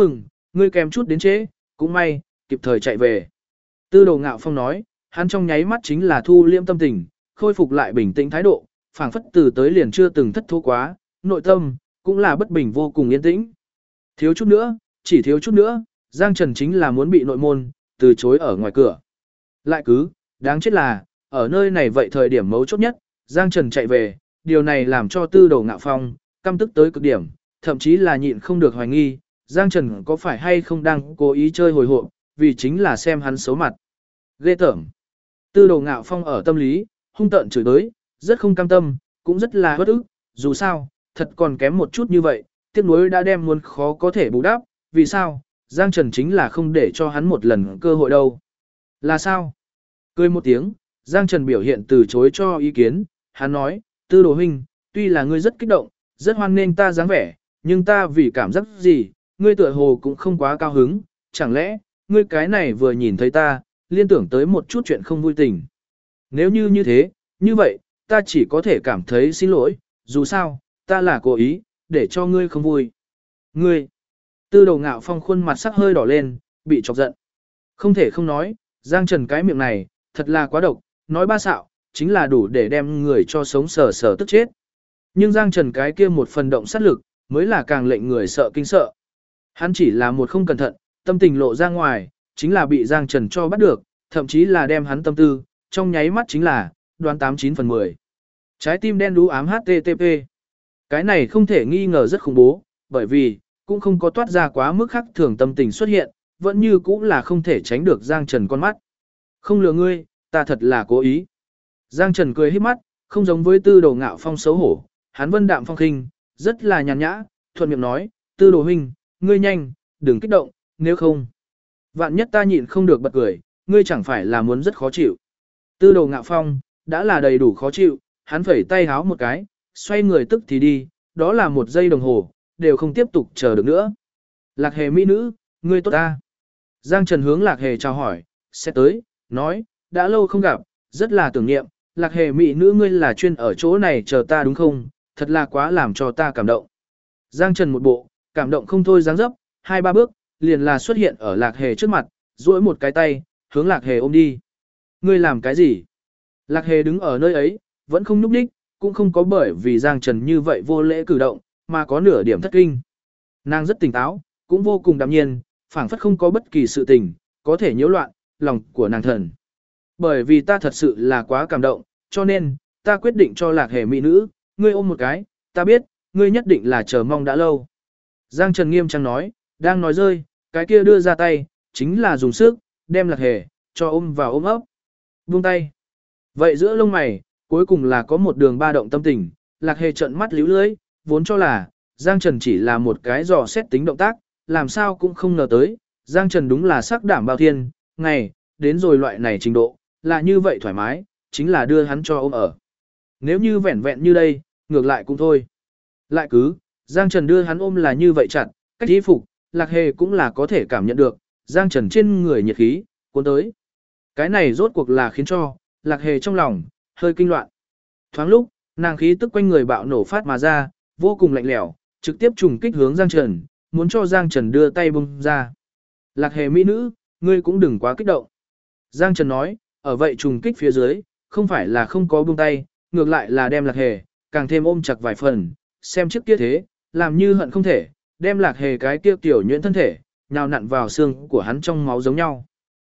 Ngươi kèm chút đến trễ, cũng may, kịp thời chạy về. Tư Đồ Ngạo Phong nói, hắn trong nháy mắt chính là thu liễm tâm tình, khôi phục lại bình tĩnh thái độ, phảng phất từ tới liền chưa từng thất thố quá, nội tâm cũng là bất bình vô cùng yên tĩnh. Thiếu chút nữa, chỉ thiếu chút nữa, Giang Trần chính là muốn bị nội môn từ chối ở ngoài cửa. Lại cứ, đáng chết là, ở nơi này vậy thời điểm mấu chốt nhất, Giang Trần chạy về, điều này làm cho Tư Đồ Ngạo Phong căm tức tới cực điểm, thậm chí là nhịn không được hoài nghi, Giang Trần có phải hay không đang cố ý chơi hồi hộp, vì chính là xem hắn xấu mặt. Ghê tởm. Tư Đồ Ngạo Phong ở tâm lý, hung tợn chửi tới, rất không cam tâm, cũng rất là bất ức, dù sao, thật còn kém một chút như vậy, tiếc nuối đã đem muốn khó có thể bù đắp, vì sao, Giang Trần chính là không để cho hắn một lần cơ hội đâu. Là sao? Cười một tiếng, Giang Trần biểu hiện từ chối cho ý kiến, hắn nói, Tư Đồ huynh, tuy là ngươi rất kích động, rất hoan nghênh ta dáng vẻ, nhưng ta vì cảm giác gì, ngươi tựa hồ cũng không quá cao hứng, chẳng lẽ, ngươi cái này vừa nhìn thấy ta, liên tưởng tới một chút chuyện không vui tình. Nếu như thế, như vậy, ta chỉ có thể cảm thấy xin lỗi, dù sao, ta là cố ý, để cho ngươi không vui. Ngươi, Tư Đồ Ngạo Phong khuôn mặt sắc hơi đỏ lên, bị chọc giận. Không thể không nói, Giang Trần cái miệng này, thật là quá độc, nói ba xạo, chính là đủ để đem người cho sống sờ sờ tức chết. Nhưng Giang Trần cái kia một phần động sát lực, mới là càng lệnh người sợ kinh sợ. Hắn chỉ là một không cẩn thận, tâm tình lộ ra ngoài, chính là bị Giang Trần cho bắt được, thậm chí là đem hắn tâm tư, trong nháy mắt chính là, đoán 89/10. Trái tim đen đú ám HTTP. Cái này không thể nghi ngờ rất khủng bố, bởi vì, cũng không có toát ra quá mức khác thường tâm tình xuất hiện, vẫn như cũng là không thể tránh được Giang Trần con mắt. Không lừa ngươi, ta thật là cố ý. Giang Trần cười híp mắt, không giống với Tư Đồ Ngạo Phong xấu hổ, hắn vân đạm phong khinh, rất là nhàn nhã, thuận miệng nói, Tư Đồ huynh, ngươi nhanh, đừng kích động, nếu không. Vạn nhất ta nhịn không được bật cười, ngươi chẳng phải là muốn rất khó chịu. Tư Đồ Ngạo Phong, đã là đầy đủ khó chịu, hắn phẩy tay háo một cái, xoay người tức thì đi, đó là 1 giây đồng hồ, đều không tiếp tục chờ được nữa. Lạc Hề mỹ nữ, ngươi tốt ta. Giang Trần hướng Lạc Hề chào hỏi, sẽ tới, nói, đã lâu không gặp, rất là tưởng niệm, Lạc Hề mỹ nữ ngươi là chuyên ở chỗ này chờ ta đúng không, thật là quá làm cho ta cảm động. Giang Trần một bộ, cảm động không thôi dáng dấp, 2-3 bước, liền là xuất hiện ở Lạc Hề trước mặt, duỗi một cái tay, hướng Lạc Hề ôm đi. Ngươi làm cái gì? Lạc Hề đứng ở nơi ấy, vẫn không nhúc nhích, cũng không có bởi vì Giang Trần như vậy vô lễ cử động, mà có nửa điểm thất kinh. Nàng rất tỉnh táo, cũng vô cùng đạm nhiên, phảng phất không có bất kỳ sự tình, có thể nhiễu loạn lòng của nàng thần. Bởi vì ta thật sự là quá cảm động, cho nên, ta quyết định cho Lạc Hề mỹ nữ, ngươi ôm một cái, ta biết, ngươi nhất định là chờ mong đã lâu. Giang Trần nghiêm trang nói, đang nói rơi, cái kia đưa ra tay, chính là dùng sức, đem Lạc Hề, cho ôm vào ôm ấp. Buông tay. Vậy giữa lông mày, cuối cùng là có một đường ba động tâm tình, Lạc Hề trợn mắt líu lưỡi, vốn cho là, Giang Trần chỉ là một cái dò xét tính động tác, làm sao cũng không ngờ tới, Giang Trần đúng là sắc đảm bao thiên, ngày, đến rồi loại này trình độ, là như vậy thoải mái, chính là đưa hắn cho ôm ở. Nếu như vẹn vẹn như đây, ngược lại cũng thôi. Lại cứ, Giang Trần đưa hắn ôm là như vậy chặt, cách y phục, Lạc Hề cũng là có thể cảm nhận được, Giang Trần trên người nhiệt khí, cuốn tới. Cái này rốt cuộc là khiến cho, Lạc Hề trong lòng, hơi kinh loạn. Thoáng lúc, nàng khí tức quanh người bạo nổ phát mà ra, vô cùng lạnh lẽo, trực tiếp trùng kích hướng Giang Trần, muốn cho Giang Trần đưa tay bung ra. Lạc Hề mỹ nữ, ngươi cũng đừng quá kích động. Giang Trần nói, ở vậy trùng kích phía dưới, không phải là không có buông tay, ngược lại là đem Lạc Hề, càng thêm ôm chặt vài phần, xem trước kia thế, làm như hận không thể, đem Lạc Hề cái kia tiểu nhuyễn thân thể, nhào nặn vào xương của hắn trong máu giống nhau.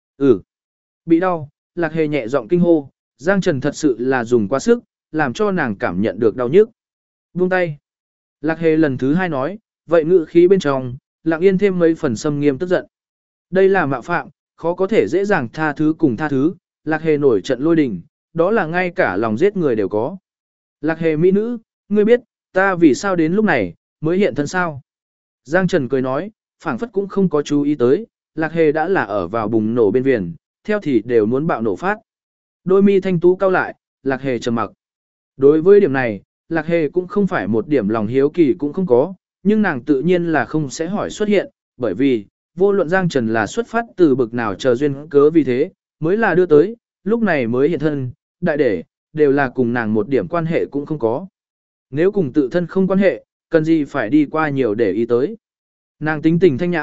Bị đau, Lạc Hề nhẹ giọng kinh hô, Giang Trần thật sự là dùng quá sức, làm cho nàng cảm nhận được đau nhức. Buông tay. Lạc Hề lần thứ 2 nói, vậy ngự khí bên trong, lặng yên thêm mấy phần xâm nghiêm tức giận. Đây là mạo phạm, khó có thể dễ dàng tha thứ cùng tha thứ, Lạc Hề nổi trận lôi đình, đó là ngay cả lòng giết người đều có. Lạc Hề mỹ nữ, ngươi biết, ta vì sao đến lúc này, mới hiện thân sao? Giang Trần cười nói, phảng phất cũng không có chú ý tới, Lạc Hề đã là ở vào bùng nổ bên viền, theo thì đều muốn bạo nổ phát. Đôi mi thanh tú cau lại, Lạc Hề trầm mặc. Đối với điểm này, Lạc Hề cũng không phải một điểm lòng hiếu kỳ cũng không có, nhưng nàng tự nhiên là không sẽ hỏi xuất hiện, bởi vì, vô luận Giang Trần là xuất phát từ bực nào chờ duyên cớ vì thế, mới là đưa tới, lúc này mới hiện thân, đại để, đều là cùng nàng một điểm quan hệ cũng không có. Nếu cùng tự thân không quan hệ, cần gì phải đi qua nhiều để ý tới. Nàng tính tình thanh nhã,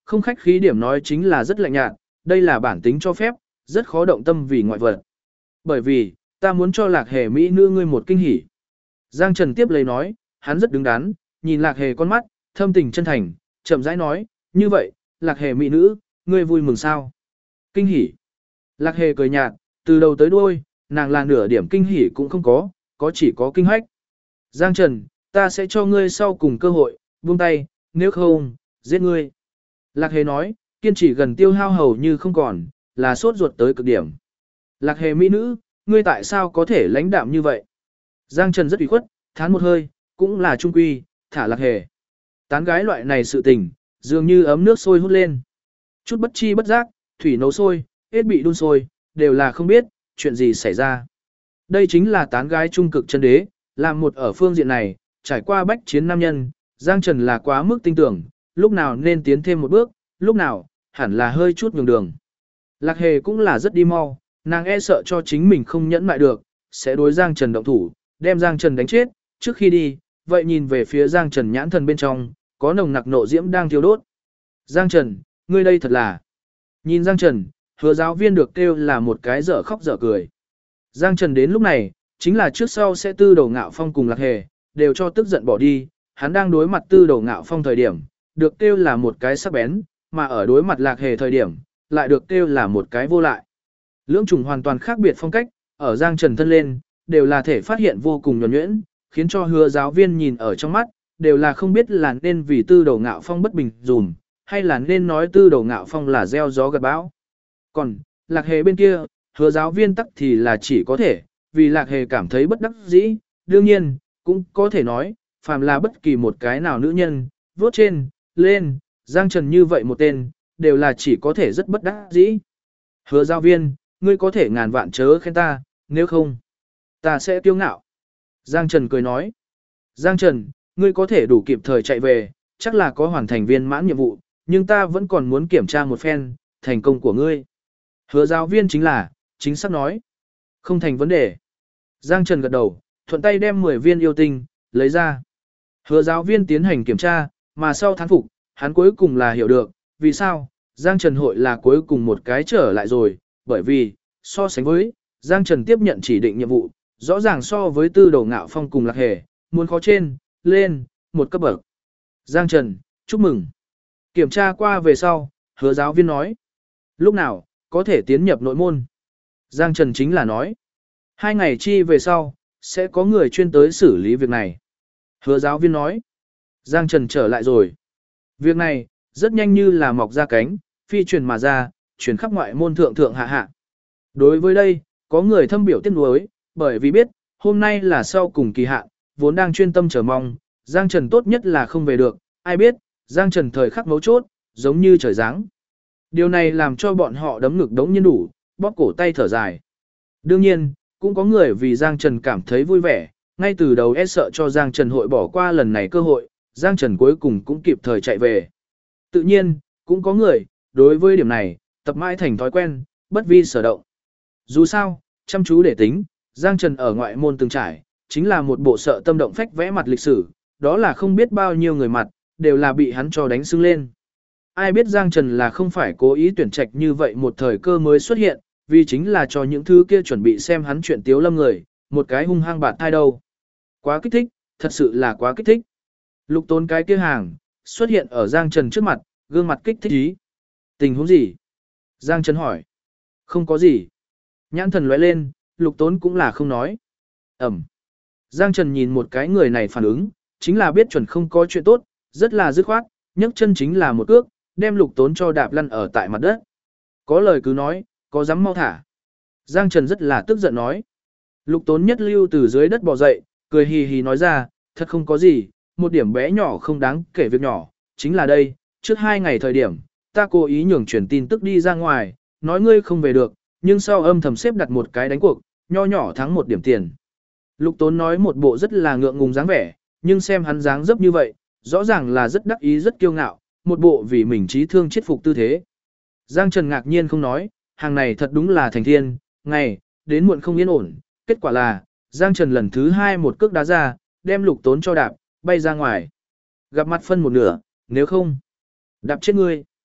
Không khách khí điểm nói chính là rất lạnh nhạt, đây là bản tính cho phép, rất khó động tâm vì ngoại vật. Bởi vì, ta muốn cho Lạc Hề mỹ nữ ngươi một kinh hỉ. Giang Trần tiếp lấy nói, hắn rất đứng đắn, nhìn Lạc Hề con mắt, thâm tình chân thành, chậm rãi nói, như vậy, Lạc Hề mỹ nữ, ngươi vui mừng sao? Kinh hỉ. Lạc Hề cười nhạt, từ đầu tới đuôi, nàng là nửa điểm kinh hỉ cũng không có chỉ có kinh hách. Giang Trần, ta sẽ cho ngươi sau cùng cơ hội, buông tay, nếu không, giết ngươi. Lạc Hề nói, kiên trì gần tiêu hao hầu như không còn, là sốt ruột tới cực điểm. Lạc Hề mỹ nữ, ngươi tại sao có thể lãnh đạm như vậy? Giang Trần rất ủy khuất, thán một hơi, cũng là trung quy, thả Lạc Hề. Tán gái loại này sự tình, dường như ấm nước sôi hút lên. Chút bất chi bất giác, thủy nấu sôi, hết bị đun sôi, đều là không biết, chuyện gì xảy ra. Đây chính là tán gái trung cực chân đế, làm một ở phương diện này, trải qua bách chiến nam nhân, Giang Trần là quá mức tinh tưởng, lúc nào nên tiến thêm một bước, lúc nào, hẳn là hơi chút nhường đường. Lạc Hề cũng là rất đi mau, nàng e sợ cho chính mình không nhẫn mại được, sẽ đối Giang Trần động thủ, đem Giang Trần đánh chết, trước khi đi, vậy nhìn về phía Giang Trần nhãn thần bên trong, có nồng nặc nộ diễm đang thiêu đốt. Giang Trần, ngươi đây thật là. Nhìn Giang Trần, Hứa giáo viên được kêu là một cái dở khóc dở cười. Giang Trần đến lúc này, chính là trước sau sẽ Tư Đầu Ngạo Phong cùng Lạc Hề, đều cho tức giận bỏ đi, hắn đang đối mặt Tư Đầu Ngạo Phong thời điểm, được kêu là một cái sắc bén, mà ở đối mặt Lạc Hề thời điểm, lại được kêu là một cái vô lại. Lưỡng chủng hoàn toàn khác biệt phong cách, ở Giang Trần thân lên, đều là thể phát hiện vô cùng nhuần nhuyễn, khiến cho Hứa giáo viên nhìn ở trong mắt, đều là không biết là nên vì Tư Đầu Ngạo Phong bất bình dùm, hay là nên nói Tư Đầu Ngạo Phong là gieo gió gặt bão. Còn, Lạc Hề bên kia, Hứa giáo viên tắc thì là chỉ có thể, vì Lạc Hề cảm thấy bất đắc dĩ, đương nhiên, cũng có thể nói, phàm là bất kỳ một cái nào nữ nhân, vuốt trên, lên, Giang Trần như vậy một tên, đều là chỉ có thể rất bất đắc dĩ. Hứa giáo viên, ngươi có thể ngàn vạn chớ khen ta, nếu không, ta sẽ kiêu ngạo. Giang Trần cười nói, Giang Trần, ngươi có thể đủ kịp thời chạy về, chắc là có hoàn thành viên mãn nhiệm vụ, nhưng ta vẫn còn muốn kiểm tra một phen, thành công của ngươi. Hứa giáo viên chính xác nói. Không thành vấn đề. Giang Trần gật đầu, thuận tay đem 10 viên yêu tinh, lấy ra. Hứa giáo viên tiến hành kiểm tra, mà sau thán phục, hắn cuối cùng là hiểu được, vì sao, Giang Trần hội là cuối cùng một cái trở lại rồi, bởi vì, so sánh với, Giang Trần tiếp nhận chỉ định nhiệm vụ, rõ ràng so với Tư Đầu Ngạo Phong cùng Lạc Hề, muốn khó trên, lên, một cấp bậc. Giang Trần, chúc mừng. Kiểm tra qua về sau, hứa giáo viên nói. Lúc nào, có thể tiến nhập nội môn. Giang Trần chính là nói. 2 ngày chi về sau, sẽ có người chuyên tới xử lý việc này. Hứa giáo viên nói. Giang Trần trở lại rồi. Việc này, rất nhanh như là mọc ra cánh, phi truyền mà ra, truyền khắp ngoại môn thượng thượng hạ hạ. Đối với đây, có người thâm biểu tiếc nuối, bởi vì biết, hôm nay là sau cùng kỳ hạn, vốn đang chuyên tâm chờ mong, Giang Trần tốt nhất là không về được, ai biết, Giang Trần thời khắc mấu chốt, giống như trời giáng. Điều này làm cho bọn họ đấm ngực đống nhiên đủ, bóp cổ tay thở dài. Đương nhiên, cũng có người vì Giang Trần cảm thấy vui vẻ, ngay từ đầu e sợ cho Giang Trần hội bỏ qua lần này cơ hội, Giang Trần cuối cùng cũng kịp thời chạy về. Tự nhiên, cũng có người, đối với điểm này, tập mãi thành thói quen, bất vi sở động. Dù sao, chăm chú để tính, Giang Trần ở ngoại môn từng trải, chính là một bộ sợ tâm động phách vẽ mặt lịch sử, đó là không biết bao nhiêu người mặt, đều là bị hắn cho đánh sưng lên. Ai biết Giang Trần là không phải cố ý tuyển trạch như vậy một thời cơ mới xuất hiện, vì chính là cho những thứ kia chuẩn bị xem hắn chuyện tiếu lâm người, một cái hung hăng bạt thai đâu. Quá kích thích, thật sự là quá kích thích. Lục Tốn cái kia hàng, xuất hiện ở Giang Trần trước mặt, gương mặt kích thích ý. Tình huống gì? Giang Trần hỏi. Không có gì. Nhãn thần lóe lên, Lục Tốn cũng là không nói. Ẩm. Giang Trần nhìn một cái người này phản ứng, chính là biết chuẩn không có chuyện tốt, rất là dứt khoát, nhấc chân chính là một cước, đem Lục Tốn cho đạp lăn ở tại mặt đất. Có lời cứ nói, có dám mau thả. Giang Trần rất là tức giận nói. Lục Tốn nhất lưu từ dưới đất bò dậy, cười hì hì nói ra, thật không có gì, một điểm bé nhỏ không đáng kể việc nhỏ, chính là đây, trước 2 ngày thời điểm, ta cố ý nhường truyền tin tức đi ra ngoài, nói ngươi không về được, nhưng sau âm thầm xếp đặt một cái đánh cuộc, nho nhỏ thắng 1 điểm tiền. Lục Tốn nói một bộ rất là ngượng ngùng dáng vẻ, nhưng xem hắn dáng dấp như vậy, rõ ràng là rất đắc ý rất kiêu ngạo, một bộ vì mình trí thương chết phục tư thế. Giang Trần ngạc nhiên không nói, hàng này thật đúng là thành thiên, ngày, đến muộn không yên ổn, kết quả là, Giang Trần lần thứ 2 một cước đá ra, đem Lục Tốn cho đạp, bay ra ngoài. Gặp mặt phân một nửa, nếu không, đạp chết ngươi.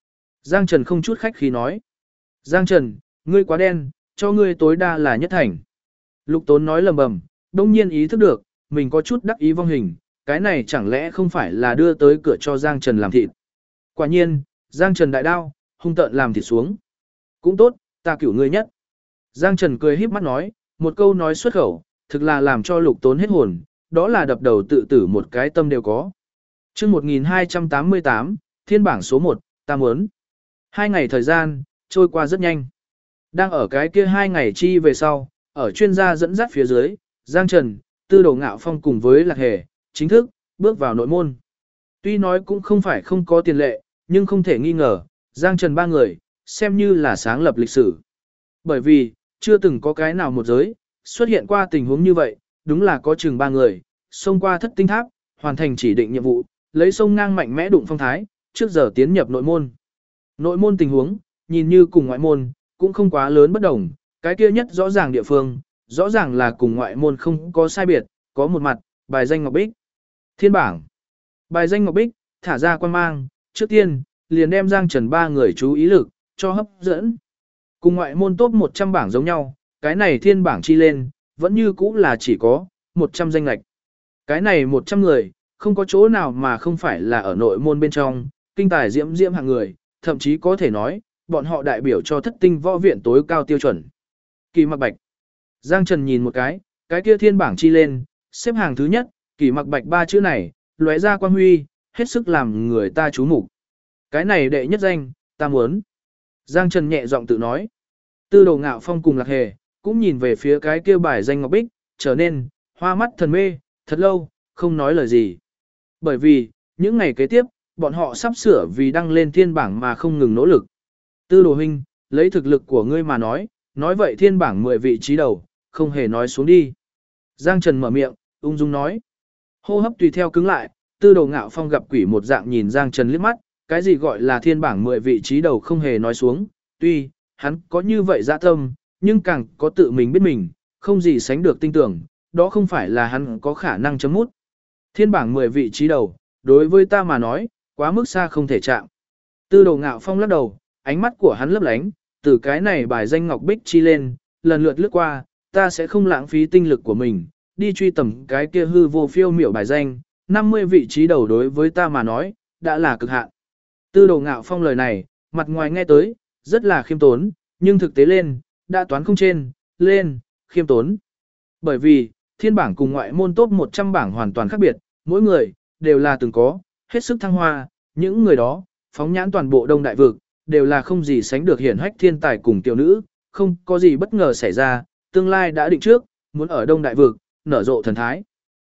Giang Trần không chút khách khí nói. Giang Trần, ngươi quá đen, cho ngươi tối đa là nhất thành. Lục Tốn nói lầm bầm, đông nhiên ý thức được, mình có chút đắc ý vong hình, cái này chẳng lẽ không phải là đưa tới cửa cho Giang Trần làm thịt. Quả nhiên, Giang Trần đại đao, hung tợn làm thịt xuống. Cũng tốt, ta cửu ngươi nhất. Giang Trần cười híp mắt nói, một câu nói xuất khẩu, thực là làm cho Lục Tốn hết hồn, đó là đập đầu tự tử một cái tâm đều có. Chương 1288, Thiên bảng số 1, ta muốn. 2 ngày thời gian, trôi qua rất nhanh. Đang ở cái kia 2 ngày chi về sau, ở chuyên gia dẫn dắt phía dưới, Giang Trần, Tư Đồ Ngạo Phong cùng với Lạc Hề, chính thức, bước vào nội môn. Tuy nói cũng không phải không có tiền lệ, nhưng không thể nghi ngờ, Giang Trần ba người, xem như là sáng lập lịch sử. Bởi vì, chưa từng có cái nào một giới, xuất hiện qua tình huống như vậy, đúng là có chừng 3 người, xông qua thất tinh tháp, hoàn thành chỉ định nhiệm vụ, lấy sông ngang mạnh mẽ đụng phong thái, trước giờ tiến nhập nội môn. Nội môn tình huống, nhìn như cùng ngoại môn, cũng không quá lớn bất đồng, cái kia nhất rõ ràng địa phương, rõ ràng là cùng ngoại môn không có sai biệt, có một mặt, bài danh Ngọc Bích. Thiên bảng. Bài danh Ngọc Bích, thả ra quan mang, trước tiên, liền đem Giang Trần ba người chú ý lực, cho hấp dẫn. Cùng ngoại môn top 100 bảng giống nhau, cái này thiên bảng chi lên, vẫn như cũ là chỉ có 100 danh lạch. Cái này 100 người, không có chỗ nào mà không phải là ở nội môn bên trong, kinh tài diễm diễm hạng người, thậm chí có thể nói, bọn họ đại biểu cho thất tinh võ viện tối cao tiêu chuẩn. Kỳ Mặc Bạch. Giang Trần nhìn một cái kia thiên bảng chi lên, xếp hàng thứ nhất, Kỳ Mặc Bạch ba chữ này, lóe ra quang huy, hết sức làm người ta chú mục. Cái này đệ nhất danh, ta muốn. Giang Trần nhẹ giọng tự nói. Tư Đồ Ngạo Phong cùng Lạc Hề, cũng nhìn về phía cái kia bài danh Ngọc Bích, trở nên hoa mắt thần mê, thật lâu, không nói lời gì. Bởi vì, những ngày kế tiếp, bọn họ sắp sửa vì đăng lên thiên bảng mà không ngừng nỗ lực. Tư Đồ huynh, lấy thực lực của ngươi mà nói vậy thiên bảng 10 vị trí đầu, không hề nói xuống đi. Giang Trần mở miệng, ung dung nói. Hô hấp tùy theo cứng lại, Tư Đồ Ngạo Phong gặp quỷ một dạng nhìn Giang Trần liếc mắt, cái gì gọi là thiên bảng 10 vị trí đầu không hề nói xuống, tuy, hắn có như vậy dạ tâm, nhưng càng có tự mình biết mình, không gì sánh được tin tưởng, đó không phải là hắn có khả năng chấm mút. Thiên bảng 10 vị trí đầu, đối với ta mà nói, quá mức xa không thể chạm. Tư Đồ Ngạo Phong lắc đầu, ánh mắt của hắn lấp lánh, từ cái này bài danh Ngọc Bích chi lên, lần lượt lướt qua, ta sẽ không lãng phí tinh lực của mình, đi truy tầm cái kia hư vô phiêu miểu bài danh, 50 vị trí đầu đối với ta mà nói, đã là cực hạn. Tư Đồ Ngạo Phong lời này, mặt ngoài nghe tới, rất là khiêm tốn, nhưng thực tế lên, đã toán không trên, lên, khiêm tốn. Bởi vì, thiên bảng cùng ngoại môn top 100 bảng hoàn toàn khác biệt, mỗi người, đều là từng có, hết sức thăng hoa, những người đó, phóng nhãn toàn bộ Đông Đại Vực, đều là không gì sánh được hiển hách thiên tài cùng tiểu nữ, không có gì bất ngờ xảy ra, tương lai đã định trước, muốn ở Đông Đại Vực, nở rộ thần thái.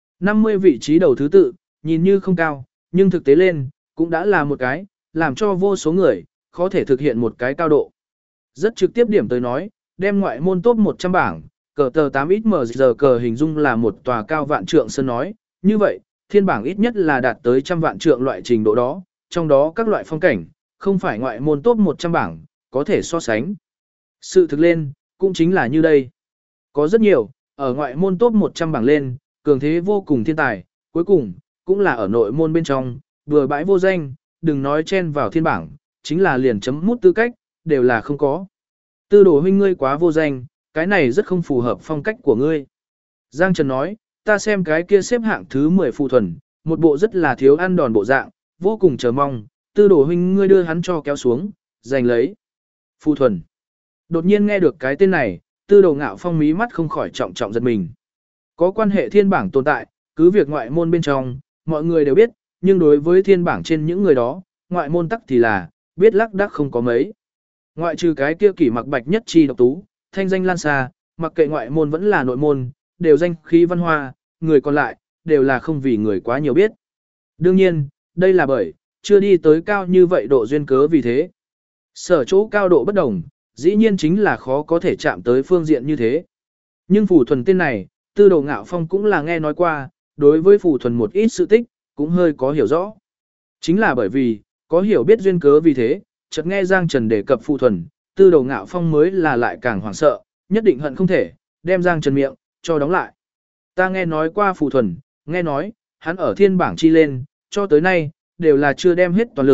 50 vị trí đầu thứ tự, nhìn như không cao, nhưng thực tế lên, cũng đã là một cái, làm cho vô số người, khó thể thực hiện một cái cao độ. Rất trực tiếp điểm tới nói, đem ngoại môn top 100 bảng, cờ tờ 8XM cờ hình dung là một tòa cao vạn trượng sơn nói, như vậy, thiên bảng ít nhất là đạt tới trăm vạn trượng loại trình độ đó, trong đó các loại phong cảnh, không phải ngoại môn top 100 bảng, có thể so sánh. Sự thực lên, cũng chính là như đây. Có rất nhiều, ở ngoại môn top 100 bảng lên, cường thế vô cùng thiên tài, cuối cùng, cũng là ở nội môn bên trong, vừa bãi vô danh, đừng nói chen vào thiên bảng, chính là liền chấm mút tư cách, đều là không có. Tư Đồ huynh ngươi quá vô danh, cái này rất không phù hợp phong cách của ngươi. Giang Trần nói, ta xem cái kia xếp hạng thứ 10 Phù Thuần, một bộ rất là thiếu ăn đòn bộ dạng, vô cùng chờ mong, Tư Đồ huynh ngươi đưa hắn cho kéo xuống, giành lấy. Phù Thuần. Đột nhiên nghe được cái tên này, Tư Đồ Ngạo Phong mí mắt không khỏi trọng trọng giật mình. Có quan hệ thiên bảng tồn tại, cứ việc ngoại môn bên trong, mọi người đều biết, nhưng đối với thiên bảng trên những người đó, ngoại môn tắc thì là, biết lắc đắc không có mấy. Ngoại trừ cái kia Kỷ Mặc Bạch nhất chi độc tú, thanh danh lan xa, mặc kệ ngoại môn vẫn là nội môn, đều danh khí văn hoa, người còn lại, đều là không vì người quá nhiều biết. Đương nhiên, đây là bởi, chưa đi tới cao như vậy độ duyên cớ vì thế. Sở chỗ cao độ bất đồng, dĩ nhiên chính là khó có thể chạm tới phương diện như thế. Nhưng Phù Thuần tên này, Tư Đồ Ngạo Phong cũng là nghe nói qua, đối với Phù Thuần một ít sự tích, cũng hơi có hiểu rõ. Chính là bởi vì, có hiểu biết duyên cớ vì thế, chợt nghe Giang Trần đề cập Phù Thuần, Tư Đồ Ngạo Phong mới là lại càng hoảng sợ, nhất định hận không thể, đem Giang Trần miệng, cho đóng lại. Ta nghe nói qua Phù Thuần, nghe nói, hắn ở thiên bảng chi lên, cho tới nay, đều là chưa đem hết toàn lực,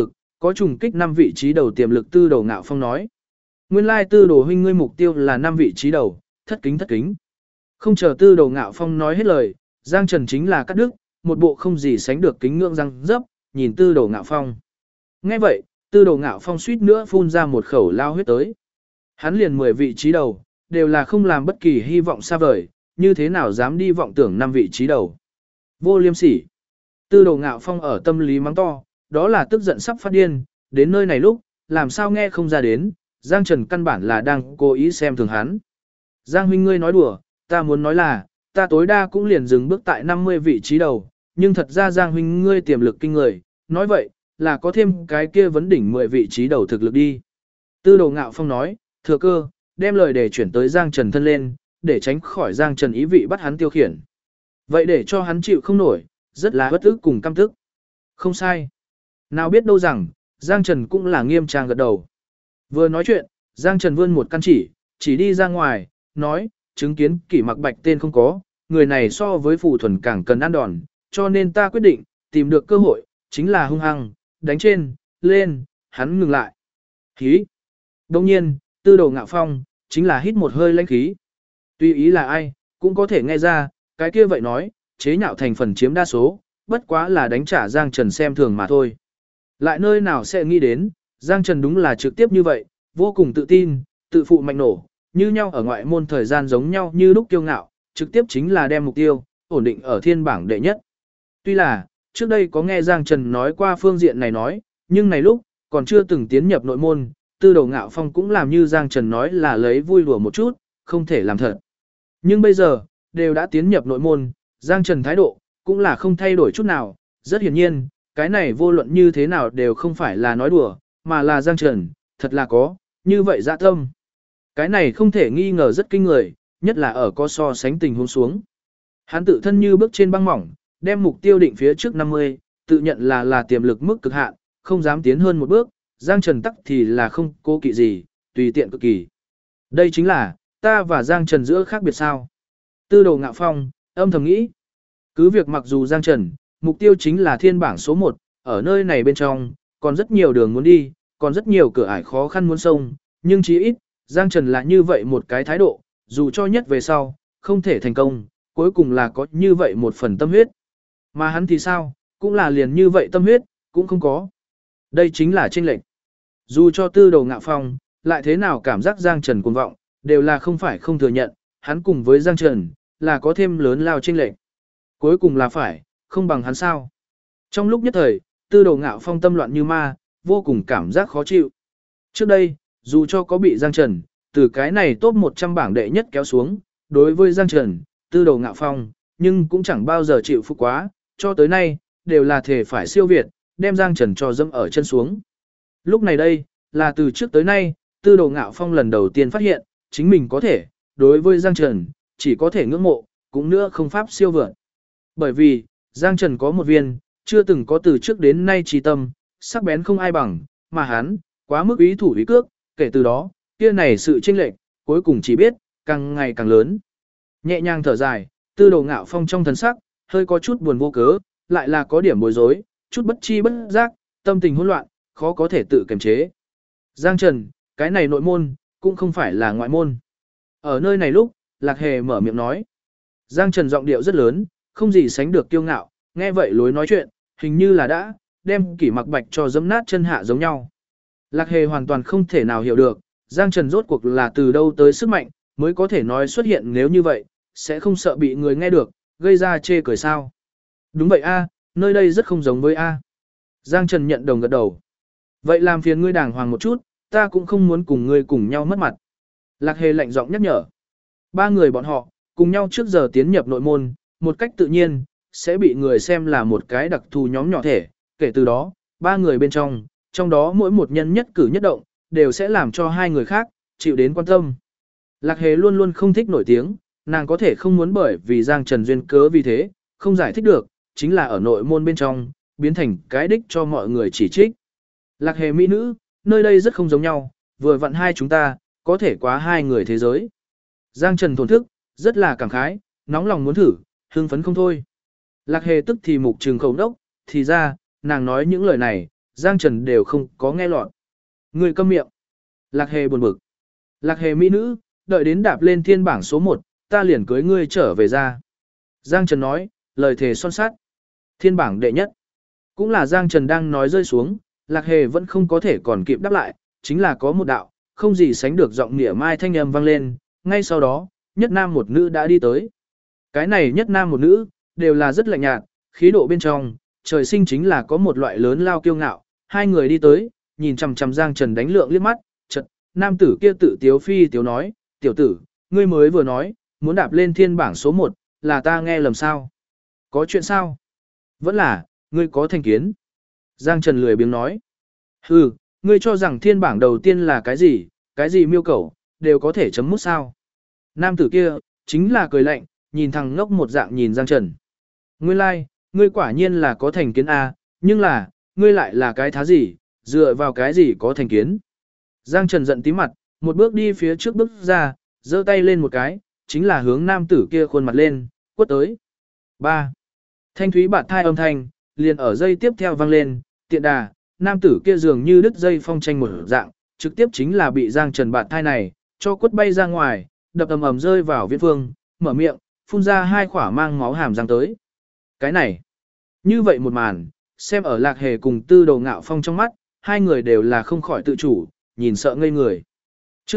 có trùng kích 5 vị trí đầu tiềm lực Tư Đồ Ngạo Phong nói. Nguyên lai Tư Đồ huynh ngươi mục tiêu là 5 vị trí đầu, thất kính thất kính. Không chờ Tư Đồ Ngạo Phong nói hết lời, Giang Trần chính là cắt đứt, một bộ không gì sánh được kính ngưỡng răng dấp, nhìn Tư Đồ Ngạo Phong. Nghe vậy, Tư Đồ Ngạo Phong suýt nữa phun ra một khẩu lao huyết tới. Hắn liền 10 vị trí đầu, đều là không làm bất kỳ hy vọng xa vời, như thế nào dám đi vọng tưởng 5 vị trí đầu. Vô liêm sỉ. Tư Đồ Ngạo Phong ở tâm lý mắng to, đó là tức giận sắp phát điên, đến nơi này lúc, làm sao nghe không ra đến, Giang Trần căn bản là đang cố ý xem thường hắn. Giang huynh ngươi nói đùa, ta muốn nói là, ta tối đa cũng liền dừng bước tại 50 vị trí đầu, nhưng thật ra Giang huynh ngươi tiềm lực kinh người, nói vậy, là có thêm cái kia vấn đỉnh 10 vị trí đầu thực lực đi. Tư Đồ Ngạo Phong nói, thừa cơ, đem lời để chuyển tới Giang Trần thân lên, để tránh khỏi Giang Trần ý vị bắt hắn tiêu khiển. Vậy để cho hắn chịu không nổi, rất là bất ức cùng căm tức. Không sai. Nào biết đâu rằng, Giang Trần cũng là nghiêm trang gật đầu. Vừa nói chuyện, Giang Trần vươn một căn chỉ đi ra ngoài, nói, chứng kiến Kỷ Mặc Bạch tên không có, người này so với Phù Thuần càng cần ăn đòn, cho nên ta quyết định, tìm được cơ hội, chính là hung hăng, đánh trên, lên, hắn ngừng lại. Hí. Đồng nhiên, Tư Đồ Ngạo Phong, chính là hít một hơi lãnh khí. Tuy ý là ai, cũng có thể nghe ra, cái kia vậy nói, chế nhạo thành phần chiếm đa số, bất quá là đánh trả Giang Trần xem thường mà thôi. Lại nơi nào sẽ nghĩ đến, Giang Trần đúng là trực tiếp như vậy, vô cùng tự tin, tự phụ mạnh nổ, như nhau ở ngoại môn thời gian giống nhau như lúc kiêu ngạo, trực tiếp chính là đem mục tiêu, ổn định ở thiên bảng đệ nhất. Tuy là, trước đây có nghe Giang Trần nói qua phương diện này nói, nhưng này lúc, còn chưa từng tiến nhập nội môn, Tư Đồ Ngạo Phong cũng làm như Giang Trần nói là lấy vui đùa một chút, không thể làm thật. Nhưng bây giờ, đều đã tiến nhập nội môn, Giang Trần thái độ, cũng là không thay đổi chút nào, rất hiển nhiên, cái này vô luận như thế nào đều không phải là nói đùa, mà là Giang Trần, thật là có, như vậy dạ tâm. Cái này không thể nghi ngờ rất kinh người, nhất là ở có so sánh tình huống xuống. Hắn tự thân như bước trên băng mỏng, đem mục tiêu định phía trước 50, tự nhận là tiềm lực mức cực hạn, không dám tiến hơn một bước, Giang Trần tắc thì là không cố kỵ gì, tùy tiện cực kỳ. Đây chính là, ta và Giang Trần giữa khác biệt sao. Tư Đồ Ngạo Phong, âm thầm nghĩ. Cứ việc mặc dù Giang Trần, mục tiêu chính là thiên bảng số 1, ở nơi này bên trong, còn rất nhiều đường muốn đi, còn rất nhiều cửa ải khó khăn muốn sông, nhưng chí ít, Giang Trần là như vậy một cái thái độ, dù cho nhất về sau, không thể thành công, cuối cùng là có như vậy một phần tâm huyết. Mà hắn thì sao, cũng là liền như vậy tâm huyết, cũng không có. Đây chính là chênh lệch. Dù cho Tư Đồ Ngạo Phong, lại thế nào cảm giác Giang Trần cuồng vọng, đều là không phải không thừa nhận, hắn cùng với Giang Trần, là có thêm lớn lao chênh lệch. Cuối cùng là phải, không bằng hắn sao. Trong lúc nhất thời, Tư Đồ Ngạo Phong tâm loạn như ma, vô cùng cảm giác khó chịu. Trước đây, dù cho có bị Giang Trần, từ cái này top 100 bảng đệ nhất kéo xuống, đối với Giang Trần, Tư Đồ Ngạo Phong, nhưng cũng chẳng bao giờ chịu phục quá, cho tới nay, đều là thể phải siêu việt, đem Giang Trần cho dẫm ở chân xuống. Lúc này đây, là từ trước tới nay, Tư Đồ Ngạo Phong lần đầu tiên phát hiện, chính mình có thể, đối với Giang Trần, chỉ có thể ngưỡng mộ, cũng nữa không pháp siêu vượt. Bởi vì, Giang Trần có một viên, chưa từng có từ trước đến nay trí tâm, sắc bén không ai bằng, mà hắn, quá mức ý thủ ý cước, kể từ đó, kia này sự chênh lệch, cuối cùng chỉ biết, càng ngày càng lớn. Nhẹ nhàng thở dài, Tư Đồ Ngạo Phong trong thần sắc, hơi có chút buồn vô cớ, lại là có điểm bối rối, chút bất chi bất giác, tâm tình hỗn loạn, khó có thể tự kiềm chế. Giang Trần, cái này nội môn, cũng không phải là ngoại môn. Ở nơi này lúc, Lạc Hề mở miệng nói. Giang Trần giọng điệu rất lớn, không gì sánh được kiêu ngạo, nghe vậy lối nói chuyện, hình như là đã đem Kỷ Mặc Bạch cho giẫm nát chân hạ giống nhau. Lạc Hề hoàn toàn không thể nào hiểu được, Giang Trần rốt cuộc là từ đâu tới sức mạnh, mới có thể nói xuất hiện nếu như vậy, sẽ không sợ bị người nghe được, gây ra chê cười sao. Đúng vậy a, nơi đây rất không giống với a. Giang Trần nhận đồng gật đầu. Vậy làm phiền ngươi đàng hoàng một chút, ta cũng không muốn cùng ngươi cùng nhau mất mặt. Lạc Hề lạnh giọng nhắc nhở. Ba người bọn họ, cùng nhau trước giờ tiến nhập nội môn, một cách tự nhiên, sẽ bị người xem là một cái đặc thù nhóm nhỏ thể. Kể từ đó, ba người bên trong đó mỗi một nhân nhất cử nhất động, đều sẽ làm cho hai người khác, chịu đến quan tâm. Lạc Hề luôn luôn không thích nổi tiếng, nàng có thể không muốn bởi vì Giang Trần duyên cớ vì thế, không giải thích được, chính là ở nội môn bên trong, biến thành cái đích cho mọi người chỉ trích. Lạc Hề mỹ nữ, nơi đây rất không giống nhau, vừa vặn hai chúng ta, có thể quá hai người thế giới. Giang Trần thổn thức, rất là cảm khái, nóng lòng muốn thử, hưng phấn không thôi. Lạc Hề tức thì mục trừng khẩu đốc, thì ra, nàng nói những lời này, Giang Trần đều không có nghe lọt. Người câm miệng. Lạc Hề buồn bực. Lạc Hề mỹ nữ, đợi đến đạp lên thiên bảng số 1, ta liền cưới ngươi trở về ra. Giang Trần nói, lời thề son sắt. Thiên bảng đệ nhất. Cũng là Giang Trần đang nói rơi xuống, Lạc Hề vẫn không có thể còn kịp đáp lại, chính là có một đạo, không gì sánh được giọng nghĩa mai thanh âm vang lên, ngay sau đó, nhất nam một nữ đã đi tới. Cái này nhất nam một nữ, đều là rất lạnh nhạt, khí độ bên trong, trời sinh chính là có một loại lớn lao kiêu ngạo, hai người đi tới, nhìn chằm chằm Giang Trần đánh lượng liếc mắt, chợt, nam tử kia tự tiếu phi tiếu nói, tiểu tử, ngươi mới vừa nói, muốn đạp lên thiên bảng số 1, là ta nghe lầm sao? Có chuyện sao? Vẫn là, ngươi có thành kiến. Giang Trần lười biếng nói, hừ, ngươi cho rằng thiên bảng đầu tiên là cái gì miêu cầu, đều có thể chấm mút sao? Nam tử kia, chính là cười lạnh, nhìn thằng ngốc một dạng nhìn Giang Trần. Nguyên lai, like, ngươi quả nhiên là có thành kiến A, nhưng là, ngươi lại là cái thá gì, dựa vào cái gì có thành kiến. Giang Trần giận tí mặt, một bước đi phía trước bước ra, giơ tay lên một cái, chính là hướng nam tử kia khuôn mặt lên, quất tới. 3. Thanh thúy bạt thai âm thanh, liền ở dây tiếp theo vang lên, tiện đà, nam tử kia dường như đứt dây phong tranh một dạng, trực tiếp chính là bị Giang Trần bạt thai này, cho quất bay ra ngoài, đập ầm ầm rơi vào viễn phương, mở miệng, phun ra hai khỏa mang máu hàm răng tới. Cái này, như vậy một màn, xem ở Lạc Hề cùng Tư Đồ Ngạo Phong trong mắt, hai người đều là không khỏi tự chủ, nhìn sợ ngây người. Chương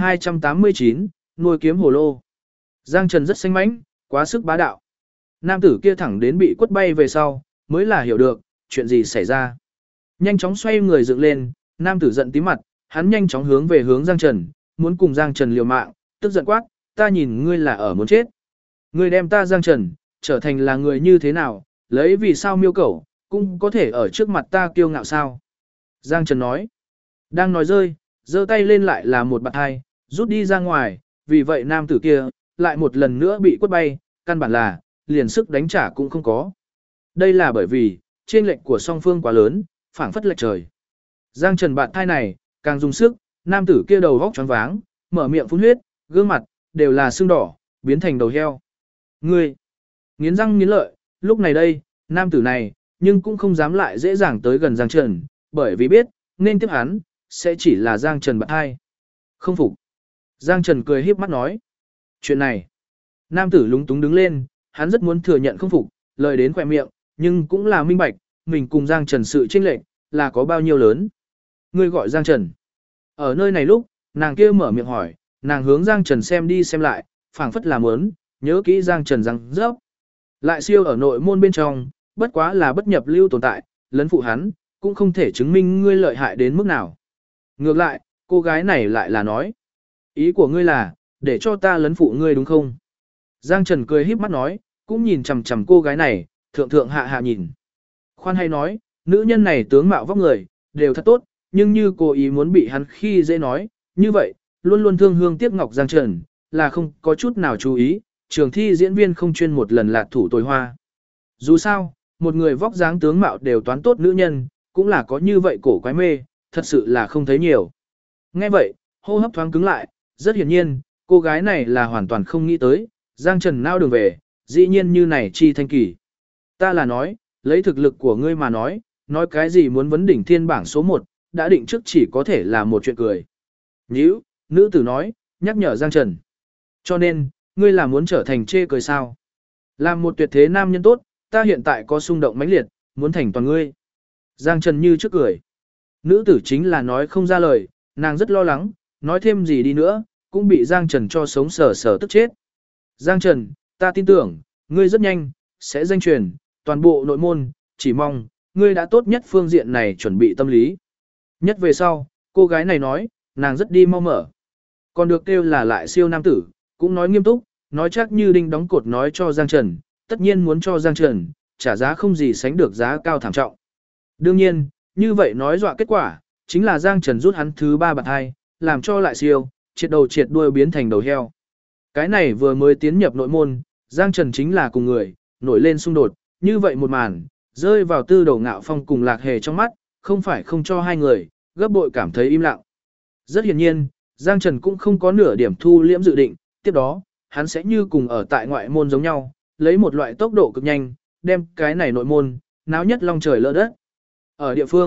1289, nuôi kiếm hồ lô. Giang Trần rất xanh mãnh, quá sức bá đạo. Nam tử kia thẳng đến bị quất bay về sau, mới là hiểu được, chuyện gì xảy ra. Nhanh chóng xoay người dựng lên, nam tử giận tí mặt, hắn nhanh chóng hướng về hướng Giang Trần, muốn cùng Giang Trần liều mạng, tức giận quát, ta nhìn ngươi là ở muốn chết. Ngươi đem ta Giang Trần, trở thành là người như thế nào, lấy vì sao miêu cẩu, cũng có thể ở trước mặt ta kiêu ngạo sao. Giang Trần nói, đang nói rơi, giơ tay lên lại là một bạt hai, rút đi ra ngoài, vì vậy nam tử kia, lại một lần nữa bị quất bay, căn bản là, liền sức đánh trả cũng không có. Đây là bởi vì, chênh lệch của song phương quá lớn, phảng phất lệch trời. Giang Trần bạt thai này, càng dùng sức, nam tử kia đầu vóc choáng váng, mở miệng phun huyết, gương mặt, đều là sưng đỏ, biến thành đầu heo. Ngươi, nghiến răng nghiến lợi, lúc này đây, nam tử này, nhưng cũng không dám lại dễ dàng tới gần Giang Trần, bởi vì biết, nên tiếp hắn, sẽ chỉ là Giang Trần bạt thai. Không phục. Giang Trần cười híp mắt nói. Chuyện này, nam tử lúng túng đứng lên, hắn rất muốn thừa nhận không phục, lời đến khỏe miệng, nhưng cũng là minh bạch, mình cùng Giang Trần sự chênh lệch là có bao nhiêu lớn. Ngươi gọi Giang Trần. Ở nơi này lúc, nàng kia mở miệng hỏi, nàng hướng Giang Trần xem đi xem lại, phảng phất là muốn, nhớ kỹ Giang Trần răng rớp. Lại siêu ở nội môn bên trong, bất quá là bất nhập lưu tồn tại, lấn phụ hắn, cũng không thể chứng minh ngươi lợi hại đến mức nào. Ngược lại, cô gái này lại là nói, ý của ngươi là, để cho ta lấn phụ ngươi đúng không? Giang Trần cười híp mắt nói, cũng nhìn chằm chằm cô gái này, thượng thượng hạ hạ nhìn. Khoan hay nói, nữ nhân này tướng mạo vóc người, đều thật tốt, nhưng như cô ý muốn bị hắn khi dễ nói, như vậy, luôn luôn thương hương tiếc ngọc Giang Trần, là không có chút nào chú ý, trường thi diễn viên không chuyên một lần lạc thủ tồi hoa. Dù sao, một người vóc dáng tướng mạo đều toán tốt nữ nhân, cũng là có như vậy cổ quái mê, thật sự là không thấy nhiều. Nghe vậy, hô hấp thoáng cứng lại, rất hiển nhiên, cô gái này là hoàn toàn không nghĩ tới, Giang Trần nao đường về, dĩ nhiên như này chi thanh kỳ. Ta là nói, lấy thực lực của ngươi mà nói cái gì muốn vấn đỉnh thiên bảng số 1, đã định trước chỉ có thể là một chuyện cười. Nhíu, nữ tử nói, nhắc nhở Giang Trần. Cho nên, ngươi là muốn trở thành chê cười sao? Làm một tuyệt thế nam nhân tốt, ta hiện tại có xung động mãnh liệt, muốn thành toàn ngươi. Giang Trần như trước cười. Nữ tử chính là nói không ra lời, nàng rất lo lắng, nói thêm gì đi nữa, cũng bị Giang Trần cho sống sờ sờ tức chết. Giang Trần, ta tin tưởng, ngươi rất nhanh, sẽ danh truyền, toàn bộ nội môn, chỉ mong, ngươi đã tốt nhất phương diện này chuẩn bị tâm lý. Nhất về sau, cô gái này nói, nàng rất đi mau mở. Còn được kêu là lại siêu nam tử, cũng nói nghiêm túc, nói chắc như đinh đóng cột nói cho Giang Trần, tất nhiên muốn cho Giang Trần, trả giá không gì sánh được giá cao thảm trọng. Đương nhiên, như vậy nói dọa kết quả, chính là Giang Trần rút hắn thứ 3 bạt 2, làm cho lại siêu, triệt đầu triệt đuôi biến thành đầu heo. Cái này vừa mới tiến nhập nội môn, Giang Trần chính là cùng người, nổi lên xung đột, như vậy một màn, rơi vào Tư Đồ Ngạo Phong cùng Lạc Hề trong mắt, không phải không cho hai người, gấp bội cảm thấy im lặng. Rất hiển nhiên, Giang Trần cũng không có nửa điểm thu liễm dự định, tiếp đó, hắn sẽ như cùng ở tại ngoại môn giống nhau, lấy một loại tốc độ cực nhanh, đem cái này nội môn, náo nhất long trời lỡ đất. Ở địa phương,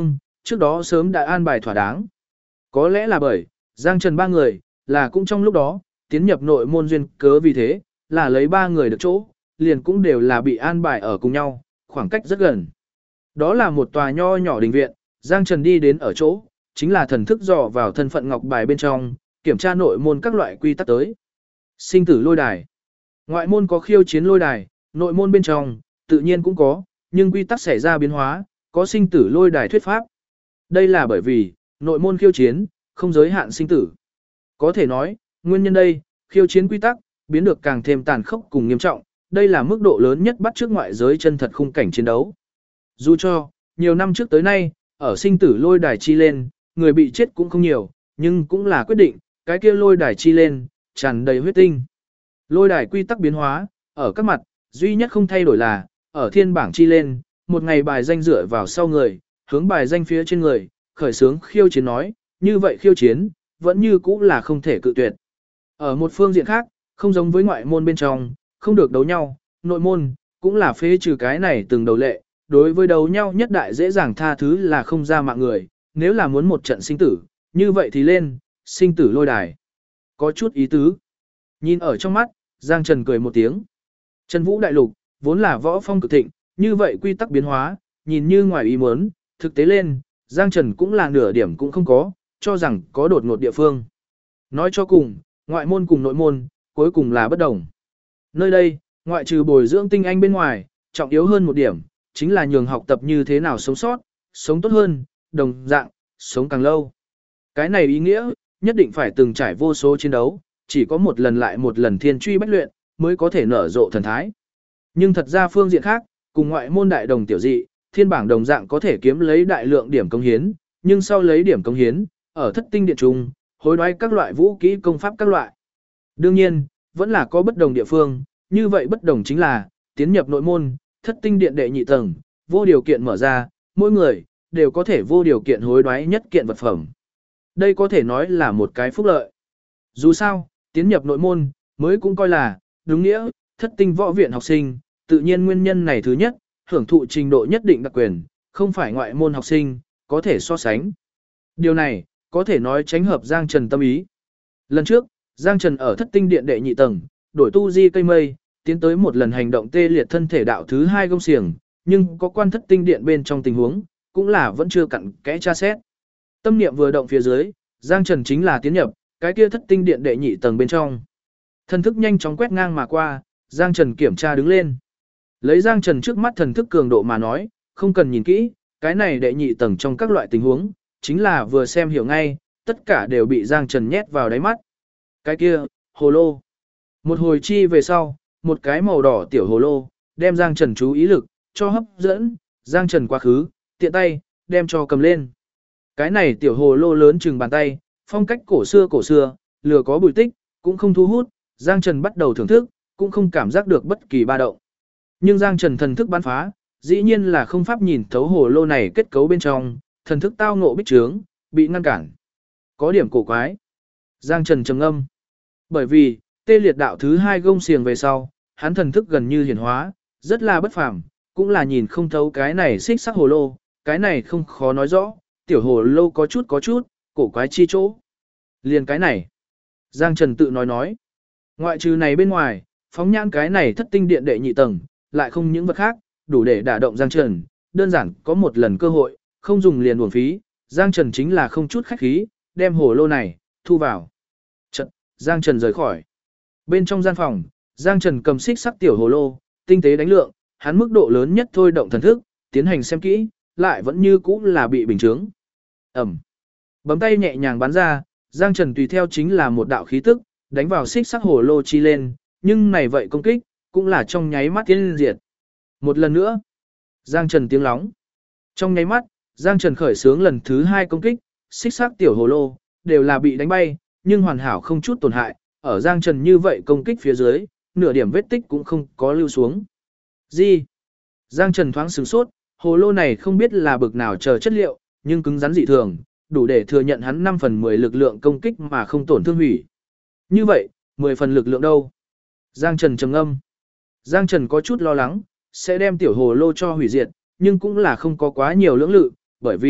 trước đó sớm đã an bài thỏa đáng. Có lẽ là bởi, Giang Trần ba người, là cũng trong lúc đó, tiến nhập nội môn duyên cớ vì thế, là lấy ba người được chỗ, liền cũng đều là bị an bài ở cùng nhau, khoảng cách rất gần. Đó là một tòa nho nhỏ đình viện, Giang Trần đi đến ở chỗ, chính là thần thức dò vào thân phận ngọc bài bên trong, kiểm tra nội môn các loại quy tắc tới. Sinh tử lôi đài. Ngoại môn có khiêu chiến lôi đài, nội môn bên trong, tự nhiên cũng có, nhưng quy tắc xảy ra biến hóa, có sinh tử lôi đài thuyết pháp. Đây là bởi vì, nội môn khiêu chiến, không giới hạn sinh tử. Có thể nói, nguyên nhân đây, khiêu chiến quy tắc, biến được càng thêm tàn khốc cùng nghiêm trọng, đây là mức độ lớn nhất bắt trước ngoại giới chân thật khung cảnh chiến đấu. Dù cho, nhiều năm trước tới nay, ở sinh tử lôi đài chi lên, người bị chết cũng không nhiều, nhưng cũng là quyết định, cái kia lôi đài chi lên, tràn đầy huyết tinh. Lôi đài quy tắc biến hóa, ở các mặt, duy nhất không thay đổi là, ở thiên bảng chi lên, một ngày bài danh dựa vào sau người, hướng bài danh phía trên người, khởi sướng khiêu chiến nói, như vậy khiêu chiến, vẫn như cũ là không thể cự tuyệt. Ở một phương diện khác, không giống với ngoại môn bên trong, không được đấu nhau, nội môn, cũng là phế trừ cái này từng đầu lệ, đối với đấu nhau nhất đại dễ dàng tha thứ là không ra mạng người, nếu là muốn một trận sinh tử, như vậy thì lên, sinh tử lôi đài. Có chút ý tứ. Nhìn ở trong mắt, Giang Trần cười một tiếng. Trần Vũ Đại Lục, vốn là võ phong cực thịnh, như vậy quy tắc biến hóa, nhìn như ngoài ý muốn, thực tế lên, Giang Trần cũng là nửa điểm cũng không có, cho rằng có đột ngột địa phương. Nói cho cùng, ngoại môn cùng nội môn, cuối cùng là bất đồng. Nơi đây, ngoại trừ bồi dưỡng tinh anh bên ngoài, trọng yếu hơn một điểm, chính là nhường học tập như thế nào sống sót, sống tốt hơn, đồng dạng, sống càng lâu. Cái này ý nghĩa, nhất định phải từng trải vô số chiến đấu, chỉ có một lần lại một lần thiên truy bách luyện, mới có thể nở rộ thần thái. Nhưng thật ra phương diện khác, cùng ngoại môn đại đồng tiểu dị, thiên bảng đồng dạng có thể kiếm lấy đại lượng điểm công hiến, nhưng sau lấy điểm công hiến, ở thất tinh điện trung, hối đoái các loại vũ kỹ công pháp các loại. Đương nhiên, vẫn là có bất đồng địa phương, như vậy bất đồng chính là, tiến nhập nội môn, thất tinh điện đệ nhị tầng, vô điều kiện mở ra, mỗi người, đều có thể vô điều kiện hối đoái nhất kiện vật phẩm. Đây có thể nói là một cái phúc lợi. Dù sao, tiến nhập nội môn, mới cũng coi là, đúng nghĩa, thất tinh võ viện học sinh, tự nhiên nguyên nhân này thứ nhất, hưởng thụ trình độ nhất định đặc quyền, không phải ngoại môn học sinh, có thể so sánh. Điều này, có thể nói tránh hợp Giang Trần tâm ý. Lần trước, Giang Trần ở thất tinh điện đệ nhị tầng, đổi tu di cây mây, tiến tới một lần hành động tê liệt thân thể đạo thứ 2 gông xiềng, nhưng có quan thất tinh điện bên trong tình huống, cũng là vẫn chưa cặn kẽ tra xét. Tâm niệm vừa động phía dưới, Giang Trần chính là tiến nhập, cái kia thất tinh điện đệ nhị tầng bên trong. Thần thức nhanh chóng quét ngang mà qua, Giang Trần kiểm tra đứng lên. Lấy Giang Trần trước mắt thần thức cường độ mà nói, không cần nhìn kỹ, cái này đệ nhị tầng trong các loại tình huống, chính là vừa xem hiểu ngay, tất cả đều bị Giang Trần nhét vào đáy mắt. Cái kia, hồ lô. Một hồi chi về sau, một cái màu đỏ tiểu hồ lô, đem Giang Trần chú ý lực, cho hấp dẫn, Giang Trần quá khứ, tiện tay, đem cho cầm lên. Cái này tiểu hồ lô lớn chừng bàn tay, phong cách cổ xưa, lừa có bụi tích, cũng không thu hút, Giang Trần bắt đầu thưởng thức, cũng không cảm giác được bất kỳ ba động. Nhưng Giang Trần thần thức bắn phá, dĩ nhiên là không pháp nhìn thấu hồ lô này kết cấu bên trong, thần thức tao ngộ bích trướng, bị ngăn cản. Có điểm cổ quái. Giang Trần trầm ngâm. Bởi vì, tê liệt đạo thứ 2 gông xiềng về sau, hắn thần thức gần như hiển hóa, rất là bất phàm, cũng là nhìn không thấu cái này xích sắc hồ lô, cái này không khó nói rõ, tiểu hồ lô có chút, cổ quái chi chỗ. Liền cái này. Giang Trần tự nói. Ngoại trừ này bên ngoài, phóng nhãn cái này thất tinh điện đệ nhị tầng, lại không những vật khác, đủ để đả động Giang Trần, đơn giản có một lần cơ hội, không dùng liền uổng phí, Giang Trần chính là không chút khách khí, đem hồ lô này, thu vào. Chật, Giang Trần rời khỏi. Bên trong gian phòng, Giang Trần cầm xích sắc tiểu hồ lô, tinh tế đánh lượng, hắn mức độ lớn nhất thôi động thần thức, tiến hành xem kỹ, lại vẫn như cũ là bị bình chứng. Ẩm. Bấm tay nhẹ nhàng bắn ra, Giang Trần tùy theo chính là một đạo khí tức, đánh vào xích sắc hồ lô chi lên, nhưng này vậy công kích, cũng là trong nháy mắt tiến diệt. Một lần nữa, Giang Trần tiếng lóng. Trong nháy mắt, Giang Trần khởi xướng lần thứ 2 công kích, xích sắc tiểu hồ lô, đều là bị đánh bay, nhưng hoàn hảo không chút tổn hại, ở Giang Trần như vậy công kích phía dưới, nửa điểm vết tích cũng không có lưu xuống. Gì? Giang Trần thoáng sửng sốt, hồ lô này không biết là bực nào chờ chất liệu, nhưng cứng rắn dị thường, đủ để thừa nhận hắn 5 phần 10 lực lượng công kích mà không tổn thương hủy. Như vậy, 10 phần lực lượng đâu? Giang Trần trầm ngâm. Giang Trần có chút lo lắng, sẽ đem tiểu hồ lô cho hủy diệt, nhưng cũng là không có quá nhiều lưỡng lự, bởi vì,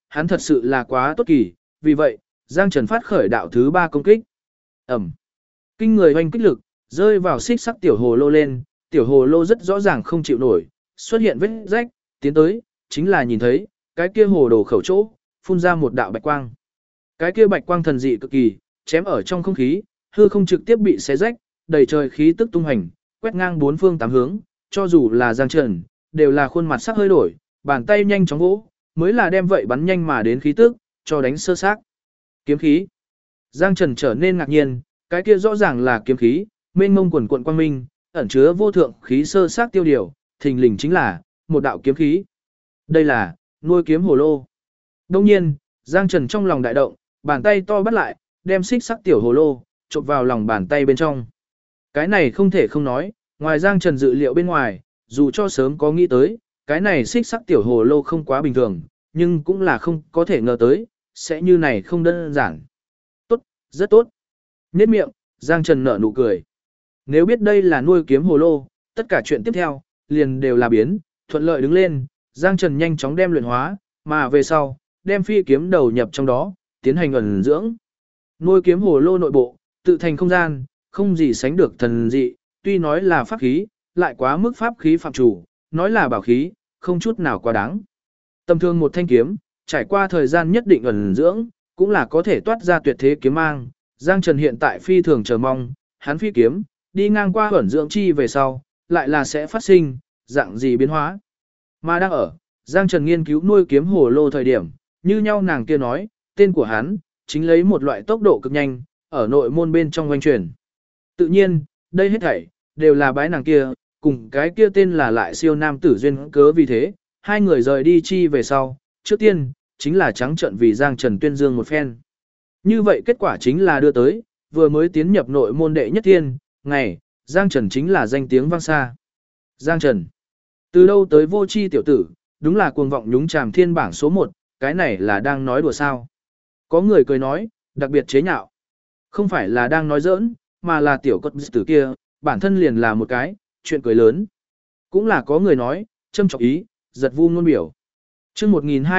hắn thật sự là quá tốt kỳ, vì vậy, Giang Trần phát khởi đạo thứ 3 công kích. Ẩm. Kinh người hoành kích lực, rơi vào xích sắc tiểu hồ lô lên, tiểu hồ lô rất rõ ràng không chịu nổi, xuất hiện vết rách, tiến tới, chính là nhìn thấy, cái kia hồ đồ khẩu chỗ, phun ra một đạo bạch quang. Cái kia bạch quang thần dị cực kỳ, chém ở trong không khí, hư không trực tiếp bị xé rách, đầy trời khí tức tung hành, quét ngang bốn phương tám hướng, cho dù là Giang Trần, đều là khuôn mặt sắc hơi đổi, bàn tay nhanh chóng vỗ, mới là đem vậy bắn nhanh mà đến khí tức, cho đánh sơ xác. Kiếm khí. Giang Trần trở nên ngạc nhiên, cái kia rõ ràng là kiếm khí, mênh mông quần quận quang minh, ẩn chứa vô thượng khí sơ xác tiêu điều, thình lình chính là một đạo kiếm khí. Đây là nuôi kiếm hồ lô. Đông nhiên, Giang Trần trong lòng đại động, bàn tay to bắt lại, đem xích sắc tiểu hồ lô chộp vào lòng bàn tay bên trong. Cái này không thể không nói, ngoài Giang Trần dự liệu bên ngoài, dù cho sớm có nghĩ tới, cái này xích sắc tiểu hồ lô không quá bình thường, nhưng cũng là không có thể ngờ tới, sẽ như này không đơn giản. Tốt, rất tốt. Nhếch miệng, Giang Trần nở nụ cười. Nếu biết đây là nuôi kiếm hồ lô, tất cả chuyện tiếp theo, liền đều là biến, thuận lợi đứng lên, Giang Trần nhanh chóng đem luyện hóa, mà về sau, đem phi kiếm đầu nhập trong đó, tiến hành ẩn dưỡng. Nuôi kiếm hồ lô nội bộ, tự thành không gian, không gì sánh được thần dị, tuy nói là pháp khí, lại quá mức pháp khí phạm chủ, nói là bảo khí, không chút nào quá đáng. Tầm thường một thanh kiếm, trải qua thời gian nhất định ẩn dưỡng, cũng là có thể toát ra tuyệt thế kiếm mang. Giang Trần hiện tại phi thường chờ mong, hắn phi kiếm, đi ngang qua ẩn dưỡng chi về sau, lại là sẽ phát sinh, dạng gì biến hóa. Mà đang ở, Giang Trần nghiên cứu nuôi kiếm hồ lô thời điểm, như nhau nàng kia nói, tên của hắn, chính lấy một loại tốc độ cực nhanh, ở nội môn bên trong quanh truyền. Tự nhiên, đây hết thảy, đều là bái nàng kia, cùng cái kia tên là lại siêu nam tử duyên cớ vì thế, hai người rời đi chi về sau, trước tiên, chính là trắng trận vì Giang Trần tuyên dương một phen. Như vậy kết quả chính là đưa tới, vừa mới tiến nhập nội môn đệ nhất thiên, ngày, Giang Trần chính là danh tiếng vang xa. Giang Trần, từ đâu tới vô chi tiểu tử, đúng là cuồng vọng nhúng chàm thiên bảng số 1, cái này là đang nói đùa sao. Có người cười nói, đặc biệt chế nhạo. Không phải là đang nói giỡn, mà là tiểu cốt tử kia, bản thân liền là một cái, chuyện cười lớn. Cũng là có người nói, châm chọc ý, giật vu ngôn biểu. chương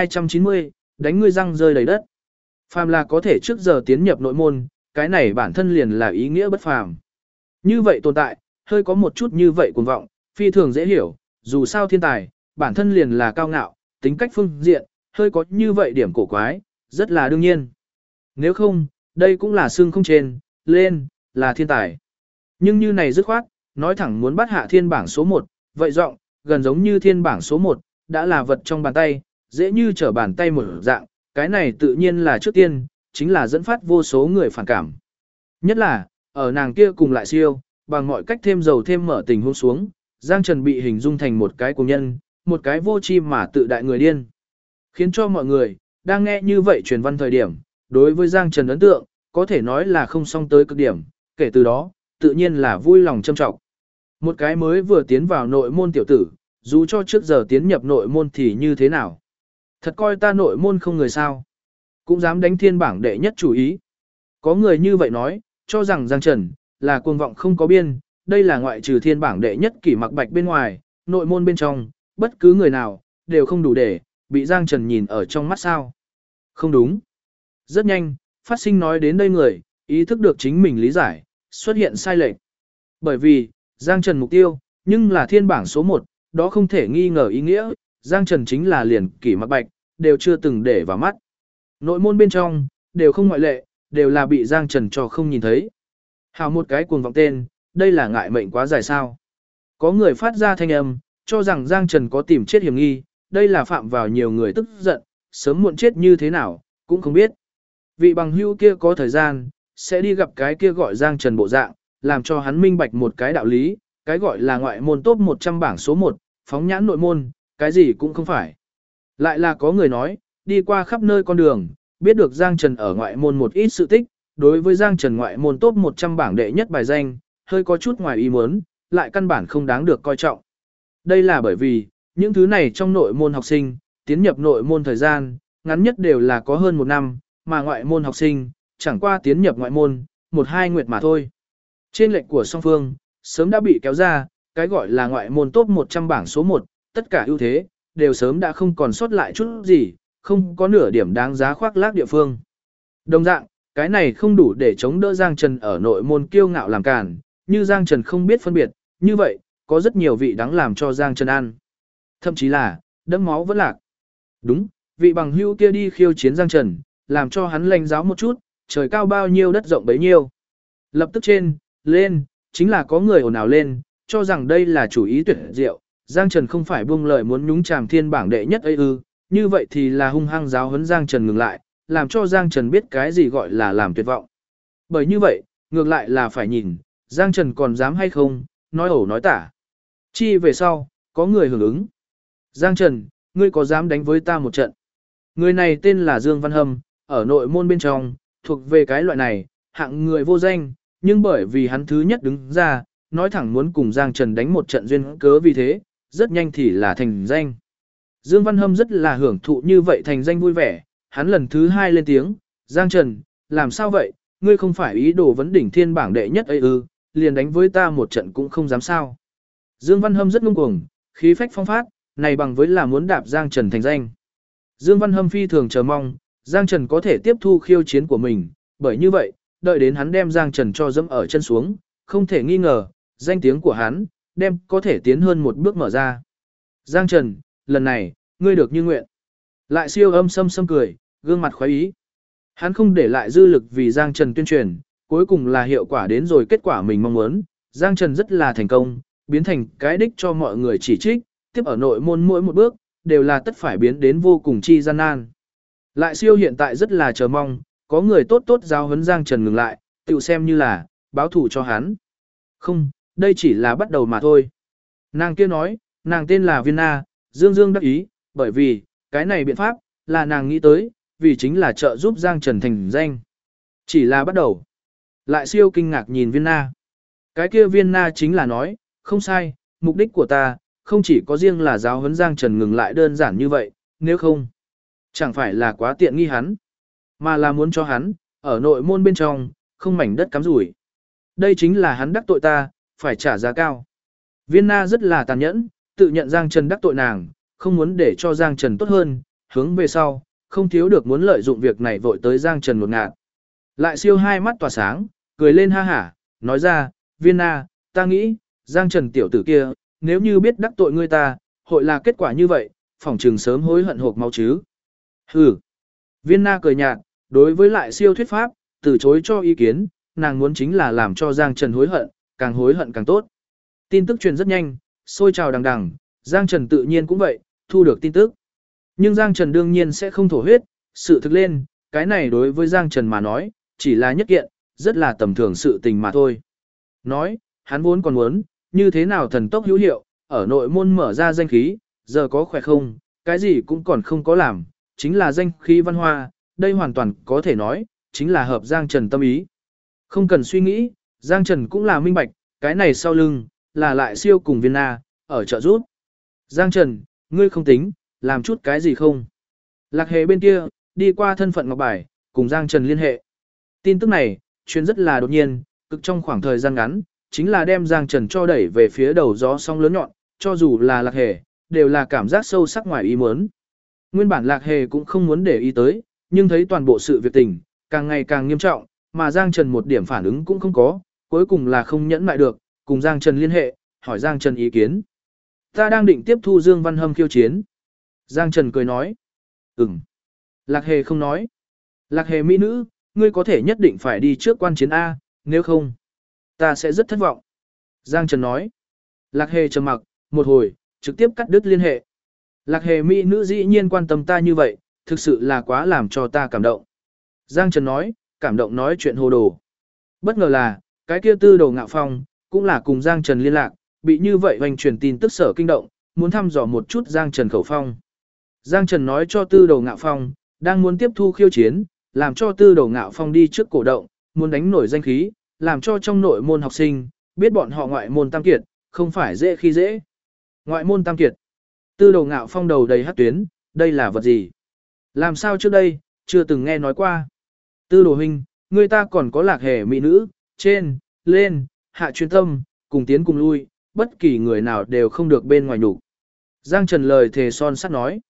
1290, đánh ngươi răng rơi đầy đất. Phàm là có thể trước giờ tiến nhập nội môn, cái này bản thân liền là ý nghĩa bất phàm. Như vậy tồn tại, hơi có một chút như vậy cuồng vọng, phi thường dễ hiểu, dù sao thiên tài, bản thân liền là cao ngạo, tính cách phương diện, hơi có như vậy điểm cổ quái, rất là đương nhiên. Nếu không, đây cũng là xương không trên, lên, là thiên tài. Nhưng như này dứt khoát, nói thẳng muốn bắt hạ thiên bảng số 1, vậy giọng gần giống như thiên bảng số 1, đã là vật trong bàn tay, dễ như trở bàn tay một dạng, cái này tự nhiên là trước tiên, chính là dẫn phát vô số người phản cảm. Nhất là, ở nàng kia cùng lại siêu, bằng mọi cách thêm dầu thêm mở tình huống xuống, Giang Trần bị hình dung thành một cái cuồng nhân, một cái vô chi mà tự đại người điên. Khiến cho mọi người, đang nghe như vậy truyền văn thời điểm, đối với Giang Trần ấn tượng, có thể nói là không song tới cực điểm, kể từ đó, tự nhiên là vui lòng châm trọng. Một cái mới vừa tiến vào nội môn tiểu tử, dù cho trước giờ tiến nhập nội môn thì như thế nào. Thật coi ta nội môn không người sao. Cũng dám đánh thiên bảng đệ nhất chủ ý. Có người như vậy nói, cho rằng Giang Trần, là cuồng vọng không có biên, đây là ngoại trừ thiên bảng đệ nhất kỷ mặc bạch bên ngoài, nội môn bên trong, bất cứ người nào, đều không đủ để, bị Giang Trần nhìn ở trong mắt sao. Không đúng. Rất nhanh, phát sinh nói đến đây người, ý thức được chính mình lý giải, xuất hiện sai lệch. Bởi vì, Giang Trần mục tiêu, nhưng là thiên bảng số 1, đó không thể nghi ngờ ý nghĩa, Giang Trần chính là liền kỷ mặc bạch, đều chưa từng để vào mắt. Nội môn bên trong, đều không ngoại lệ, đều là bị Giang Trần cho không nhìn thấy. Hào một cái cuồng vọng tên, đây là ngại mệnh quá dài sao. Có người phát ra thanh âm, cho rằng Giang Trần có tìm chết hiểm nghi, đây là phạm vào nhiều người tức giận, sớm muộn chết như thế nào, cũng không biết. Vị bằng hữu kia có thời gian, sẽ đi gặp cái kia gọi Giang Trần bộ dạng, làm cho hắn minh bạch một cái đạo lý, cái gọi là ngoại môn top 100 bảng số 1, phóng nhãn nội môn, cái gì cũng không phải. Lại là có người nói, đi qua khắp nơi con đường, biết được Giang Trần ở ngoại môn một ít sự tích, đối với Giang Trần ngoại môn top 100 bảng đệ nhất bài danh, hơi có chút ngoài ý muốn, lại căn bản không đáng được coi trọng. Đây là bởi vì, những thứ này trong nội môn học sinh, tiến nhập nội môn thời gian, ngắn nhất đều là có hơn 1 năm, mà ngoại môn học sinh, chẳng qua tiến nhập ngoại môn, 1-2 nguyệt mà thôi. Trên lệnh của song phương, sớm đã bị kéo ra, cái gọi là ngoại môn top 100 bảng số 1, tất cả ưu thế, đều sớm đã không còn sót lại chút gì, không có nửa điểm đáng giá khoác lác địa phương. Đồng dạng, cái này không đủ để chống đỡ Giang Trần ở nội môn kiêu ngạo làm cản, như Giang Trần không biết phân biệt, như vậy, có rất nhiều vị đáng làm cho Giang Trần ăn. Thậm chí là, đẫm máu vẫn lạc. Đúng, vị bằng hữu kia đi khiêu chiến Giang Trần, làm cho hắn lãnh giáo một chút, trời cao bao nhiêu đất rộng bấy nhiêu. Lập tức trên, lên, chính là có người ồn ào lên, cho rằng đây là chủ ý tuyệt diệu, Giang Trần không phải buông lời muốn nhúng chàm thiên bảng đệ nhất ấy ư, như vậy thì là hung hăng giáo huấn Giang Trần ngừng lại, làm cho Giang Trần biết cái gì gọi là làm tuyệt vọng. Bởi như vậy, ngược lại là phải nhìn, Giang Trần còn dám hay không, nói ẩu nói tả. Chi về sau, có người hưởng ứng. Giang Trần, ngươi có dám đánh với ta một trận? Người này tên là Dương Văn Hâm, ở nội môn bên trong, thuộc về cái loại này, hạng người vô danh, nhưng bởi vì hắn thứ nhất đứng ra, nói thẳng muốn cùng Giang Trần đánh một trận duyên cớ vì thế, rất nhanh thì là thành danh. Dương Văn Hâm rất là hưởng thụ như vậy thành danh vui vẻ, hắn lần thứ hai lên tiếng, Giang Trần, làm sao vậy, ngươi không phải ý đồ vấn đỉnh thiên bảng đệ nhất ấy ư, liền đánh với ta một trận cũng không dám sao. Dương Văn Hâm rất ngông cuồng, khí phách phong phát, này bằng với là muốn đạp Giang Trần thành danh. Dương Văn Hâm phi thường chờ mong, Giang Trần có thể tiếp thu khiêu chiến của mình, bởi như vậy, đợi đến hắn đem Giang Trần cho dẫm ở chân xuống, không thể nghi ngờ, danh tiếng của hắn, đem có thể tiến hơn một bước mở ra. Giang Trần, lần này, ngươi được như nguyện. Lại siêu âm sâm sâm cười, gương mặt khoái ý. Hắn không để lại dư lực vì Giang Trần tuyên truyền, cuối cùng là hiệu quả đến rồi kết quả mình mong muốn. Giang Trần rất là thành công, biến thành cái đích cho mọi người chỉ trích, tiếp ở nội môn mỗi một bước, đều là tất phải biến đến vô cùng chi gian nan. Lại siêu hiện tại rất là chờ mong, có người tốt tốt giáo huấn Giang Trần ngừng lại, tự xem như là, báo thủ cho hắn. Không, đây chỉ là bắt đầu mà thôi. Nàng kia nói, nàng tên là Viên Na, Dương Dương đắc ý, bởi vì, cái này biện pháp, là nàng nghĩ tới, vì chính là trợ giúp Giang Trần thành danh. Chỉ là bắt đầu. Lại siêu kinh ngạc nhìn Viên Na. Cái kia Viên Na chính là nói, không sai, mục đích của ta, không chỉ có riêng là giáo huấn Giang Trần ngừng lại đơn giản như vậy, nếu không, chẳng phải là quá tiện nghi hắn, mà là muốn cho hắn, ở nội môn bên trong, không mảnh đất cắm rủi. Đây chính là hắn đắc tội ta, phải trả giá cao. Viên Na rất là tàn nhẫn, tự nhận Giang Trần đắc tội nàng, không muốn để cho Giang Trần tốt hơn, hướng về sau, không thiếu được muốn lợi dụng việc này vội tới Giang Trần một ngạt. Lại siêu hai mắt tỏa sáng, cười lên ha hả, nói ra, Viên Na, ta nghĩ, Giang Trần tiểu tử kia, nếu như biết đắc tội ngươi ta, hội là kết quả như vậy, phỏng trừng sớm hối hận hộp máu chứ. Hừ. Viên Na cười nhạt, đối với lại siêu thuyết pháp, từ chối cho ý kiến, nàng muốn chính là làm cho Giang Trần hối hận càng tốt. Tin tức truyền rất nhanh, sôi trào đằng đằng, Giang Trần tự nhiên cũng vậy, thu được tin tức. Nhưng Giang Trần đương nhiên sẽ không thổ huyết, sự thực lên, cái này đối với Giang Trần mà nói, chỉ là nhất kiện, rất là tầm thường sự tình mà thôi. Nói, hắn vốn còn muốn, như thế nào thần tốc hữu hiệu, ở nội môn mở ra danh khí, giờ có khỏe không, cái gì cũng còn không có làm, chính là danh khí văn hoa, đây hoàn toàn có thể nói, chính là hợp Giang Trần tâm ý. Không cần suy nghĩ, Giang Trần cũng là minh bạch, cái này sau lưng, là lại siêu cùng Viên Na, ở trợ giúp. Giang Trần, ngươi không tính, làm chút cái gì không? Lạc Hề bên kia, đi qua thân phận ngọc bài, cùng Giang Trần liên hệ. Tin tức này, truyền rất là đột nhiên, cực trong khoảng thời gian ngắn, chính là đem Giang Trần cho đẩy về phía đầu gió sóng lớn nhọn, cho dù là Lạc Hề, đều là cảm giác sâu sắc ngoài ý muốn. Nguyên bản Lạc Hề cũng không muốn để ý tới, nhưng thấy toàn bộ sự việc tình, càng ngày càng nghiêm trọng, mà Giang Trần một điểm phản ứng cũng không có, cuối cùng là không nhẫn lại được, cùng Giang Trần liên hệ, hỏi Giang Trần ý kiến. Ta đang định tiếp thu Dương Văn Hâm khiêu chiến. Giang Trần cười nói. Lạc Hề không nói. Lạc Hề mỹ nữ, ngươi có thể nhất định phải đi trước quan chiến A, nếu không, ta sẽ rất thất vọng. Giang Trần nói. Lạc Hề trầm mặc, một hồi, trực tiếp cắt đứt liên hệ. Lạc Hề mỹ nữ dĩ nhiên quan tâm ta như vậy, thực sự là quá làm cho ta cảm động. Giang Trần nói, cảm động nói chuyện hồ đồ. Bất ngờ là, cái kia Tư Đồ Ngạo Phong, cũng là cùng Giang Trần liên lạc, bị như vậy hoành truyền tin tức sở kinh động, muốn thăm dò một chút Giang Trần khẩu phong. Giang Trần nói cho Tư Đồ Ngạo Phong, đang muốn tiếp thu khiêu chiến, làm cho Tư Đồ Ngạo Phong đi trước cổ động, muốn đánh nổi danh khí, làm cho trong nội môn học sinh, biết bọn họ ngoại môn tam kiệt, không phải dễ khi dễ. Ngoại môn tam kiệt. Tư Đồ Ngạo Phong đầu đầy hắc tuyến, đây là vật gì? Làm sao trước đây, chưa từng nghe nói qua. Tư Đồ huynh, người ta còn có Lạc Hề mỹ nữ, trên, lên, hạ chuyên tâm, cùng tiến cùng lui, bất kỳ người nào đều không được bên ngoài nhục. Giang Trần lời thề son sắt nói.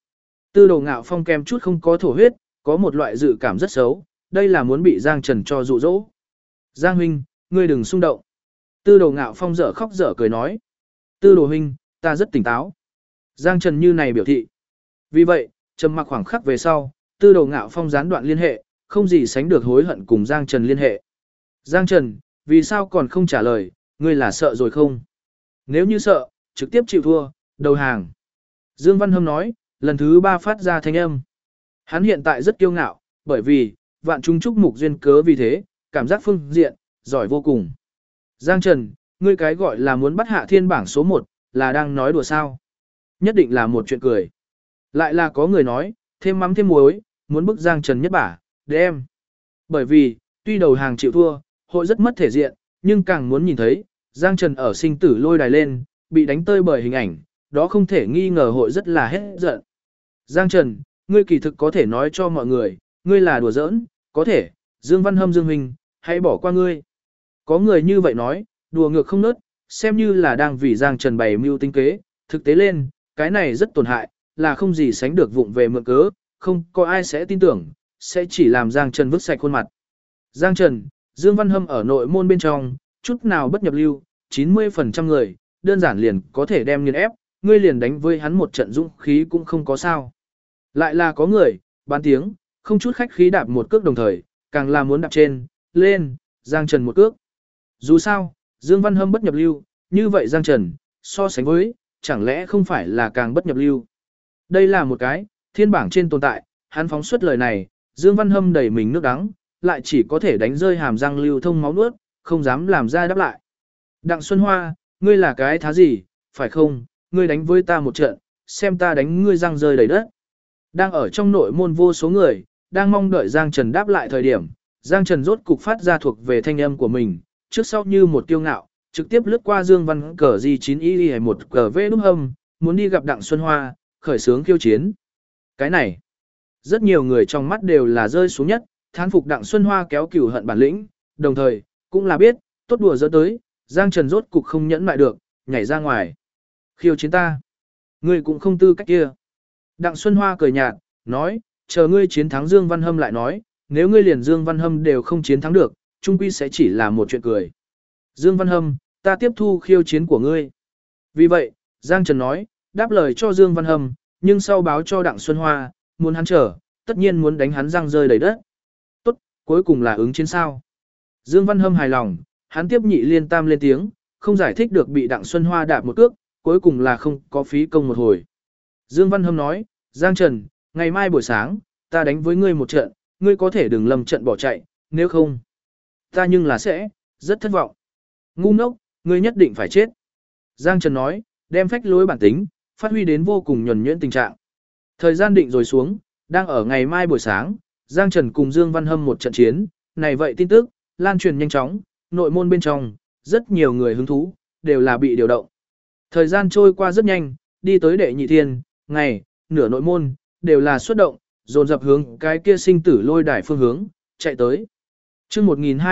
Tư Đồ Ngạo Phong kem chút không có thổ huyết, có một loại dự cảm rất xấu, đây là muốn bị Giang Trần cho dụ dỗ. Giang huynh, ngươi đừng xung động. Tư Đồ Ngạo Phong dở khóc dở cười nói. Tư Đồ huynh, ta rất tỉnh táo. Giang Trần như này biểu thị. Vì vậy, trầm mặc khoảng khắc về sau, Tư Đồ Ngạo Phong gián đoạn liên hệ, không gì sánh được hối hận cùng Giang Trần liên hệ. Giang Trần, vì sao còn không trả lời, ngươi là sợ rồi không? Nếu như sợ, trực tiếp chịu thua, đầu hàng. Dương Văn Hâm nói, lần thứ 3 phát ra thanh âm. Hắn hiện tại rất kiêu ngạo, bởi vì, vạn chúng chúc mục duyên cớ vì thế, cảm giác phương diện, giỏi vô cùng. Giang Trần, ngươi cái gọi là muốn bắt hạ thiên bảng số 1, là đang nói đùa sao? Nhất định là một chuyện cười. Lại là có người nói, thêm mắm thêm muối, muốn bức Giang Trần nhất bả, đem. Bởi vì, tuy đầu hàng chịu thua, hội rất mất thể diện, nhưng càng muốn nhìn thấy, Giang Trần ở sinh tử lôi đài lên, bị đánh tơi bởi hình ảnh, đó không thể nghi ngờ hội rất là hết giận. Giang Trần, ngươi kỳ thực có thể nói cho mọi người, ngươi là đùa giỡn, có thể, Dương Văn Hâm Dương Huynh, hãy bỏ qua ngươi. Có người như vậy nói, đùa ngược không nớt, xem như là đang vì Giang Trần bày mưu tính kế, thực tế lên, cái này rất tổn hại, là không gì sánh được vụng về mượn cớ, không có ai sẽ tin tưởng, sẽ chỉ làm Giang Trần vứt sạch khuôn mặt. Giang Trần, Dương Văn Hâm ở nội môn bên trong, chút nào bất nhập lưu, 90% người, đơn giản liền có thể đem nghiền ép, ngươi liền đánh với hắn một trận dũng khí cũng không có sao. Lại là có người, bán tiếng, không chút khách khí đạp một cước đồng thời, càng là muốn đạp trên, lên, Giang Trần một cước. Dù sao, Dương Văn Hâm bất nhập lưu, như vậy Giang Trần, so sánh với, chẳng lẽ không phải là càng bất nhập lưu. Đây là một cái, thiên bảng trên tồn tại, hắn phóng xuất lời này, Dương Văn Hâm đẩy mình nước đắng, lại chỉ có thể đánh rơi hàm răng lưu thông máu nuốt, không dám làm ra đáp lại. Đặng Xuân Hoa, ngươi là cái thá gì, phải không, ngươi đánh với ta một trận, xem ta đánh ngươi răng rơi đầy đất. Đang ở trong nội môn vô số người, đang mong đợi Giang Trần đáp lại thời điểm, Giang Trần rốt cục phát ra thuộc về thanh âm của mình, trước sau như một kiêu ngạo, trực tiếp lướt qua Dương Văn cờ G9Y một cờ V đúng hâm, muốn đi gặp Đặng Xuân Hoa, khởi sướng khiêu chiến. Cái này, rất nhiều người trong mắt đều là rơi xuống nhất, thán phục Đặng Xuân Hoa kéo cửu hận bản lĩnh, đồng thời, cũng là biết, tốt đùa dỡ tới, Giang Trần rốt cục không nhẫn lại được, nhảy ra ngoài. Khiêu chiến ta. Ngươi cũng không tư cách kia. Đặng Xuân Hoa cười nhạt, nói, chờ ngươi chiến thắng Dương Văn Hâm lại nói, nếu ngươi liền Dương Văn Hâm đều không chiến thắng được, chung quy sẽ chỉ là một chuyện cười. Dương Văn Hâm, ta tiếp thu khiêu chiến của ngươi. Vì vậy, Giang Trần nói, đáp lời cho Dương Văn Hâm, nhưng sau báo cho Đặng Xuân Hoa, muốn hắn chờ, tất nhiên muốn đánh hắn răng rơi đầy đất. Tốt, cuối cùng là ứng chiến sao. Dương Văn Hâm hài lòng, hắn tiếp nhị liên tam lên tiếng, không giải thích được bị Đặng Xuân Hoa đạp một cước, cuối cùng là không có phí công một hồi. Dương Văn Hâm nói, Giang Trần, ngày mai buổi sáng, ta đánh với ngươi một trận, ngươi có thể đừng lầm trận bỏ chạy, nếu không, ta nhưng là sẽ, rất thất vọng. Ngu ngốc, ngươi nhất định phải chết. Giang Trần nói, đem phách lối bản tính, phát huy đến vô cùng nhuần nhuyễn tình trạng. Thời gian định rồi xuống, đang ở ngày mai buổi sáng, Giang Trần cùng Dương Văn Hâm một trận chiến, này vậy tin tức, lan truyền nhanh chóng, nội môn bên trong, rất nhiều người hứng thú, đều là bị điều động. Thời gian trôi qua rất nhanh, đi tới đệ nhị thiên, ngày, nửa nội môn, đều là xuất động, dồn dập hướng cái kia sinh tử lôi đài phương hướng, chạy tới. Chương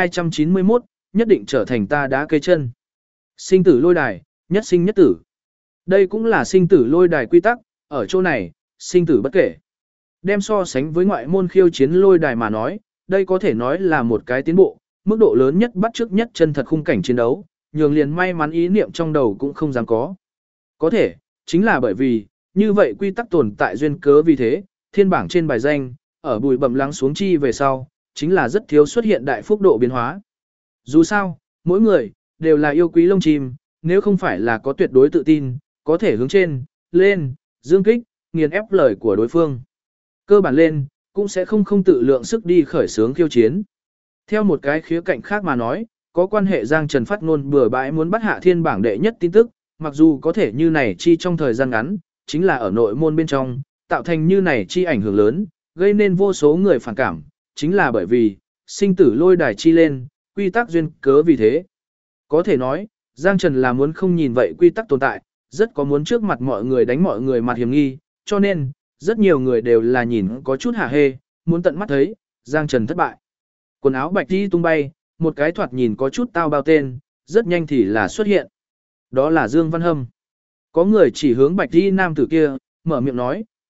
1291, nhất định trở thành ta đá cây chân. Sinh tử lôi đài, nhất sinh nhất tử. Đây cũng là sinh tử lôi đài quy tắc, ở chỗ này, sinh tử bất kể. Đem so sánh với ngoại môn khiêu chiến lôi đài mà nói, đây có thể nói là một cái tiến bộ, mức độ lớn nhất bắt chước nhất chân thật khung cảnh chiến đấu, nhường liền may mắn ý niệm trong đầu cũng không dám có. Có thể, chính là bởi vì, như vậy quy tắc tồn tại duyên cớ vì thế, thiên bảng trên bài danh, ở bùi bẩm lắng xuống chi về sau, chính là rất thiếu xuất hiện đại phúc độ biến hóa. Dù sao, mỗi người, đều là yêu quý lông chim, nếu không phải là có tuyệt đối tự tin, có thể hướng trên, lên, dương kích, nghiền ép lời của đối phương. Cơ bản lên, cũng sẽ không tự lượng sức đi khởi xướng khiêu chiến. Theo một cái khía cạnh khác mà nói, có quan hệ Giang Trần phát ngôn bừa bãi muốn bắt hạ thiên bảng đệ nhất tin tức, mặc dù có thể như này chi trong thời gian ngắn, chính là ở nội môn bên trong, tạo thành như này chi ảnh hưởng lớn, gây nên vô số người phản cảm, chính là bởi vì, sinh tử lôi đài chi lên, quy tắc duyên cớ vì thế. Có thể nói, Giang Trần là muốn không nhìn vậy quy tắc tồn tại, rất có muốn trước mặt mọi người đánh mọi người mặt hiểm nghi, cho nên, rất nhiều người đều là nhìn có chút hả hê, muốn tận mắt thấy, Giang Trần thất bại. Quần áo bạch đi tung bay, một cái thoạt nhìn có chút tao bao tên, rất nhanh thì là xuất hiện. Đó là Dương Văn Hâm. Có người chỉ hướng bạch đi nam tử kia, mở miệng nói,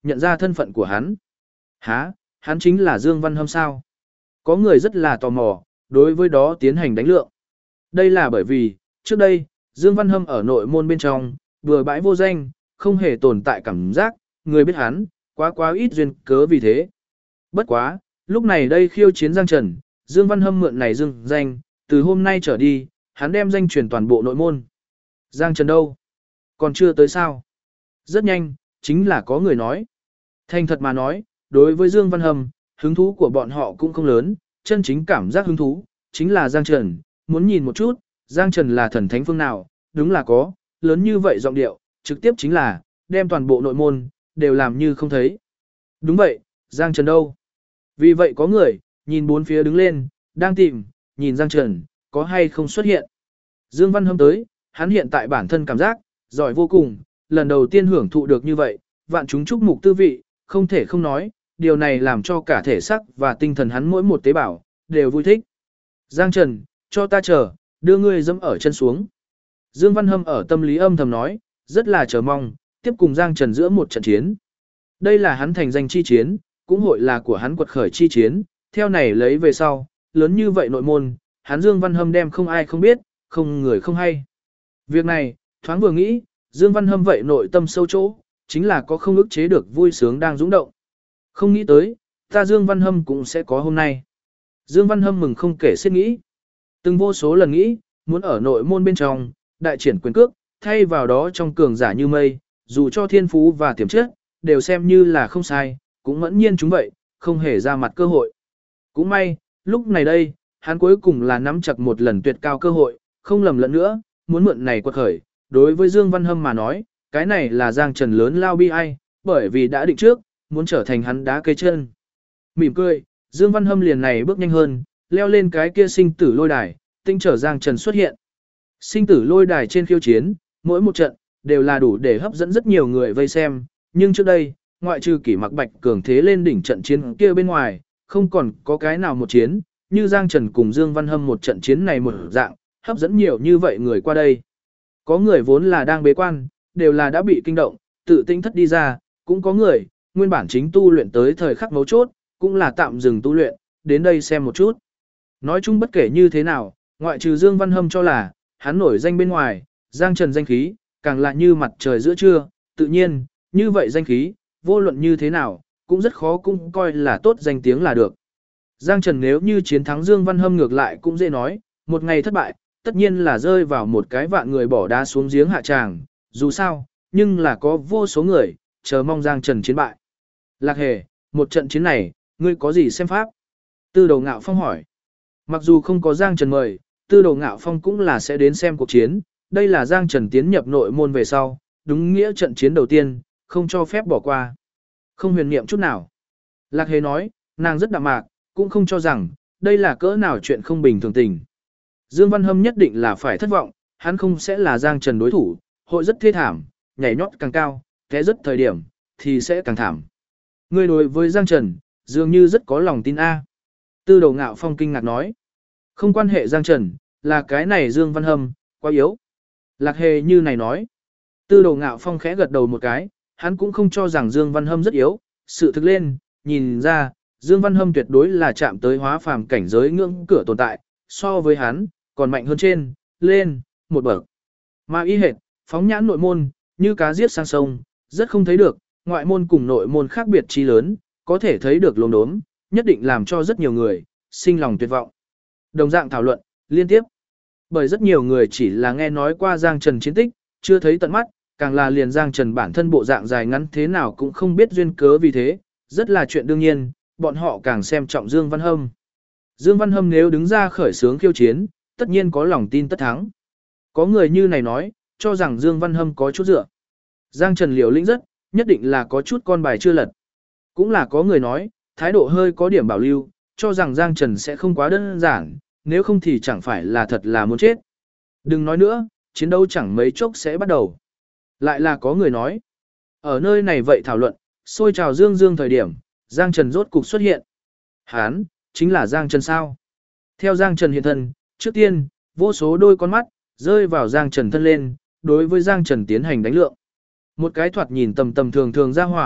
nhận ra thân phận của hắn. Hả, hắn chính là Dương Văn Hâm sao? Có người rất là tò mò, đối với đó tiến hành đánh lượng. Đây là bởi vì, trước đây, Dương Văn Hâm ở nội môn bên trong, vừa bãi vô danh, không hề tồn tại cảm giác, người biết hắn, quá ít duyên cớ vì thế. Bất quá, lúc này đây khiêu chiến Giang Trần, Dương Văn Hâm mượn này dương danh, từ hôm nay trở đi, hắn đem danh truyền toàn bộ nội môn. Giang Trần đâu? Còn chưa tới sao? Rất nhanh, chính là có người nói. Thành thật mà nói, đối với Dương Văn Hâm, hứng thú của bọn họ cũng không lớn, chân chính cảm giác hứng thú, chính là Giang Trần, muốn nhìn một chút, Giang Trần là thần thánh phương nào, đúng là có, lớn như vậy giọng điệu, trực tiếp chính là, đem toàn bộ nội môn, đều làm như không thấy. Đúng vậy, Giang Trần đâu? Vì vậy có người, nhìn bốn phía đứng lên, đang tìm, nhìn Giang Trần, có hay không xuất hiện. Dương Văn Hâm tới, hắn hiện tại bản thân cảm giác, giỏi vô cùng, lần đầu tiên hưởng thụ được như vậy, vạn chúng chúc mục tư vị, không thể không nói, điều này làm cho cả thể xác và tinh thần hắn mỗi một tế bào, đều vui thích. Giang Trần, cho ta chờ, đưa ngươi dẫm ở chân xuống. Dương Văn Hâm ở tâm lý âm thầm nói, rất là chờ mong, tiếp cùng Giang Trần giữa một trận chiến. Đây là hắn thành danh chi chiến, cũng hội là của hắn quật khởi chi chiến, theo này lấy về sau, lớn như vậy nội môn, hắn Dương Văn Hâm đem không ai không biết, không người không hay. Việc này, thoáng vừa nghĩ, Dương Văn Hâm vậy nội tâm sâu chỗ, chính là có không ức chế được vui sướng đang dũng động. Không nghĩ tới, ta Dương Văn Hâm cũng sẽ có hôm nay. Dương Văn Hâm mừng không kể xiết nghĩ. Từng vô số lần nghĩ, muốn ở nội môn bên trong, đại triển quyền cước, thay vào đó trong cường giả như mây, dù cho thiên phú và tiềm chất, đều xem như là không sai, cũng mẫn nhiên chúng vậy, không hề ra mặt cơ hội. Cũng may, lúc này đây, hắn cuối cùng là nắm chặt một lần tuyệt cao cơ hội, không lầm lẫn nữa, muốn mượn này quật khởi. Đối với Dương Văn Hâm mà nói, cái này là Giang Trần lớn lao bi ai, bởi vì đã định trước, muốn trở thành hắn đá cây chân. Mỉm cười, Dương Văn Hâm liền này bước nhanh hơn, leo lên cái kia sinh tử lôi đài, tinh trở Giang Trần xuất hiện. Sinh tử lôi đài trên khiêu chiến, mỗi một trận, đều là đủ để hấp dẫn rất nhiều người vây xem, nhưng trước đây, ngoại trừ Kỷ Mặc Bạch cường thế lên đỉnh trận chiến kia bên ngoài, không còn có cái nào một chiến, như Giang Trần cùng Dương Văn Hâm một trận chiến này một dạng, hấp dẫn nhiều như vậy người qua đây. Có người vốn là đang bế quan, đều là đã bị kinh động, tự tinh thất đi ra, cũng có người, nguyên bản chính tu luyện tới thời khắc mấu chốt, cũng là tạm dừng tu luyện, đến đây xem một chút. Nói chung bất kể như thế nào, ngoại trừ Dương Văn Hâm cho là, hắn nổi danh bên ngoài, Giang Trần danh khí, càng là như mặt trời giữa trưa, tự nhiên, như vậy danh khí, vô luận như thế nào, cũng rất khó cũng coi là tốt danh tiếng là được. Giang Trần nếu như chiến thắng Dương Văn Hâm ngược lại cũng dễ nói, một ngày thất bại, tất nhiên là rơi vào một cái vạn người bỏ đá xuống giếng hạ tràng, dù sao, nhưng là có vô số người, chờ mong Giang Trần chiến bại. Lạc Hề, một trận chiến này, ngươi có gì xem pháp? Tư Đầu Ngạo Phong hỏi. Mặc dù không có Giang Trần mời, Tư Đầu Ngạo Phong cũng là sẽ đến xem cuộc chiến, đây là Giang Trần tiến nhập nội môn về sau, đúng nghĩa trận chiến đầu tiên, không cho phép bỏ qua. Không huyền niệm chút nào. Lạc Hề nói, nàng rất đạm mạc, cũng không cho rằng, đây là cỡ nào chuyện không bình thường tình. Dương Văn Hâm nhất định là phải thất vọng, hắn không sẽ là Giang Trần đối thủ, hội rất thê thảm, nhảy nhót càng cao, té rất thời điểm, thì sẽ càng thảm. Người đối với Giang Trần, dường như rất có lòng tin A. Tư Đầu Ngạo Phong kinh ngạc nói, không quan hệ Giang Trần, là cái này Dương Văn Hâm, quá yếu. Lạc Hề như này nói, Tư Đầu Ngạo Phong khẽ gật đầu một cái, hắn cũng không cho rằng Dương Văn Hâm rất yếu, sự thực lên, nhìn ra, Dương Văn Hâm tuyệt đối là chạm tới hóa phàm cảnh giới ngưỡng cửa tồn tại, so với hắn, còn mạnh hơn trên, lên, một bậc. Mà y hệt, phóng nhãn nội môn, như cá giết sang sông, rất không thấy được, ngoại môn cùng nội môn khác biệt chi lớn, có thể thấy được lồn đốm, nhất định làm cho rất nhiều người, sinh lòng tuyệt vọng. Đồng dạng thảo luận, liên tiếp. Bởi rất nhiều người chỉ là nghe nói qua Giang Trần chiến tích, chưa thấy tận mắt, càng là liền Giang Trần bản thân bộ dạng dài ngắn thế nào cũng không biết duyên cớ vì thế, rất là chuyện đương nhiên, bọn họ càng xem trọng Dương Văn Hâm. Dương Văn Hâm nếu đứng ra khởi xướng khiêu chiến, tất nhiên có lòng tin tất thắng. Có người như này nói, cho rằng Dương Văn Hâm có chút dựa. Giang Trần liều lĩnh rất, nhất định là có chút con bài chưa lật. Cũng là có người nói, thái độ hơi có điểm bảo lưu, cho rằng Giang Trần sẽ không quá đơn giản, nếu không thì chẳng phải là thật là muốn chết. Đừng nói nữa, chiến đấu chẳng mấy chốc sẽ bắt đầu. Lại là có người nói, ở nơi này vậy thảo luận, xôi trào dương thời điểm, Giang Trần rốt cục xuất hiện. Hán, chính là Giang Trần sao? Theo Giang Trần hiện thân, trước tiên, vô số đôi con mắt, rơi vào Giang Trần thân lên, đối với Giang Trần tiến hành đánh lượng. Một cái thoạt nhìn tầm thường ra hỏa,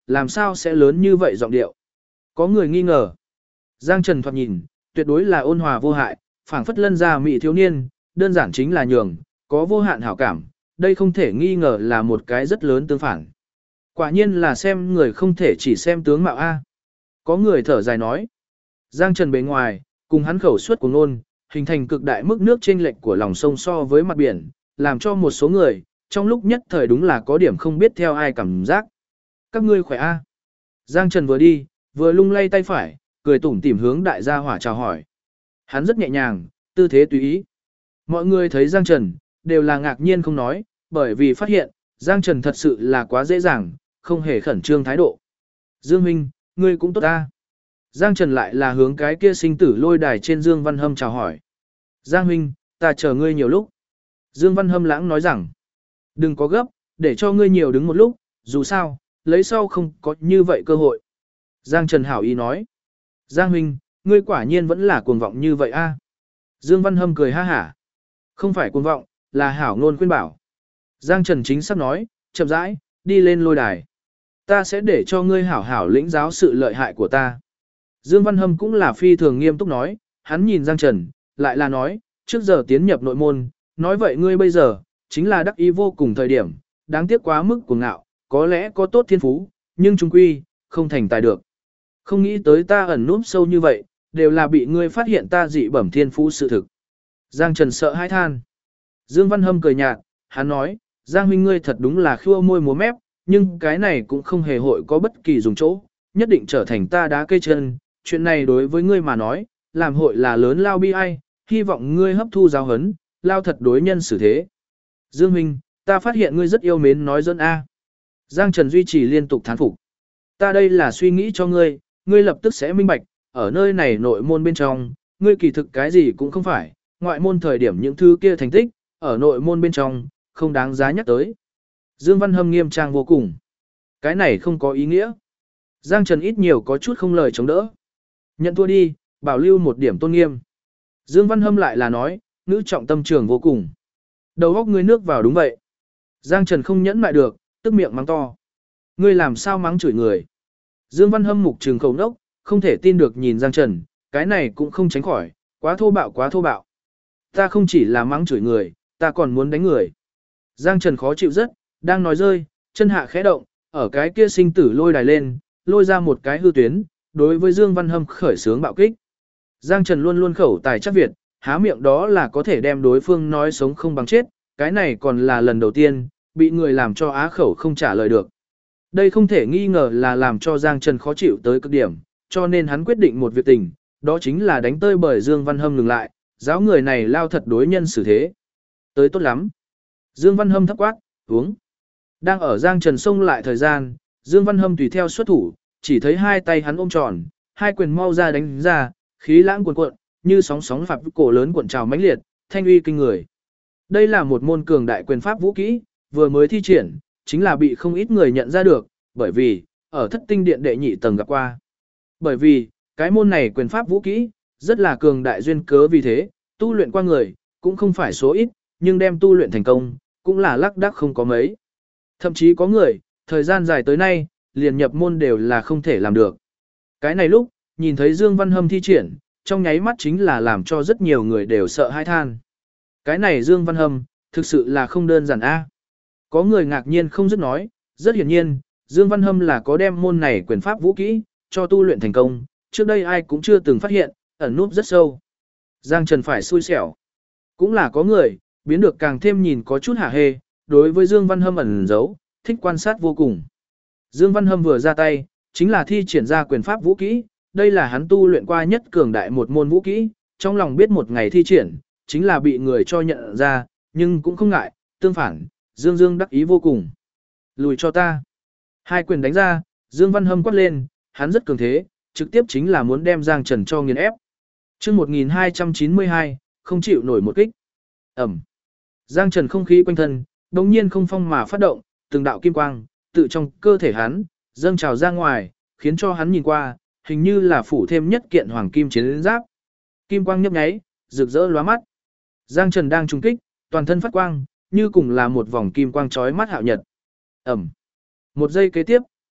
làm sao sẽ lớn như vậy giọng điệu. Có người nghi ngờ. Giang Trần thoạt nhìn, tuyệt đối là ôn hòa vô hại, phảng phất lân gia mỹ thiếu niên, đơn giản chính là nhường, có vô hạn hảo cảm, đây không thể nghi ngờ là một cái rất lớn tương phản. Quả nhiên là xem người không thể chỉ xem tướng mạo A. Có người thở dài nói. Giang Trần bề ngoài, cùng hắn khẩu suất của ngôn, hình thành cực đại mức nước chênh lệch của lòng sông so với mặt biển, làm cho một số người, trong lúc nhất thời đúng là có điểm không biết theo ai cảm giác. Các ngươi khỏe A. Giang Trần vừa đi, vừa lung lay tay phải, cười tủm tỉm hướng đại gia hỏa chào hỏi. Hắn rất nhẹ nhàng, tư thế tùy ý. Mọi người thấy Giang Trần, đều là ngạc nhiên không nói, bởi vì phát hiện, Giang Trần thật sự là quá dễ dàng, không hề khẩn trương thái độ. Dương Minh, ngươi cũng tốt ta. Giang Trần lại là hướng cái kia sinh tử lôi đài trên Dương Văn Hâm chào hỏi. Giang Huynh, ta chờ ngươi nhiều lúc. Dương Văn Hâm lãng nói rằng, đừng có gấp, để cho ngươi nhiều đứng một lúc, dù sao, lấy sau không có như vậy cơ hội. Giang Trần hảo ý nói, Giang Huynh, ngươi quả nhiên vẫn là cuồng vọng như vậy a. Dương Văn Hâm cười ha hả. Không phải cuồng vọng, là hảo ngôn khuyên bảo. Giang Trần chính xác nói, chậm rãi, đi lên lôi đài. Ta sẽ để cho ngươi hảo hảo lĩnh giáo sự lợi hại của ta. Dương Văn Hâm cũng là phi thường nghiêm túc nói, hắn nhìn Giang Trần, lại là nói, trước giờ tiến nhập nội môn, nói vậy ngươi bây giờ, chính là đắc ý vô cùng thời điểm, đáng tiếc quá mức cuồng ngạo, có lẽ có tốt thiên phú, nhưng trung quy, không thành tài được. Không nghĩ tới ta ẩn núp sâu như vậy, đều là bị ngươi phát hiện ta dị bẩm thiên phú sự thực. Giang Trần sợ hãi than. Dương Văn Hâm cười nhạt, hắn nói, Giang huynh ngươi thật đúng là khua môi múa mép, nhưng cái này cũng không hề hội có bất kỳ dùng chỗ, nhất định trở thành ta đá cây chân, chuyện này đối với ngươi mà nói, làm hội là lớn lao bi ai, hy vọng ngươi hấp thu giáo hấn, lao thật đối nhân xử thế. Dương huynh, ta phát hiện ngươi rất yêu mến nói dẫn A. Giang Trần duy trì liên tục thán phục. Ta đây là suy nghĩ cho ngươi, ngươi lập tức sẽ minh bạch, ở nơi này nội môn bên trong, ngươi kỳ thực cái gì cũng không phải, ngoại môn thời điểm những thứ kia thành tích, ở nội môn bên trong, không đáng giá nhắc tới. Dương Văn Hâm nghiêm trang vô cùng. Cái này không có ý nghĩa. Giang Trần ít nhiều có chút không lời chống đỡ. Nhận thua đi, bảo lưu một điểm tôn nghiêm. Dương Văn Hâm lại là nói, nữ trọng tâm trường vô cùng. Đầu óc ngươi nước vào đúng vậy. Giang Trần không nhẫn mại được, tức miệng mắng to. Ngươi làm sao mắng chửi người. Dương Văn Hâm mục trừng khẩu nốc, không thể tin được nhìn Giang Trần, cái này cũng không tránh khỏi, quá thô bạo quá thô bạo. Ta không chỉ là mắng chửi người, ta còn muốn đánh người. Giang Trần khó chịu rất, đang nói rơi, chân hạ khẽ động, ở cái kia sinh tử lôi đài lên, lôi ra một cái hư tuyến, đối với Dương Văn Hâm khởi sướng bạo kích. Giang Trần luôn luôn khẩu tài chắc Việt, há miệng đó là có thể đem đối phương nói sống không bằng chết, cái này còn là lần đầu tiên, bị người làm cho á khẩu không trả lời được. Đây không thể nghi ngờ là làm cho Giang Trần khó chịu tới cực điểm, cho nên hắn quyết định một việc tình, đó chính là đánh tơi bởi Dương Văn Hâm ngừng lại, giáo người này lao thật đối nhân xử thế. Tới tốt lắm. Dương Văn Hâm thấp quát, uống. Đang ở Giang Trần xông lại thời gian, Dương Văn Hâm tùy theo xuất thủ, chỉ thấy hai tay hắn ôm tròn, hai quyền mau ra đánh ra, khí lãng cuồn cuộn, như sóng sóng phạt cổ lớn cuộn trào mãnh liệt, thanh uy kinh người. Đây là một môn cường đại quyền pháp vũ kỹ, vừa mới thi triển, chính là bị không ít người nhận ra được, bởi vì, ở Thất Tinh Điện đệ nhị tầng gặp qua. Bởi vì, cái môn này quyền pháp vũ kỹ, rất là cường đại duyên cớ vì thế, tu luyện qua người, cũng không phải số ít, nhưng đem tu luyện thành công, cũng là lác đác không có mấy. Thậm chí có người, thời gian dài tới nay, liền nhập môn đều là không thể làm được. Cái này lúc, nhìn thấy Dương Văn Hâm thi triển, trong nháy mắt chính là làm cho rất nhiều người đều sợ hãi than. Cái này Dương Văn Hâm, thực sự là không đơn giản a. Có người ngạc nhiên không dứt nói, rất hiển nhiên, Dương Văn Hâm là có đem môn này quyền pháp vũ kỹ, cho tu luyện thành công, trước đây ai cũng chưa từng phát hiện, ẩn núp rất sâu. Giang Trần phải xui xẻo. Cũng là có người, biến được càng thêm nhìn có chút hả hê, đối với Dương Văn Hâm ẩn giấu, thích quan sát vô cùng. Dương Văn Hâm vừa ra tay, chính là thi triển ra quyền pháp vũ kỹ, đây là hắn tu luyện qua nhất cường đại một môn vũ kỹ, trong lòng biết một ngày thi triển, chính là bị người cho nhận ra, nhưng cũng không ngại, tương phản, Dương Dương đắc ý vô cùng. Lùi cho ta. Hai quyền đánh ra, Dương Văn Hâm quát lên, hắn rất cường thế, trực tiếp chính là muốn đem Giang Trần cho nghiền ép. Chương 1292, không chịu nổi một kích. Ẩm. Giang Trần không khí quanh thân, đống nhiên không phong mà phát động, từng đạo kim quang, tự trong cơ thể hắn, dâng trào ra ngoài, khiến cho hắn nhìn qua, hình như là phủ thêm nhất kiện hoàng kim chiến giáp. Kim quang nhấp nháy, rực rỡ lóa mắt. Giang Trần đang trùng kích, toàn thân phát quang, như cùng là một vòng kim quang chói mắt hạo nhật. Ẩm. Một giây kế tiếp,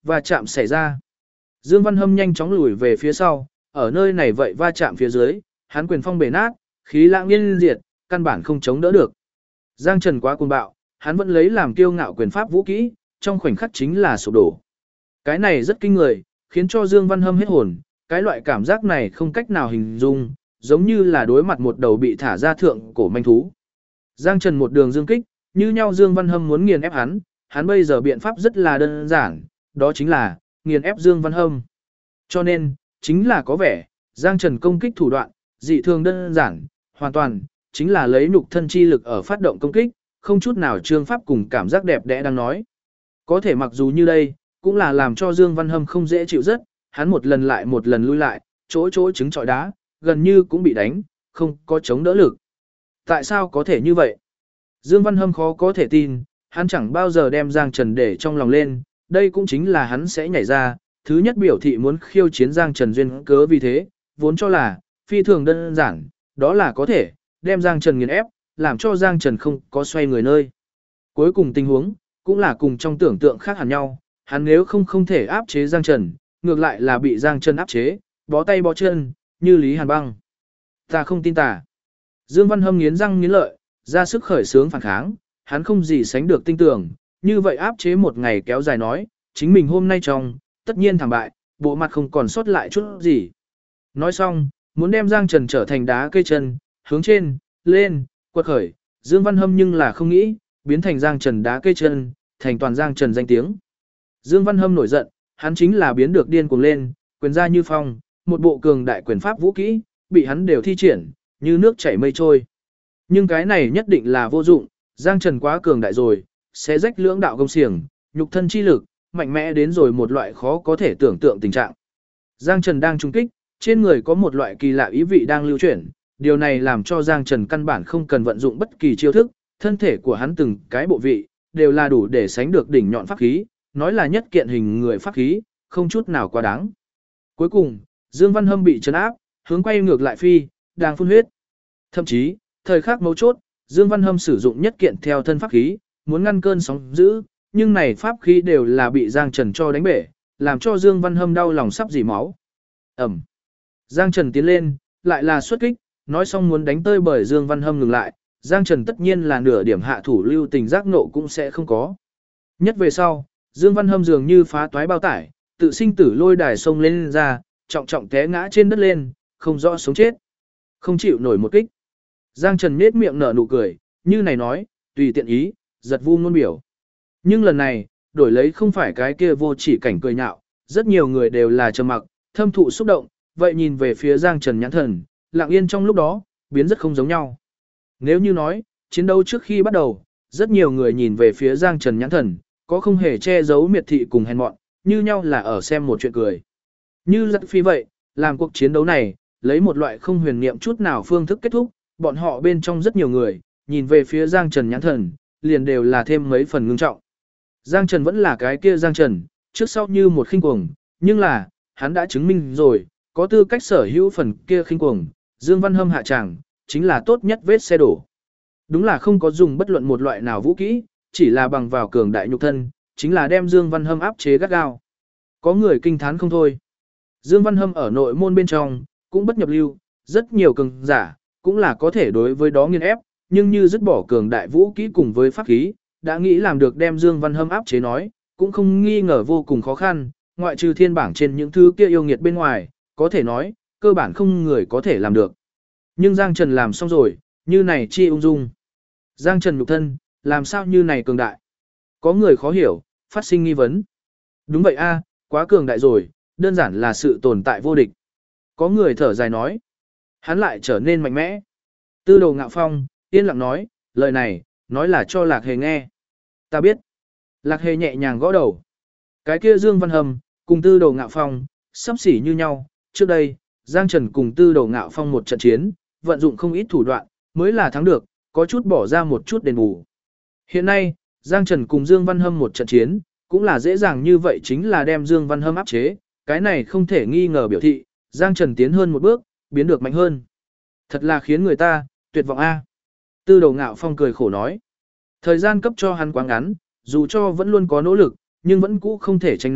Và chạm xảy ra. Dương Văn Hâm nhanh chóng lùi về phía sau, ở nơi này vậy va chạm phía dưới, hắn quyền phong bể nát, khí lãng yên diệt, căn bản không chống đỡ được. Giang Trần quá cuồng bạo, hắn vẫn lấy làm kiêu ngạo quyền pháp vũ kỹ, trong khoảnh khắc chính là sụp đổ. Cái này rất kinh người, khiến cho Dương Văn Hâm hết hồn, cái loại cảm giác này không cách nào hình dung, giống như là đối mặt một đầu bị thả ra thượng cổ manh thú. Giang Trần một đường dương kích, như nhau Dương Văn Hâm muốn nghiền ép hắn bây giờ biện pháp rất là đơn giản, đó chính là nghiền ép Dương Văn Hâm. Cho nên, chính là có vẻ, Giang Trần công kích thủ đoạn, dị thường đơn giản, hoàn toàn, chính là lấy nhục thân chi lực ở phát động công kích, không chút nào trương pháp cùng cảm giác đẹp đẽ đang nói. Có thể mặc dù như đây, cũng là làm cho Dương Văn Hâm không dễ chịu rất, hắn một lần lại một lần lui lại, chỗ chỗ trứng trọi đá, gần như cũng bị đánh, không có chống đỡ lực. Tại sao có thể như vậy? Dương Văn Hâm khó có thể tin, hắn chẳng bao giờ đem Giang Trần để trong lòng lên, đây cũng chính là hắn sẽ nhảy ra, thứ nhất biểu thị muốn khiêu chiến Giang Trần duyên cớ vì thế, vốn cho là, phi thường đơn giản, đó là có thể, đem Giang Trần nghiền ép, làm cho Giang Trần không có xoay người nơi. Cuối cùng tình huống, cũng là cùng trong tưởng tượng khác hẳn nhau, hắn nếu không thể áp chế Giang Trần, ngược lại là bị Giang Trần áp chế, bó tay bó chân, như Lý Hàn Băng. Ta không tin tà. Dương Văn Hâm nghiến răng nghiến lợi, ra sức khởi xướng phản kháng, hắn không gì sánh được tin tưởng, như vậy áp chế một ngày kéo dài nói, chính mình hôm nay trong, tất nhiên thảm bại, bộ mặt không còn sót lại chút gì. Nói xong, muốn đem Giang Trần trở thành đá cây chân, hướng trên, lên, quật khởi, Dương Văn Hâm nhưng là không nghĩ, biến thành Giang Trần đá cây chân, thành toàn Giang Trần danh tiếng. Dương Văn Hâm nổi giận, hắn chính là biến được điên cuồng lên, quyền ra như phong, một bộ cường đại quyền pháp vũ kỹ, bị hắn đều thi triển, như nước chảy mây trôi. Nhưng cái này nhất định là vô dụng, Giang Trần quá cường đại rồi, sẽ rách lưỡng đạo công xiềng, nhục thân chi lực, mạnh mẽ đến rồi một loại khó có thể tưởng tượng tình trạng. Giang Trần đang trung kích, trên người có một loại kỳ lạ ý vị đang lưu chuyển, điều này làm cho Giang Trần căn bản không cần vận dụng bất kỳ chiêu thức, thân thể của hắn từng cái bộ vị, đều là đủ để sánh được đỉnh nhọn pháp khí, nói là nhất kiện hình người pháp khí, không chút nào quá đáng. Cuối cùng, Dương Văn Hâm bị trấn áp, hướng quay ngược lại phi, đang phun huyết. Thậm chí, thời khắc mấu chốt, Dương Văn Hâm sử dụng nhất kiện theo thân pháp khí, muốn ngăn cơn sóng dữ, nhưng này pháp khí đều là bị Giang Trần cho đánh bể, làm cho Dương Văn Hâm đau lòng sắp dỉ máu. Ẩm. Giang Trần tiến lên, lại là xuất kích, nói xong muốn đánh tơi bởi Dương Văn Hâm ngừng lại, Giang Trần tất nhiên là nửa điểm hạ thủ lưu tình giác nộ cũng sẽ không có. Nhất về sau, Dương Văn Hâm dường như phá toái bao tải, tự sinh tử lôi đài sông lên ra, trọng trọng té ngã trên đất lên, không rõ sống chết. Không chịu nổi một kích. Giang Trần nhếch miệng nở nụ cười, như này nói, tùy tiện ý, giật vu ngôn biểu. Nhưng lần này, đổi lấy không phải cái kia vô chỉ cảnh cười nhạo, rất nhiều người đều là trầm mặc, thâm thụ xúc động, vậy nhìn về phía Giang Trần nhãn thần, lặng yên trong lúc đó, biến rất không giống nhau. Nếu như nói, chiến đấu trước khi bắt đầu, rất nhiều người nhìn về phía Giang Trần nhãn thần, có không hề che giấu miệt thị cùng hèn mọn, như nhau là ở xem một chuyện cười. Như giật phi vậy, làm cuộc chiến đấu này, lấy một loại không huyền niệm chút nào phương thức kết thúc, bọn họ bên trong rất nhiều người, nhìn về phía Giang Trần nhãn thần, liền đều là thêm mấy phần ngưng trọng. Giang Trần vẫn là cái kia Giang Trần, trước sau như một khinh cuồng, nhưng là, hắn đã chứng minh rồi, có tư cách sở hữu phần kia khinh cuồng, Dương Văn Hâm hạ tràng, chính là tốt nhất vết xe đổ. Đúng là không có dùng bất luận một loại nào vũ kỹ, chỉ là bằng vào cường đại nhục thân, chính là đem Dương Văn Hâm áp chế gắt gao. Có người kinh thán không thôi. Dương Văn Hâm ở nội môn bên trong, cũng bất nhập lưu, rất nhiều cường giả, cũng là có thể đối với đó nghiên ép, nhưng như dứt bỏ cường đại vũ kỹ cùng với pháp khí, đã nghĩ làm được đem Dương Văn Hâm áp chế nói, cũng không nghi ngờ vô cùng khó khăn, ngoại trừ thiên bảng trên những thứ kia yêu nghiệt bên ngoài, có thể nói, cơ bản không người có thể làm được. Nhưng Giang Trần làm xong rồi, như này chi ung dung. Giang Trần nhục thân, làm sao như này cường đại? Có người khó hiểu, phát sinh nghi vấn. Đúng vậy a, quá cường đại rồi, đơn giản là sự tồn tại vô địch. Có người thở dài nói, hắn lại trở nên mạnh mẽ. Tư Đồ Ngạo Phong, yên lặng nói, lời này, nói là cho Lạc Hề nghe. Ta biết. Lạc Hề nhẹ nhàng gõ đầu. Cái kia Dương Văn Hâm, cùng Tư Đồ Ngạo Phong, sắp xỉ như nhau. Trước đây, Giang Trần cùng Tư Đồ Ngạo Phong một trận chiến, vận dụng không ít thủ đoạn, mới là thắng được, có chút bỏ ra một chút đền bù. Hiện nay, Giang Trần cùng Dương Văn Hâm một trận chiến, cũng là dễ dàng như vậy chính là đem Dương Văn Hâm áp chế, cái này không thể nghi ngờ biểu thị, Giang Trần tiến hơn một bước, biến được mạnh hơn. Thật là khiến người ta, tuyệt vọng a. Tư Đồ Ngạo Phong cười khổ nói. Thời gian cấp cho hắn quá ngắn, dù cho vẫn luôn có nỗ lực, nhưng vẫn cũ không thể tránh né,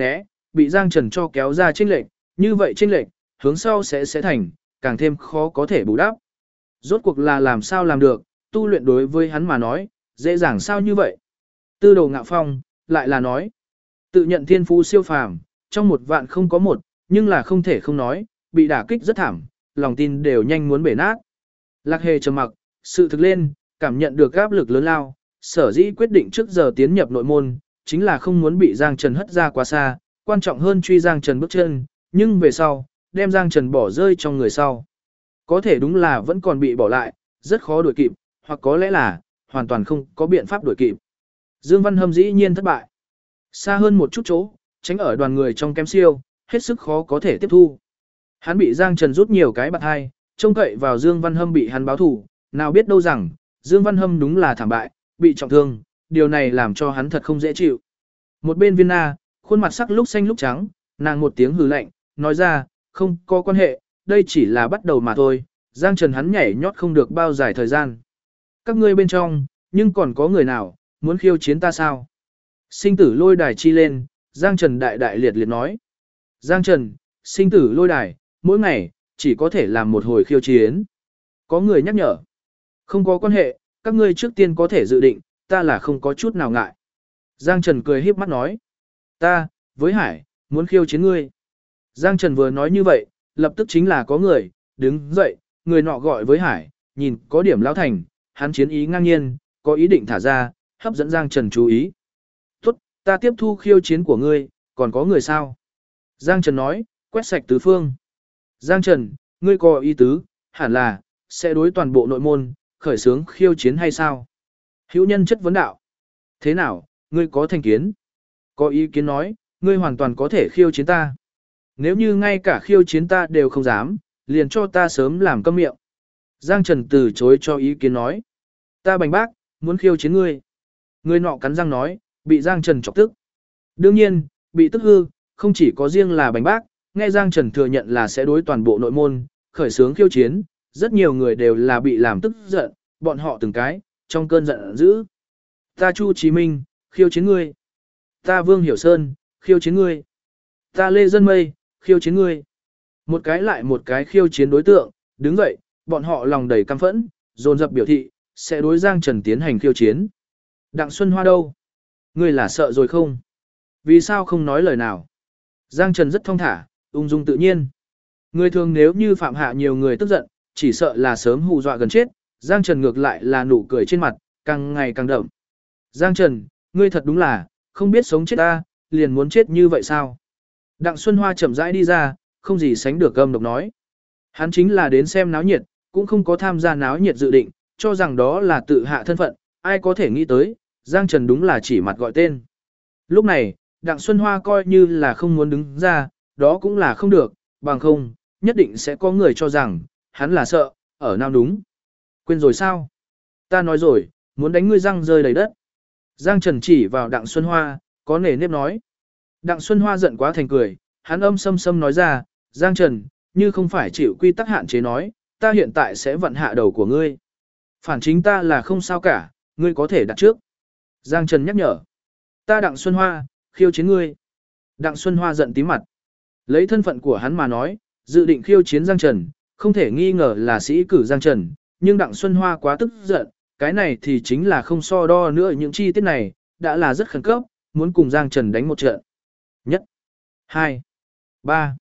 bị Giang Trần cho kéo ra chênh lệch, như vậy chênh lệch, hướng sau sẽ thành, càng thêm khó có thể bù đắp. Rốt cuộc là làm sao làm được, tu luyện đối với hắn mà nói, dễ dàng sao như vậy. Tư Đồ Ngạo Phong, lại là nói, tự nhận thiên phú siêu phàm, trong 1 vạn không có 1, nhưng là không thể không nói, bị đả kích rất thảm, lòng tin đều nhanh muốn bể nát. Lạc Hề trầm mặc, sự thực lên, cảm nhận được áp lực lớn lao, sở dĩ quyết định trước giờ tiến nhập nội môn, chính là không muốn bị Giang Trần hất ra quá xa, quan trọng hơn truy Giang Trần bước chân, nhưng về sau, đem Giang Trần bỏ rơi trong người sau. Có thể đúng là vẫn còn bị bỏ lại, rất khó đuổi kịp, hoặc có lẽ là, hoàn toàn không có biện pháp đuổi kịp. Dương Văn Hâm dĩ nhiên thất bại. Xa hơn một chút chỗ, tránh ở đoàn người trong kém siêu, hết sức khó có thể tiếp thu. Hắn bị Giang Trần rút nhiều cái bạt hai, trông cậy vào Dương Văn Hâm bị hắn báo thù, nào biết đâu rằng, Dương Văn Hâm đúng là thảm bại, bị trọng thương, điều này làm cho hắn thật không dễ chịu. Một bên Viên Na, khuôn mặt sắc lúc xanh lúc trắng, nàng một tiếng hừ lạnh, nói ra, không có quan hệ, đây chỉ là bắt đầu mà thôi, Giang Trần hắn nhảy nhót không được bao dài thời gian. Các ngươi bên trong, nhưng còn có người nào, muốn khiêu chiến ta sao? Sinh tử lôi đài chi lên, Giang Trần đại đại liệt liệt nói. Giang Trần, sinh tử lôi đài, mỗi ngày, chỉ có thể làm một hồi khiêu chiến. Có người nhắc nhở. Không có quan hệ, các ngươi trước tiên có thể dự định, ta là không có chút nào ngại. Giang Trần cười híp mắt nói. Ta, với Hải, muốn khiêu chiến ngươi. Giang Trần vừa nói như vậy, lập tức chính là có người, đứng dậy, người nọ gọi với Hải, nhìn có điểm lão thành, hắn chiến ý ngang nhiên, có ý định thả ra, hấp dẫn Giang Trần chú ý. Tốt, ta tiếp thu khiêu chiến của ngươi, còn có người sao? Giang Trần nói, quét sạch tứ phương. Giang Trần, ngươi có ý tứ, hẳn là, sẽ đối toàn bộ nội môn, khởi xướng khiêu chiến hay sao? Hữu nhân chất vấn đạo. Thế nào, ngươi có thành kiến? Có ý kiến nói, ngươi hoàn toàn có thể khiêu chiến ta. Nếu như ngay cả khiêu chiến ta đều không dám, liền cho ta sớm làm câm miệng. Giang Trần từ chối cho ý kiến nói. Ta bành bác, muốn khiêu chiến ngươi. Người nọ cắn răng nói, bị Giang Trần chọc tức. Đương nhiên, bị tức hư, không chỉ có riêng là bành bác, nghe Giang Trần thừa nhận là sẽ đối toàn bộ nội môn, khởi xướng khiêu chiến, rất nhiều người đều là bị làm tức giận, bọn họ từng cái, trong cơn giận dữ. Ta Chu Chí Minh, khiêu chiến ngươi. Ta Vương Hiểu Sơn, khiêu chiến ngươi. Ta Lê Dân Mây, khiêu chiến ngươi. Một cái lại một cái khiêu chiến đối tượng, đứng dậy, bọn họ lòng đầy căm phẫn, dồn dập biểu thị, sẽ đối Giang Trần tiến hành khiêu chiến. Đặng Xuân Hoa đâu? Ngươi là sợ rồi không? Vì sao không nói lời nào? Giang Trần rất thong thả, ung dung tự nhiên. Người thường nếu như phạm hạ nhiều người tức giận, chỉ sợ là sớm hù dọa gần chết, Giang Trần ngược lại là nụ cười trên mặt, càng ngày càng đậm. Giang Trần, ngươi thật đúng là, không biết sống chết ta, liền muốn chết như vậy sao? Đặng Xuân Hoa chậm rãi đi ra, không gì sánh được gầm độc nói. Hắn chính là đến xem náo nhiệt, cũng không có tham gia náo nhiệt dự định, cho rằng đó là tự hạ thân phận, ai có thể nghĩ tới, Giang Trần đúng là chỉ mặt gọi tên. Lúc này, Đặng Xuân Hoa coi như là không muốn đứng ra, đó cũng là không được, bằng không, nhất định sẽ có người cho rằng, hắn là sợ, ở nào đúng. Quên rồi sao? Ta nói rồi, muốn đánh ngươi răng rơi đầy đất. Giang Trần chỉ vào Đặng Xuân Hoa, có nể nếp nói. Đặng Xuân Hoa giận quá thành cười, hắn âm sâm sâm nói ra, Giang Trần, như không phải chịu quy tắc hạn chế nói, ta hiện tại sẽ vặn hạ đầu của ngươi. Phản chính ta là không sao cả, ngươi có thể đặt trước. Giang Trần nhắc nhở. Ta Đặng Xuân Hoa, khiêu chiến ngươi. Đặng Xuân Hoa giận tím mặt. Lấy thân phận của hắn mà nói, dự định khiêu chiến Giang Trần, không thể nghi ngờ là sĩ cử Giang Trần, nhưng Đặng Xuân Hoa quá tức giận, cái này thì chính là không so đo nữa, những chi tiết này, đã là rất khẩn cấp, muốn cùng Giang Trần đánh một trận. Nhất, 2, 3,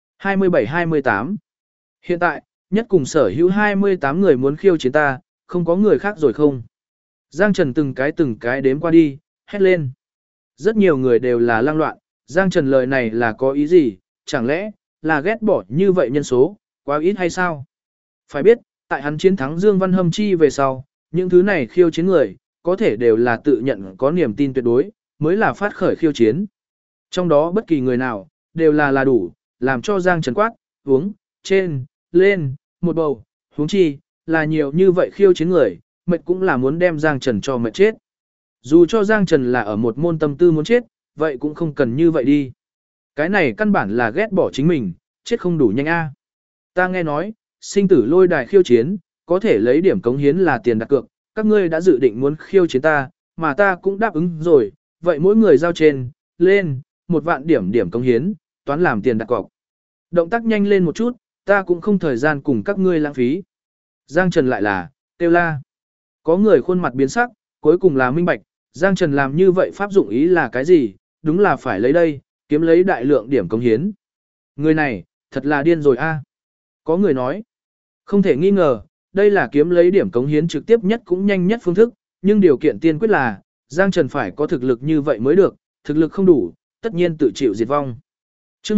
27-28. Hiện tại, nhất cùng sở hữu 28 người muốn khiêu chiến ta, không có người khác rồi không? Giang Trần từng cái đếm qua đi, hét lên. Rất nhiều người đều là lang loạn, Giang Trần lời này là có ý gì, chẳng lẽ là ghét bỏ như vậy nhân số, quá ít hay sao? Phải biết, tại hắn chiến thắng Dương Văn Hâm chi về sau, những thứ này khiêu chiến người, có thể đều là tự nhận có niềm tin tuyệt đối, mới là phát khởi khiêu chiến. Trong đó bất kỳ người nào, đều là đủ, làm cho Giang Trần quát, uống, trên, lên, một bầu, huống chi, là nhiều như vậy khiêu chiến người, mệt cũng là muốn đem Giang Trần cho mệt chết. Dù cho Giang Trần là ở một môn tâm tư muốn chết, vậy cũng không cần như vậy đi. Cái này căn bản là ghét bỏ chính mình, chết không đủ nhanh a. Ta nghe nói, sinh tử lôi đài khiêu chiến, có thể lấy điểm cống hiến là tiền đặt cược, các ngươi đã dự định muốn khiêu chiến ta, mà ta cũng đáp ứng rồi, vậy mỗi người giao trên, lên, 1 vạn điểm điểm cống hiến, toán làm tiền đặt cọc. Động tác nhanh lên một chút, ta cũng không thời gian cùng các ngươi lãng phí. Giang Trần lại là, kêu la. Có người khuôn mặt biến sắc, cuối cùng là minh bạch, Giang Trần làm như vậy pháp dụng ý là cái gì, đúng là phải lấy đây, kiếm lấy đại lượng điểm cống hiến. Người này, thật là điên rồi a. Có người nói, không thể nghi ngờ, đây là kiếm lấy điểm cống hiến trực tiếp nhất cũng nhanh nhất phương thức, nhưng điều kiện tiên quyết là, Giang Trần phải có thực lực như vậy mới được, thực lực không đủ, tất nhiên tự chịu diệt vong. Chương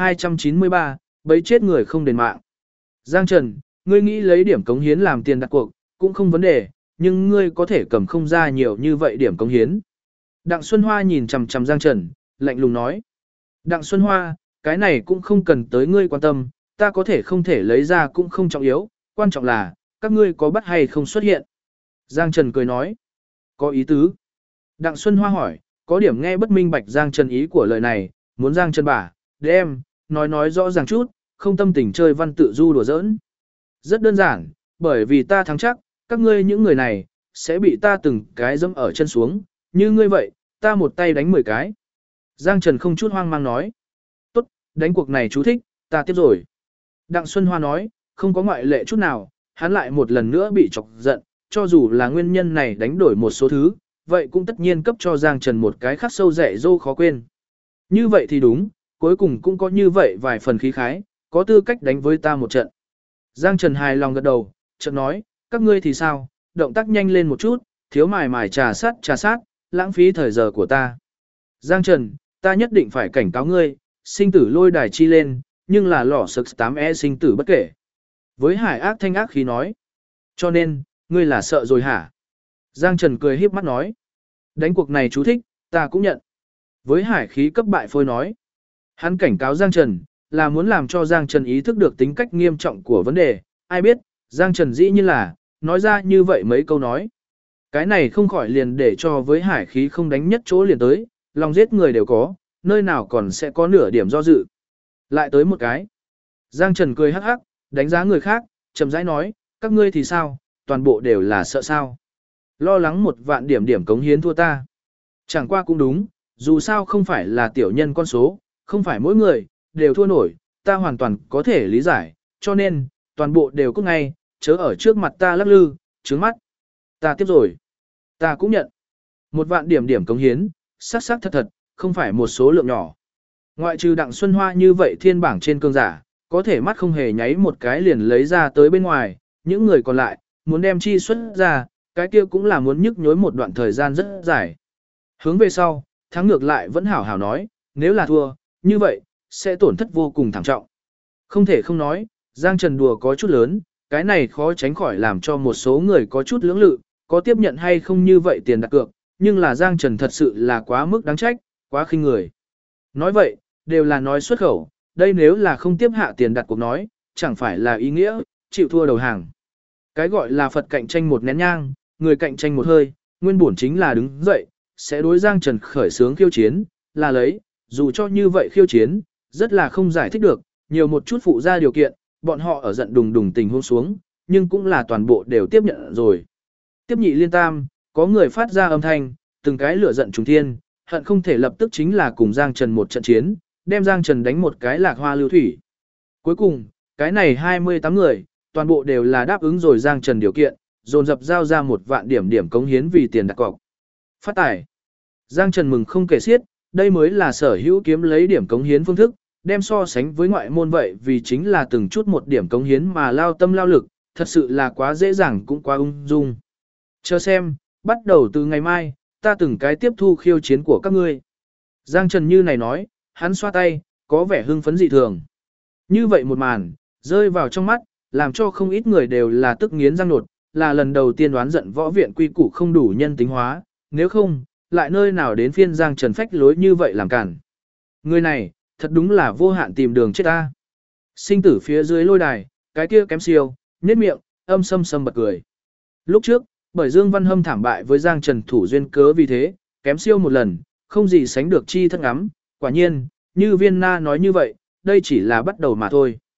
1293, bấy chết người không đền mạng. Giang Trần, ngươi nghĩ lấy điểm cống hiến làm tiền đặt cuộc, cũng không vấn đề, nhưng ngươi có thể cầm không ra nhiều như vậy điểm cống hiến. Đặng Xuân Hoa nhìn chằm chằm Giang Trần, lạnh lùng nói. Đặng Xuân Hoa, cái này cũng không cần tới ngươi quan tâm, ta có thể không thể lấy ra cũng không trọng yếu, quan trọng là, các ngươi có bắt hay không xuất hiện. Giang Trần cười nói. Có ý tứ. Đặng Xuân Hoa hỏi, có điểm nghe bất minh bạch Giang Trần ý của lời này, muốn Giang Trần bả, đem, nói rõ ràng chút, không tâm tình chơi văn tự du đùa giỡn. Rất đơn giản, bởi vì ta thắng chắc, các ngươi những người này, sẽ bị ta từng cái dẫm ở chân xuống, như ngươi vậy, ta một tay đánh 10 cái. Giang Trần không chút hoang mang nói. Tốt, đánh cuộc này chú thích, ta tiếp rồi. Đặng Xuân Hoa nói, không có ngoại lệ chút nào, hắn lại một lần nữa bị chọc giận, cho dù là nguyên nhân này đánh đổi một số thứ, vậy cũng tất nhiên cấp cho Giang Trần một cái khắc sâu rẻ dâu khó quên. Như vậy thì đúng, cuối cùng cũng có như vậy vài phần khí khái, có tư cách đánh với ta một trận. Giang Trần hài lòng gật đầu, chợt nói, các ngươi thì sao, động tác nhanh lên một chút, thiếu mài trà sát, lãng phí thời giờ của ta. Giang Trần, ta nhất định phải cảnh cáo ngươi, sinh tử lôi đài chi lên, nhưng là lò sực 8E sinh tử bất kể. Với hải ác thanh ác khí nói, cho nên, ngươi là sợ rồi hả? Giang Trần cười híp mắt nói, đánh cuộc này chú thích, ta cũng nhận. Với hải khí cấp bại phôi nói, hắn cảnh cáo Giang Trần, là muốn làm cho Giang Trần ý thức được tính cách nghiêm trọng của vấn đề, ai biết, Giang Trần dĩ nhiên là, nói ra như vậy mấy câu nói. Cái này không khỏi liền để cho với hải khí không đánh nhất chỗ liền tới, lòng giết người đều có, nơi nào còn sẽ có nửa điểm do dự. Lại tới một cái. Giang Trần cười hắc hắc, đánh giá người khác, chậm rãi nói, các ngươi thì sao, toàn bộ đều là sợ sao. Lo lắng 1 vạn điểm điểm cống hiến thua ta. Chẳng qua cũng đúng, dù sao không phải là tiểu nhân con số, không phải mỗi người, đều thua nổi, ta hoàn toàn có thể lý giải, cho nên, toàn bộ đều cút ngay, chớ ở trước mặt ta lắc lư, trướng mắt. Ta tiếp rồi. Ta cũng nhận. 1 vạn điểm điểm cống hiến, sắc thật, không phải một số lượng nhỏ. Ngoại trừ Đặng Xuân Hoa như vậy thiên bảng trên cương giả, có thể mắt không hề nháy một cái liền lấy ra tới bên ngoài, những người còn lại, muốn đem chi xuất ra, cái kia cũng là muốn nhức nhối một đoạn thời gian rất dài. Hướng về sau, thắng ngược lại vẫn hảo hảo nói, nếu là thua, như vậy, sẽ tổn thất vô cùng thảm trọng. Không thể không nói, Giang Trần đùa có chút lớn, cái này khó tránh khỏi làm cho một số người có chút lưỡng lự, có tiếp nhận hay không như vậy tiền đặt cược, nhưng là Giang Trần thật sự là quá mức đáng trách, quá khinh người. Nói vậy, đều là nói xuất khẩu, đây nếu là không tiếp hạ tiền đặt cuộc nói, chẳng phải là ý nghĩa, chịu thua đầu hàng. Cái gọi là Phật cạnh tranh một nén nhang, người cạnh tranh một hơi, nguyên bổn chính là đứng dậy, sẽ đối Giang Trần khởi sướng khiêu chiến, là lấy, dù cho như vậy khiêu chiến, rất là không giải thích được, nhiều một chút phụ ra điều kiện, bọn họ ở giận đùng đùng tình huống xuống, nhưng cũng là toàn bộ đều tiếp nhận rồi. Tiếp nhị liên tam, có người phát ra âm thanh, từng cái lửa giận trùng thiên, hận không thể lập tức chính là cùng Giang Trần một trận chiến, đem Giang Trần đánh một cái lạc hoa lưu thủy. Cuối cùng, cái này 28 người, toàn bộ đều là đáp ứng rồi Giang Trần điều kiện, dồn dập giao ra 1 vạn điểm điểm cống hiến vì tiền đặt cọc. Phát tài. Giang Trần mừng không kể xiết, đây mới là sở hữu kiếm lấy điểm cống hiến phương thức, đem so sánh với ngoại môn vậy vì chính là từng chút một điểm cống hiến mà lao tâm lao lực, thật sự là quá dễ dàng cũng quá ung dung. Chờ xem, bắt đầu từ ngày mai, ta từng cái tiếp thu khiêu chiến của các ngươi. Giang Trần như này nói, hắn xoa tay, có vẻ hưng phấn dị thường. Như vậy một màn, rơi vào trong mắt, làm cho không ít người đều là tức nghiến răng nột, là lần đầu tiên đoán giận võ viện quy củ không đủ nhân tính hóa, nếu không, lại nơi nào đến phiên Giang Trần phách lối như vậy làm cản. Người này, thật đúng là vô hạn tìm đường chết ta. Sinh tử phía dưới lôi đài, cái kia kém siêu, nhếch miệng, âm sâm sâm bật cười. Lúc trước, bởi Dương Văn Hâm thảm bại với Giang Trần thủ duyên cớ vì thế, kém siêu một lần, không gì sánh được chi thân ngắm, quả nhiên, như Viên Na nói như vậy, đây chỉ là bắt đầu mà thôi.